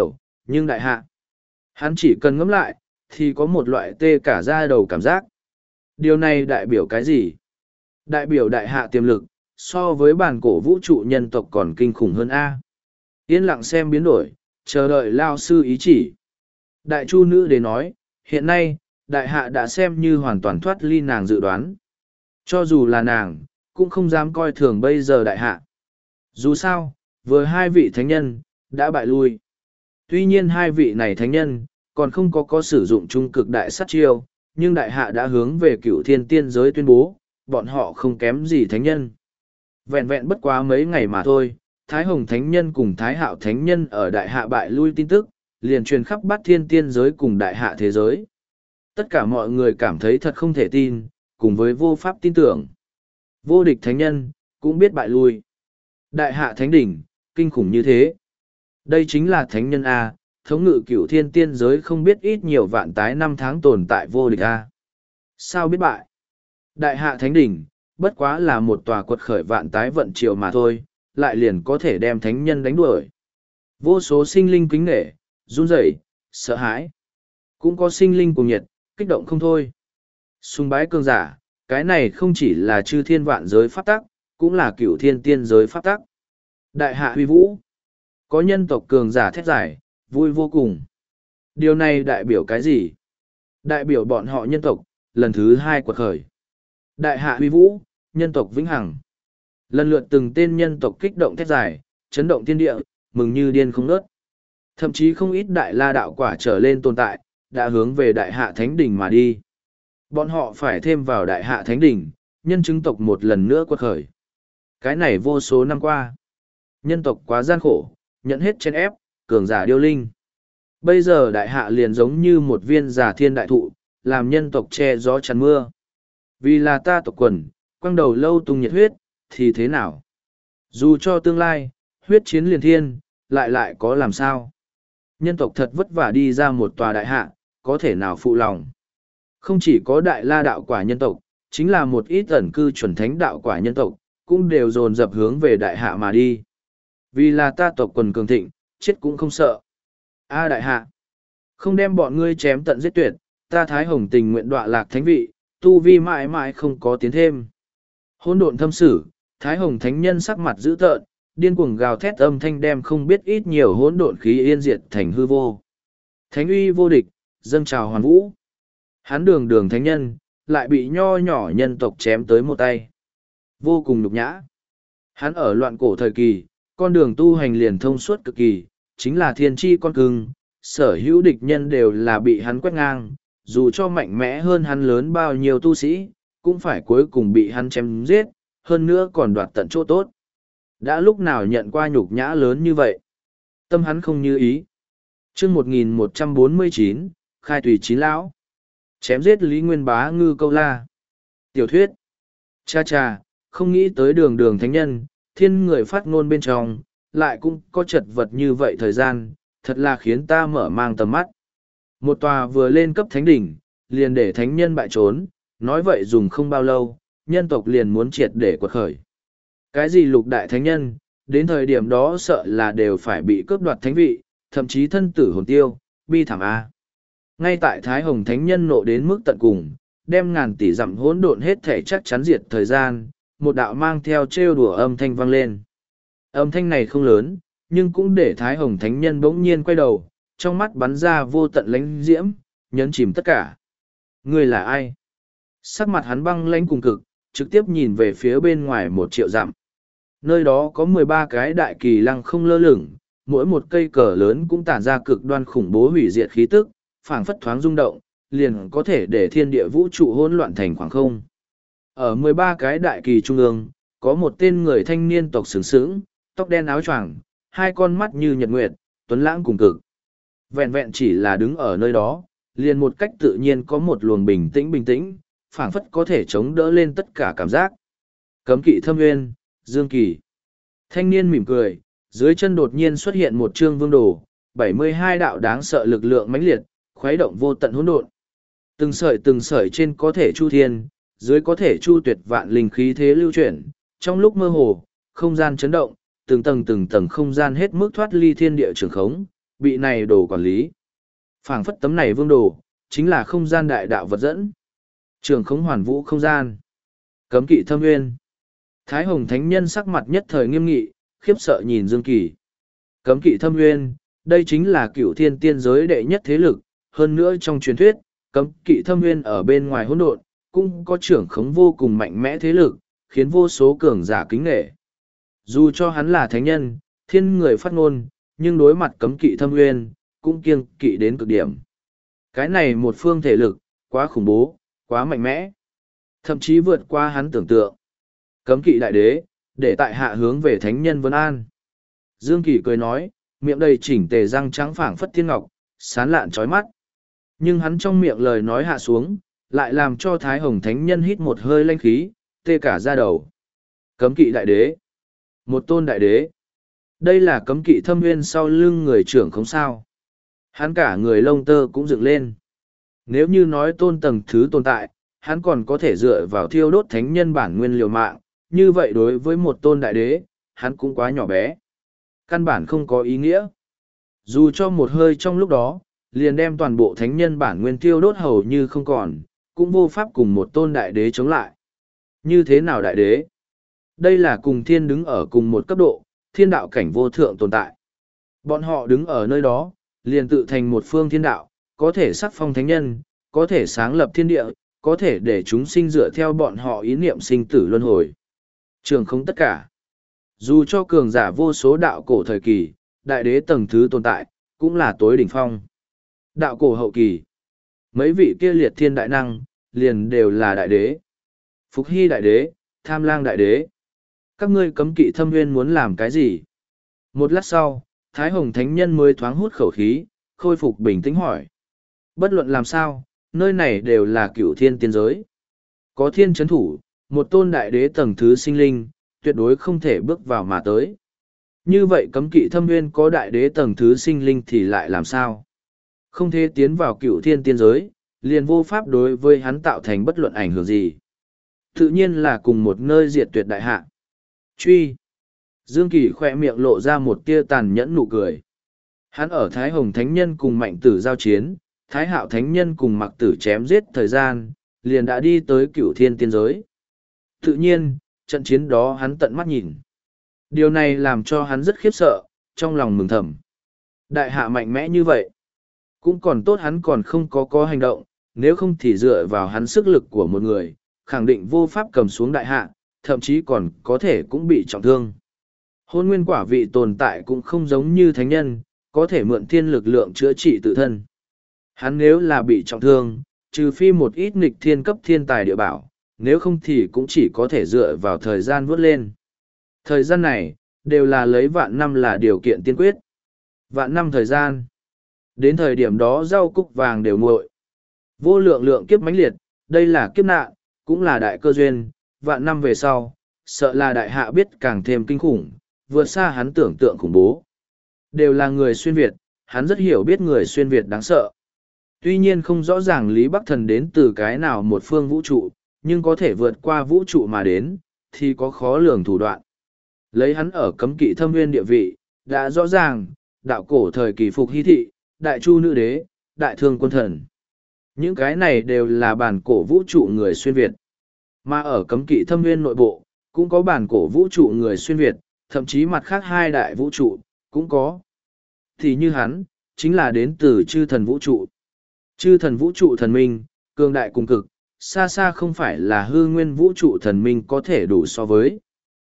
Nhưng đại hạ, hắn chỉ cần ngẫm lại, thì có một loại tê cả da đầu cảm giác. Điều này đại biểu cái gì? Đại biểu đại hạ tiềm lực, so với bản cổ vũ trụ nhân tộc còn kinh khủng hơn A. Yên lặng xem biến đổi, chờ đợi lao sư ý chỉ. Đại chu nữ đế nói, hiện nay, đại hạ đã xem như hoàn toàn thoát ly nàng dự đoán. Cho dù là nàng, cũng không dám coi thường bây giờ đại hạ. Dù sao, vừa hai vị thánh nhân, đã bại lui. Tuy nhiên hai vị này thánh nhân, còn không có có sử dụng trung cực đại sát chiêu, nhưng đại hạ đã hướng về cựu thiên tiên giới tuyên bố, bọn họ không kém gì thánh nhân. Vẹn vẹn bất quá mấy ngày mà thôi, Thái Hồng Thánh Nhân cùng Thái Hạo Thánh Nhân ở đại hạ bại lui tin tức, liền truyền khắp bát thiên tiên giới cùng đại hạ thế giới. Tất cả mọi người cảm thấy thật không thể tin, cùng với vô pháp tin tưởng. Vô địch Thánh Nhân, cũng biết bại lui. Đại hạ Thánh Đỉnh, kinh khủng như thế. Đây chính là Thánh Nhân A, thống ngự cửu thiên tiên giới không biết ít nhiều vạn tái năm tháng tồn tại vô địch A. Sao biết bại? Đại hạ Thánh Đỉnh, bất quá là một tòa quật khởi vạn tái vận triều mà thôi, lại liền có thể đem thánh nhân đánh đuổi. Vô số sinh linh kính nể, run rẩy, sợ hãi. Cũng có sinh linh cuồng nhiệt, kích động không thôi. Sùng bái cường giả, cái này không chỉ là chư thiên vạn giới pháp tắc, cũng là cửu thiên tiên giới pháp tắc. Đại hạ huy vũ. Có nhân tộc cường giả thét giải, vui vô cùng. Điều này đại biểu cái gì? Đại biểu bọn họ nhân tộc, lần thứ hai quật khởi. Đại hạ huy vũ, nhân tộc vĩnh hằng. Lần lượt từng tên nhân tộc kích động thét dài, chấn động thiên địa, mừng như điên không ngớt. Thậm chí không ít đại la đạo quả trở lên tồn tại, đã hướng về đại hạ thánh đỉnh mà đi. Bọn họ phải thêm vào đại hạ thánh đỉnh, nhân chứng tộc một lần nữa quật khởi. Cái này vô số năm qua. Nhân tộc quá gian khổ, nhận hết chen ép, cường giả điêu linh. Bây giờ đại hạ liền giống như một viên giả thiên đại thụ, làm nhân tộc che gió chắn mưa. Vì là ta tộc quần, quăng đầu lâu tung nhiệt huyết, thì thế nào? Dù cho tương lai, huyết chiến liền thiên, lại lại có làm sao? Nhân tộc thật vất vả đi ra một tòa đại hạ, có thể nào phụ lòng? Không chỉ có đại la đạo quả nhân tộc, chính là một ít ẩn cư chuẩn thánh đạo quả nhân tộc, cũng đều dồn dập hướng về đại hạ mà đi. Vì là ta tộc quần cường thịnh, chết cũng không sợ. A đại hạ, không đem bọn ngươi chém tận giết tuyệt, ta Thái Hồng tình nguyện đọa lạc thánh vị, tu vi mãi mãi không có tiến thêm. Hỗn độn thâm sử, Thái Hồng Thánh Nhân sắc mặt dữ tợn, điên cuồng gào thét âm thanh đem không biết ít nhiều hỗn độn khí yên diệt thành hư vô. Thánh uy vô địch, dâng trào hoàn vũ. Hắn đường đường thánh nhân, lại bị nho nhỏ nhân tộc chém tới một tay. Vô cùng nhục nhã. Hắn ở loạn cổ thời kỳ, con đường tu hành liền thông suốt cực kỳ, chính là thiên tri con cưng, sở hữu địch nhân đều là bị hắn quét ngang, dù cho mạnh mẽ hơn hắn lớn bao nhiêu tu sĩ, cũng phải cuối cùng bị hắn chém giết, hơn nữa còn đoạt tận chỗ tốt. Đã lúc nào nhận qua nhục nhã lớn như vậy? Tâm hắn không như ý. chương một nghìn một trăm bốn mươi chín, khai tùy chín lão. Chém giết Lý Nguyên Bá ngư câu la. Tiểu thuyết. Cha cha, không nghĩ tới đường đường thánh nhân, thiên người phát ngôn bên trong, lại cũng có chật vật như vậy thời gian, thật là khiến ta mở mang tầm mắt. Một tòa vừa lên cấp thánh đỉnh, liền để thánh nhân bại trốn, nói vậy dùng không bao lâu, nhân tộc liền muốn triệt để quật khởi. Cái gì lục đại thánh nhân, đến thời điểm đó sợ là đều phải bị cướp đoạt thánh vị, thậm chí thân tử hồn tiêu, bi thảm A. Ngay tại Thái Hồng Thánh Nhân nộ đến mức tận cùng, đem ngàn tỷ dặm hỗn độn hết thể chắc chắn diệt thời gian, một đạo mang theo trêu đùa âm thanh vang lên. Âm thanh này không lớn, nhưng cũng để Thái Hồng Thánh Nhân bỗng nhiên quay đầu, trong mắt bắn ra vô tận lánh diễm, nhấn chìm tất cả. Người là ai? Sắc mặt hắn băng lãnh cùng cực, trực tiếp nhìn về phía bên ngoài một triệu dặm. Nơi đó có mười ba cái đại kỳ lăng không lơ lửng, mỗi một cây cờ lớn cũng tản ra cực đoan khủng bố hủy diệt khí tức, phảng phất thoáng rung động, liền có thể để thiên địa vũ trụ hỗn loạn thành khoảng không. Ở mười ba cái đại kỳ trung ương, có một tên người thanh niên tộc sướng sướng, tóc đen áo choàng, hai con mắt như nhật nguyệt, tuấn lãng cùng cực. Vẹn vẹn chỉ là đứng ở nơi đó, liền một cách tự nhiên có một luồng bình tĩnh bình tĩnh, phảng phất có thể chống đỡ lên tất cả cảm giác. Cấm kỵ thâm nguyên, Dương Kỳ. Thanh niên mỉm cười, dưới chân đột nhiên xuất hiện một chương vương đồ, bảy mươi hai đạo đáng sợ lực lượng mãnh liệt, khuấy động vô tận hỗn độn. Từng sợi từng sợi trên có thể chu thiên, dưới có thể chu tuyệt vạn linh khí thế lưu chuyển, trong lúc mơ hồ, không gian chấn động, từng tầng từng tầng không gian hết mức thoát ly thiên địa trường khống, bị này đồ quản lý. Phảng phất tấm này vương đồ, chính là không gian đại đạo vật dẫn. Trường khống hoàn vũ không gian. Cấm kỵ thâm nguyên. Thái Hồng Thánh Nhân sắc mặt nhất thời nghiêm nghị, khiếp sợ nhìn Dương Kỳ. Cấm kỵ thâm nguyên, đây chính là cửu thiên tiên giới đệ nhất thế lực, hơn nữa trong truyền thuyết, cấm kỵ thâm nguyên ở bên ngoài hỗn độn, cũng có trưởng khống vô cùng mạnh mẽ thế lực, khiến vô số cường giả kính nể. Dù cho hắn là thánh nhân, thiên người phát ngôn, nhưng đối mặt cấm kỵ thâm nguyên, cũng kiêng kỵ đến cực điểm. Cái này một phương thể lực, quá khủng bố, quá mạnh mẽ. Thậm chí vượt qua hắn tưởng tượng. Cấm kỵ đại đế, để tại hạ hướng về thánh nhân Vân An. Dương Kỳ cười nói, miệng đầy chỉnh tề răng trắng phảng phất thiên ngọc, sán lạn trói mắt. Nhưng hắn trong miệng lời nói hạ xuống, lại làm cho Thái Hồng Thánh Nhân hít một hơi lanh khí, tê cả da đầu. Cấm kỵ đại đế. Một tôn đại đế. Đây là cấm kỵ thâm nguyên sau lưng người trưởng không sao. Hắn cả người lông tơ cũng dựng lên. Nếu như nói tôn tầng thứ tồn tại, hắn còn có thể dựa vào thiêu đốt thánh nhân bản nguyên liều mạng, như vậy đối với một tôn đại đế, hắn cũng quá nhỏ bé. Căn bản không có ý nghĩa. Dù cho một hơi trong lúc đó, liền đem toàn bộ thánh nhân bản nguyên thiêu đốt hầu như không còn, cũng vô pháp cùng một tôn đại đế chống lại. Như thế nào đại đế? Đây là cùng thiên đứng ở cùng một cấp độ, thiên đạo cảnh vô thượng tồn tại. Bọn họ đứng ở nơi đó, liền tự thành một phương thiên đạo, có thể sắc phong thánh nhân, có thể sáng lập thiên địa, có thể để chúng sinh dựa theo bọn họ ý niệm sinh tử luân hồi. Trường không tất cả. Dù cho cường giả vô số đạo cổ thời kỳ, đại đế tầng thứ tồn tại, cũng là tối đỉnh phong. Đạo cổ hậu kỳ. Mấy vị kia liệt thiên đại năng, liền đều là đại đế. Phục Hy đại đế, Tham Lang đại đế. Các ngươi cấm kỵ thâm nguyên muốn làm cái gì? Một lát sau, Thái Hồng Thánh Nhân mới thoáng hút khẩu khí, khôi phục bình tĩnh hỏi. Bất luận làm sao, nơi này đều là cửu thiên tiên giới. Có thiên chấn thủ, một tôn đại đế tầng thứ sinh linh, tuyệt đối không thể bước vào mà tới. Như vậy cấm kỵ thâm nguyên có đại đế tầng thứ sinh linh thì lại làm sao? Không thể tiến vào cửu thiên tiên giới, liền vô pháp đối với hắn tạo thành bất luận ảnh hưởng gì. Tự nhiên là cùng một nơi diệt tuyệt đại hạ. Truy. Dương Kỳ khỏe miệng lộ ra một tia tàn nhẫn nụ cười. Hắn ở Thái Hồng Thánh Nhân cùng Mạnh Tử giao chiến, Thái Hạo Thánh Nhân cùng Mặc Tử chém giết thời gian, liền đã đi tới cửu thiên tiên giới. Tự nhiên, trận chiến đó hắn tận mắt nhìn. Điều này làm cho hắn rất khiếp sợ, trong lòng mừng thầm. Đại hạ mạnh mẽ như vậy. Cũng còn tốt hắn còn không có có hành động, nếu không thì dựa vào hắn sức lực của một người, khẳng định vô pháp cầm xuống đại hạ, thậm chí còn có thể cũng bị trọng thương. Hôn nguyên quả vị tồn tại cũng không giống như thánh nhân, có thể mượn thiên lực lượng chữa trị tự thân. Hắn nếu là bị trọng thương, trừ phi một ít nghịch thiên cấp thiên tài địa bảo, nếu không thì cũng chỉ có thể dựa vào thời gian vút lên. Thời gian này, đều là lấy vạn năm là điều kiện tiên quyết. Vạn năm thời gian. Đến thời điểm đó rau cúc vàng đều nguội. Vô lượng lượng kiếp mãnh liệt, đây là kiếp nạn, cũng là đại cơ duyên, vạn năm về sau, sợ là đại hạ biết càng thêm kinh khủng, vượt xa hắn tưởng tượng khủng bố. Đều là người xuyên Việt, hắn rất hiểu biết người xuyên Việt đáng sợ. Tuy nhiên không rõ ràng Lý Bắc Thần đến từ cái nào một phương vũ trụ, nhưng có thể vượt qua vũ trụ mà đến, thì có khó lường thủ đoạn. Lấy hắn ở cấm kỵ thâm nguyên địa vị, đã rõ ràng, đạo cổ thời kỳ Phục Hy thị, đại chu nữ đế, đại thương quân thần. Những cái này đều là bản cổ vũ trụ người xuyên Việt. Mà ở cấm kỵ thâm nguyên nội bộ, cũng có bản cổ vũ trụ người xuyên Việt, thậm chí mặt khác hai đại vũ trụ, cũng có. Thì như hắn, chính là đến từ chư thần vũ trụ. Chư thần vũ trụ thần minh, cường đại cùng cực, xa xa không phải là hư nguyên vũ trụ thần minh có thể đủ so với.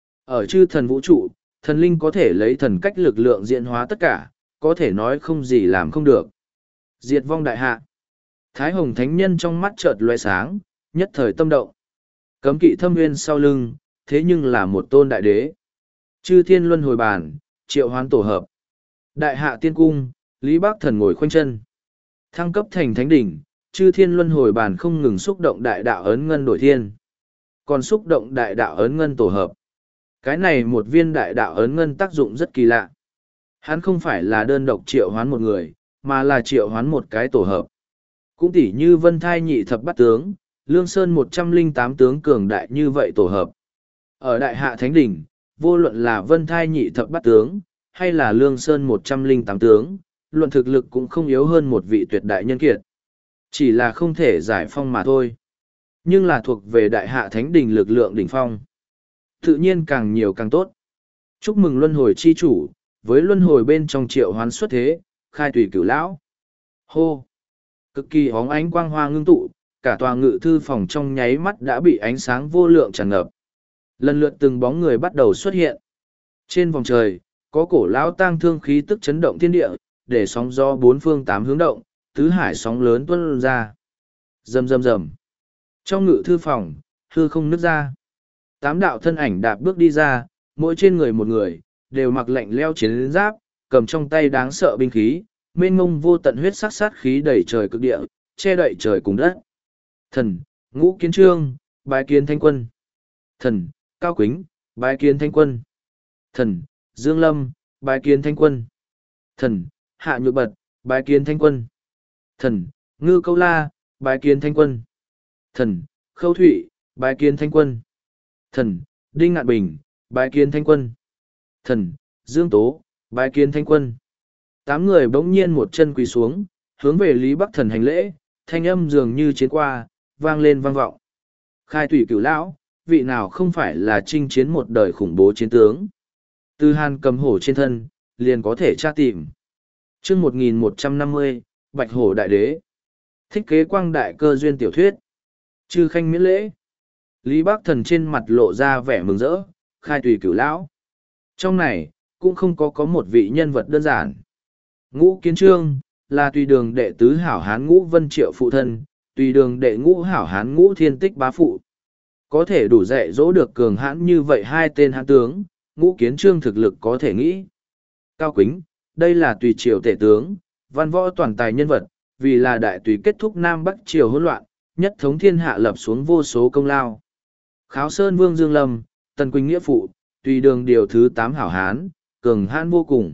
Ở chư thần vũ trụ, thần linh có thể lấy thần cách lực lượng diễn hóa tất cả, có thể nói không gì làm không được. Diệt vong đại hạ. Thái Hồng Thánh Nhân trong mắt chợt lóe sáng, nhất thời tâm động. Cấm kỵ thâm nguyên sau lưng, thế nhưng là một tôn đại đế. Chư thiên luân hồi bàn, triệu hoán tổ hợp. Đại hạ tiên cung, Lý Bắc Thần ngồi khoanh chân. Thăng cấp thành thánh đỉnh, chư thiên luân hồi bàn không ngừng xúc động đại đạo ấn ngân đổi thiên. Còn xúc động đại đạo ấn ngân tổ hợp. Cái này một viên đại đạo ấn ngân tác dụng rất kỳ lạ. Hắn không phải là đơn độc triệu hoán một người, mà là triệu hoán một cái tổ hợp. Cũng tỉ như Vân Thai nhị thập bát tướng, Lương Sơn một trăm linh tám tướng cường đại như vậy tổ hợp. Ở đại hạ thánh đỉnh, vô luận là Vân Thai nhị thập bát tướng, hay là Lương Sơn một trăm linh tám tướng, luận thực lực cũng không yếu hơn một vị tuyệt đại nhân kiệt. Chỉ là không thể giải phong mà thôi. Nhưng là thuộc về đại hạ thánh đình lực lượng đỉnh phong. Tự nhiên càng nhiều càng tốt. Chúc mừng luân hồi chi chủ, với luân hồi bên trong triệu hoán xuất thế, khai tùy cửu lão. Hô! Cực kỳ hóng ánh quang hoa ngưng tụ, cả tòa ngự thư phòng trong nháy mắt đã bị ánh sáng vô lượng tràn ngập. Lần lượt từng bóng người bắt đầu xuất hiện. Trên vòng trời, có cổ lão tang thương khí tức chấn động thiên địa, để sóng gió bốn phương tám hướng động, tứ hải sóng lớn tuôn ra. Rầm rầm rầm. Trong ngự thư phòng, hư không nứt ra. Tám đạo thân ảnh đạp bước đi ra, mỗi trên người một người, đều mặc lạnh leo chiến giáp, cầm trong tay đáng sợ binh khí, mênh mông vô tận huyết sắc sát khí đầy trời cực địa, che đậy trời cùng đất. Thần, Ngũ Kiến Trương, bái kiến Thánh Quân. Thần, Cao Quýnh, bái kiến Thánh Quân. Thần, Dương Lâm, bái kiến Thánh Quân. Thần, Hạ Nhược Bật, bái kiến Thánh Quân. Thần, Ngư Câu La, bái kiến Thánh Quân. Thần, Khâu Thụy, bái kiến Thánh Quân. Thần, Đinh Ngạn Bình, bái kiến Thánh Quân. Thần, Dương Tố, bái kiến Thánh Quân. Tám người bỗng nhiên một chân quỳ xuống, hướng về Lý Bắc Thần hành lễ, thanh âm dường như chiến qua, vang lên vang vọng. Khai tùy cửu lão, vị nào không phải là chinh chiến một đời khủng bố chiến tướng. Từ Hàn cầm hổ trên thân, liền có thể tra tìm. chương một nghìn một trăm năm mươi, Bạch Hổ Đại Đế. Thích kế quang đại cơ duyên tiểu thuyết. Chư khanh miễn lễ. Lý Bắc Thần trên mặt lộ ra vẻ mừng rỡ, khai tùy cửu lão. Trong này, cũng không có có một vị nhân vật đơn giản. Ngũ Kiến Trương, là tùy đường đệ tứ hảo hán Ngũ Vân Triệu phụ thân, tùy đường đệ ngũ hảo hán Ngũ Thiên Tích bá phụ. Có thể đủ dạy dỗ được cường hãn như vậy hai tên hán tướng, Ngũ Kiến Trương thực lực có thể nghĩ. Cao Quýnh, đây là tùy triều tể tướng, văn võ toàn tài nhân vật, vì là đại tùy kết thúc Nam Bắc triều hỗn loạn, nhất thống thiên hạ lập xuống vô số công lao. Kháo Sơn Vương Dương Lâm, Tần Quỳnh nghĩa phụ, tùy đường điều thứ tám hảo hán, cường hãn vô cùng.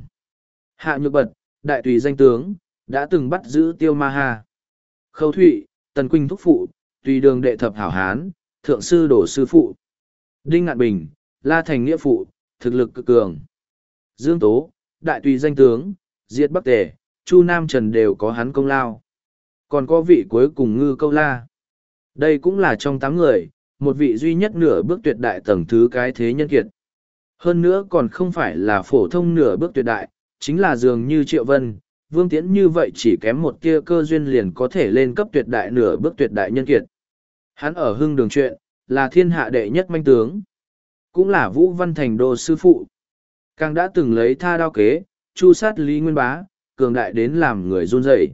Hạ Nhược Bật, đại tùy danh tướng, đã từng bắt giữ Tiêu Ma Ha. Khâu Thụy, Tần Quỳnh thúc phụ, tùy đường đệ thập hảo hán, thượng sư đổ sư phụ. Đinh Ngạn Bình, La Thành nghĩa phụ, thực lực cực cường. Dương Tố, đại tùy danh tướng, diệt Bắc Tề, Chu Nam Trần đều có hắn công lao. Còn có vị cuối cùng Ngư Câu La. Đây cũng là trong tám người, một vị duy nhất nửa bước tuyệt đại tầng thứ cái thế nhân kiệt. Hơn nữa còn không phải là phổ thông nửa bước tuyệt đại, chính là dường như Triệu Vân, Vương Tiễn như vậy chỉ kém một tia cơ duyên liền có thể lên cấp tuyệt đại nửa bước tuyệt đại nhân kiệt. Hắn ở Hưng Đường chuyện, là thiên hạ đệ nhất manh tướng. Cũng là Vũ Văn Thành đô sư phụ. Càng đã từng lấy tha đao kế, chu sát Lý Nguyên Bá, cường đại đến làm người run rẩy.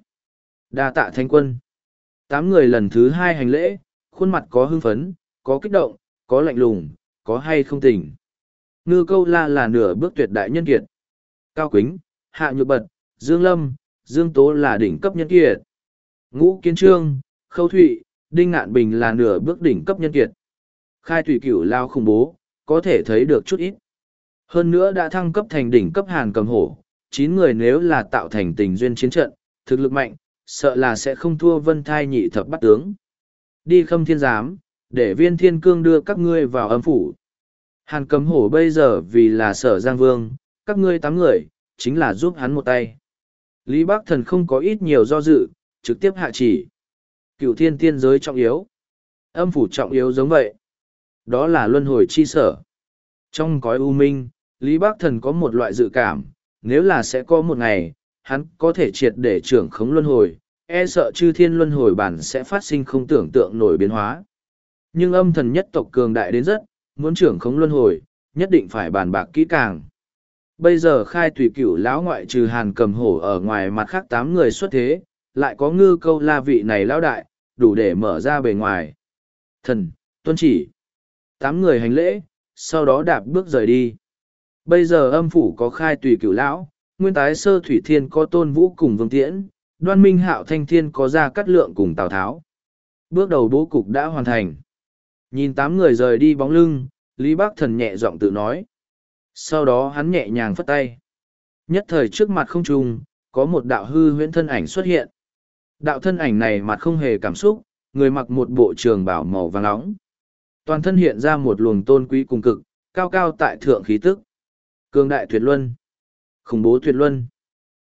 Đa tạ Thánh Quân. Tám người lần thứ hai hành lễ, khuôn mặt có hưng phấn, có kích động, có lạnh lùng, có hay không tỉnh. Ngư Câu La là nửa bước tuyệt đại nhân kiệt. Cao Quýnh, Hạ Nhược Bật, Dương Lâm, Dương Tố là đỉnh cấp nhân kiệt. Ngũ Kiến Trương, Khâu Thụy, Đinh Ngạn Bình là nửa bước đỉnh cấp nhân kiệt. Khai tùy cửu lao khủng bố, có thể thấy được chút ít. Hơn nữa đã thăng cấp thành đỉnh cấp Hàn cầm hổ, chín người nếu là tạo thành tình duyên chiến trận, thực lực mạnh, sợ là sẽ không thua Vân Thai nhị thập bát tướng. Đi Khâm Thiên Giám, để Viên Thiên Cương đưa các ngươi vào âm phủ. Hàn cầm hổ bây giờ vì là Sở Giang Vương, các ngươi tám người, chính là giúp hắn một tay. Lý Bắc Thần không có ít nhiều do dự, trực tiếp hạ chỉ. Cựu thiên tiên giới trọng yếu. Âm phủ trọng yếu giống vậy. Đó là luân hồi chi sở. Trong cõi u minh, Lý Bắc Thần có một loại dự cảm, nếu là sẽ có một ngày, hắn có thể triệt để trưởng khống luân hồi, e sợ chư thiên luân hồi bản sẽ phát sinh không tưởng tượng nổi biến hóa. Nhưng âm thần nhất tộc cường đại đến rất, muốn trưởng khống luân hồi, nhất định phải bàn bạc kỹ càng. Bây giờ khai tùy cửu lão ngoại trừ Hàn cầm hổ ở ngoài mặt khác tám người xuất thế, lại có Ngư Câu La vị này lão đại, đủ để mở ra bề ngoài. Thần, tuân chỉ. Tám người hành lễ, sau đó đạp bước rời đi. Bây giờ âm phủ có khai tùy cửu lão, nguyên tái sơ thủy thiên có Tôn Vũ cùng Vương Tiễn, đoan minh hạo thanh thiên có Gia Cát Lượng cùng Tào Tháo. Bước đầu bố cục đã hoàn thành. Nhìn tám người rời đi bóng lưng, Lý Bắc Thần nhẹ giọng tự nói. Sau đó hắn nhẹ nhàng phất tay. Nhất thời trước mặt không trung, có một đạo hư huyễn thân ảnh xuất hiện. Đạo thân ảnh này mặt không hề cảm xúc, người mặc một bộ trường bào màu vàng nóng. Toàn thân hiện ra một luồng tôn quý cùng cực, cao cao tại thượng khí tức. Cường đại tuyệt luân. Khủng bố tuyệt luân.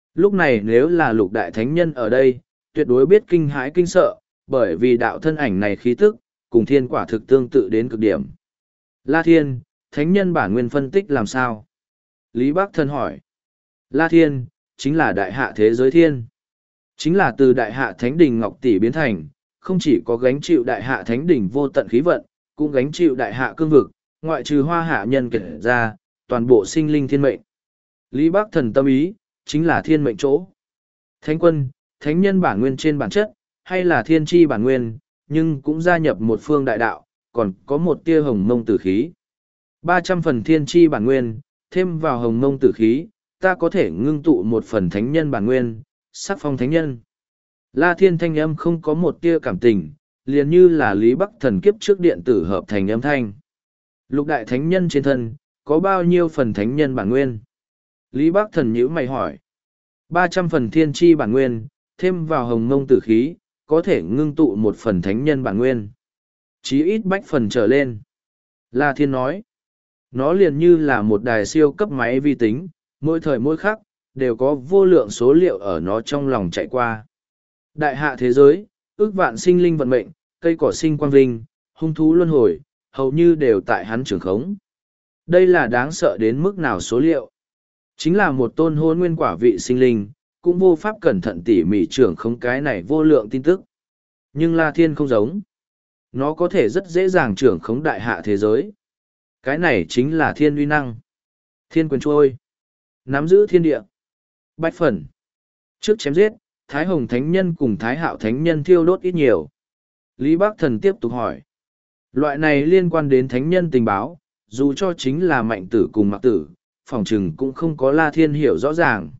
Lúc này nếu là lục đại thánh nhân ở đây, tuyệt đối biết kinh hãi kinh sợ, bởi vì đạo thân ảnh này khí tức, cùng thiên quả thực tương tự đến cực điểm. La Thiên, thánh nhân bản nguyên phân tích làm sao? Lý Bắc Thần hỏi. La Thiên, chính là đại hạ thế giới thiên. Chính là từ đại hạ thánh đình Ngọc Tỷ biến thành, không chỉ có gánh chịu đại hạ thánh đình vô tận khí vận, cũng gánh chịu đại hạ cương vực, ngoại trừ hoa hạ nhân kể ra, toàn bộ sinh linh thiên mệnh. Lý Bắc Thần tâm ý, chính là thiên mệnh chỗ. Thánh quân, thánh nhân bản nguyên trên bản chất, hay là thiên tri bản nguyên, nhưng cũng gia nhập một phương đại đạo, còn có một tia hồng mông tử khí. ba trăm phần thiên tri bản nguyên, thêm vào hồng mông tử khí, ta có thể ngưng tụ một phần thánh nhân bản nguyên, sắc phong thánh nhân. La Thiên thanh âm không có một tia cảm tình, liền như là Lý Bắc Thần kiếp trước điện tử hợp thành âm thanh. Lục đại thánh nhân trên thân, có bao nhiêu phần thánh nhân bản nguyên? Lý Bắc Thần nhíu mày hỏi. ba trăm phần thiên tri bản nguyên, thêm vào hồng mông tử khí, có thể ngưng tụ một phần thánh nhân bản nguyên. Chí ít bách phần trở lên. La Thiên nói. Nó liền như là một đài siêu cấp máy vi tính, mỗi thời mỗi khắc, đều có vô lượng số liệu ở nó trong lòng chạy qua. Đại hạ thế giới, ước vạn sinh linh vận mệnh, cây cỏ sinh quang vinh, hung thú luân hồi, hầu như đều tại hắn trường khống. Đây là đáng sợ đến mức nào số liệu. Chính là một tôn hôn nguyên quả vị sinh linh, cũng vô pháp cẩn thận tỉ mỉ trưởng khống cái này vô lượng tin tức. Nhưng La Thiên không giống. Nó có thể rất dễ dàng trưởng khống đại hạ thế giới. Cái này chính là thiên uy năng. Thiên quyền trôi. Nắm giữ thiên địa. Bách phần. Trước chém giết, Thái Hồng Thánh Nhân cùng Thái Hạo Thánh Nhân thiêu đốt ít nhiều. Lý Bắc Thần tiếp tục hỏi. Loại này liên quan đến Thánh Nhân tình báo, dù cho chính là mạnh tử cùng mặc tử, phỏng chừng cũng không có La Thiên hiểu rõ ràng.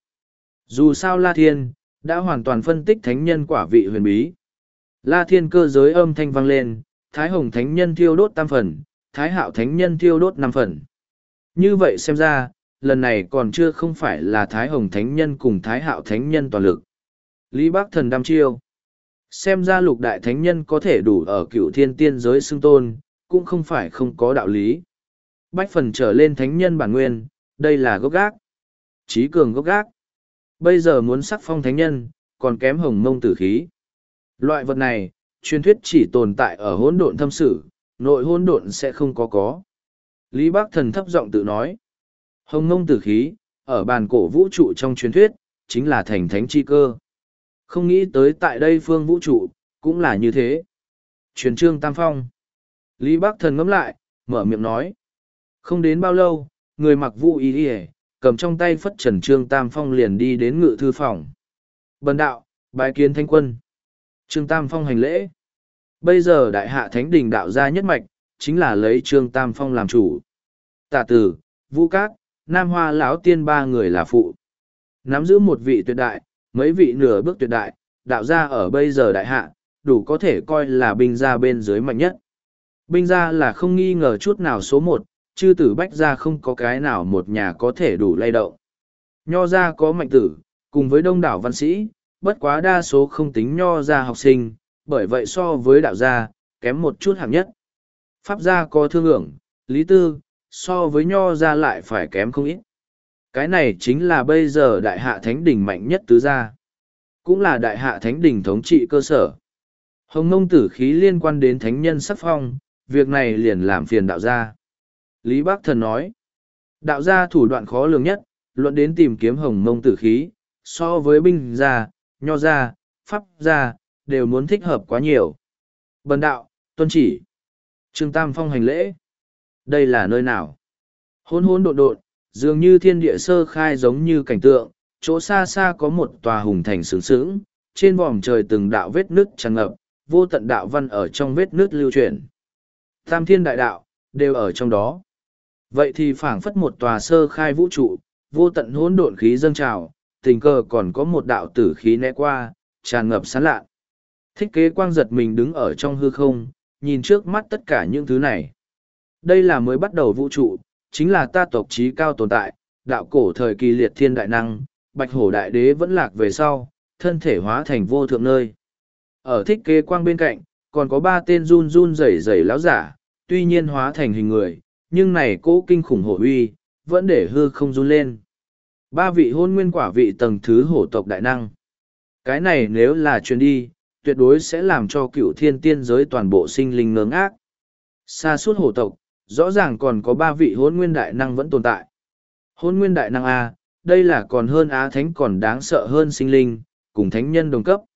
Dù sao La Thiên, đã hoàn toàn phân tích Thánh Nhân quả vị huyền bí. La Thiên cơ giới âm thanh vang lên, Thái Hồng Thánh Nhân thiêu đốt tam phần, Thái Hạo Thánh Nhân thiêu đốt năm phần. Như vậy xem ra, lần này còn chưa không phải là Thái Hồng Thánh Nhân cùng Thái Hạo Thánh Nhân toàn lực. Lý Bắc Thần đăm chiêu. Xem ra lục đại thánh nhân có thể đủ ở cựu thiên tiên giới xưng tôn, cũng không phải không có đạo lý. Bách phần trở lên thánh nhân bản nguyên, đây là gốc gác. Trí cường gốc gác. Bây giờ muốn sắc phong thánh nhân, còn kém hồng mông tử khí. Loại vật này, truyền thuyết chỉ tồn tại ở hỗn độn thâm sử, nội hỗn độn sẽ không có có. Lý Bắc Thần thấp giọng tự nói. Hồng mông tử khí, ở bàn cổ vũ trụ trong truyền thuyết, chính là thành thánh chi cơ. Không nghĩ tới tại đây phương vũ trụ, cũng là như thế. Truyền trương Tam Phong. Lý Bắc Thần ngẫm lại, mở miệng nói. Không đến bao lâu, người mặc vũ y y cầm trong tay phất trần trương Tam Phong liền đi đến ngự thư phòng. Bần đạo, bái kiến thánh quân. Trương Tam Phong hành lễ. Bây giờ đại hạ thánh đình đạo gia nhất mạch, chính là lấy trương Tam Phong làm chủ. Tả tử, Vũ Cát, Nam Hoa lão tiên ba người là phụ. Nắm giữ một vị tuyệt đại, mấy vị nửa bước tuyệt đại, đạo gia ở bây giờ đại hạ, đủ có thể coi là binh gia bên dưới mạnh nhất. Binh gia là không nghi ngờ chút nào số một, chư tử bách gia không có cái nào một nhà có thể đủ lay động. Nho gia có mạnh tử, cùng với đông đảo văn sĩ, bất quá đa số không tính nho gia học sinh, bởi vậy so với đạo gia, kém một chút hạng nhất. Pháp gia có thương ưởng, lý tư, so với nho gia lại phải kém không ít. Cái này chính là bây giờ đại hạ thánh đỉnh mạnh nhất tứ gia. Cũng là đại hạ thánh đỉnh thống trị cơ sở. Hồng mông tử khí liên quan đến thánh nhân sắc phong, việc này liền làm phiền đạo gia. Lý Bắc Thần nói, đạo gia thủ đoạn khó lường nhất, luận đến tìm kiếm hồng mông tử khí, so với binh gia, nho gia, pháp gia, đều muốn thích hợp quá nhiều. Bần đạo, tuân chỉ. Trương Tam Phong hành lễ. Đây là nơi nào? Hôn hôn độn độn, dường như thiên địa sơ khai giống như cảnh tượng, chỗ xa xa có một tòa hùng thành sướng sướng, trên vòm trời từng đạo vết nứt tràn ngập, vô tận đạo văn ở trong vết nứt lưu chuyển. Tam thiên đại đạo, đều ở trong đó. Vậy thì phảng phất một tòa sơ khai vũ trụ, vô tận hỗn độn khí dâng trào, tình cờ còn có một đạo tử khí né qua, tràn ngập sán lạ. Thích kế quang giật mình đứng ở trong hư không, nhìn trước mắt tất cả những thứ này. Đây là mới bắt đầu vũ trụ, chính là ta tộc trí cao tồn tại, đạo cổ thời kỳ liệt thiên đại năng, bạch hổ đại đế vẫn lạc về sau, thân thể hóa thành vô thượng nơi. Ở thích kế quang bên cạnh, còn có ba tên run run rẩy rẩy lão giả, tuy nhiên hóa thành hình người, nhưng này cố kinh khủng hổ uy, vẫn để hư không run lên. Ba vị hôn nguyên quả vị tầng thứ hổ tộc đại năng. Cái này nếu là truyền đi, tuyệt đối sẽ làm cho cựu thiên tiên giới toàn bộ sinh linh ngớ ngác. Xa suốt hổ tộc, rõ ràng còn có ba vị hôn nguyên đại năng vẫn tồn tại. Hôn nguyên đại năng A, đây là còn hơn Á Thánh còn đáng sợ hơn sinh linh, cùng thánh nhân đồng cấp.